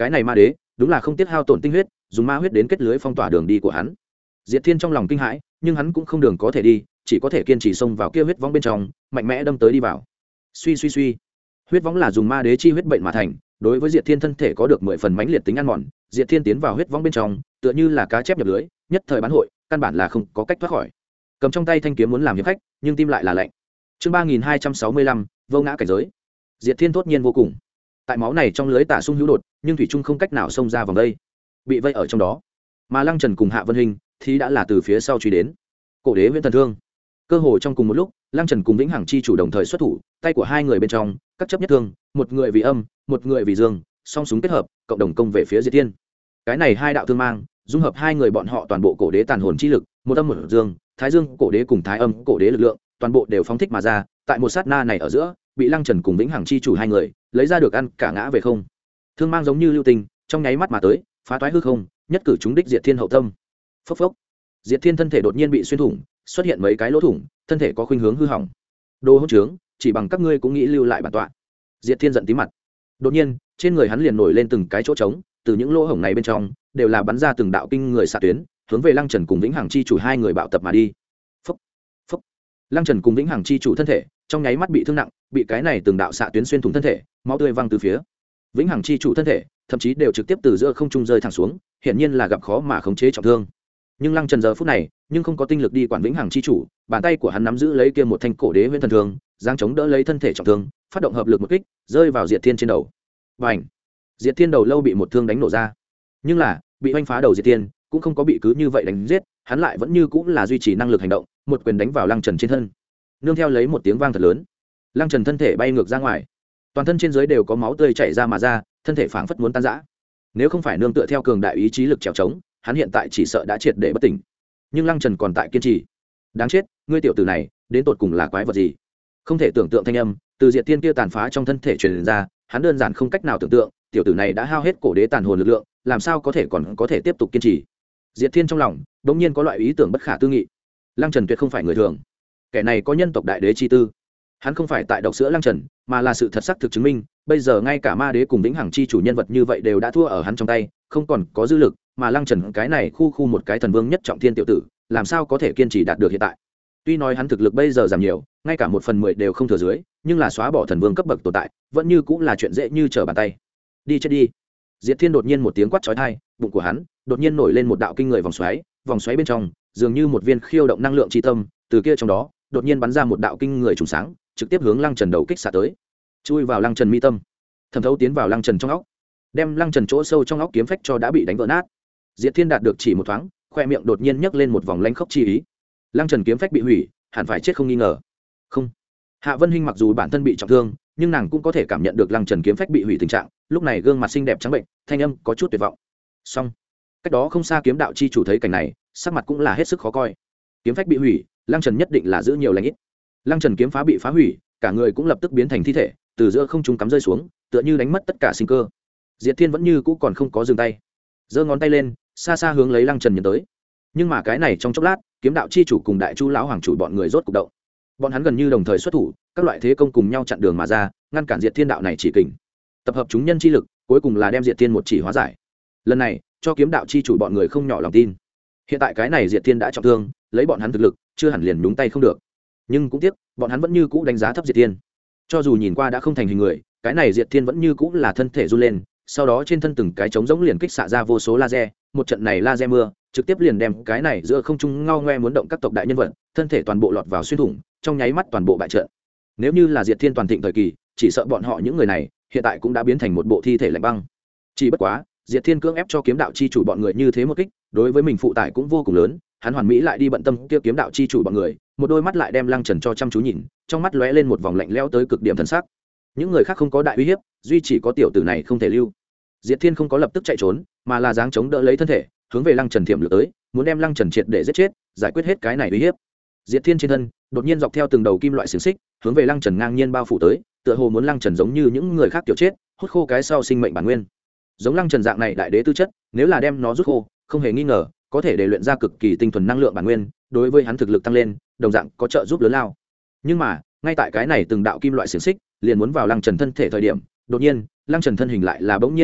cái này ma đế đúng là không tiếc hao tổn tinh huyết, dùng ma huyết đến kết lưới phong tỏa đường đi của hắn. Diệt Thiên trong lòng kinh hãi, nhưng hắn cũng không đường có thể đi, chỉ có thể kiên trì xông vào kia huyết võng bên trong, mạnh mẽ đâm tới đi vào. Suy suy suy, huyết võng là dùng ma đế chi huyết bệnh mà thành, đối với Diệt Thiên thân thể có được mười phần mãnh liệt tính ăn mòn. Diệt Thiên tiến vào huyết võng bên trong, tựa như là cá chép nhập lưới, nhất thời bán hội, căn bản là không có cách thoát khỏi. Cầm trong tay thanh kiếm muốn làm hiệp khách, nhưng tim lại là lạnh. Chương ba nghìn hai trăm sáu mươi lăm, vô ngã cảnh giới. Diệt Thiên thốt nhiên vô cùng. Tại máu này trong lưới tả sung hữu đột, nhưng thủy trung không cách nào xông ra vòng đây, bị vây ở trong đó. Mà Lăng Trần cùng Hạ Vân Hình thì đã là từ phía sau truy đến. Cổ đế Viễn Thần Thương. Cơ hồ trong cùng một lúc, Lăng Trần cùng Vĩnh Hằng chi chủ đồng thời xuất thủ, tay của hai người bên trong, các chấp nhất thương, một người vì âm, một người vì dương, song súng kết hợp, cộng đồng công về phía Diệt Thiên. Cái này hai đạo thương mang, dung hợp hai người bọn họ toàn bộ cổ đế tàn hồn chi lực, một âm một dương, Thái Dương cổ đế cùng Thái Âm cổ đế lực lượng, toàn bộ đều phóng thích mà ra, tại một sát na này ở giữa, bị Lăng Trần cùng Vĩnh Hằng chi chủ hai người lấy ra được ăn cả ngã về không. Thương mang giống như lưu tình, trong nháy mắt mà tới, phá toái hư không, nhất cử chúng đích Diệt Thiên hậu tâm. Phốc phốc. Diệt Thiên thân thể đột nhiên bị xuyên thủng, xuất hiện mấy cái lỗ thủng, thân thể có khuynh hướng hư hỏng. Đồ hỗn trướng, chỉ bằng các ngươi cũng nghĩ lưu lại bản tọa. Diệt Thiên giận tím mặt. Đột nhiên, trên người hắn liền nổi lên từng cái chỗ trống, từ những lỗ hổng này bên trong, đều là bắn ra từng đạo kinh người xạ tuyến, hướng về Lăng Trần cùng Vĩnh Hằng chi chủ hai người bạo tập mà đi. Phốc, phốc. Lăng Trần cùng Vĩnh Hằng chi chủ thân thể, trong nháy mắt bị thương nặng, bị cái này từng đạo xạ tuyến xuyên thủng thân thể, máu tươi văng từ phía. Vĩnh Hằng chi chủ thân thể, thậm chí đều trực tiếp từ giữa không trung rơi thẳng xuống, hiển nhiên là gặp khó mà khống chế trọng thương. Nhưng Lăng Trần giờ phút này, nhưng không có tinh lực đi quản Vĩnh Hằng chi chủ, bàn tay của hắn nắm giữ lấy kia một thanh cổ đế Viễn Thần Thương, giáng chống đỡ lấy thân thể trọng thương, phát động hợp lực một kích, rơi vào Diệt Thiên trên đầu. Bành! Diệt Thiên đầu lâu bị một thương đánh nổ ra. Nhưng là, bị oanh phá đầu Diệt Thiên, cũng không có bị cứ như vậy đánh giết, hắn lại vẫn như cũng là duy trì năng lực hành động, một quyền đánh vào Lăng Trần trên thân. Nương theo lấy một tiếng vang thật lớn, Lăng Trần thân thể bay ngược ra ngoài, toàn thân trên dưới đều có máu tươi chảy ra mà ra, thân thể phảng phất muốn tan rã. Nếu không phải nương tựa theo cường đại ý chí lực trèo trống, hắn hiện tại chỉ sợ đã triệt để bất tỉnh. Nhưng Lăng Trần còn tại kiên trì. Đáng chết, ngươi tiểu tử này, đến tột cùng là quái vật gì? Không thể tưởng tượng thanh âm từ Diệt Thiên kia tàn phá trong thân thể truyền ra, hắn đơn giản không cách nào tưởng tượng, tiểu tử này đã hao hết cổ đế tàn hồn lực lượng, làm sao có thể còn có thể tiếp tục kiên trì. Diệt Thiên trong lòng đột nhiên có loại ý tưởng bất khả tư nghị. Lăng Trần tuyệt không phải người thường, kẻ này có nhân tộc đại đế chi tư. Hắn không phải tại độc sữa Lăng Trần, mà là sự thật xác thực chứng minh, bây giờ ngay cả ma đế cùng Vĩnh Hằng chi chủ nhân vật như vậy đều đã thua ở hắn trong tay, không còn có dư lực, mà Lăng Trần cái này khu khu một cái thần vương nhất trọng thiên tiểu tử, làm sao có thể kiên trì đạt được hiện tại. Tuy nói hắn thực lực bây giờ giảm nhiều, ngay cả một phần mười đều không thừa dưới, nhưng là xóa bỏ thần vương cấp bậc tồn tại, vẫn như cũng là chuyện dễ như trở bàn tay. Đi chết đi. Diệt Thiên đột nhiên một tiếng quát chói tai, bụng của hắn đột nhiên nổi lên một đạo kinh người vòng xoáy, vòng xoáy bên trong dường như một viên khiêu động năng lượng chi tâm, từ kia trong đó đột nhiên bắn ra một đạo kinh người trùng sáng, trực tiếp hướng Lăng Trần đầu kích xạ tới, chui vào Lăng Trần mi tâm, thẩm thấu tiến vào Lăng Trần trong óc, đem Lăng Trần chỗ sâu trong óc kiếm phách cho đã bị đánh vỡ nát. Diệt Thiên đạt được chỉ một thoáng, khoe miệng đột nhiên nhấc lên một vòng lanh khốc chi ý. Lăng Trần kiếm phách bị hủy, hẳn phải chết không nghi ngờ. Không. Hạ Vân Hinh mặc dù bản thân bị trọng thương, nhưng nàng cũng có thể cảm nhận được Lăng Trần kiếm phách bị hủy tình trạng, lúc này gương mặt xinh đẹp trắng bệnh, thanh âm có chút tuyệt vọng. Xong. Cách đó không xa kiếm đạo chi chủ thấy cảnh này, sắc mặt cũng là hết sức khó coi. Kiếm phách bị hủy, Lăng Trần nhất định là giữ nhiều lành ít. Lăng Trần kiếm phá bị phá hủy, cả người cũng lập tức biến thành thi thể, từ giữa không trung cắm rơi xuống, tựa như đánh mất tất cả sinh cơ. Diệt Thiên vẫn như cũ còn không có dừng tay, giơ ngón tay lên, xa xa hướng lấy Lăng Trần nhấn tới. Nhưng mà cái này trong chốc lát, kiếm đạo chi chủ cùng đại chu lão hoàng chủ bọn người rốt cục động. Bọn hắn gần như đồng thời xuất thủ, các loại thế công cùng nhau chặn đường mà ra, ngăn cản Diệt Thiên đạo này chỉ kình. Tập hợp chúng nhân chi lực, cuối cùng là đem Diệt Thiên một chỉ hóa giải. Lần này, cho kiếm đạo chi chủ bọn người không nhỏ lòng tin. Hiện tại cái này Diệt Thiên đã trọng thương, lấy bọn hắn thực lực, chưa hẳn liền nhúng tay không được. Nhưng cũng tiếc, bọn hắn vẫn như cũ đánh giá thấp Diệt Thiên. Cho dù nhìn qua đã không thành hình người, cái này Diệt Thiên vẫn như cũ là thân thể run lên, sau đó trên thân từng cái trống rỗng liền kích xạ ra vô số laser, một trận này laser mưa, trực tiếp liền đem cái này giữa không trung ngao ngoe muốn động các tộc đại nhân vật, thân thể toàn bộ lọt vào xuyên thủng, trong nháy mắt toàn bộ bại trận. Nếu như là Diệt Thiên toàn thịnh thời kỳ, chỉ sợ bọn họ những người này, hiện tại cũng đã biến thành một bộ thi thể lạnh băng. Chỉ bất quá, Diệt Thiên cưỡng ép cho kiếm đạo chi chủ bọn người như thế một kích, đối với mình phụ tải cũng vô cùng lớn, hắn hoàn mỹ lại đi bận tâm kia kiếm đạo chi chủ bọn người, một đôi mắt lại đem Lăng Trần cho chăm chú nhìn, trong mắt lóe lên một vòng lạnh lẽo tới cực điểm thần sắc. Những người khác không có đại uy hiếp, duy chỉ có tiểu tử này không thể lưu. Diệt Thiên không có lập tức chạy trốn, mà là dáng chống đỡ lấy thân thể, hướng về Lăng Trần thiểm lược tới, muốn đem Lăng Trần triệt để giết chết, giải quyết hết cái này uy hiếp. Diệt Thiên trên thân đột nhiên dọc theo từng đầu kim loại xiềng xích, hướng về Lăng Trần ngang nhiên bao phủ tới, tựa hồ muốn Lăng Trần giống như những người khác tiểu chết, hút khô cái sau sinh mệnh bản nguyên. Giống Lăng Trần dạng này đại đế tư chất, nếu là đem nó rút khô, không hề nghi ngờ, có thể để luyện ra cực kỳ tinh thuần năng lượng bản nguyên, đối với hắn thực lực tăng lên, đồng dạng có trợ giúp lớn lao. Nhưng mà, ngay tại cái này từng đạo kim loại xiềng xích liền muốn vào Lăng Trần thân thể thời điểm, đột nhiên, Lăng Trần thân hình lại là bỗng nhiên núp đích,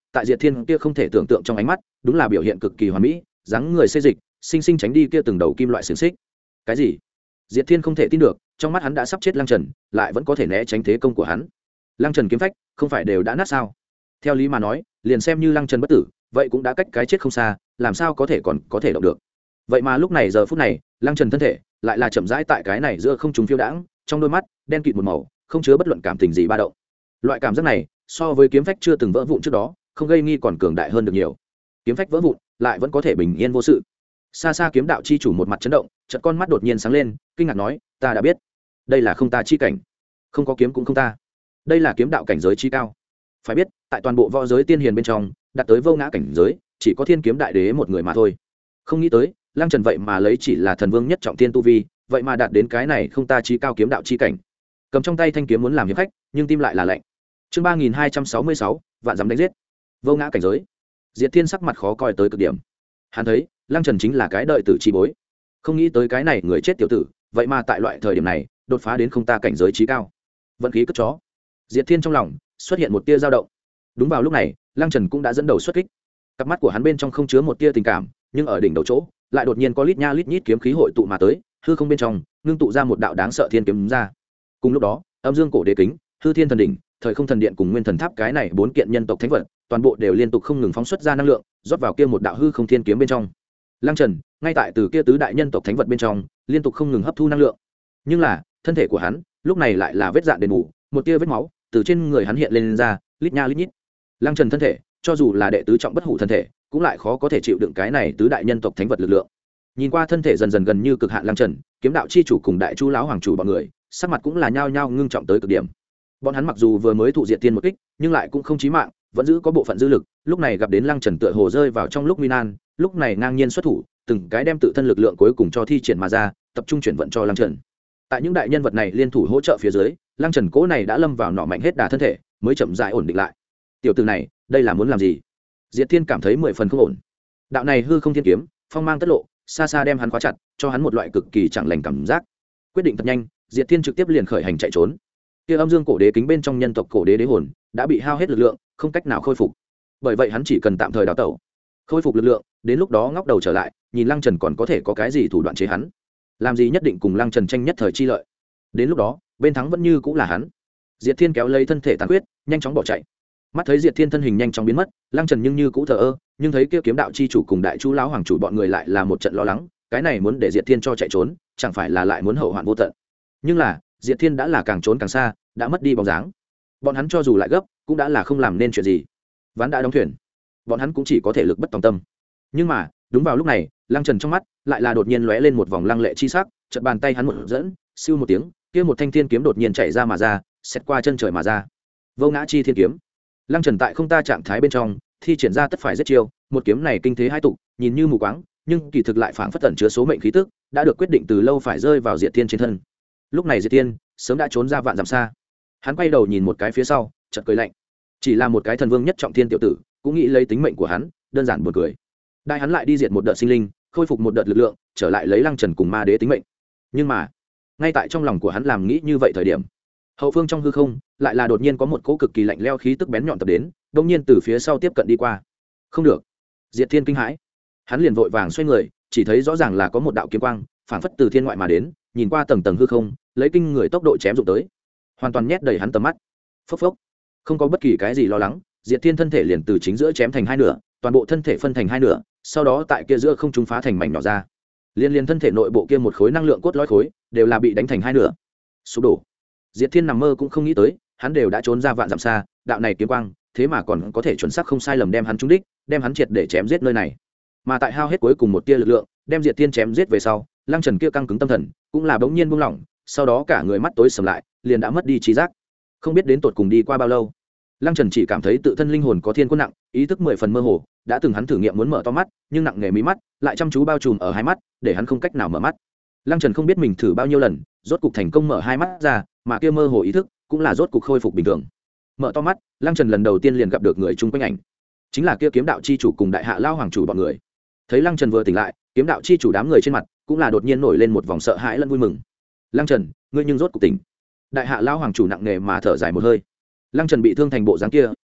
tại Diệt Thiên kia không thể tưởng tượng trong ánh mắt đúng là biểu hiện cực kỳ hoàn mỹ, dáng người xê dịch sinh sinh tránh đi kia từng đầu kim loại xiềng xích. Cái gì? Diệt Thiên không thể tin được, trong mắt hắn đã sắp chết Lăng Trần lại vẫn có thể né tránh thế công của hắn. Lăng Trần kiếm phách không phải đều đã nát sao? Theo lý mà nói liền xem như Lăng Trần bất tử vậy cũng đã cách cái chết không xa, làm sao có thể còn có thể động được. Vậy mà lúc này giờ phút này Lăng Trần thân thể lại là chậm rãi tại cái này giữa không trung phiêu đãng, trong đôi mắt đen kịt một màu, không chứa bất luận cảm tình gì ba động. Loại cảm giác này so với kiếm phách chưa từng vỡ vụn trước đó không gây nghi còn cường đại hơn được nhiều. Kiếm phách vỡ vụn lại vẫn có thể bình yên vô sự. Xa xa kiếm đạo chi chủ một mặt chấn động, chợt con mắt đột nhiên sáng lên, kinh ngạc nói, ta đã biết, đây là không ta chi cảnh, không có kiếm cũng không ta, đây là kiếm đạo cảnh giới chi cao. Phải biết tại toàn bộ võ giới tiên hiền bên trong đạt tới vô ngã cảnh giới chỉ có Thiên Kiếm Đại Đế một người mà thôi. Không nghĩ tới Lăng Trần vậy mà lấy chỉ là thần vương nhất trọng thiên tu vi vậy mà đạt đến cái này không ta chi cao kiếm đạo chi cảnh. Cầm trong tay thanh kiếm muốn làm hiệp khách nhưng tim lại là lạnh. Chương ba nghìn hai trăm sáu mươi sáu vạn dám đánh giết. Vô ngã cảnh giới. Diệt Thiên sắc mặt khó coi tới cực điểm. Hắn thấy Lăng Trần chính là cái đợi tử chi bối, không nghĩ tới cái này người chết tiểu tử vậy mà tại loại thời điểm này đột phá đến không ta cảnh giới trí cao. Vận khí cất chó. Diệt Thiên trong lòng xuất hiện một tia dao động. Đúng vào lúc này Lăng Trần cũng đã dẫn đầu xuất kích. Cặp mắt của hắn bên trong không chứa một tia tình cảm, nhưng ở đỉnh đầu chỗ lại đột nhiên có lít nha lít nhít kiếm khí hội tụ mà tới, hư không bên trong ngưng tụ ra một đạo đáng sợ thiên kiếm ra. Cùng lúc đó âm dương cổ đế kính, hư thiên thần đỉnh, thời không thần điện cùng nguyên thần tháp cái này bốn kiện nhân tộc thánh vật toàn bộ đều liên tục không ngừng phóng xuất ra năng lượng rót vào kia một đạo hư không thiên kiếm bên trong. Lăng Trần ngay tại từ kia tứ đại nhân tộc thánh vật bên trong liên tục không ngừng hấp thu năng lượng, nhưng là thân thể của hắn lúc này lại là vết dạn đền bù, một tia vết máu từ trên người hắn hiện lên, lên ra lít nha lít nhít. Lăng Trần thân thể cho dù là đệ tứ trọng bất hủ thân thể cũng lại khó có thể chịu đựng cái này tứ đại nhân tộc thánh vật lực lượng. Nhìn qua thân thể dần dần gần như cực hạn Lăng Trần, kiếm đạo chi chủ cùng đại chu lão hoàng chủ bọn người sắc mặt cũng là nhao nhao ngưng trọng tới cực điểm. Bọn hắn mặc dù vừa mới thụ diệt tiên một kích nhưng lại cũng không chí mạng, vẫn giữ có bộ phận dư lực, lúc này gặp đến Lăng Trần tựa hồ rơi vào trong lúc nguy nan, lúc này ngang nhiên xuất thủ, từng cái đem tự thân lực lượng cuối cùng cho thi triển mà ra, tập trung chuyển vận cho Lăng Trần. Tại những đại nhân vật này liên thủ hỗ trợ phía dưới, Lăng Trần cố này đã lâm vào nọ mạnh hết đà thân thể, mới chậm rãi ổn định lại. Tiểu tử này, đây là muốn làm gì? Diệt Thiên cảm thấy mười phần không ổn. Đạo này hư không thiên kiếm, phong mang tất lộ, xa xa đem hắn khóa chặt, cho hắn một loại cực kỳ chẳng lành cảm giác. Quyết định thật nhanh, Diệt Thiên trực tiếp liền khởi hành chạy trốn. Kia âm dương cổ đế kính bên trong nhân tộc cổ đế đế hồn đã bị hao hết lực lượng, không cách nào khôi phục. Bởi vậy hắn chỉ cần tạm thời đào tẩu, khôi phục lực lượng, đến lúc đó ngóc đầu trở lại, nhìn Lăng Trần còn có thể có cái gì thủ đoạn chế hắn. Làm gì nhất định cùng Lăng Trần tranh nhất thời chi lợi. Đến lúc đó, bên thắng vẫn như cũng là hắn. Diệt Thiên kéo lấy thân thể tàn huyết, nhanh chóng bỏ chạy. Mắt thấy Diệt Thiên thân hình nhanh chóng biến mất, Lăng Trần nhưng như cũ thờ ơ, nhưng thấy kia kiếm đạo chi chủ cùng đại chu lão hoàng chủ bọn người lại là một trận lo lắng, cái này muốn để Diệt Thiên cho chạy trốn, chẳng phải là lại muốn hậu hoạn vô tận. Nhưng là, Diệt Thiên đã là càng trốn càng xa, đã mất đi bóng dáng. Bọn hắn cho dù lại gấp, cũng đã là không làm nên chuyện gì. Ván đã đóng thuyền, bọn hắn cũng chỉ có thể lực bất tòng tâm. Nhưng mà, đúng vào lúc này, Lăng Trần trong mắt lại là đột nhiên lóe lên một vòng lăng lệ chi sắc, chợt bàn tay hắn một dẫn, siêu một tiếng, kia một thanh thiên kiếm đột nhiên chạy ra mà ra, xét qua chân trời mà ra. Vô ngã chi thiên kiếm. Lăng Trần tại không ta trạng thái bên trong, thi triển ra tất phải rất chiêu, một kiếm này kinh thế hai tụ, nhìn như mù quáng, nhưng kỳ thực lại phảng phất tẩn chứa số mệnh khí tức, đã được quyết định từ lâu phải rơi vào Diệt Thiên trên thân. Lúc này Diệt Thiên sớm đã trốn ra vạn dặm xa. Hắn quay đầu nhìn một cái phía sau, chợt cười lạnh. Chỉ là một cái thần vương nhất trọng thiên tiểu tử, cũng nghĩ lấy tính mệnh của hắn, đơn giản buồn cười. Đại hắn lại đi diệt một đợt sinh linh, khôi phục một đợt lực lượng, trở lại lấy Lăng Trần cùng ma đế tính mệnh. Nhưng mà, ngay tại trong lòng của hắn làm nghĩ như vậy thời điểm, hậu phương trong hư không lại là đột nhiên có một cỗ cực kỳ lạnh lẽo khí tức bén nhọn tập đến, đột nhiên từ phía sau tiếp cận đi qua. Không được! Diệt Thiên kinh hãi, hắn liền vội vàng xoay người, chỉ thấy rõ ràng là có một đạo kiếm quang phảng phất từ thiên ngoại mà đến, nhìn qua tầng tầng hư không, lấy kinh người tốc độ chém dụng tới, hoàn toàn nhét đầy hắn tầm mắt. Phốc phốc, không có bất kỳ cái gì lo lắng, Diệt Thiên thân thể liền từ chính giữa chém thành hai nửa, toàn bộ thân thể phân thành hai nửa, sau đó tại kia giữa không trung phá thành mảnh nhỏ ra. Liên liên thân thể nội bộ kia một khối năng lượng cốt lõi khối đều là bị đánh thành hai nửa, sụp đổ. Diệt Thiên nằm mơ cũng không nghĩ tới, hắn đều đã trốn ra vạn dặm xa, đạo này kiếm quang, thế mà còn có thể chuẩn xác không sai lầm đem hắn trúng đích, đem hắn triệt để chém giết nơi này. Mà tại hao hết cuối cùng một tia lực lượng, đem Diệt Thiên chém giết về sau, Lăng Trần kia căng cứng tâm thần, cũng là bỗng nhiên buông lỏng, sau đó cả người mắt tối sầm lại, liền đã mất đi trí giác. Không biết đến tột cùng đi qua bao lâu, Lăng Trần chỉ cảm thấy tự thân linh hồn có thiên quân nặng, ý thức mười phần mơ hồ, đã từng hắn thử nghiệm muốn mở to mắt, nhưng nặng nề mí mắt lại chăm chú bao trùm ở hai mắt, để hắn không cách nào mở mắt. Lăng Trần không biết mình thử bao nhiêu lần, rốt cục thành công mở hai mắt ra, mà kia mơ hồ ý thức cũng là rốt cục khôi phục bình thường. Mở to mắt, Lăng Trần lần đầu tiên liền gặp được người chung quanh ảnh, chính là kia kiếm đạo chi chủ cùng đại hạ lao hoàng chủ bọn người. Thấy Lăng Trần vừa tỉnh lại, kiếm đạo chi chủ đám người trên mặt cũng là đột nhiên nổi lên một vòng sợ hãi lẫn vui mừng. Lăng Trần, ngươi nhưng rốt cục tỉnh. Đại hạ lao hoàng chủ nặng nề mà thở dài một hơi. Lăng Trần bị thương thành bộ dáng kia,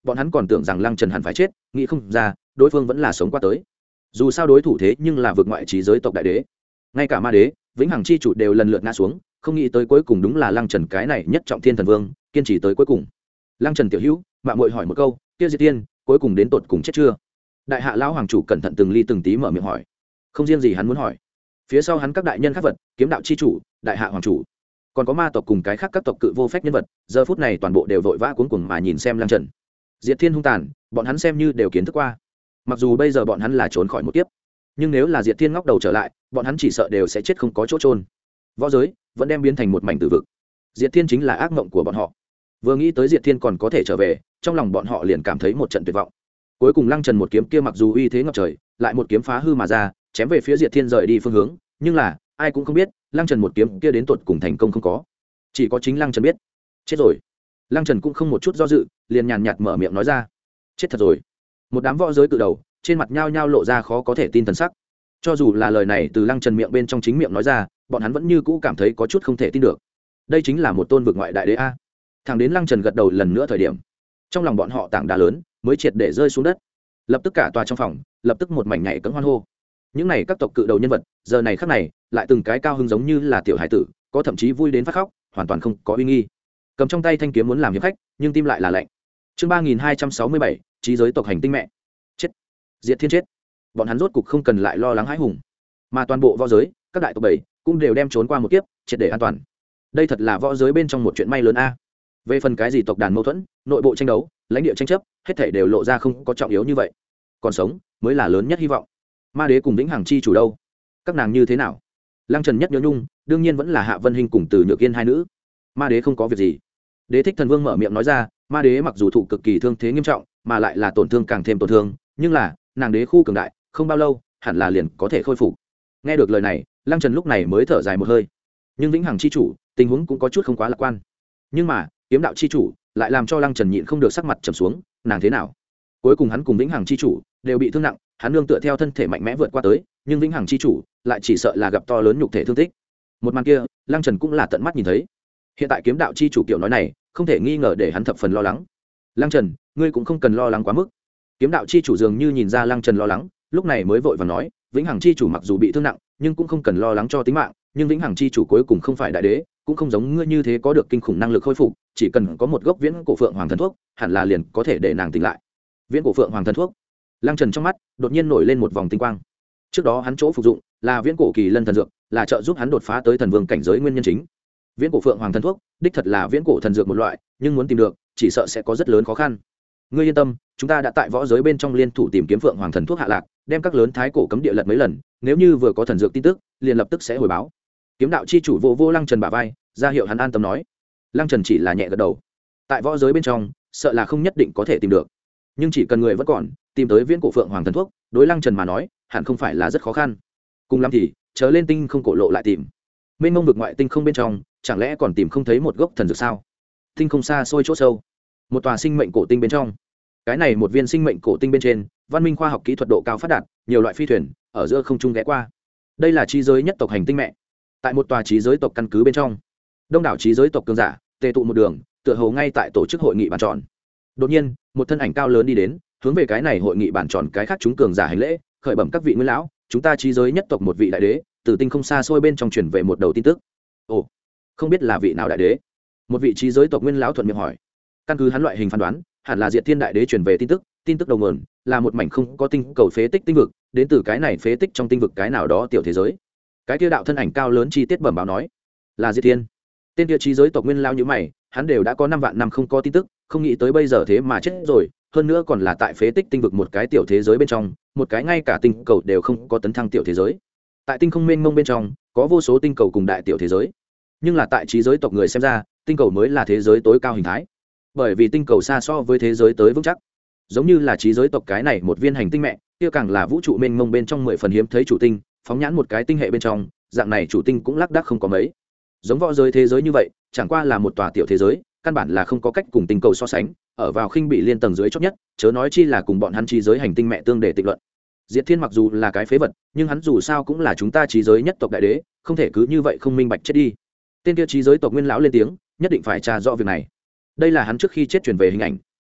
bọn hắn còn tưởng rằng lăng trần hẳn phải chết, nghĩ không ra đối phương vẫn là sống qua tới. Dù sao đối thủ thế nhưng là vượt ngoại trí giới tộc đại đế, ngay cả ma đế vĩnh hằng chi chủ đều lần lượt ngã xuống, không nghĩ tới cuối cùng đúng là lăng trần cái này nhất trọng thiên thần vương kiên trì tới cuối cùng. Lăng trần tiểu hữu, mạng muội hỏi một câu, kia Diệt Tiên cuối cùng đến tột cùng chết chưa? Đại hạ lão hoàng chủ cẩn thận từng ly từng tí mở miệng hỏi. Không riêng gì hắn muốn hỏi, phía sau hắn các đại nhân khác vật, kiếm đạo chi chủ, đại hạ hoàng chủ, còn có ma tộc cùng cái khác các tộc cự vô phép nhân vật, giờ phút này toàn bộ đều vội vã cuống cuồng mà nhìn xem Lăng Trần. Diệt Thiên hung tàn, bọn hắn xem như đều kiến thức qua. Mặc dù bây giờ bọn hắn là trốn khỏi một kiếp, nhưng nếu là Diệt Thiên ngóc đầu trở lại, bọn hắn chỉ sợ đều sẽ chết không có chỗ trôn. Võ giới vẫn đem biến thành một mảnh tử vực. Diệt Thiên chính là ác mộng của bọn họ. Vừa nghĩ tới Diệt Thiên còn có thể trở về, trong lòng bọn họ liền cảm thấy một trận tuyệt vọng. Cuối cùng Lăng Trần một kiếm kia mặc dù uy thế ngập trời, lại một kiếm phá hư mà ra, chém về phía Diệt Thiên rời đi phương hướng, nhưng là ai cũng không biết Lăng Trần một kiếm kia đến tột cùng thành công không có, chỉ có chính Lăng Trần biết. Chết rồi. Lăng Trần cũng không một chút do dự, liền nhàn nhạt mở miệng nói ra, chết thật rồi. Một đám võ giới cự đầu trên mặt nhao nhao lộ ra khó có thể tin thần sắc. Cho dù là lời này từ Lăng Trần miệng bên trong chính miệng nói ra, bọn hắn vẫn như cũ cảm thấy có chút không thể tin được. Đây chính là một tôn vực ngoại đại đế a. Thằng đến Lăng Trần gật đầu lần nữa thời điểm, trong lòng bọn họ tảng đá lớn mới triệt để rơi xuống đất. Lập tức cả tòa trong phòng lập tức một mảnh nhảy cẫng hoan hô. Những này các tộc cự đầu nhân vật giờ này khắc này lại từng cái cao hứng giống như là tiểu hải tử, có thậm chí vui đến phát khóc, hoàn toàn không có uy nghi. Cầm trong tay thanh kiếm muốn làm hiệp khách, nhưng tim lại là lạnh. Chương ba nghìn hai trăm sáu mươi bảy, trí giới tộc hành tinh mẹ. Chết. Diệt Thiên chết. Bọn hắn rốt cục không cần lại lo lắng hãi hùng, mà toàn bộ võ giới, các đại tộc bảy cũng đều đem trốn qua một kiếp, triệt để an toàn. Đây thật là võ giới bên trong một chuyện may lớn a. Về phần cái gì tộc đàn mâu thuẫn, nội bộ tranh đấu, lãnh địa tranh chấp, hết thảy đều lộ ra không có trọng yếu như vậy. Còn sống mới là lớn nhất hy vọng. Ma đế cùng vĩnh hằng chi chủ đâu, các nàng như thế nào? Lăng Trần nhất nhớ nhung đương nhiên vẫn là Hạ Vân Hinh cùng Từ Nhược Yên hai nữ. Ma đế không có việc gì. Đế Thích Thần Vương mở miệng nói ra, ma đế mặc dù thụ cực kỳ thương thế nghiêm trọng, mà lại là tổn thương càng thêm tổn thương, nhưng là nàng đế khu cường đại, không bao lâu hẳn là liền có thể khôi phục. Nghe được lời này, Lăng Trần lúc này mới thở dài một hơi. Nhưng vĩnh hằng chi chủ tình huống cũng có chút không quá lạc quan. Nhưng mà kiếm đạo chi chủ lại làm cho Lăng Trần nhịn không được sắc mặt trầm xuống, nàng thế nào? Cuối cùng hắn cùng vĩnh hằng chi chủ đều bị thương nặng, hắn nương tựa theo thân thể mạnh mẽ vượt qua tới, nhưng vĩnh hằng chi chủ lại chỉ sợ là gặp to lớn nhục thể thương tích. Một màn kia Lăng Trần cũng là tận mắt nhìn thấy. Hiện tại kiếm đạo chi chủ kiểu nói này không thể nghi ngờ để hắn thập phần lo lắng. Lăng Trần, ngươi cũng không cần lo lắng quá mức. Kiếm đạo chi chủ dường như nhìn ra Lăng Trần lo lắng, lúc này mới vội vàng nói, vĩnh hằng chi chủ mặc dù bị thương nặng, nhưng cũng không cần lo lắng cho tính mạng, nhưng vĩnh hằng chi chủ cuối cùng không phải đại đế, cũng không giống ngươi như thế có được kinh khủng năng lực khôi phục, chỉ cần có một gốc viễn cổ phượng hoàng thần thuốc, hẳn là liền có thể để nàng tỉnh lại. Viễn cổ phượng hoàng thần thuốc. Lăng Trần trong mắt đột nhiên nổi lên một vòng tinh quang. Trước đó hắn chỗ phục dụng là viễn cổ kỳ lân thần dược, là trợ giúp hắn đột phá tới thần vương cảnh giới nguyên nhân chính. Viễn cổ phượng hoàng thần thuốc đích thật là viễn cổ thần dược một loại, nhưng muốn tìm được chỉ sợ sẽ có rất lớn khó khăn. Ngươi yên tâm, chúng ta đã tại võ giới bên trong liên thủ tìm kiếm phượng hoàng thần thuốc hạ lạc, đem các lớn thái cổ cấm địa lật mấy lần, nếu như vừa có thần dược tin tức liền lập tức sẽ hồi báo. Kiếm đạo chi chủ vô vô Lăng Trần bả vai, ra hiệu hắn an tâm nói. Lăng Trần chỉ là nhẹ gật đầu. Tại võ giới bên trong sợ là không nhất định có thể tìm được, nhưng chỉ cần người vẫn còn, tìm tới viễn cổ phượng hoàng thần thuốc đối Lăng Trần mà nói hẳn không phải là rất khó khăn. Cùng lắm thì chờ lên tinh không cổ lộ lại tìm. Mênh mông vực ngoại tinh không bên trong chẳng lẽ còn tìm không thấy một gốc thần dược sao? Tinh không xa xôi chỗ sâu, một tòa sinh mệnh cổ tinh bên trong, cái này một viên sinh mệnh cổ tinh bên trên văn minh khoa học kỹ thuật độ cao phát đạt, nhiều loại phi thuyền ở giữa không trung ghé qua. Đây là trí giới nhất tộc hành tinh mẹ. Tại một tòa trí giới tộc căn cứ bên trong, đông đảo trí giới tộc cường giả tề tụ một đường, tựa hồ ngay tại tổ chức hội nghị bàn tròn. Đột nhiên một thân ảnh cao lớn đi đến, hướng về cái này hội nghị bàn tròn cái khác chúng cường giả hành lễ, khởi bẩm các vị nguyên lão, chúng ta trí giới nhất tộc một vị đại đế từ tinh không xa xôi bên trong truyền về một đầu tin tức. Ồ, không biết là vị nào đại đế? Một vị trí giới tộc nguyên lão thuận miệng hỏi. Căn cứ hắn loại hình phán đoán, hẳn là Diệt Thiên đại đế truyền về tin tức, tin tức đầu nguồn là một mảnh không có tinh cầu phế tích tinh vực, đến từ cái này phế tích trong tinh vực cái nào đó tiểu thế giới. Cái kia đạo thân ảnh cao lớn chi tiết bẩm báo nói, là Diệt Thiên. Tên kia trí giới tộc nguyên lão như mày, hắn đều đã có năm vạn năm không có tin tức, không nghĩ tới bây giờ thế mà chết rồi, hơn nữa còn là tại phế tích tinh vực một cái tiểu thế giới bên trong, một cái ngay cả tinh cầu đều không có tấn thăng tiểu thế giới. Tại tinh không mênh mông bên trong có vô số tinh cầu cùng đại tiểu thế giới, nhưng là tại trí giới tộc người xem ra, tinh cầu mới là thế giới tối cao hình thái, bởi vì tinh cầu xa so với thế giới tới vững chắc. Giống như là trí giới tộc cái này một viên hành tinh mẹ, kia càng là vũ trụ mênh mông bên trong mười phần hiếm thấy chủ tinh, phóng nhãn một cái tinh hệ bên trong, dạng này chủ tinh cũng lác đác không có mấy. Giống võ giới thế giới như vậy, chẳng qua là một tòa tiểu thế giới, căn bản là không có cách cùng tinh cầu so sánh, ở vào khinh bị liên tầng dưới chót nhất, chớ nói chi là cùng bọn hắn trí giới hành tinh mẹ tương để tịch luận. Diệt Thiên mặc dù là cái phế vật, nhưng hắn dù sao cũng là chúng ta trí giới nhất tộc đại đế, không thể cứ như vậy không minh bạch chết đi. Tên kia trí giới tộc nguyên lão lên tiếng, nhất định phải tra rõ việc này. Đây là hắn trước khi chết truyền về hình ảnh.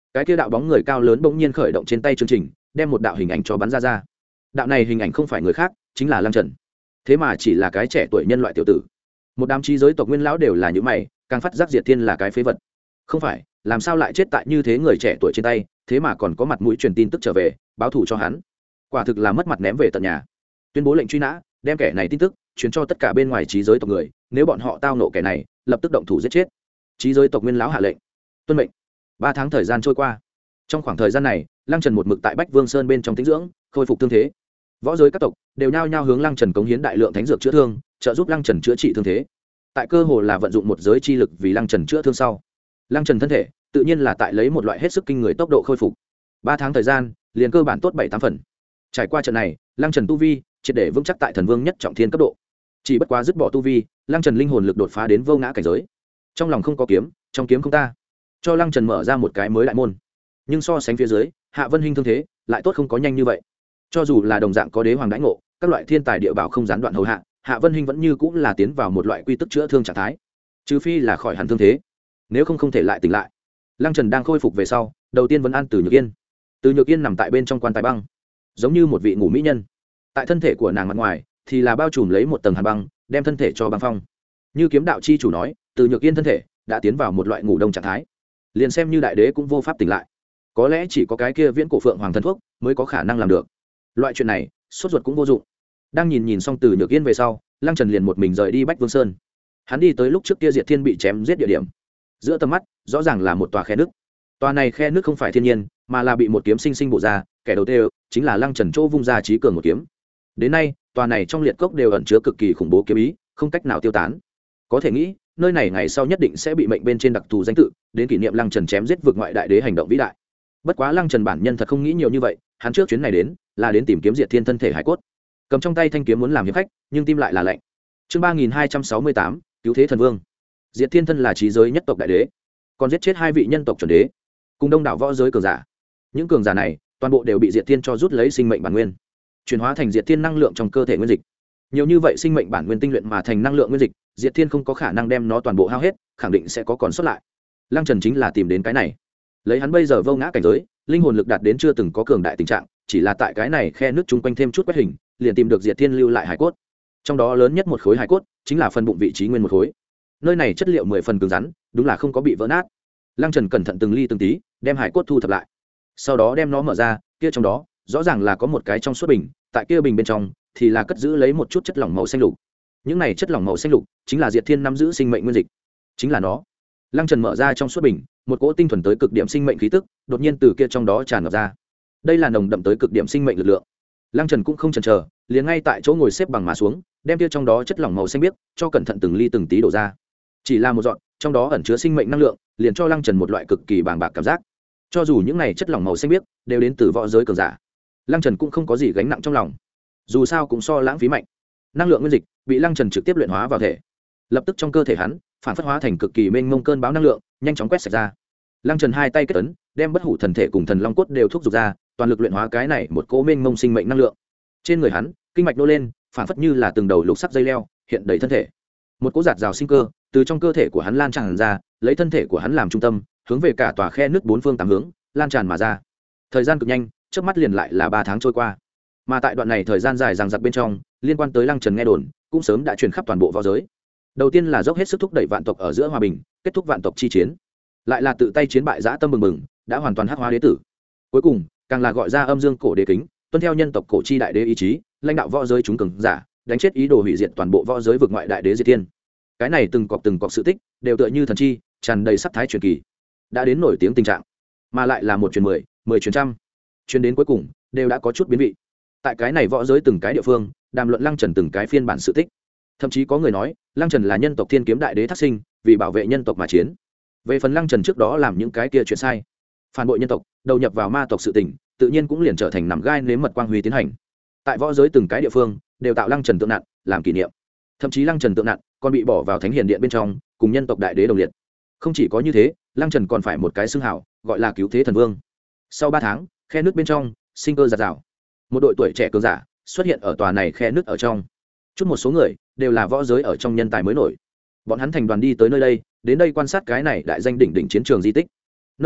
cái kia đạo bóng người cao lớn bỗng nhiên khởi động trên tay chương trình, đem một đạo hình ảnh cho bắn ra ra. Đạo này hình ảnh không phải người khác, chính là Lăng Trần. Thế mà chỉ là cái trẻ tuổi nhân loại tiểu tử. Một đám trí giới tộc nguyên lão đều là những mày, càng phát giác Diệt Thiên là cái phế vật. Không phải, làm sao lại chết tại như thế người trẻ tuổi trên tay, thế mà còn có mặt mũi truyền tin tức trở về, báo thù cho hắn. Quả thực là mất mặt ném về tận nhà. Tuyên bố lệnh truy nã, đem kẻ này tin tức truyền cho tất cả bên ngoài trí giới tộc người, nếu bọn họ tao nộ kẻ này, lập tức động thủ giết chết. Trí giới tộc nguyên lão hạ lệnh. Tuân mệnh. Ba tháng thời gian trôi qua. Trong khoảng thời gian này, Lăng Trần một mực tại Bách Vương Sơn bên trong tĩnh dưỡng, khôi phục thương thế. Võ giới các tộc đều nhao nhao hướng Lăng Trần cống hiến đại lượng thánh dược chữa thương, trợ giúp Lăng Trần chữa trị thương thế. Tại cơ hồ là vận dụng một giới chi lực vì Lăng Trần chữa thương sau, Lăng Trần thân thể tự nhiên là tại lấy một loại hết sức kinh người tốc độ khôi phục. Ba tháng thời gian, liền cơ bản tốt bảy tám phần. Trải qua trận này, Lăng Trần tu vi triệt để vững chắc tại thần vương nhất trọng thiên cấp độ. Chỉ bất quá dứt bỏ tu vi, Lăng Trần linh hồn lực đột phá đến vô ngã cảnh giới. Trong lòng không có kiếm, trong kiếm không ta, cho Lăng Trần mở ra một cái mới đại môn. Nhưng so sánh phía dưới, Hạ Vân Hinh thương thế lại tốt không có nhanh như vậy. Cho dù là đồng dạng có đế hoàng đãi ngộ, các loại thiên tài địa bảo không gián đoạn hầu hạ, Hạ Vân Hinh vẫn như cũng là tiến vào một loại quy tức chữa thương trạng thái. Trừ phi là khỏi hẳn thương thế, nếu không không thể lại tỉnh lại. Lăng Trần đang khôi phục về sau, đầu tiên vẫn an Từ Nhược Yên. Từ Nhược Yên nằm tại bên trong quan tài băng, giống như một vị ngủ mỹ nhân. Tại thân thể của nàng mặt ngoài thì là bao trùm lấy một tầng hàn băng, đem thân thể cho băng phong. Như kiếm đạo chi chủ nói, Từ Nhược Yên thân thể đã tiến vào một loại ngủ đông trạng thái, liền xem như đại đế cũng vô pháp tỉnh lại. Có lẽ chỉ có cái kia viễn cổ phượng hoàng thần thuốc mới có khả năng làm được. Loại chuyện này, sốt ruột cũng vô dụng. Đang nhìn nhìn xong Từ Nhược Yên về sau, Lăng Trần liền một mình rời đi Bách Vương Sơn. Hắn đi tới lúc trước kia Diệt Thiên bị chém giết địa điểm. Giữa tầm mắt, rõ ràng là một tòa khe nước. Tòa này khe nước không phải thiên nhiên, mà là bị một kiếm sinh sinh bổ ra, kẻ đầu tiên chính là Lăng Trần chỗ vung ra chí cường một kiếm. Đến nay, tòa này trong liệt cốc đều ẩn chứa cực kỳ khủng bố kiếm ý, không cách nào tiêu tán. Có thể nghĩ, nơi này ngày sau nhất định sẽ bị mệnh bên trên đặc thù danh tự, đến kỷ niệm Lăng Trần chém giết vượt ngoại đại đế hành động vĩ đại. Bất quá Lăng Trần bản nhân thật không nghĩ nhiều như vậy, hắn trước chuyến này đến là đến tìm kiếm Diệt Thiên thân thể hải cốt. Cầm trong tay thanh kiếm muốn làm hiệp khách, nhưng tim lại là lạnh. Chương ba nghìn hai trăm sáu mươi tám, cứu thế thần vương. Diệt Thiên thân là trí giới nhất tộc đại đế, còn giết chết hai vị nhân tộc chuẩn đế, cùng đông đảo võ giới cường giả. Những cường giả này, toàn bộ đều bị Diệt Thiên cho rút lấy sinh mệnh bản nguyên, chuyển hóa thành Diệt Thiên năng lượng trong cơ thể nguyên dịch. Nhiều như vậy sinh mệnh bản nguyên tinh luyện mà thành năng lượng nguyên dịch, Diệt Thiên không có khả năng đem nó toàn bộ hao hết, khẳng định sẽ có còn sót lại. Lăng Trần chính là tìm đến cái này. Lấy hắn bây giờ vô ngã cảnh giới, linh hồn lực đạt đến chưa từng có cường đại tình trạng, chỉ là tại cái này khe nước chung quanh thêm chút quét hình, liền tìm được Diệt Thiên lưu lại hải cốt. Trong đó lớn nhất một khối hải cốt chính là phần bụng vị trí nguyên một khối. Nơi này chất liệu mười phần cứng rắn, đúng là không có bị vỡ nát. Lăng Trần cẩn thận từng ly từng tí đem hải cốt thu thập lại, sau đó đem nó mở ra, kia trong đó rõ ràng là có một cái trong suốt bình, tại kia bình bên trong thì là cất giữ lấy một chút chất lỏng màu xanh lục. Những này chất lỏng màu xanh lục chính là Diệt Thiên nắm giữ sinh mệnh nguyên dịch, chính là nó. Lăng Trần mở ra trong suốt bình, một cỗ tinh thuần tới cực điểm sinh mệnh khí tức đột nhiên từ kia trong đó tràn ngập ra. Đây là nồng đậm tới cực điểm sinh mệnh lực lượng. Lăng Trần cũng không chần chờ, liền ngay tại chỗ ngồi xếp bằng mà xuống, đem kia trong đó chất lỏng màu xanh biếc cho cẩn thận từng ly từng tí đổ ra. Chỉ là một giọt, trong đó ẩn chứa sinh mệnh năng lượng, liền cho Lăng Trần một loại cực kỳ bàng bạc cảm giác. Cho dù những này chất lỏng màu xanh biếc đều đến từ võ giới cường giả, Lăng Trần cũng không có gì gánh nặng trong lòng. Dù sao cũng so lãng phí mạnh. Năng lượng nguyên dịch bị Lăng Trần trực tiếp luyện hóa vào thể, lập tức trong cơ thể hắn phản phất hóa thành cực kỳ mênh mông cơn bão năng lượng, nhanh chóng quét sạch ra. Lăng Trần hai tay kết ấn, đem bất hủ thần thể cùng thần long cốt đều thúc giục ra, toàn lực luyện hóa cái này một cỗ mênh mông sinh mệnh năng lượng. Trên người hắn, kinh mạch nô lên, phản phất như là từng đầu lục sắc dây leo, hiện đầy thân thể. Một cỗ giạt rào sinh cơ từ trong cơ thể của hắn lan tràn ra, lấy thân thể của hắn làm trung tâm, hướng về cả tòa khe nước bốn phương tám hướng lan tràn mà ra. Thời gian cực nhanh, chớp mắt liền lại là ba tháng trôi qua. Mà tại đoạn này thời gian dài dằng dặc bên trong, liên quan tới Lăng Trần nghe đồn cũng sớm đã truyền khắp toàn bộ võ giới. Đầu tiên là dốc hết sức thúc đẩy vạn tộc ở giữa hòa bình, kết thúc vạn tộc chi chiến, lại là tự tay chiến bại dã tâm bừng bừng, đã hoàn toàn hắc hóa đế tử. Cuối cùng càng là gọi ra âm dương cổ đế kính, tuân theo nhân tộc cổ chi đại đế ý chí, lãnh đạo võ giới chúng cường giả, đánh chết ý đồ hủy diệt toàn bộ võ giới vực ngoại đại đế Diệt Thiên. Cái này từng cọc từng cọc sự tích đều tựa như thần chi, tràn đầy sắc thái truyền kỳ, đã đến nổi tiếng tình trạng, mà lại là một truyền mười, mười truyền trăm, truyền đến cuối cùng đều đã có chút biến vị. Tại cái này võ giới từng cái địa phương, đàm luận Lăng Trần từng cái phiên bản sự tích. Thậm chí có người nói Lăng Trần là nhân tộc thiên kiếm đại đế thác sinh, vì bảo vệ nhân tộc mà chiến. Về phần Lăng Trần trước đó làm những cái kia chuyện sai, phản bội nhân tộc, đầu nhập vào ma tộc sự tình, tự nhiên cũng liền trở thành nằm gai nếm mật quang huy tiến hành. Tại võ giới từng cái địa phương đều tạo Lăng Trần tượng nặng làm kỷ niệm. Thậm chí Lăng Trần tượng nặng còn bị bỏ vào thánh hiền điện bên trong, cùng nhân tộc đại đế đồng liệt. Không chỉ có như thế, Lăng Trần còn phải một cái xưng hào, gọi là cứu thế thần vương. Sau ba tháng, khe nước bên trong sinh cơ giạt rào, một đội tuổi trẻ cường giả xuất hiện ở tòa này khe nước ở trong. Chút một số người đều là võ giới ở trong nhân tài mới nổi, bọn hắn thành đoàn đi tới nơi đây, đến đây quan sát cái này đại danh đỉnh đỉnh chiến trường di tích. Nơi này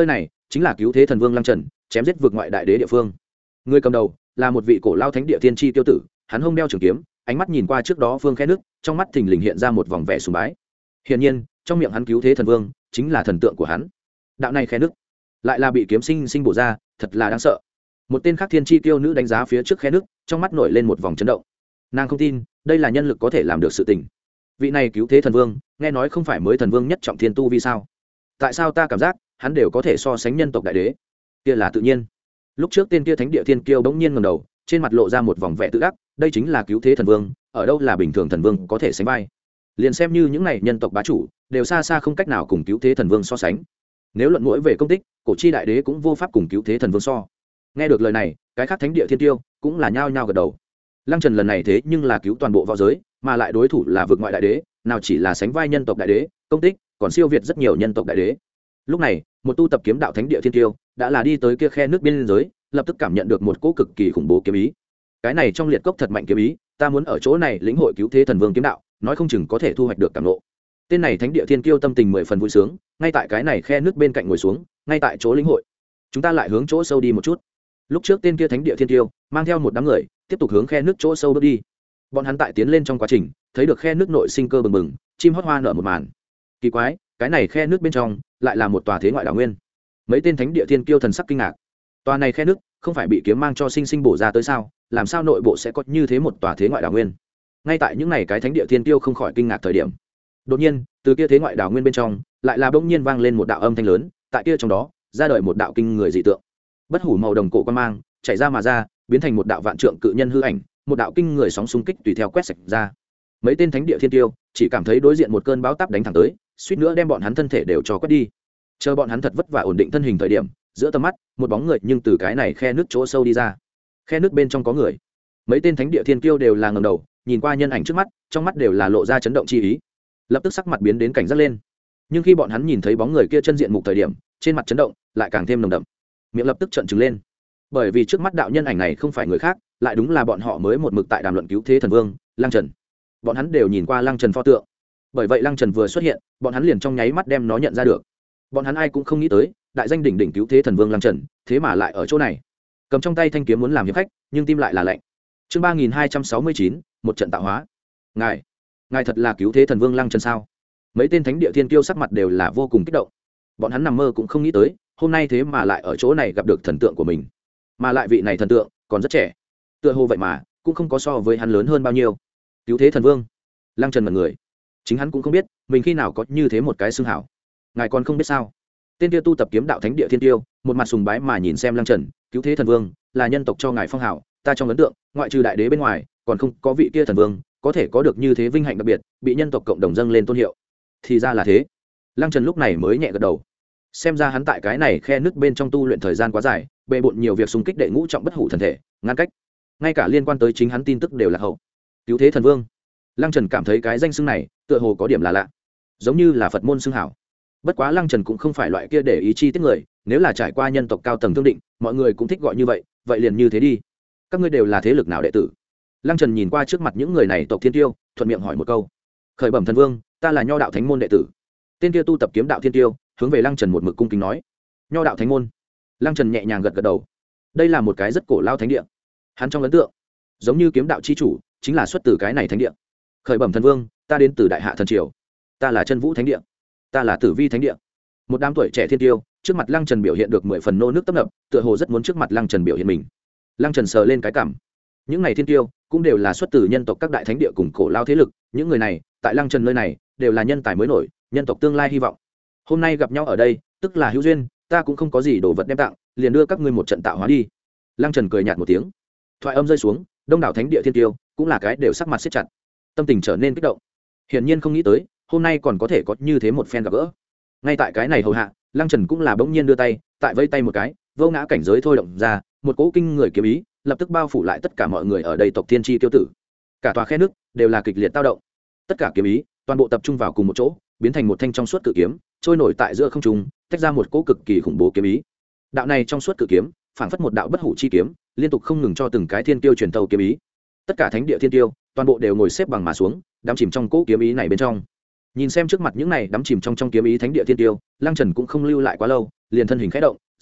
chính là cứu thế thần vương lăng trần chém giết vượt ngoại đại đế địa phương. Người cầm đầu là một vị cổ lao thánh địa tiên tri tiêu tử, hắn hông đeo trường kiếm, ánh mắt nhìn qua trước đó phương khe nước, trong mắt thình lình hiện ra một vòng vẻ sùng bái. Hiển nhiên, trong miệng hắn cứu thế thần vương chính là thần tượng của hắn. Đạo này khe nước lại là bị kiếm sinh sinh bổ ra, thật là đáng sợ. Một tên khác thiên tri tiêu nữ đánh giá phía trước khe nước, trong mắt nổi lên một vòng chấn động. Nàng không tin đây là nhân lực có thể làm được sự tình. Vị này cứu thế thần vương nghe nói không phải mới thần vương nhất trọng thiên tu vì sao? Tại sao ta cảm giác hắn đều có thể so sánh nhân tộc đại đế? Kia là tự nhiên. Lúc trước tên kia thánh địa thiên kiêu bỗng nhiên ngẩng đầu, trên mặt lộ ra một vòng vẻ tự đắc, đây chính là cứu thế thần vương, ở đâu là bình thường thần vương có thể sánh vai. Liền xem như những này nhân tộc bá chủ đều xa xa không cách nào cùng cứu thế thần vương so sánh. Nếu luận mũi về công tích, cổ chi đại đế cũng vô pháp cùng cứu thế thần vương so. Nghe được lời này, cái khác thánh địa thiên tiêu cũng là nhao nhao gật đầu. Lăng Trần lần này thế nhưng là cứu toàn bộ võ giới, mà lại đối thủ là vượt ngoại đại đế, nào chỉ là sánh vai nhân tộc đại đế, công tích còn siêu việt rất nhiều nhân tộc đại đế. Lúc này, một tu tập kiếm đạo thánh địa thiên tiêu đã là đi tới kia khe nước biên giới, lập tức cảm nhận được một cỗ cực kỳ khủng bố kiếm ý. Cái này trong liệt cốc thật mạnh kiếm ý, ta muốn ở chỗ này lĩnh hội cứu thế thần vương kiếm đạo, nói không chừng có thể thu hoạch được cảm ngộ. Tên này thánh địa thiên kiêu tâm tình mười phần vui sướng, ngay tại cái này khe nước bên cạnh ngồi xuống, ngay tại chỗ lĩnh hội. Chúng ta lại hướng chỗ sâu đi một chút. Lúc trước tên kia thánh địa thiên kiêu mang theo một đám người, tiếp tục hướng khe nước chỗ sâu bước đi. Bọn hắn tại tiến lên trong quá trình, thấy được khe nước nội sinh cơ bừng bừng, chim hót hoa nở một màn. Kỳ quái, cái này khe nước bên trong lại là một tòa thế ngoại đảo nguyên. Mấy tên thánh địa thiên kiêu thần sắc kinh ngạc. Tòa này khe nước không phải bị kiếm mang cho sinh sinh bổ ra tới sao? Làm sao nội bộ sẽ có như thế một tòa thế ngoại đảo nguyên? Ngay tại những này cái thánh địa thiên kiêu không khỏi kinh ngạc thời điểm, đột nhiên, từ kia thế ngoại đảo nguyên bên trong, lại là bỗng nhiên vang lên một đạo âm thanh lớn, tại kia trong đó, ra đời một đạo kinh người dị tượng. Bất hủ màu đồng cổ quan mang, chạy ra mà ra, biến thành một đạo vạn trượng cự nhân hư ảnh, một đạo kinh người sóng xung kích tùy theo quét sạch ra. Mấy tên thánh địa thiên tiêu chỉ cảm thấy đối diện một cơn bão táp đánh thẳng tới, suýt nữa đem bọn hắn thân thể đều cho quét đi. Chờ bọn hắn thật vất vả ổn định thân hình thời điểm, giữa tầm mắt, một bóng người nhưng từ cái này khe nước chỗ sâu đi ra. Khe nước bên trong có người. Mấy tên thánh địa thiên kiêu đều là ngẩng đầu, nhìn qua nhân ảnh trước mắt, trong mắt đều là lộ ra chấn động chi ý. Lập tức sắc mặt biến đến cảnh giác lên. Nhưng khi bọn hắn nhìn thấy bóng người kia chân diện mục thời điểm, trên mặt chấn động lại càng thêm nồng đậm. Miệng lập tức trợn trừng lên. Bởi vì trước mắt đạo nhân ảnh này không phải người khác, lại đúng là bọn họ mới một mực tại đàm luận cứu thế thần vương, Lăng Trần. Bọn hắn đều nhìn qua Lăng Trần pho tượng. Bởi vậy Lăng Trần vừa xuất hiện, bọn hắn liền trong nháy mắt đem nó nhận ra được. Bọn hắn ai cũng không nghĩ tới, đại danh đỉnh đỉnh cứu thế thần vương Lăng Trần, thế mà lại ở chỗ này. Cầm trong tay thanh kiếm muốn làm hiệp khách, nhưng tim lại là lạnh. Chương ba nghìn hai trăm sáu mươi chín, một trận tạo hóa. Ngài, ngài thật là cứu thế thần vương Lăng Trần sao? Mấy tên thánh địa thiên kiêu sắc mặt đều là vô cùng kích động. Bọn hắn nằm mơ cũng không nghĩ tới, hôm nay thế mà lại ở chỗ này gặp được thần tượng của mình. Mà lại vị này thần tượng còn rất trẻ. Tựa hồ vậy mà cũng không có so với hắn lớn hơn bao nhiêu. Cứu thế thần vương. Lăng Trần mật người. Chính hắn cũng không biết, mình khi nào có như thế một cái xưng hảo. Ngài còn không biết sao? Tên kia tu tập kiếm đạo thánh địa thiên tiêu, một mặt sùng bái mà nhìn xem Lăng Trần, cứu thế thần vương, là nhân tộc cho ngài phong hảo, ta trong ấn tượng, ngoại trừ đại đế bên ngoài, còn không có vị kia thần vương có thể có được như thế vinh hạnh đặc biệt, bị nhân tộc cộng đồng dâng lên tôn hiệu. Thì ra là thế. Lăng Trần lúc này mới nhẹ gật đầu. Xem ra hắn tại cái này khe nứt bên trong tu luyện thời gian quá dài, bề bộn nhiều việc xung kích đệ ngũ trọng bất hủ thần thể, ngăn cách. Ngay cả liên quan tới chính hắn tin tức đều là hậu. Cứu thế thần vương. Lăng Trần cảm thấy cái danh xưng này, tựa hồ có điểm là lạ, giống như là Phật môn xưng hảo. Bất quá Lăng Trần cũng không phải loại kia để ý chi tiết người, nếu là trải qua nhân tộc cao tầng thương định, mọi người cũng thích gọi như vậy, vậy liền như thế đi. Các ngươi đều là thế lực nào đệ tử? Lăng Trần nhìn qua trước mặt những người này tộc thiên tiêu, thuận miệng hỏi một câu. Khởi bẩm thần vương, ta là Nho đạo thánh môn đệ tử. Tên kia tu tập kiếm đạo thiên tiêu, hướng về Lăng Trần một mực cung kính nói. Nho đạo thánh môn. Lăng Trần nhẹ nhàng gật gật đầu. Đây là một cái rất cổ lao thánh địa. Hắn trong ấn tượng, giống như kiếm đạo chi chủ, chính là xuất từ cái này thánh địa. Khởi bẩm thần vương, ta đến từ đại hạ thần triều. Ta là Chân Vũ thánh địa. Ta là Tử Vi thánh địa. Một đám tuổi trẻ thiên tiêu, trước mặt Lăng Trần biểu hiện được mười phần nô nước tấp nập, tựa hồ rất muốn trước mặt Lăng Trần biểu hiện mình. Lăng Trần sờ lên cái cằm. Những này thiên tiêu cũng đều là xuất từ nhân tộc các đại thánh địa cùng cổ lao thế lực, những người này, tại Lăng Trần nơi này, đều là nhân tài mới nổi, nhân tộc tương lai hy vọng. Hôm nay gặp nhau ở đây, tức là hữu duyên, ta cũng không có gì đồ vật đem tặng, liền đưa các ngươi một trận tạo hóa đi. Lăng Trần cười nhạt một tiếng. Thoại âm rơi xuống, đông đảo thánh địa thiên tiêu cũng là cái đều sắc mặt siết chặt, tâm tình trở nên kích động. Hiển nhiên không nghĩ tới, hôm nay còn có thể có như thế một phen gặp gỡ. Ngay tại cái này hầu hạ, Lăng Trần cũng là bỗng nhiên đưa tay, tại vây tay một cái, vô ngã cảnh giới thôi động ra, một cỗ kinh người kiếm ý, lập tức bao phủ lại tất cả mọi người ở đây tộc thiên chi tiêu tử. Cả tòa khe nước đều là kịch liệt tao động. Tất cả kiếm ý, toàn bộ tập trung vào cùng một chỗ, biến thành một thanh trong suốt cự kiếm, trôi nổi tại giữa không trung, tách ra một cỗ cực kỳ khủng bố kiếm ý. Đạo này trong suốt cự kiếm, phảng phất một đạo bất hủ chi kiếm, liên tục không ngừng cho từng cái thiên tiêu truyền tâu kiếm ý. Tất cả thánh địa thiên tiêu, toàn bộ đều ngồi xếp bằng mà xuống, đắm chìm trong cỗ kiếm ý này bên trong. Nhìn xem trước mặt những này đắm chìm trong trong kiếm ý thánh địa thiên tiêu, Lăng Trần cũng không lưu lại quá lâu, liền thân hình khẽ động,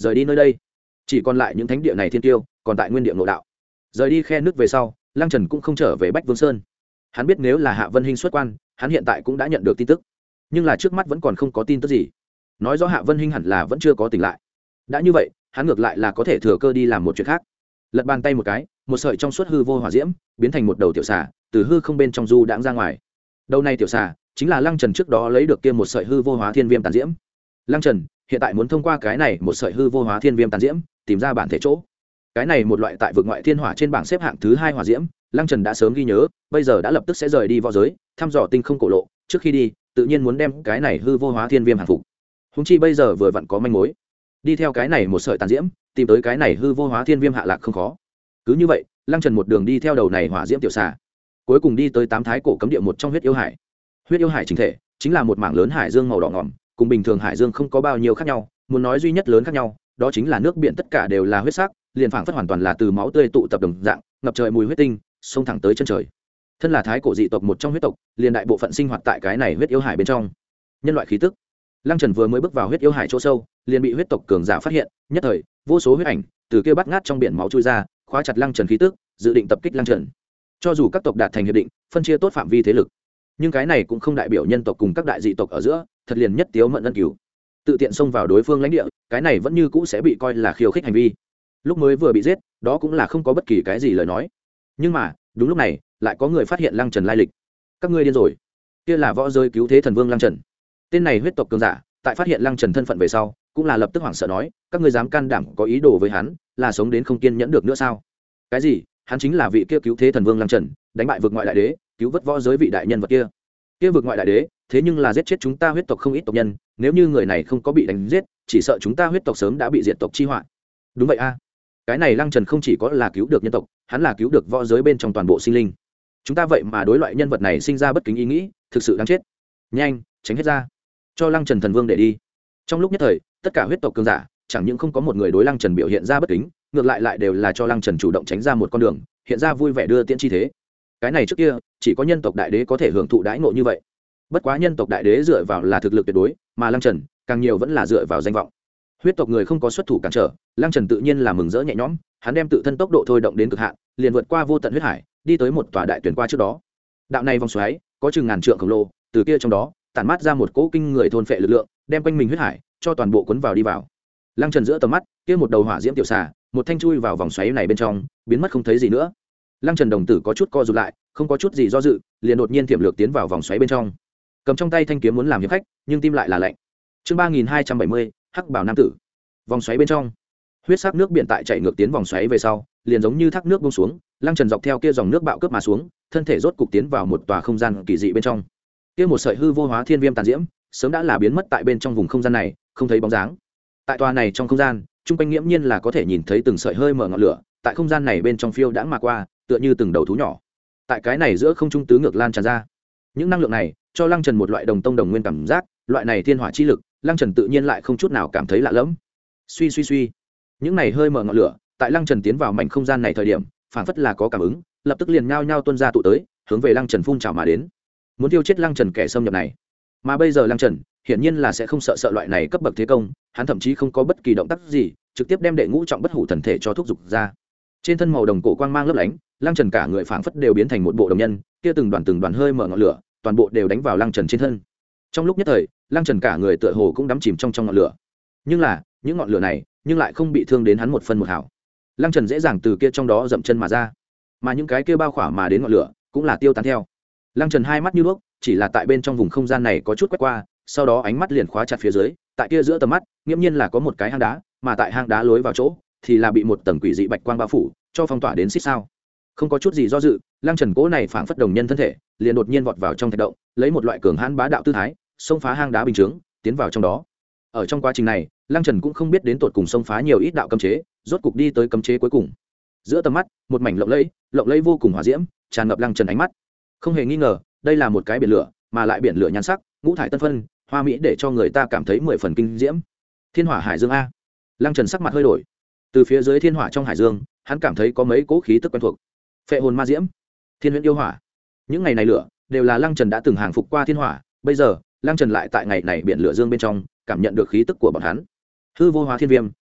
rời đi nơi đây. Chỉ còn lại những thánh địa này thiên tiêu còn tại nguyên địa nội đạo. Rời đi khe nước về sau, Lăng Trần cũng không trở về Bách Vương Sơn. Hắn biết nếu là Hạ Vân Hinh xuất quan, hắn hiện tại cũng đã nhận được tin tức, nhưng là trước mắt vẫn còn không có tin tức gì, nói rõ Hạ Vân Hinh hẳn là vẫn chưa có tỉnh lại. Đã như vậy, hắn ngược lại là có thể thừa cơ đi làm một chuyện khác. Lật bàn tay một cái, một sợi trong suốt hư vô hỏa diễm biến thành một đầu tiểu xà, từ hư không bên trong du đãng ra ngoài. Đầu này tiểu xà chính là Lăng Trần trước đó lấy được kia một sợi hư vô hóa thiên viêm tàn diễm. Lăng Trần hiện tại muốn thông qua cái này một sợi hư vô hóa thiên viêm tàn diễm tìm ra bản thể chỗ. Cái này một loại tại vực ngoại thiên hỏa trên bảng xếp hạng thứ hai hỏa diễm, Lăng Trần đã sớm ghi nhớ, bây giờ đã lập tức sẽ rời đi võ giới, thăm dò tinh không cổ lộ, trước khi đi, tự nhiên muốn đem cái này hư vô hóa thiên viêm hàng phục. Húng chi bây giờ vừa vặn có manh mối, đi theo cái này một sợi tàn diễm, tìm tới cái này hư vô hóa thiên viêm hạ lạc không khó. Cứ như vậy, Lăng Trần một đường đi theo đầu này hỏa diễm tiểu xà, cuối cùng đi tới tám thái cổ cấm địa một trong huyết yêu hải. Huyết yêu hải chính thể chính là một mảng lớn hải dương màu đỏ ngòm, cùng bình thường hải dương không có bao nhiêu khác nhau, muốn nói duy nhất lớn khác nhau, đó chính là nước biển tất cả đều là huyết sắc, liền phảng phất hoàn toàn là từ máu tươi tụ tập đồng dạng, ngập trời mùi huyết tinh, xông thẳng tới chân trời. Thân là thái cổ dị tộc một trong huyết tộc, liền đại bộ phận sinh hoạt tại cái này huyết yêu hải bên trong. Nhân loại khí tức. Lăng Trần vừa mới bước vào huyết yêu hải chỗ sâu, liền bị huyết tộc cường giả phát hiện, nhất thời, vô số huyết ảnh từ kia bắt ngát trong biển máu chui ra, khóa chặt Lăng Trần khí tức, dự định tập kích Lăng Trần. Cho dù các tộc đạt thành hiệp định, phân chia tốt phạm vi thế lực, nhưng cái này cũng không đại biểu nhân tộc cùng các đại dị tộc ở giữa thật liền nhất tiếu mận ân cứu, tự tiện xông vào đối phương lãnh địa, cái này vẫn như cũ sẽ bị coi là khiêu khích hành vi. Lúc mới vừa bị giết, đó cũng là không có bất kỳ cái gì lời nói, nhưng mà đúng lúc này lại có người phát hiện Lăng Trần lai lịch. Các ngươi điên rồi, kia là võ giới cứu thế thần vương Lăng Trần. Tên này huyết tộc cường giả tại phát hiện Lăng Trần thân phận về sau, cũng là lập tức hoảng sợ nói, các ngươi dám can đảm có ý đồ với hắn, là sống đến không kiên nhẫn được nữa sao? Cái gì? Hắn chính là vị kia cứu thế thần vương Lăng Trần, đánh bại vực ngoại đại đế, cứu vớt võ giới vị đại nhân vật kia. Kia vực ngoại đại đế, thế nhưng là giết chết chúng ta huyết tộc không ít tộc nhân, nếu như người này không có bị đánh giết, chỉ sợ chúng ta huyết tộc sớm đã bị diệt tộc chi họa. Đúng vậy a. Cái này Lăng Trần không chỉ có là cứu được nhân tộc, hắn là cứu được võ giới bên trong toàn bộ sinh linh. Chúng ta vậy mà đối loại nhân vật này sinh ra bất kính ý nghĩ, thực sự đáng chết. Nhanh, tránh hết ra, cho Lăng Trần thần vương để đi. Trong lúc nhất thời, tất cả huyết tộc cường giả, chẳng những không có một người đối Lăng Trần biểu hiện ra bất kính, ngược lại lại đều là cho Lăng Trần chủ động tránh ra một con đường, hiện ra vui vẻ đưa tiễn chi thế. Cái này trước kia, chỉ có nhân tộc đại đế có thể hưởng thụ đãi ngộ như vậy. Bất quá nhân tộc đại đế dựa vào là thực lực tuyệt đối, mà Lăng Trần càng nhiều vẫn là dựa vào danh vọng. Huyết tộc người không có xuất thủ cản trở, Lăng Trần tự nhiên là mừng rỡ nhẹ nhõm, hắn đem tự thân tốc độ thôi động đến cực hạn, liền vượt qua vô tận huyết hải, đi tới một tòa đại tuyển qua trước đó. Đạo này vòng xoáy có chừng ngàn trượng khổng lồ, từ kia trong đó tản mát ra một cỗ kinh người thôn phệ lực lượng, đem quanh mình huyết hải cho toàn bộ cuốn vào đi vào. Lăng Trần giữa tầm mắt, kia một đầu hỏa diễm tiểu xà, một thanh chui vào vòng xoáy này bên trong, biến mất không thấy gì nữa. Lăng Trần đồng tử có chút co rụt lại, không có chút gì do dự, liền đột nhiên tiềm lược tiến vào vòng xoáy bên trong. Cầm trong tay thanh kiếm muốn làm hiệp khách, nhưng tim lại là lạnh. Chương ba nghìn hai trăm bảy mươi, Hắc Bảo nam tử. Vòng xoáy bên trong, huyết sắc nước biển tại chạy ngược tiến vòng xoáy về sau, liền giống như thác nước buông xuống, Lăng Trần dọc theo kia dòng nước bạo cướp mà xuống, thân thể rốt cục tiến vào một tòa không gian kỳ dị bên trong. Kia một sợi hư vô hóa thiên viêm tàn diễm, sớm đã là biến mất tại bên trong vùng không gian này, không thấy bóng dáng. Tại tòa này trong không gian, trung quanh nghiễm nhiên là có thể nhìn thấy từng sợi hơi mở ngọn lửa, tại không gian này bên trong phiêu đãng mà qua, tựa như từng đầu thú nhỏ. Tại cái này giữa không trung tứ ngược lan tràn ra. Những năng lượng này cho Lăng Trần một loại đồng tông đồng nguyên cảm giác, loại này thiên hỏa chi lực, Lăng Trần tự nhiên lại không chút nào cảm thấy lạ lẫm. Suy suy suy, những này hơi mở ngọn lửa, tại Lăng Trần tiến vào mảnh không gian này thời điểm, phảng phất là có cảm ứng, lập tức liền nhao nhao tuôn ra tụ tới, hướng về Lăng Trần phun trào mà đến, muốn tiêu chết Lăng Trần kẻ xâm nhập này. Mà bây giờ Lăng Trần hiển nhiên là sẽ không sợ sợ loại này cấp bậc thế công, hắn thậm chí không có bất kỳ động tác gì, trực tiếp đem đệ ngũ trọng bất hủ thần thể cho thúc dục ra. Trên thân màu đồng cổ quang mang lấp lánh, Lăng Trần cả người phảng phất đều biến thành một bộ đồng nhân, kia từng đoàn từng đoàn hơi mở ngọn lửa, toàn bộ đều đánh vào Lăng Trần trên thân. Trong lúc nhất thời, Lăng Trần cả người tựa hồ cũng đắm chìm trong trong ngọn lửa. Nhưng là, những ngọn lửa này, nhưng lại không bị thương đến hắn một phân một hào. Lăng Trần dễ dàng từ kia trong đó dậm chân mà ra, mà những cái kia bao khỏa mà đến ngọn lửa, cũng là tiêu tán theo. Lăng Trần hai mắt như đuốc, chỉ là tại bên trong vùng không gian này có chút quét qua, sau đó ánh mắt liền khóa chặt phía dưới, tại kia giữa tầm mắt, nghiễm nhiên là có một cái hang đá, mà tại hang đá lối vào chỗ, thì là bị một tầng quỷ dị bạch quang bao phủ, cho phong tỏa đến xít sao. Không có chút gì do dự, Lăng Trần cố này phảng phất đồng nhân thân thể, liền đột nhiên vọt vào trong thạch động, lấy một loại cường hãn bá đạo tư thái, xông phá hang đá bình chướng, tiến vào trong đó. Ở trong quá trình này, Lăng Trần cũng không biết đến tột cùng xông phá nhiều ít đạo cấm chế, rốt cục đi tới cấm chế cuối cùng. Giữa tầm mắt, một mảnh lộng lẫy, lộng lẫy vô cùng hỏa diễm, tràn ngập Lăng Trần ánh mắt. Không hề nghi ngờ, đây là một cái biển lửa, mà lại biển lửa nhan sắc, ngũ thải tân phân, hoa mỹ để cho người ta cảm thấy mười phần kinh diễm. Thiên Hỏa Hải Dương a. Lăng Trần sắc mặt hơi đổi. Từ phía dưới thiên hỏa trong hải dương, hắn cảm thấy có mấy cỗ khí tức quen thuộc. Phệ hồn ma diễm, thiên huyễn yêu hỏa. Những ngày này lửa đều là Lăng Trần đã từng hàng phục qua thiên hỏa, bây giờ, Lăng Trần lại tại ngày này biển lửa dương bên trong, cảm nhận được khí tức của bọn hắn. Hư vô hóa thiên viêm,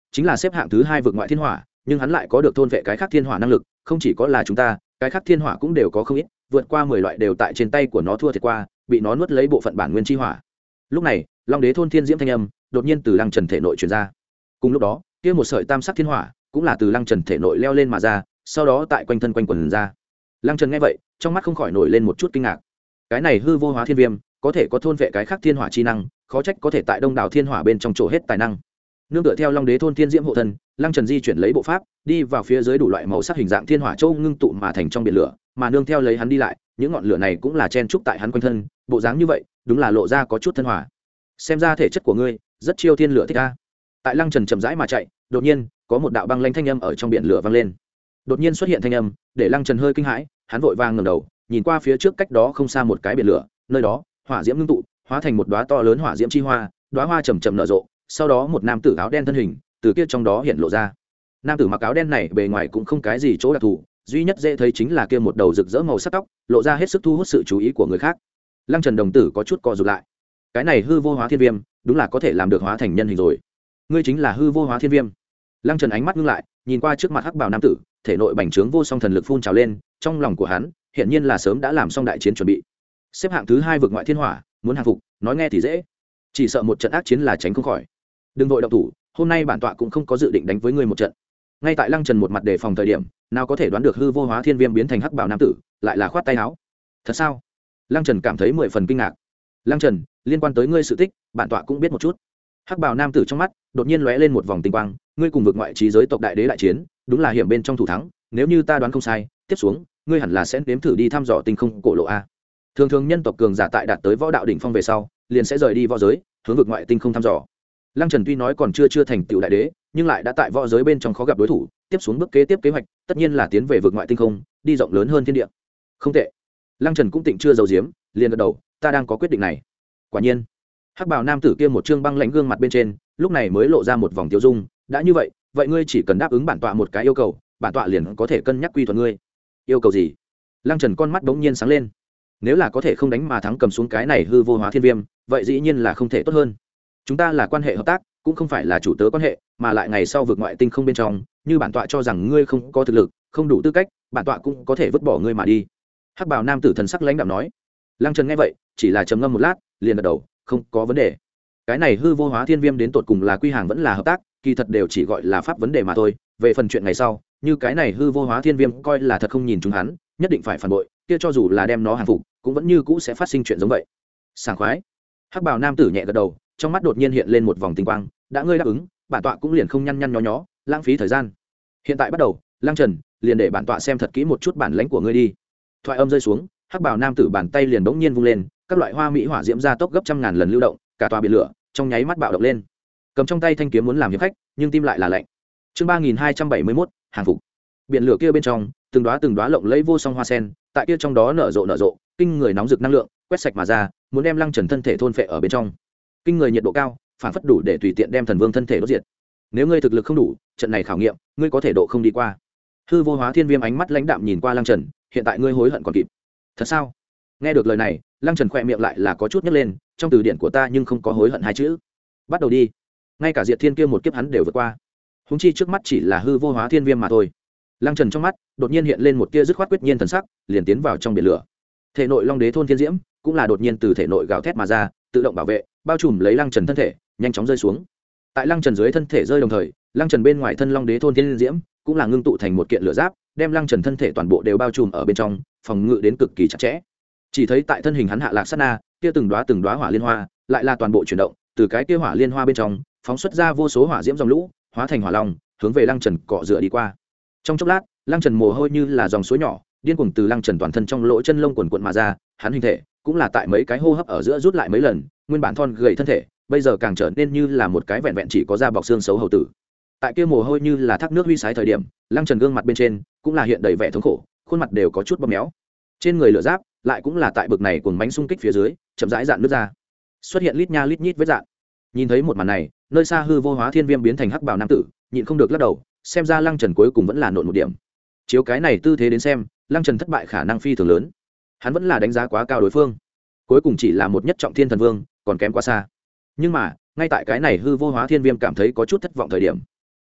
chính là xếp hạng thứ hai vực ngoại thiên hỏa, nhưng hắn lại có được thôn vệ cái khác thiên hỏa năng lực, không chỉ có là chúng ta, cái khác thiên hỏa cũng đều có không ít, vượt qua mười loại đều tại trên tay của nó thua thiệt qua, bị nó nuốt lấy bộ phận bản nguyên chi hỏa. Lúc này, Long Đế thôn thiên diễm thanh âm đột nhiên từ Lăng Trần thể nội truyền ra. Cùng lúc đó, kia một sợi tam sắc thiên hỏa cũng là từ Lăng Trần thể nội leo lên mà ra, sau đó tại quanh thân quanh quần ra. Lăng Trần nghe vậy, trong mắt không khỏi nổi lên một chút kinh ngạc. Cái này hư vô hóa thiên viêm, có thể có thôn vệ cái khác thiên hỏa chi năng, khó trách có thể tại đông đảo thiên hỏa bên trong chỗ hết tài năng. Nương tựa theo Long Đế thôn thiên diễm hộ thân, Lăng Trần di chuyển lấy bộ pháp, đi vào phía dưới đủ loại màu sắc hình dạng thiên hỏa châu ngưng tụ mà thành trong biển lửa, mà nương theo lấy hắn đi lại, những ngọn lửa này cũng là chen trúc tại hắn quanh thân, bộ dáng như vậy, đúng là lộ ra có chút thân hỏa. Xem ra thể chất của ngươi rất chiêu thiên lửa thích a. Tại Lăng Trần chậm rãi mà chạy, đột nhiên có một đạo băng lãnh thanh âm ở trong biển lửa vang lên. Đột nhiên xuất hiện thanh âm, để Lăng Trần hơi kinh hãi, hắn vội vàng ngẩng đầu, nhìn qua phía trước cách đó không xa một cái biển lửa, nơi đó, hỏa diễm ngưng tụ, hóa thành một đóa to lớn hỏa diễm chi hoa, đóa hoa chậm chậm nở rộ, sau đó một nam tử áo đen thân hình từ kia trong đó hiện lộ ra. Nam tử mặc áo đen này bề ngoài cũng không cái gì chỗ đặc thù, duy nhất dễ thấy chính là kia một đầu rực rỡ màu sắc tóc, lộ ra hết sức thu hút sự chú ý của người khác. Lăng Trần đồng tử có chút co rụt lại. Cái này hư vô hóa thiên viêm, đúng là có thể làm được hóa thành nhân hình rồi. Ngươi chính là hư vô hóa thiên viêm. Lăng Trần ánh mắt ngưng lại, nhìn qua trước mặt hắc bào nam tử, thể nội bành trướng vô song thần lực phun trào lên, trong lòng của hắn hiện nhiên là sớm đã làm xong đại chiến chuẩn bị. Xếp hạng thứ hai vực ngoại thiên hỏa, muốn hàng phục, nói nghe thì dễ, chỉ sợ một trận ác chiến là tránh không khỏi. Đừng vội động thủ, hôm nay bản tọa cũng không có dự định đánh với ngươi một trận. Ngay tại Lăng Trần một mặt đề phòng thời điểm, nào có thể đoán được hư vô hóa thiên viêm biến thành hắc bào nam tử, lại là khoát tay áo. Thật sao? Lăng Trần cảm thấy mười phần kinh ngạc. Lăng Trần, liên quan tới ngươi sự tích, bản tọa cũng biết một chút. Hắc bào nam tử trong mắt đột nhiên lóe lên một vòng tinh quang, ngươi cùng vực ngoại trí giới tộc đại đế đại chiến, đúng là hiểm bên trong thủ thắng, nếu như ta đoán không sai, tiếp xuống, ngươi hẳn là sẽ nếm thử đi thăm dò tinh không cổ lộ a. Thường thường nhân tộc cường giả tại đạt tới võ đạo đỉnh phong về sau, liền sẽ rời đi võ giới, hướng vực ngoại tinh không thăm dò. Lăng Trần tuy nói còn chưa chưa thành tựu đại đế, nhưng lại đã tại võ giới bên trong khó gặp đối thủ, tiếp xuống bước kế tiếp kế hoạch, tất nhiên là tiến về vực ngoại tinh không, đi rộng lớn hơn thiên địa. Không tệ. Lăng Trần cũng tịnh chưa giấu giếm, liền gật đầu, ta đang có quyết định này. Quả nhiên, hắc bào nam tử kia một trương băng lãnh gương mặt bên trên, lúc này mới lộ ra một vòng tiêu dung, đã như vậy, vậy ngươi chỉ cần đáp ứng bản tọa một cái yêu cầu, bản tọa liền có thể cân nhắc quy thuận ngươi. Yêu cầu gì? Lăng Trần con mắt bỗng nhiên sáng lên. Nếu là có thể không đánh mà thắng cầm xuống cái này hư vô hóa thiên viêm, vậy dĩ nhiên là không thể tốt hơn. Chúng ta là quan hệ hợp tác, cũng không phải là chủ tớ quan hệ, mà lại ngày sau vượt ngoại tinh không bên trong, như bản tọa cho rằng ngươi không có thực lực, không đủ tư cách, bản tọa cũng có thể vứt bỏ ngươi mà đi. Hắc bào nam tử thần sắc lãnh đạm nói. Lăng Trần nghe vậy, chỉ là trầm ngâm một lát, liền gật đầu, không có vấn đề. Cái này hư vô hóa thiên viêm đến tột cùng là quy hàng vẫn là hợp tác, kỳ thật đều chỉ gọi là pháp vấn đề mà thôi. Về phần chuyện ngày sau, như cái này hư vô hóa thiên viêm coi là thật không nhìn chúng hắn, nhất định phải phản bội, kia cho dù là đem nó hàng phục, cũng vẫn như cũ sẽ phát sinh chuyện giống vậy. Sảng khoái. Hắc bào nam tử nhẹ gật đầu, trong mắt đột nhiên hiện lên một vòng tinh quang, đã ngươi đáp ứng, bản tọa cũng liền không nhăn nhăn nhó nhó, lãng phí thời gian. Hiện tại bắt đầu, Lăng Trần, liền để bản tọa xem thật kỹ một chút bản lãnh của ngươi đi. Thoại âm rơi xuống, hắc bào nam tử bàn tay liền bỗng nhiên vung lên, các loại hoa mỹ hỏa diễm ra tốc gấp trăm ngàn lần lưu động, cả tòa biển lửa trong nháy mắt bạo động lên. Cầm trong tay thanh kiếm muốn làm hiệp khách, nhưng tim lại là lạnh. Chương ba nghìn hai trăm bảy mươi mốt, hàng phục. Biển lửa kia bên trong, từng đóa từng đóa lộng lẫy vô song hoa sen, tại kia trong đó nở rộ nở rộ, kinh người nóng rực năng lượng, quét sạch mà ra, muốn đem Lăng Trần thân thể thôn phệ ở bên trong. Kinh người nhiệt độ cao, phản phất đủ để tùy tiện đem thần vương thân thể đốt diệt. Nếu ngươi thực lực không đủ, trận này khảo nghiệm, ngươi có thể độ không đi qua. Hư vô hóa thiên viêm ánh mắt lãnh đạm nhìn qua Lăng Trần, hiện tại ngươi hối hận còn kịp. Thật sao? Nghe được lời này, Lăng Trần khỏe miệng lại là có chút nhếch lên, trong từ điển của ta nhưng không có hối hận hai chữ. Bắt đầu đi. Ngay cả diệt thiên kia một kiếp hắn đều vượt qua. Huống chi trước mắt chỉ là hư vô hóa thiên viêm mà thôi. Lăng Trần trong mắt đột nhiên hiện lên một tia dứt khoát quyết nhiên thần sắc, liền tiến vào trong biển lửa. Thể nội Long Đế thôn thiên diễm cũng là đột nhiên từ thể nội gào thét mà ra, tự động bảo vệ, bao trùm lấy Lăng Trần thân thể, nhanh chóng rơi xuống. Tại Lăng Trần dưới thân thể rơi đồng thời, Lăng Trần bên ngoài thân Long Đế thôn thiên diễm cũng là ngưng tụ thành một kiện lửa giáp, đem Lăng Trần thân thể toàn bộ đều bao trùm ở bên trong, phòng ngự đến cực kỳ chặt chẽ. Chỉ thấy tại thân hình hắn hạ lạc sát na, kia từng đóa từng đóa hỏa liên hoa, lại là toàn bộ chuyển động, từ cái kia hỏa liên hoa bên trong, phóng xuất ra vô số hỏa diễm dòng lũ, hóa thành hỏa long, hướng về Lăng Trần cọ rửa đi qua. Trong chốc lát, Lăng Trần mồ hôi như là dòng suối nhỏ, điên cuồng từ Lăng Trần toàn thân trong lỗ chân lông quần quần mà ra, hắn hình thể cũng là tại mấy cái hô hấp ở giữa rút lại mấy lần, nguyên bản thon gầy thân thể, bây giờ càng trở nên như là một cái vẹn vẹn chỉ có da bọc xương xấu hầu tử. Tại kia mồ hôi như là thác nước huy sái thời điểm, Lăng Trần gương mặt bên trên cũng là hiện đầy vẻ thống khổ, khuôn mặt đều có chút bóp méo. Trên người lửa giáp lại cũng là tại bực này cuồng bánh xung kích phía dưới, chậm rãi dạn nứt ra, xuất hiện lít nha lít nhít vết dạn. Nhìn thấy một màn này, nơi xa hư vô hóa thiên viêm biến thành hắc bào nam tử, nhịn không được lắc đầu, xem ra Lăng Trần cuối cùng vẫn là nộn một điểm. Chiếu cái này tư thế đến xem, Lăng Trần thất bại khả năng phi thường lớn. Hắn vẫn là đánh giá quá cao đối phương, cuối cùng chỉ là một nhất trọng thiên thần vương, còn kém quá xa. Nhưng mà, ngay tại cái này hư vô hóa thiên viêm cảm thấy có chút thất vọng thời điểm,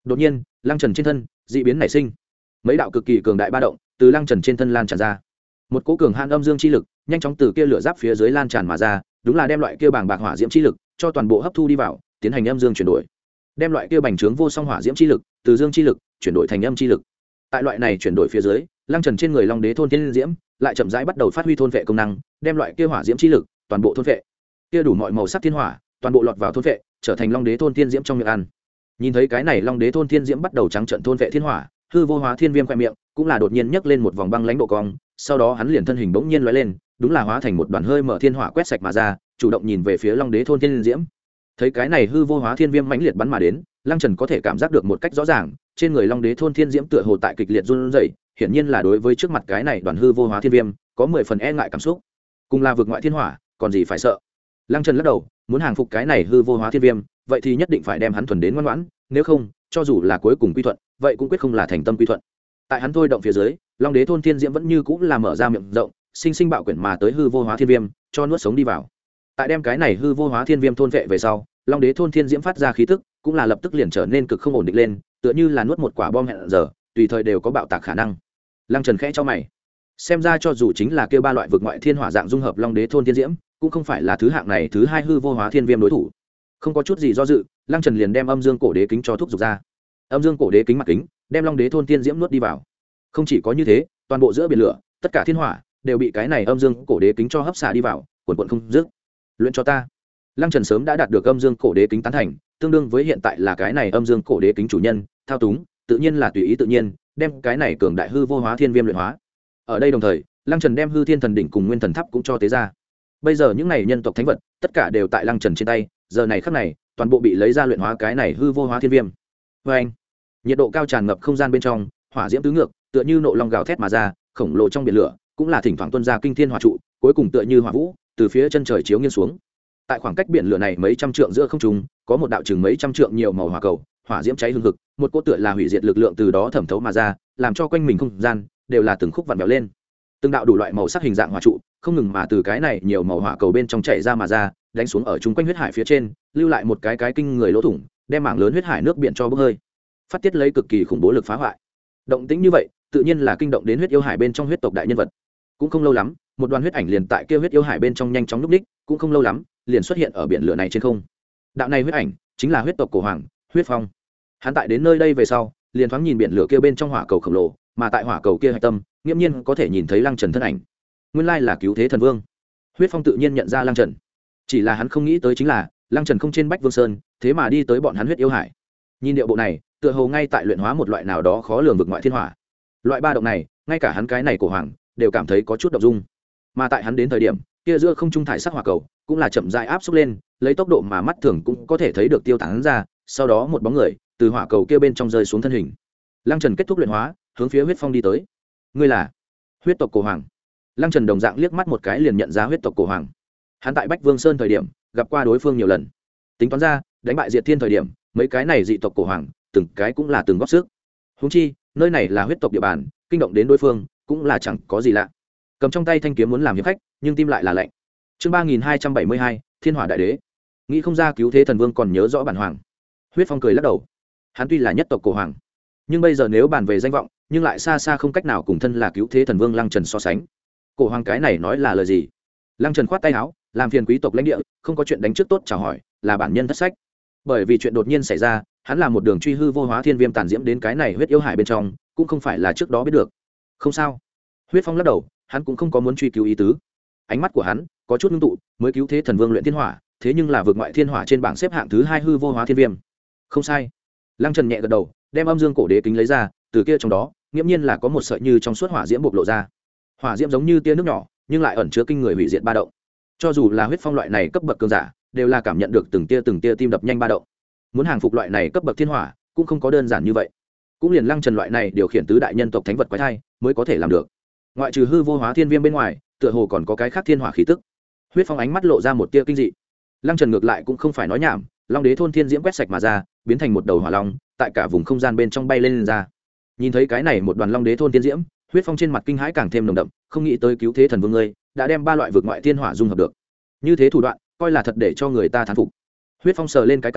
đột nhiên lăng trần trên thân d ị biến nảy sinh, mấy đạo cực kỳ cường đại ba động từ lăng trần trên thân lan tràn ra, một cỗ cường hạn âm dương chi lực nhanh chóng từ kia lửa giáp phía dưới lan tràn mà ra, đúng là đem loại kia bàng bạc hỏa diễm chi lực cho toàn bộ hấp thu đi vào, tiến hành âm dương chuyển đổi, đem loại kia bành trướng vô song hỏa diễm chi lực từ dương chi lực chuyển đổi thành âm chi lực. Tại loại này chuyển đổi phía dưới, lăng trần trên người long đế thôn thiên diễm lại chậm rãi bắt đầu phát huy thôn vệ công năng, đem loại kia hỏa diễm chi lực toàn bộ thôn vệ, kia đủ mọi màu sắc thiên hỏa toàn bộ lọt vào thôn vệ, trở thành long đế thôn thiên diễm trong miệng ăn. Nhìn thấy cái này long đế thôn thiên diễm bắt đầu trắng trận thôn vệ thiên hỏa, hư vô hóa thiên viêm khoe miệng cũng là đột nhiên nhấc lên một vòng băng lãnh độ cong, sau đó hắn liền thân hình bỗng nhiên lóe lên, đúng là hóa thành một đoàn hơi mở thiên hỏa quét sạch mà ra, chủ động nhìn về phía long đế thôn thiên diễm. Thấy cái này hư vô hóa thiên viêm mãnh liệt bắn mà đến, lăng trần có thể cảm giác được một cách rõ ràng, trên người long đế thôn thiên diễm tựa hồ tại kịch liệt run rẩy, hiển nhiên là đối với trước mặt cái này đoàn hư vô hóa thiên viêm có mười phần e ngại cảm xúc. Cùng là vực ngoại thiên hỏa, còn gì phải sợ. Lăng trần lắc đầu, muốn hàng phục cái này hư vô hóa thiên viêm, vậy thì nhất định phải đem hắn thuần đến ngoan ngoãn, nếu không cho dù là cuối cùng quy thuận, vậy cũng quyết không là thành tâm quy thuận. Tại hắn thôi động phía dưới, long đế thôn thiên diễm vẫn như cũng là mở ra miệng rộng, sinh sinh bạo quyển mà tới hư vô hóa thiên viêm, cho nuốt sống đi vào. Tại đem cái này hư vô hóa thiên viêm thôn vệ về sau, long đế thôn thiên diễm phát ra khí tức cũng là lập tức liền trở nên cực không ổn định lên, tựa như là nuốt một quả bom hẹn giờ, tùy thời đều có bạo tạc khả năng. Lăng trần khẽ cho mày, xem ra cho dù chính là kêu ba loại vực ngoại thiên hỏa dạng dung hợp long đế thôn thiên diễm, cũng không phải là thứ hạng này thứ hai hư vô hóa thiên viêm đối thủ. Không có chút gì do dự, lăng trần liền đem âm dương cổ đế kính cho thúc giục ra. Âm dương cổ đế kính mặt kính đem long đế thôn thiên diễm nuốt đi vào. Không chỉ có như thế, toàn bộ giữa biển lửa tất cả thiên hỏa đều bị cái này âm dương cổ đế kính cho hấp xả đi vào, quần quần không dứt. Luyện cho ta. Lăng trần sớm đã đạt được âm dương cổ đế kính tán thành, tương đương với hiện tại là cái này âm dương cổ đế kính chủ nhân, thao túng tự nhiên là tùy ý tự nhiên, đem cái này cường đại hư vô hóa thiên viêm luyện hóa. Ở đây đồng thời, lăng trần đem hư thiên thần đỉnh cùng nguyên thần tháp cũng cho tế ra. Bây giờ những này nhân tộc thánh vật tất cả đều tại lăng trần trên tay, giờ này khắc này toàn bộ bị lấy ra luyện hóa cái này hư vô hóa thiên viêm. Vê anh, nhiệt độ cao tràn ngập không gian bên trong, hỏa diễm tứ ngược tựa như nộ long gào thét mà ra, khổng lồ trong biển lửa cũng là thỉnh thoảng tuôn ra kinh thiên hỏa trụ, cuối cùng tựa như hỏa vũ từ phía chân trời chiếu nghiêng xuống. Tại khoảng cách biển lửa này mấy trăm trượng giữa không trung, có một đạo chừng mấy trăm trượng nhiều màu hỏa cầu, hỏa diễm cháy hừng hực, một cỗ tựa là hủy diệt lực lượng từ đó thẩm thấu mà ra, làm cho quanh mình không gian đều là từng khúc vặn vẹo lên. Từng đạo đủ loại màu sắc hình dạng hỏa trụ không ngừng mà từ cái này nhiều màu hỏa cầu bên trong chảy ra mà ra, đánh xuống ở chung quanh huyết hải phía trên, lưu lại một cái cái kinh người lỗ thủng, đem mảng lớn huyết hải nước biển cho bốc hơi, phát tiết lấy cực kỳ khủng bố lực phá hoại. Động tĩnh như vậy tự nhiên là kinh động đến huyết yêu hải bên trong huyết tộc đại nhân vật. Cũng không lâu lắm, một đoàn huyết ảnh liền tại kia huyết yêu hải bên trong nhanh chóng núp đích, cũng không lâu lắm liền xuất hiện ở biển lửa này trên không. Đạo này huyết ảnh chính là huyết tộc cổ hoàng Huyết Phong. Hắn tại đến nơi đây về sau, liền thoáng nhìn biển lửa kia bên trong hỏa cầu khổng lồ, mà tại hỏa cầu kia hạch tâm nghiễm nhiên có thể nhìn thấy lăng trần thân ảnh. Nguyên lai là cứu thế thần vương. Huyết Phong tự nhiên nhận ra lăng trần, chỉ là hắn không nghĩ tới chính là lăng trần không trên Bách Vương Sơn, thế mà đi tới bọn hắn huyết yêu hải. Nhìn điệu bộ này, tựa hồ ngay tại luyện hóa một loại nào đó khó lường vực ngoại thiên hỏa. Loại ba động này, ngay cả hắn cái này cổ hoàng đều cảm thấy có chút động dung. Mà tại hắn đến thời điểm, kia giữa không trung thải sắc hỏa cầu cũng là chậm rãi áp xúc lên, lấy tốc độ mà mắt thường cũng có thể thấy được tiêu tán ra, sau đó một bóng người từ hỏa cầu kia bên trong rơi xuống thân hình. Lăng Trần kết thúc luyện hóa, hướng phía Huyết Phong đi tới. Ngươi là huyết tộc cổ hoàng. Lăng Trần đồng dạng liếc mắt một cái liền nhận ra huyết tộc cổ hoàng. Hắn tại Bách Vương Sơn thời điểm gặp qua đối phương nhiều lần, tính toán ra đánh bại Diệt Thiên thời điểm, mấy cái này dị tộc cổ hoàng từng cái cũng là từng góp sức. Huống chi nơi này là huyết tộc địa bàn, kinh động đến đối phương cũng là chẳng có gì lạ. Cầm trong tay thanh kiếm muốn làm hiệp khách, nhưng tim lại là lạnh. Chương ba nghìn hai trăm bảy mươi hai, Thiên Hỏa Đại Đế. Nghĩ không ra cứu thế thần vương còn nhớ rõ bản hoàng. Huyết Phong cười lắc đầu. Hắn tuy là nhất tộc cổ hoàng, nhưng bây giờ nếu bàn về danh vọng, nhưng lại xa xa không cách nào cùng thân là cứu thế thần vương Lăng Trần so sánh. Cổ hoàng cái này nói là lời gì? Lăng Trần khoát tay áo, làm phiền quý tộc lãnh địa, không có chuyện đánh trước tốt chào hỏi, là bản nhân thất sách. Bởi vì chuyện đột nhiên xảy ra, hắn là một đường truy hư vô hóa thiên viêm tàn diễm đến cái này huyết yêu hải bên trong, cũng không phải là trước đó biết được. Không sao. Huyết Phong lắc đầu, hắn cũng không có muốn truy cứu ý tứ. Ánh mắt của hắn có chút ngưng tụ, mới cứu thế thần vương luyện thiên hỏa, thế nhưng là vượt ngoại thiên hỏa trên bảng xếp hạng thứ hai hư vô hóa thiên viêm. Không sai. Lăng Trần nhẹ gật đầu, đem âm dương cổ đế kính lấy ra, từ kia trong đó, nghiễm nhiên là có một sợi như trong suốt hỏa diễm bộc lộ ra. Hỏa diễm giống như tia nước nhỏ, nhưng lại ẩn chứa kinh người hủy diệt ba động. Cho dù là Huyết Phong loại này cấp bậc cường giả, đều là cảm nhận được từng tia từng tia tim đập nhanh ba động. Muốn hàng phục loại này cấp bậc thiên hỏa, cũng không có đơn giản như vậy. Cũng liền Lăng Trần loại này điều khiển tứ đại nhân tộc thánh vật quái thai mới có thể làm được. Ngoại trừ hư vô hóa thiên viêm bên ngoài, tựa hồ còn có cái khác thiên hỏa khí tức. Huyết Phong ánh mắt lộ ra một tia kinh dị. Lăng Trần ngược lại cũng không phải nói nhảm, Long Đế thôn thiên diễm quét sạch mà ra, biến thành một đầu hỏa long, tại cả vùng không gian bên trong bay lên, lên ra. Nhìn thấy cái này một đoàn Long Đế thôn thiên diễm, Huyết Phong trên mặt kinh hãi càng thêm nồng đậm, không nghĩ tới cứu thế thần vương ngươi đã đem ba loại vực ngoại thiên hỏa dung hợp được. Như thế thủ đoạn, coi là thật để cho người ta thán phục. Huyết Phong sờ lên cái cằm,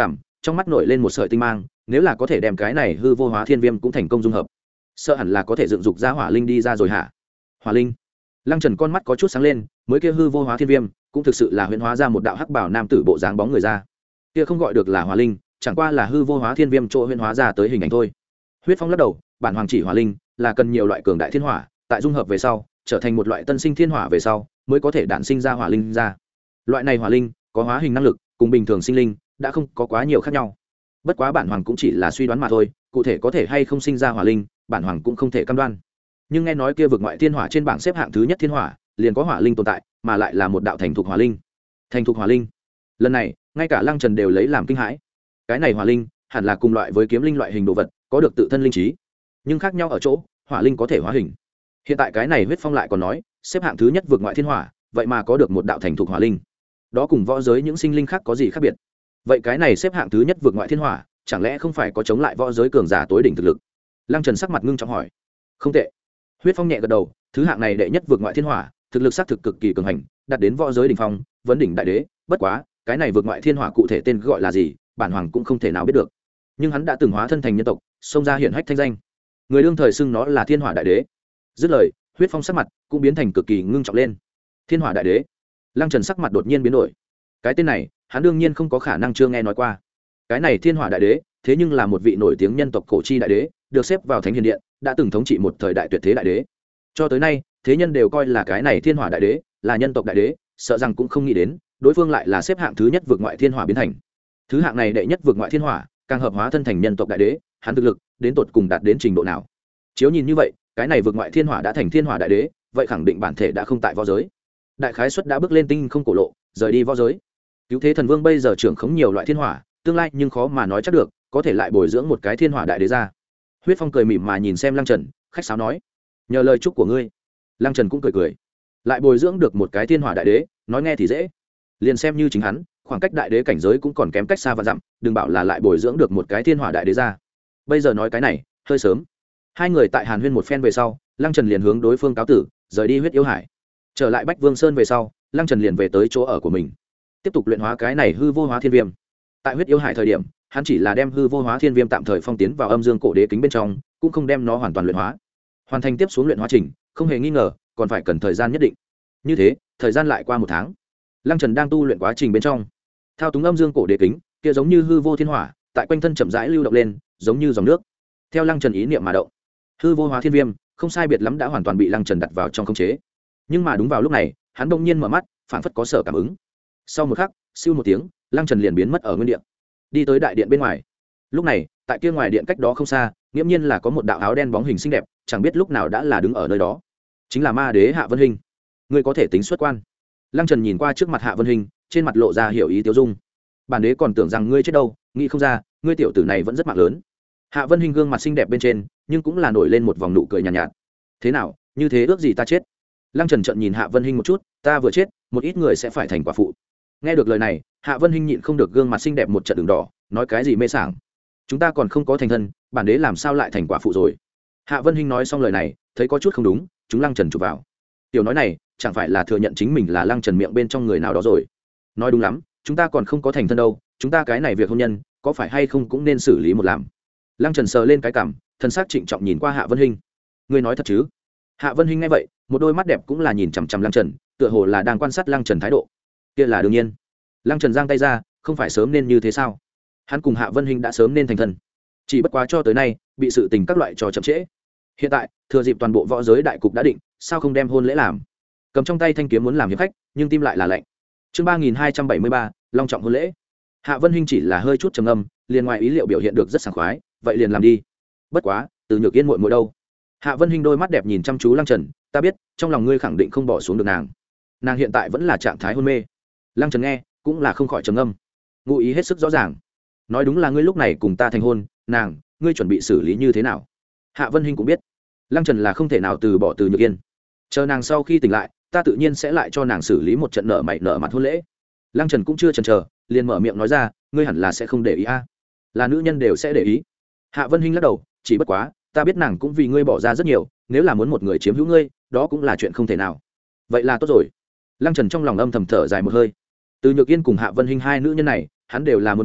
trong mắt nổi lên một sợi tinh mang, nếu là có thể đem cái này hư vô hóa thiên viêm cũng thành công dung hợp, sợ hẳn là có thể dựng dục ra hỏa linh đi ra rồi hả? Hỏa linh? Lăng Trần con mắt có chút sáng lên, mới kia hư vô hóa thiên viêm cũng thực sự là huyễn hóa ra một đạo hắc bảo nam tử bộ dáng bóng người ra. Kia không gọi được là hỏa linh, chẳng qua là hư vô hóa thiên viêm chỗ huyễn hóa ra tới hình ảnh thôi. Huyết Phong lắc đầu, bản hoàng chỉ hỏa linh là cần nhiều loại cường đại thiên hỏa, tại dung hợp về sau, trở thành một loại tân sinh thiên hỏa về sau, mới có thể đản sinh ra hỏa linh ra. Loại này hỏa linh có hóa hình năng lực, cùng bình thường sinh linh đã không có quá nhiều khác nhau. Bất quá bản hoàng cũng chỉ là suy đoán mà thôi, cụ thể có thể hay không sinh ra hỏa linh, bản hoàng cũng không thể cam đoan. Nhưng nghe nói kia vực ngoại thiên hỏa trên bảng xếp hạng thứ nhất thiên hỏa, liền có hỏa linh tồn tại, mà lại là một đạo thành thục hỏa linh. Thành thục hỏa linh. Lần này, ngay cả Lăng Trần đều lấy làm kinh hãi. Cái này hỏa linh, hẳn là cùng loại với kiếm linh loại hình đồ vật, có được tự thân linh trí. Nhưng khác nhau ở chỗ, hỏa linh có thể hóa hình. Hiện tại cái này Huyết Phong lại còn nói, xếp hạng thứ nhất vực ngoại thiên hỏa, vậy mà có được một đạo thành thục hỏa linh. Đó cùng võ giới những sinh linh khác có gì khác biệt? Vậy cái này xếp hạng thứ nhất vực ngoại thiên hỏa, chẳng lẽ không phải có chống lại võ giới cường giả tối đỉnh thực lực? Lăng Trần sắc mặt ngưng trọng hỏi. Không tệ. Huyết Phong nhẹ gật đầu, thứ hạng này đệ nhất vực ngoại thiên hỏa, thực lực xác thực cực kỳ cường hành, đạt đến võ giới đỉnh phong, vấn đỉnh đại đế, bất quá, cái này vực ngoại thiên hỏa cụ thể tên gọi là gì, bản hoàng cũng không thể nào biết được. Nhưng hắn đã từng hóa thân thành nhân tộc, xông ra hiển hách thanh danh. Người đương thời xưng nó là Thiên Hỏa Đại Đế. Dứt lời, Huyết Phong sắc mặt cũng biến thành cực kỳ ngưng trọng lên. Thiên Hỏa Đại Đế. Lăng Trần sắc mặt đột nhiên biến đổi. Cái tên này, hắn đương nhiên không có khả năng chưa nghe nói qua. Cái này Thiên Hỏa Đại Đế, thế nhưng là một vị nổi tiếng nhân tộc cổ chi đại đế, được xếp vào Thánh Hiền Điện, đã từng thống trị một thời đại tuyệt thế đại đế. Cho tới nay, thế nhân đều coi là cái này Thiên Hỏa Đại Đế là nhân tộc đại đế, sợ rằng cũng không nghĩ đến, đối phương lại là xếp hạng thứ nhất vực ngoại thiên hỏa biến thành. Thứ hạng này đệ nhất vực ngoại thiên hỏa, càng hợp hóa thân thành nhân tộc đại đế, hắn thực lực đến tột cùng đạt đến trình độ nào? Chiếu nhìn như vậy, cái này vực ngoại thiên hỏa đã thành thiên hỏa đại đế, vậy khẳng định bản thể đã không tại võ giới. Đại khái suất đã bước lên tinh không cổ lộ, rời đi võ giới. Cứu thế thần vương bây giờ trưởng khống nhiều loại thiên hỏa, tương lai nhưng khó mà nói chắc được, có thể lại bồi dưỡng một cái thiên hỏa đại đế ra. Huyết Phong cười mỉm mà nhìn xem Lăng Trần, khách sáo nói: "Nhờ lời chúc của ngươi." Lăng Trần cũng cười cười. Lại bồi dưỡng được một cái thiên hỏa đại đế, nói nghe thì dễ. Liền xem như chính hắn, khoảng cách đại đế cảnh giới cũng còn kém cách xa và dặm, đừng bảo là lại bồi dưỡng được một cái thiên hỏa đại đế ra. Bây giờ nói cái này, hơi sớm. Hai người tại Hàn Huyên một phen về sau, Lăng Trần liền hướng đối phương cáo tử, rời đi Huyết Yêu Hải. Trở lại Bách Vương Sơn về sau, Lăng Trần liền về tới chỗ ở của mình, tiếp tục luyện hóa cái này hư vô hóa thiên viêm. Tại Huyết Yêu Hải thời điểm, hắn chỉ là đem hư vô hóa thiên viêm tạm thời phong tiến vào âm dương cổ đế kính bên trong, cũng không đem nó hoàn toàn luyện hóa. Hoàn thành tiếp xuống luyện hóa trình, không hề nghi ngờ, còn phải cần thời gian nhất định. Như thế, thời gian lại qua một tháng. Lăng Trần đang tu luyện quá trình bên trong, thao túng âm dương cổ đế kính, kia giống như hư vô thiên hỏa, tại quanh thân chậm rãi lưu động lên, giống như dòng nước. Theo Lăng Trần ý niệm mà động, hư vô hóa thiên viêm không sai biệt lắm đã hoàn toàn bị Lăng Trần đặt vào trong khống chế. Nhưng mà đúng vào lúc này, hắn bỗng nhiên mở mắt, phảng phất có sở cảm ứng. Sau một khắc, siêu một tiếng, Lăng Trần liền biến mất ở nguyên điện, đi tới đại điện bên ngoài. Lúc này, tại kia ngoài điện cách đó không xa, nghiễm nhiên là có một đạo áo đen bóng hình xinh đẹp, chẳng biết lúc nào đã là đứng ở nơi đó. Chính là Ma Đế Hạ Vân Hinh. Ngươi có thể tính xuất quan. Lăng Trần nhìn qua trước mặt Hạ Vân Hinh, trên mặt lộ ra hiểu ý tiêu dung. Bản đế còn tưởng rằng ngươi chết đâu, nghĩ không ra, ngươi tiểu tử này vẫn rất mạng lớn. Hạ Vân Hinh gương mặt xinh đẹp bên trên, nhưng cũng là nổi lên một vòng nụ cười nhàn nhạt, nhạt. Thế nào, như thế ước gì ta chết? Lăng Trần trợn nhìn Hạ Vân Hinh một chút, ta vừa chết, một ít người sẽ phải thành quả phụ. Nghe được lời này, Hạ Vân Hinh nhịn không được gương mặt xinh đẹp một trận đường đỏ, nói cái gì mê sảng. Chúng ta còn không có thành thân, bản đế làm sao lại thành quả phụ rồi? Hạ Vân Hinh nói xong lời này, thấy có chút không đúng, chúng Lăng Trần chụp vào. Tiểu nói này, chẳng phải là thừa nhận chính mình là Lăng Trần miệng bên trong người nào đó rồi? Nói đúng lắm, chúng ta còn không có thành thân đâu, chúng ta cái này việc hôn nhân, có phải hay không cũng nên xử lý một làm. Lăng Trần sờ lên cái cằm, thân xác trịnh trọng nhìn qua Hạ Vân Hinh. Ngươi nói thật chứ? Hạ Vân Hinh nghe vậy, một đôi mắt đẹp cũng là nhìn chằm chằm Lăng Trần, tựa hồ là đang quan sát Lăng Trần thái độ. Kia là đương nhiên. Lăng Trần giang tay ra, không phải sớm nên như thế sao? Hắn cùng Hạ Vân Hinh đã sớm nên thành thân, chỉ bất quá cho tới nay bị sự tình các loại trò chậm trễ. Hiện tại thừa dịp toàn bộ võ giới đại cục đã định, sao không đem hôn lễ làm? Cầm trong tay thanh kiếm muốn làm hiệp khách, nhưng tim lại là lạnh. Chương ba nghìn hai trăm bảy mươi ba, long trọng hôn lễ. Hạ Vân Hinh chỉ là hơi chút trầm ngâm, liền ngoài ý liệu biểu hiện được rất sảng khoái, vậy liền làm đi. Bất quá, Từ Nhược Yên muội muội đâu? Hạ Vân Hinh đôi mắt đẹp nhìn chăm chú Lăng Trần, ta biết, trong lòng ngươi khẳng định không bỏ xuống được nàng. Nàng hiện tại vẫn là trạng thái hôn mê. Lăng Trần nghe, cũng là không khỏi trầm ngâm. Ngụ ý hết sức rõ ràng. Nói đúng là ngươi lúc này cùng ta thành hôn, nàng, ngươi chuẩn bị xử lý như thế nào? Hạ Vân Hinh cũng biết, Lăng Trần là không thể nào từ bỏ Từ Nhược Yên. Chờ nàng sau khi tỉnh lại, ta tự nhiên sẽ lại cho nàng xử lý một trận nợ mày nợ mặt hôn lễ. Lăng Trần cũng chưa chần chờ, liền mở miệng nói ra, ngươi hẳn là sẽ không để ý a? Là nữ nhân đều sẽ để ý. Hạ Vân Hinh lắc đầu, chỉ bất quá, ta biết nàng cũng vì ngươi bỏ ra rất nhiều, nếu là muốn một người chiếm hữu ngươi, đó cũng là chuyện không thể nào. Vậy là tốt rồi. Lăng Trần trong lòng âm thầm thở dài một hơi. Từ Nhược Yên cùng Hạ Vân Hinh hai nữ nhân này, hắn đều là muốn cưới,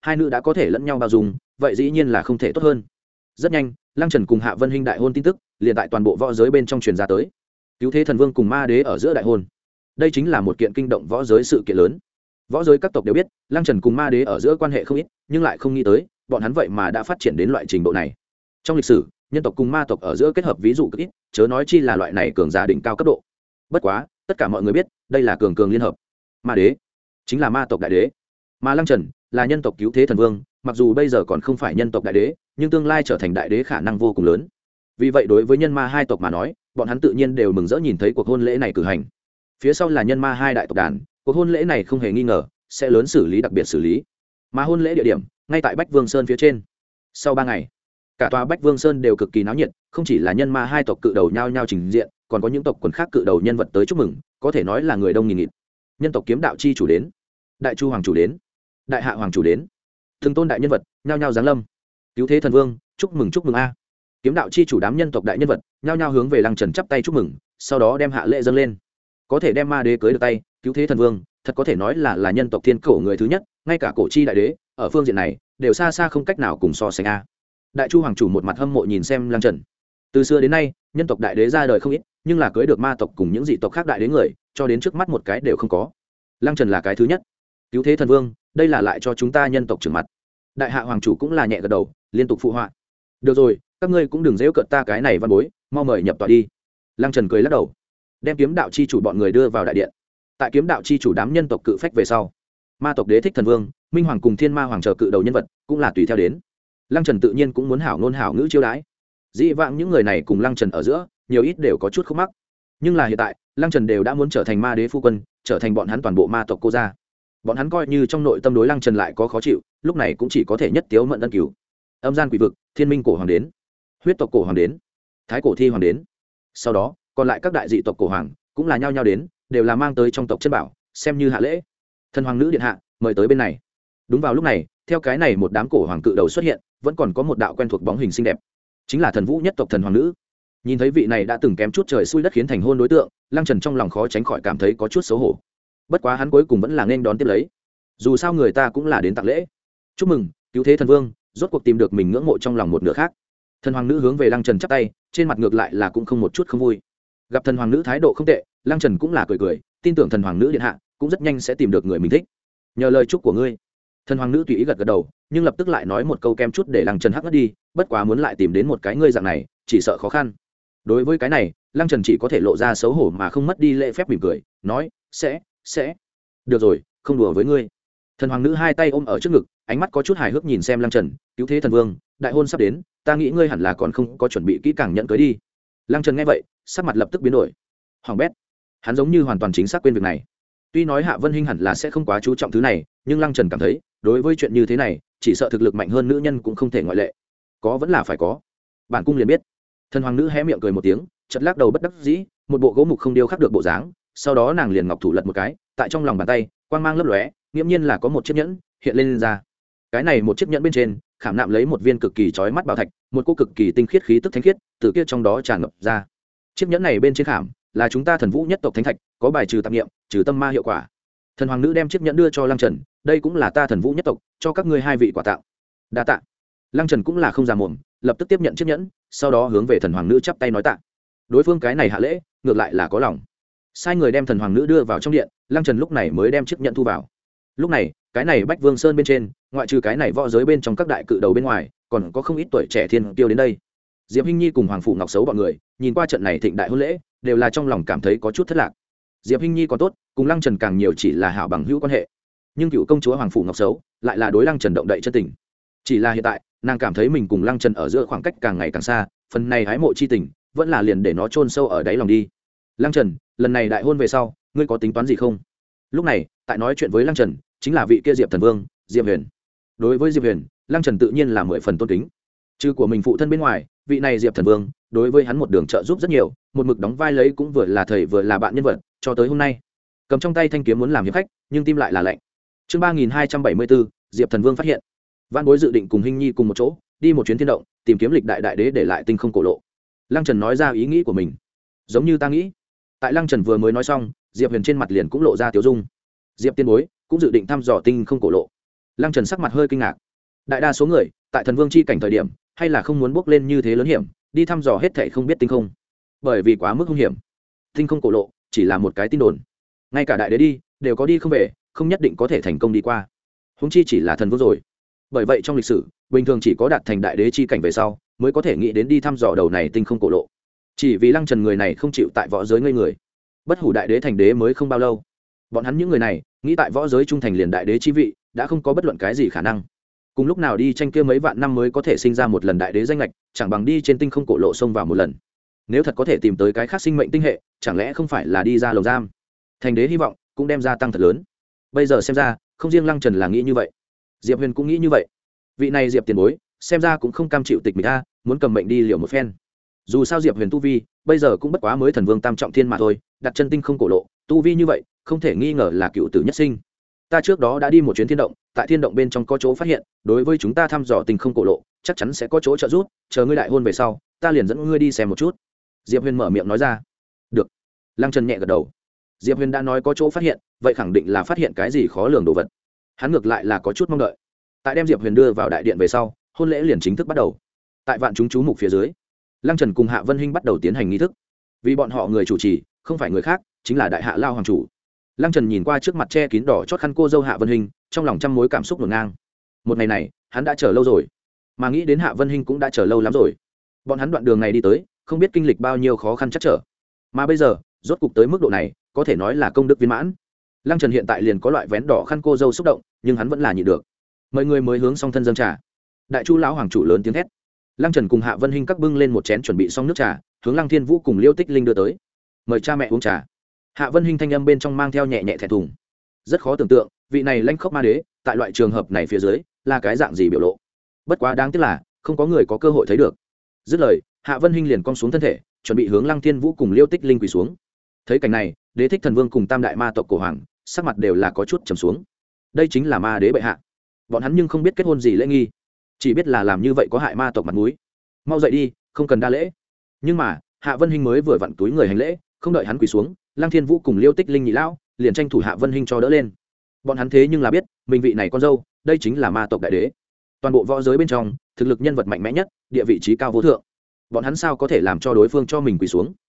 hai nữ đã có thể lẫn nhau bao dung, vậy dĩ nhiên là không thể tốt hơn. Rất nhanh, Lăng Trần cùng Hạ Vân Hinh đại hôn tin tức liền tại toàn bộ võ giới bên trong truyền ra tới. Cứu thế thần vương cùng ma đế ở giữa đại hôn, đây chính là một kiện kinh động võ giới sự kiện lớn. Võ giới các tộc đều biết Lăng Trần cùng ma đế ở giữa quan hệ không ít, nhưng lại không nghĩ tới bọn hắn vậy mà đã phát triển đến loại trình độ này. Trong lịch sử, nhân tộc cùng ma tộc ở giữa kết hợp ví dụ cực ít, chớ nói chi là loại này cường giả đỉnh cao cấp độ. Bất quá, tất cả mọi người biết đây là cường cường liên hợp. Ma đế chính là ma tộc đại đế, mà Lăng Trần là nhân tộc cứu thế thần vương, mặc dù bây giờ còn không phải nhân tộc đại đế, nhưng tương lai trở thành đại đế khả năng vô cùng lớn. Vì vậy đối với nhân ma hai tộc mà nói, bọn hắn tự nhiên đều mừng rỡ nhìn thấy cuộc hôn lễ này cử hành. Phía sau là nhân ma hai đại tộc đàn, cuộc hôn lễ này không hề nghi ngờ sẽ lớn xử lý đặc biệt xử lý. Mà hôn lễ địa điểm ngay tại Bách Vương Sơn phía trên. Sau ba ngày, cả tòa Bách Vương Sơn đều cực kỳ náo nhiệt, không chỉ là nhân ma hai tộc cự đầu nhao nhao trình diện, còn có những tộc quần khác cự đầu nhân vật tới chúc mừng, có thể nói là người đông nghìn nghịt. Nhân tộc kiếm đạo chi chủ đến, đại chu hoàng chủ đến, đại hạ hoàng chủ đến, từng tôn đại nhân vật nhao nhao giáng lâm. Cứu thế thần vương, chúc mừng chúc mừng a. Kiếm đạo chi chủ đám nhân tộc đại nhân vật nhao nhao hướng về Lăng Trần chắp tay chúc mừng, sau đó đem hạ lễ dâng lên. Có thể đem ma đế cưới được tay, cứu thế thần vương, thật có thể nói là là nhân tộc thiên cổ người thứ nhất, ngay cả cổ chi đại đế ở phương diện này đều xa xa không cách nào cùng so sánh a. Đại chu hoàng chủ một mặt hâm mộ nhìn xem Lăng Trần. Từ xưa đến nay, nhân tộc đại đế ra đời không ít, nhưng là cưới được ma tộc cùng những dị tộc khác đại đế người, cho đến trước mắt một cái đều không có. Lăng Trần là cái thứ nhất. Cứu thế thần vương, đây là lại cho chúng ta nhân tộc trừng mặt. Đại hạ hoàng chủ cũng là nhẹ gật đầu, liên tục phụ họa. Được rồi, các ngươi cũng đừng giễu cợt ta cái này văn bối, mau mời nhập tọa đi. Lăng Trần cười lắc đầu, đem kiếm đạo chi chủ bọn người đưa vào đại điện. Tại kiếm đạo chi chủ đám nhân tộc cự phách về sau, ma tộc đế thích thần vương, minh hoàng cùng thiên ma hoàng chờ cự đầu nhân vật cũng là tùy theo đến. Lăng Trần tự nhiên cũng muốn hảo ngôn hảo ngữ chiêu đãi. Dĩ vãng những người này cùng Lăng Trần ở giữa nhiều ít đều có chút khúc mắc, nhưng là hiện tại Lăng Trần đều đã muốn trở thành ma đế phu quân, trở thành bọn hắn toàn bộ ma tộc cô gia. Bọn hắn coi như trong nội tâm đối Lăng Trần lại có khó chịu, lúc này cũng chỉ có thể nhất tiếu mận ân cứu. Âm gian quỷ vực, thiên minh cổ hoàng đến, huyết tộc cổ hoàng đến, thái cổ thi hoàng đến, sau đó còn lại các đại dị tộc cổ hoàng cũng là nhao nhao đến, đều là mang tới trong tộc chân bảo, xem như hạ lễ. Thần hoàng nữ điện hạ, mời tới bên này. Đúng vào lúc này, theo cái này một đám cổ hoàng cự đầu xuất hiện, vẫn còn có một đạo quen thuộc bóng hình xinh đẹp, chính là thần vũ nhất tộc thần hoàng nữ. Nhìn thấy vị này đã từng kém chút trời xui đất khiến thành hôn đối tượng, Lăng Trần trong lòng khó tránh khỏi cảm thấy có chút xấu hổ. Bất quá hắn cuối cùng vẫn là nên đón tiếp lấy, dù sao người ta cũng là đến tặng lễ. Chúc mừng cứu thế thần vương, rốt cuộc tìm được mình ngưỡng mộ trong lòng một nửa khác. Thần hoàng nữ hướng về Lăng Trần chắp tay, trên mặt ngược lại là cũng không một chút không vui. Gặp thần hoàng nữ thái độ không tệ, Lăng Trần cũng là cười cười, tin tưởng thần hoàng nữ điện hạ cũng rất nhanh sẽ tìm được người mình thích. Nhờ lời chúc của ngươi. Thần hoàng nữ tùy ý gật gật đầu, nhưng lập tức lại nói một câu kem chút để Lăng Trần hắc ngất đi, bất quá muốn lại tìm đến một cái ngươi dạng này, chỉ sợ khó khăn. Đối với cái này, Lăng Trần chỉ có thể lộ ra xấu hổ mà không mất đi lễ phép mỉm cười, nói, sẽ, sẽ. Được rồi, không đùa với ngươi. Thần hoàng nữ hai tay ôm ở trước ngực, ánh mắt có chút hài hước nhìn xem Lăng Trần, cứu thế thần vương, đại hôn sắp đến, ta nghĩ ngươi hẳn là còn không có chuẩn bị kỹ càng nhận cưới đi. Lăng Trần nghe vậy, sắc mặt lập tức biến đổi. Hoàng bét, hắn giống như hoàn toàn chính xác quên việc này. Tuy nói Hạ Vân Hinh hẳn là sẽ không quá chú trọng thứ này, nhưng Lăng Trần cảm thấy, đối với chuyện như thế này, chỉ sợ thực lực mạnh hơn nữ nhân cũng không thể ngoại lệ. Có vẫn là phải có. Bản cung liền biết. Thần hoàng nữ hé miệng cười một tiếng, chợt lắc đầu bất đắc dĩ, một bộ gỗ mục không điêu khắc được bộ dáng, sau đó nàng liền ngọc thủ lật một cái, tại trong lòng bàn tay, quang mang lấp lóe, nghiễm nhiên là có một chiếc nhẫn hiện lên, lên ra. Cái này một chiếc nhẫn bên trên, khảm nạm lấy một viên cực kỳ chói mắt bảo thạch, một cô cực kỳ tinh khiết khí tức thánh khiết, từ kia trong đó tràn ngập ra. Chiếc nhẫn này bên trên khảm là chúng ta thần vũ nhất tộc thánh thạch, có bài trừ tạp niệm, trừ tâm ma hiệu quả. Thần hoàng nữ đem chiếc nhẫn đưa cho Lăng Trần, đây cũng là ta thần vũ nhất tộc cho các ngươi hai vị quà tặng. Đa tạ. Lăng Trần cũng là không già mồm, lập tức tiếp nhận chiếc nhẫn, sau đó hướng về thần hoàng nữ chắp tay nói tạ. Đối phương cái này hạ lễ, ngược lại là có lòng. Sai người đem thần hoàng nữ đưa vào trong điện, Lăng Trần lúc này mới đem chiếc nhẫn thu vào. Lúc này, cái này Bách Vương Sơn bên trên, ngoại trừ cái này võ giới bên trong các đại cự đầu bên ngoài, còn có không ít tuổi trẻ thiên tiêu đến đây. Diệp Hinh Nhi cùng Hoàng phủ Ngọc Sấu bọn người, nhìn qua trận này thịnh đại hôn lễ, đều là trong lòng cảm thấy có chút thất lạc. Diệp Hinh Nhi còn tốt, cùng Lăng Trần càng nhiều chỉ là hảo bằng hữu quan hệ, nhưng cựu công chúa Hoàng phủ Ngọc Sấu lại là đối Lăng Trần động đậy chân tình. Chỉ là hiện tại, nàng cảm thấy mình cùng Lăng Trần ở giữa khoảng cách càng ngày càng xa, phần này hái mộ chi tình, vẫn là liền để nó chôn sâu ở đáy lòng đi. Lăng Trần, lần này đại hôn về sau, ngươi có tính toán gì không? Lúc này, tại nói chuyện với Lăng Trần, chính là vị kia Diệp Thần Vương, Diệp Huyền. Đối với Diệp Huyền, Lăng Trần tự nhiên là mười phần tôn kính. Trừ của mình phụ thân bên ngoài, vị này Diệp Thần Vương, đối với hắn một đường trợ giúp rất nhiều, một mực đóng vai lấy cũng vừa là thầy vừa là bạn nhân vật, cho tới hôm nay. Cầm trong tay thanh kiếm muốn làm hiệp khách, nhưng tim lại là lạnh. Chương ba nghìn hai trăm bảy mươi bốn, Diệp Thần Vương phát hiện. Vạn Bối dự định cùng Hinh Nhi cùng một chỗ, đi một chuyến thiên động, tìm kiếm lịch đại đại đế để lại tinh không cổ lộ. Lăng Trần nói ra ý nghĩ của mình. Giống như ta nghĩ. Tại Lăng Trần vừa mới nói xong, Diệp Huyền trên mặt liền cũng lộ ra tiểu dung. Diệp Tiên Bối cũng dự định thăm dò tinh không cổ lộ. Lăng Trần sắc mặt hơi kinh ngạc. Đại đa số người tại thần vương chi cảnh thời điểm hay là không muốn bước lên như thế lớn hiểm, đi thăm dò hết thảy không biết tinh không, bởi vì quá mức hung hiểm. Tinh không cổ lộ chỉ là một cái tin đồn, ngay cả đại đế đi đều có đi không về, không nhất định có thể thành công đi qua, huống chi chỉ là thần vương rồi. Bởi vậy trong lịch sử bình thường chỉ có đạt thành đại đế chi cảnh về sau mới có thể nghĩ đến đi thăm dò đầu này tinh không cổ lộ. Chỉ vì Lăng Trần người này không chịu tại võ giới ngây người, bất hủ đại đế thành đế mới không bao lâu, bọn hắn những người này nghĩ tại võ giới trung thành liền đại đế chi vị đã không có bất luận cái gì khả năng. Cùng lúc nào đi tranh kia mấy vạn năm mới có thể sinh ra một lần đại đế danh lệch, chẳng bằng đi trên tinh không cổ lộ xông vào một lần. Nếu thật có thể tìm tới cái khác sinh mệnh tinh hệ, chẳng lẽ không phải là đi ra lồng giam? Thành đế hy vọng cũng đem ra tăng thật lớn. Bây giờ xem ra không riêng Lăng Trần là nghĩ như vậy, Diệp Huyền cũng nghĩ như vậy. Vị này Diệp tiền bối xem ra cũng không cam chịu tịch mịch a, muốn cầm mệnh đi liều một phen. Dù sao Diệp Huyền tu vi bây giờ cũng bất quá mới thần vương tam trọng thiên mà thôi, đặt chân tinh không cổ lộ tu vi như vậy không thể nghi ngờ là cựu tử nhất sinh. Ta trước đó đã đi một chuyến thiên động, tại thiên động bên trong có chỗ phát hiện, đối với chúng ta thăm dò tinh không cổ lộ chắc chắn sẽ có chỗ trợ giúp, chờ ngươi đại hôn về sau ta liền dẫn ngươi đi xem một chút. Diệp Huyền mở miệng nói ra. Được. Lăng Trần nhẹ gật đầu. Diệp Huyền đã nói có chỗ phát hiện, vậy khẳng định là phát hiện cái gì khó lường đồ vật. Hắn ngược lại là có chút mong đợi. Tại đem Diệp Huyền đưa vào đại điện về sau, hôn lễ liền chính thức bắt đầu. Tại vạn chúng chú mục phía dưới, Lăng Trần cùng Hạ Vân Hinh bắt đầu tiến hành nghi thức. Vì bọn họ người chủ trì không phải người khác, chính là đại hạ lao hoàng chủ. Lăng Trần nhìn qua trước mặt che kín đỏ chót khăn cô dâu Hạ Vân Hinh, trong lòng trăm mối cảm xúc ngổn ngang. Một ngày này hắn đã chờ lâu rồi, mà nghĩ đến Hạ Vân Hinh cũng đã chờ lâu lắm rồi. Bọn hắn đoạn đường này đi tới không biết kinh lịch bao nhiêu khó khăn chắc trở, mà bây giờ rốt cục tới mức độ này có thể nói là công đức viên mãn. Lăng Trần hiện tại liền có loại vén đỏ khăn cô dâu xúc động, nhưng hắn vẫn là nhịn được. Mọi người mới hướng song thân dâng trà. Đại chu lão hoàng chủ lớn tiếng thét. Lăng Trần cùng Hạ Vân Hinh các bưng lên một chén chuẩn bị xong nước trà, hướng Lăng Thiên Vũ cùng Liêu Tích Linh đưa tới. Mời cha mẹ uống trà. Hạ Vân Hinh thanh âm bên trong mang theo nhẹ nhẹ thẹn thùng. Rất khó tưởng tượng vị này Lãnh Khốc Ma Đế tại loại trường hợp này phía dưới là cái dạng gì biểu lộ. Bất quá đáng tiếc là không có người có cơ hội thấy được. Dứt lời, Hạ Vân Hinh liền cong xuống thân thể, chuẩn bị hướng Lăng Thiên Vũ cùng Liêu Tích Linh quỳ xuống. Thấy cảnh này, Đế Thích Thần Vương cùng Tam đại ma tộc cổ hoàng sắc mặt đều là có chút trầm xuống. Đây chính là Ma Đế bệ hạ. Bọn hắn nhưng không biết kết hôn gì lễ nghi, chỉ biết là làm như vậy có hại ma tộc mặt mũi. Mau dậy đi, không cần đa lễ. Nhưng mà Hạ Vân Hinh mới vừa vặn túi người hành lễ, không đợi hắn quỳ xuống, Lăng Thiên Vũ cùng Liêu Tích Linh nhị lão liền tranh thủ Hạ Vân Hinh cho đỡ lên. Bọn hắn thế nhưng là biết mình vị này con dâu đây chính là ma tộc đại đế, toàn bộ võ giới bên trong thực lực nhân vật mạnh mẽ nhất, địa vị trí cao vô thượng. Bọn hắn sao có thể làm cho đối phương cho mình quỳ xuống?